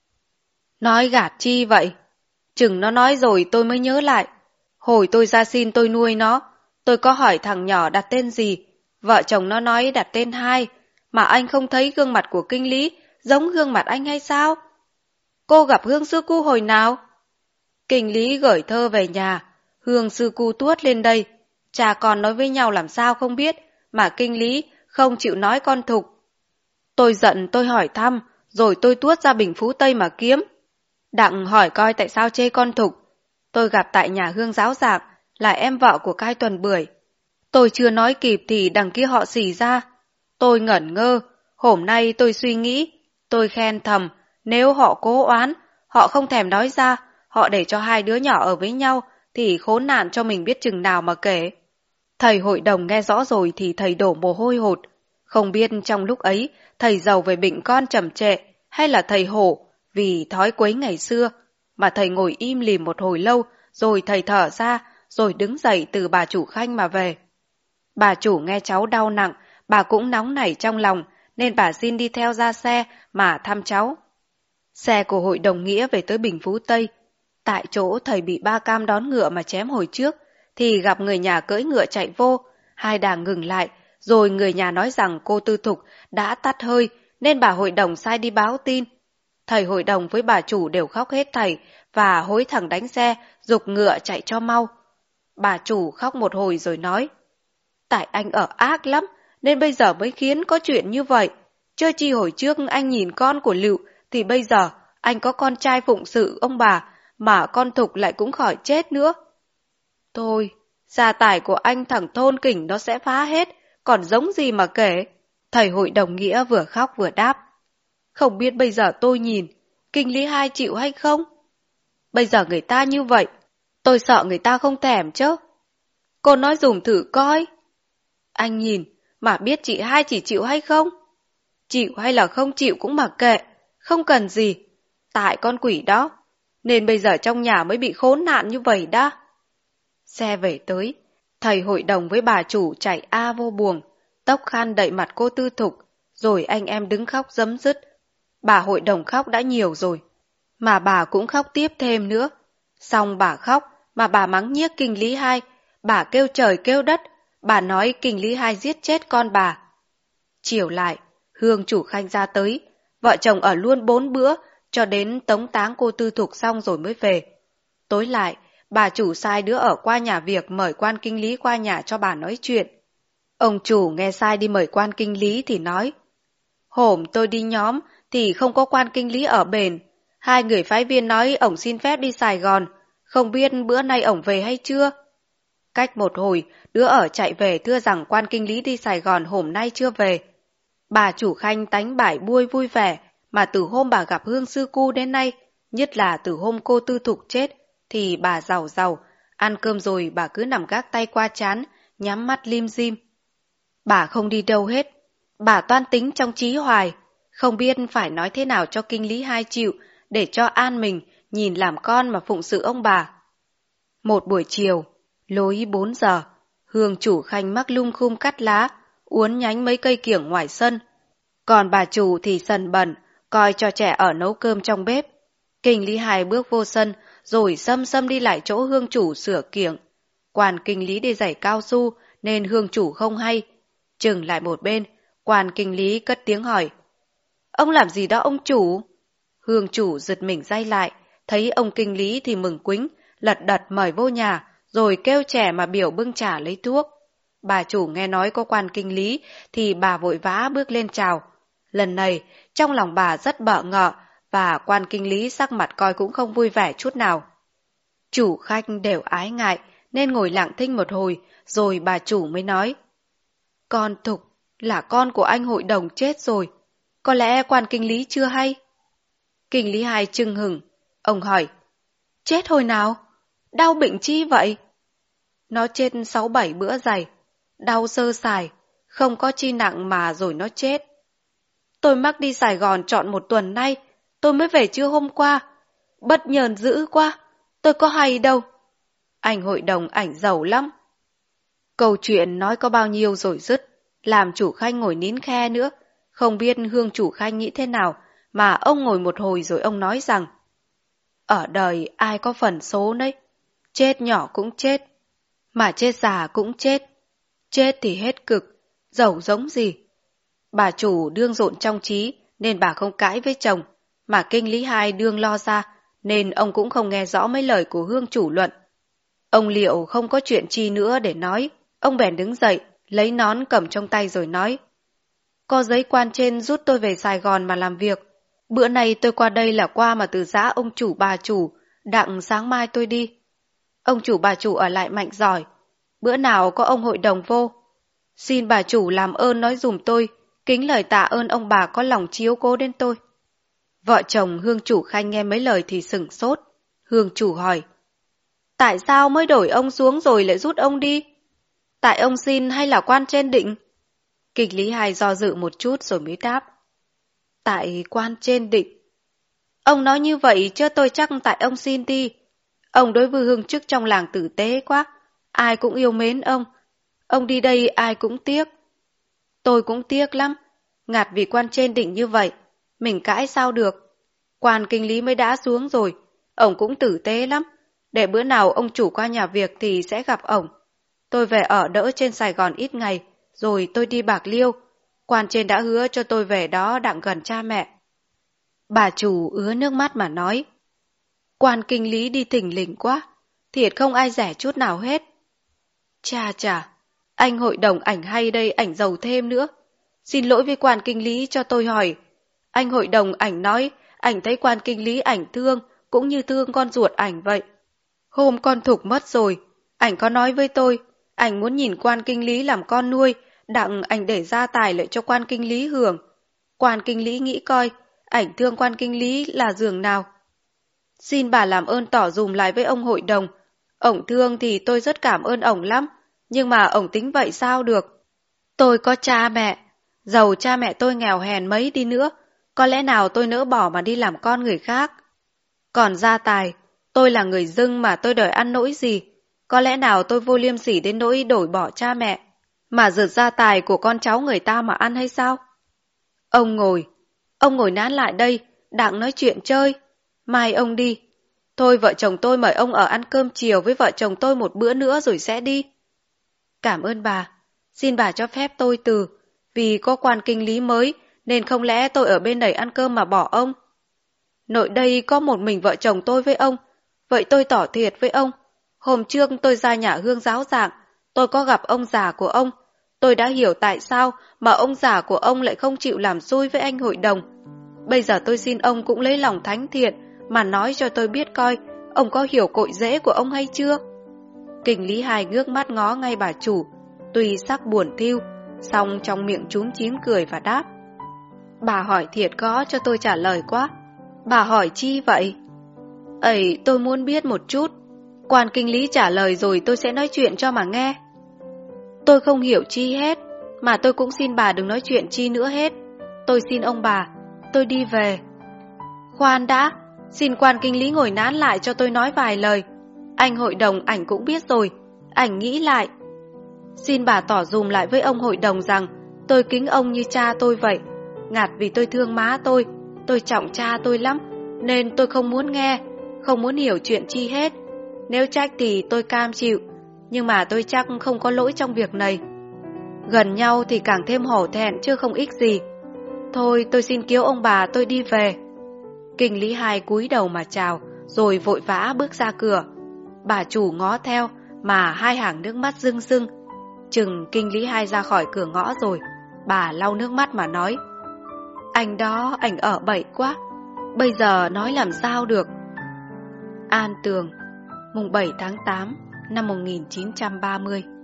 Nói gạt chi vậy? Chừng nó nói rồi tôi mới nhớ lại. Hồi tôi ra xin tôi nuôi nó, tôi có hỏi thằng nhỏ đặt tên gì, vợ chồng nó nói đặt tên Hai, mà anh không thấy gương mặt của kinh lý giống gương mặt anh hay sao? Cô gặp Hương sư cu hồi nào? Kinh lý gửi thơ về nhà, Hương sư cu tuốt lên đây. Cha con nói với nhau làm sao không biết, mà kinh lý không chịu nói con Thục. Tôi giận tôi hỏi thăm, rồi tôi tuốt ra Bình Phú Tây mà kiếm. Đặng hỏi coi tại sao chê con Thục. Tôi gặp tại nhà Hương giáo giảng, là em vợ của Cai Tuần Bưởi. Tôi chưa nói kịp thì đằng kia họ xì ra. Tôi ngẩn ngơ, hôm nay tôi suy nghĩ, tôi khen thầm, nếu họ cố oán, họ không thèm nói ra, họ để cho hai đứa nhỏ ở với nhau, thì khốn nạn cho mình biết chừng nào mà kể. Thầy hội đồng nghe rõ rồi thì thầy đổ mồ hôi hột. Không biết trong lúc ấy, thầy giàu về bệnh con trầm trệ, hay là thầy hổ, vì thói quấy ngày xưa. Mà thầy ngồi im lìm một hồi lâu, rồi thầy thở ra, rồi đứng dậy từ bà chủ Khanh mà về. Bà chủ nghe cháu đau nặng, bà cũng nóng nảy trong lòng, nên bà xin đi theo ra xe mà thăm cháu. Xe của hội đồng nghĩa về tới Bình Phú Tây. Tại chỗ thầy bị ba cam đón ngựa mà chém hồi trước, thì gặp người nhà cưỡi ngựa chạy vô, hai đàng ngừng lại, rồi người nhà nói rằng cô Tư Thục đã tắt hơi, nên bà hội đồng sai đi báo tin. Thầy hội đồng với bà chủ đều khóc hết thảy, và hối thẳng đánh xe, giục ngựa chạy cho mau. Bà chủ khóc một hồi rồi nói, tại anh ở ác lắm, nên bây giờ mới khiến có chuyện như vậy. Chớ chi hồi trước anh nhìn con của Lựu, thì bây giờ anh có con trai phụng sự ông bà, mà con Thục lại cũng khỏi chết nữa. Thôi, gia tài của anh thằng thôn kỉnh nó sẽ phá hết, còn giống gì mà kể. Thầy hội đồng nghĩa vừa khóc vừa đáp. Không biết bây giờ tôi nhìn, kinh lý Hai chịu hay không? Bây giờ người ta như vậy, tôi sợ người ta không thèm chứ. Cô nói dùm thử coi. Anh nhìn, mà biết chị Hai chỉ chịu hay không? Chịu hay là không chịu cũng mặc kệ, không cần gì. Tại con quỷ đó, nên bây giờ trong nhà mới bị khốn nạn như vậy đã. Xe về tới, thầy hội đồng với bà chủ chạy vô buồng, tóc khăn đậy mặt cô Tư Thục, rồi anh em đứng khóc rấm rứt. Bà hội đồng khóc đã nhiều rồi, mà bà cũng khóc tiếp thêm nữa. Xong bà khóc, mà bà mắng nhiếc kinh lý Hai, bà kêu trời kêu đất, bà nói kinh lý Hai giết chết con bà. Chiều lại, Hương chủ Khanh ra tới, vợ chồng ở luôn 4 bữa, cho đến tống táng cô Tư Thục xong rồi mới về. Tối lại, bà chủ sai đứa ở qua nhà việc mời quan kinh lý qua nhà cho bà nói chuyện. Ông chủ nghe sai đi mời quan kinh lý thì nói, hôm tôi đi nhóm thì không có quan kinh lý ở bền. Hai người phái viên nói ổng xin phép đi Sài Gòn, không biết bữa nay ổng về hay chưa. Cách một hồi, đứa ở chạy về thưa rằng quan kinh lý đi Sài Gòn hôm nay chưa về. Bà chủ Khanh tánh bải buôi vui vẻ, mà từ hôm bà gặp Hương sư cu đến nay, nhất là từ hôm cô Tư Thục chết, thì bà giàu giàu, ăn cơm rồi bà cứ nằm gác tay qua trán, nhắm mắt lim dim. Bà không đi đâu hết, bà toan tính trong trí hoài, không biết phải nói thế nào cho kinh lý hai chịu, để cho an mình, nhìn làm con mà phụng sự ông bà. Một buổi chiều, lối 4 giờ, Hương chủ khanh mắc lung khum cắt lá, uốn nhánh mấy cây kiểng ngoài sân. Còn bà chủ thì sần bẩn, coi cho trẻ ở nấu cơm trong bếp. Kinh lý hai bước vô sân, rồi xâm xâm đi lại chỗ Hương chủ sửa kiểng. Quan kinh lý đi giày cao su, nên Hương chủ không hay. Chừng lại một bên, quan kinh lý cất tiếng hỏi. Ông làm gì đó ông chủ? Hương chủ giật mình day lại, thấy ông kinh lý thì mừng quính, lật đật mời vô nhà, rồi kêu trẻ mà biểu bưng trà lấy thuốc. Bà chủ nghe nói có quan kinh lý, thì bà vội vã bước lên chào. Lần này, trong lòng bà rất bợ ngợ, và quan kinh lý sắc mặt coi cũng không vui vẻ chút nào. Chủ khách đều ái ngại, nên ngồi lặng thinh một hồi, rồi bà chủ mới nói. Con Thục là con của anh hội đồng chết rồi, có lẽ quan kinh lý chưa hay? Kinh lý hai chưng hửng, ông hỏi. Chết hồi nào? Đau bệnh chi vậy? Nó chết 6-7 bữa dày, đau sơ sài, không có chi nặng mà rồi nó chết. Tôi mắc đi Sài Gòn trọn 1 tuần nay, tôi mới về trưa hôm qua. Bất nhờn dữ quá, tôi có hay đâu. Anh hội đồng ảnh giàu lắm. Câu chuyện nói có bao nhiêu rồi dứt, làm chủ khanh ngồi nín khe nữa. Không biết Hương chủ khanh nghĩ thế nào, mà ông ngồi một hồi rồi ông nói rằng ở đời ai có phần số đấy, chết nhỏ cũng chết, mà chết già cũng chết. Chết thì hết cực, dẫu giống gì. Bà chủ đương rộn trong trí nên bà không cãi với chồng, mà kinh lý hai đương lo ra nên ông cũng không nghe rõ mấy lời của Hương chủ luận. Ông liệu không có chuyện chi nữa để nói, ông bèn đứng dậy, lấy nón cầm trong tay rồi nói. Có giấy quan trên rút tôi về Sài Gòn mà làm việc. Bữa nay tôi qua đây là qua mà từ giã ông chủ bà chủ, đặng sáng mai tôi đi. Ông chủ bà chủ ở lại mạnh giỏi, bữa nào có ông hội đồng vô. Xin bà chủ làm ơn nói dùm tôi, kính lời tạ ơn ông bà có lòng chiếu cố đến tôi. Vợ chồng Hương chủ khanh nghe mấy lời thì sửng sốt. Hương chủ hỏi. Tại sao mới đổi ông xuống rồi lại rút ông đi? Tại ông xin hay là quan trên định? Kinh lý hai do dự một chút rồi mới đáp. Tại quan trên định. Ông nói như vậy chứ tôi chắc tại ông xin đi. Ông đối với hương chức trong làng tử tế quá, ai cũng yêu mến ông. Ông đi đây ai cũng tiếc. Tôi cũng tiếc lắm, ngặt vì quan trên định như vậy, mình cãi sao được. Quan kinh lý mới đã xuống rồi, ông cũng tử tế lắm. Để bữa nào ông chủ qua nhà việc thì sẽ gặp ổng. Tôi về ở đỡ trên Sài Gòn ít ngày, rồi tôi đi Bạc Liêu. Quan trên đã hứa cho tôi về đó đặng gần cha mẹ. Bà chủ ứa nước mắt mà nói. Quan kinh lý đi thình lình quá, thiệt không ai rẻ chút nào hết. Chà, anh hội đồng ảnh hay đây, ảnh giàu thêm nữa. Xin lỗi với quan kinh lý cho tôi hỏi. Anh hội đồng ảnh nói, ảnh thấy quan kinh lý ảnh thương, cũng như thương con ruột ảnh vậy. Hôm con Thục mất rồi, ảnh có nói với tôi, ảnh muốn nhìn quan kinh lý làm con nuôi, đặng ảnh để gia tài lại cho quan kinh lý hưởng. Quan kinh lý nghĩ coi, ảnh thương quan kinh lý là giường nào. Xin bà làm ơn tỏ dùm lại với ông hội đồng. Ổng thương thì tôi rất cảm ơn ổng lắm, nhưng mà ổng tính vậy sao được. Tôi có cha mẹ, dầu cha mẹ tôi nghèo hèn mấy đi nữa, có lẽ nào tôi nỡ bỏ mà đi làm con người khác. Còn gia tài, tôi là người dưng mà tôi đòi ăn nỗi gì, có lẽ nào tôi vô liêm sỉ đến nỗi đổi bỏ cha mẹ, mà rượt gia tài của con cháu người ta mà ăn hay sao? Ông ngồi nán lại đây, đặng nói chuyện chơi. Mai ông đi. Thôi vợ chồng tôi mời ông ở ăn cơm chiều với vợ chồng tôi một bữa nữa rồi sẽ đi. Cảm ơn bà. Xin bà cho phép tôi từ. Vì có quan kinh lý mới, nên không lẽ tôi ở bên này ăn cơm mà bỏ ông. Nội đây có một mình vợ chồng tôi với ông. Vậy tôi tỏ thiệt với ông. Hôm trước tôi ra nhà Hương giáo dạng. Tôi có gặp ông già của ông. Tôi đã hiểu tại sao mà ông già của ông lại không chịu làm xui với anh hội đồng. Bây giờ tôi xin ông cũng lấy lòng thánh thiện mà nói cho tôi biết coi ông có hiểu cội rễ của ông hay chưa. Kinh lý hai ngước mắt ngó ngay bà chủ, tuy sắc buồn thiu, song trong miệng chúm chím cười và đáp. Bà hỏi thiệt khó cho tôi trả lời quá. Bà hỏi chi vậy? Ấy, tôi muốn biết một chút. Quan kinh lý trả lời rồi tôi sẽ nói chuyện cho mà nghe. Tôi không hiểu chi hết, mà tôi cũng xin bà đừng nói chuyện chi nữa hết. Tôi xin ông bà, tôi đi về. Khoan đã, xin quan kinh lý ngồi nán lại cho tôi nói vài lời. Anh hội đồng ảnh cũng biết rồi, ảnh nghĩ lại. Xin bà tỏ dùm lại với ông hội đồng rằng tôi kính ông như cha tôi vậy. Ngặt vì tôi thương má tôi trọng cha tôi lắm, nên tôi không muốn nghe, không muốn hiểu chuyện chi hết. Nếu trách thì tôi cam chịu, nhưng mà tôi chắc không có lỗi trong việc này. Gần nhau thì càng thêm hổ thẹn chứ không ích gì. Thôi tôi xin kiếu ông bà, tôi đi về. Kinh lý hai cúi đầu mà chào, rồi vội vã bước ra cửa. Bà chủ ngó theo mà hai hàng nước mắt rưng rưng. Chừng kinh lý hai ra khỏi cửa ngõ rồi, bà lau nước mắt mà nói: Anh đó, ảnh ở bậy quá, bây giờ nói làm sao được. An Tường, mùng 7 tháng 8 năm 1930.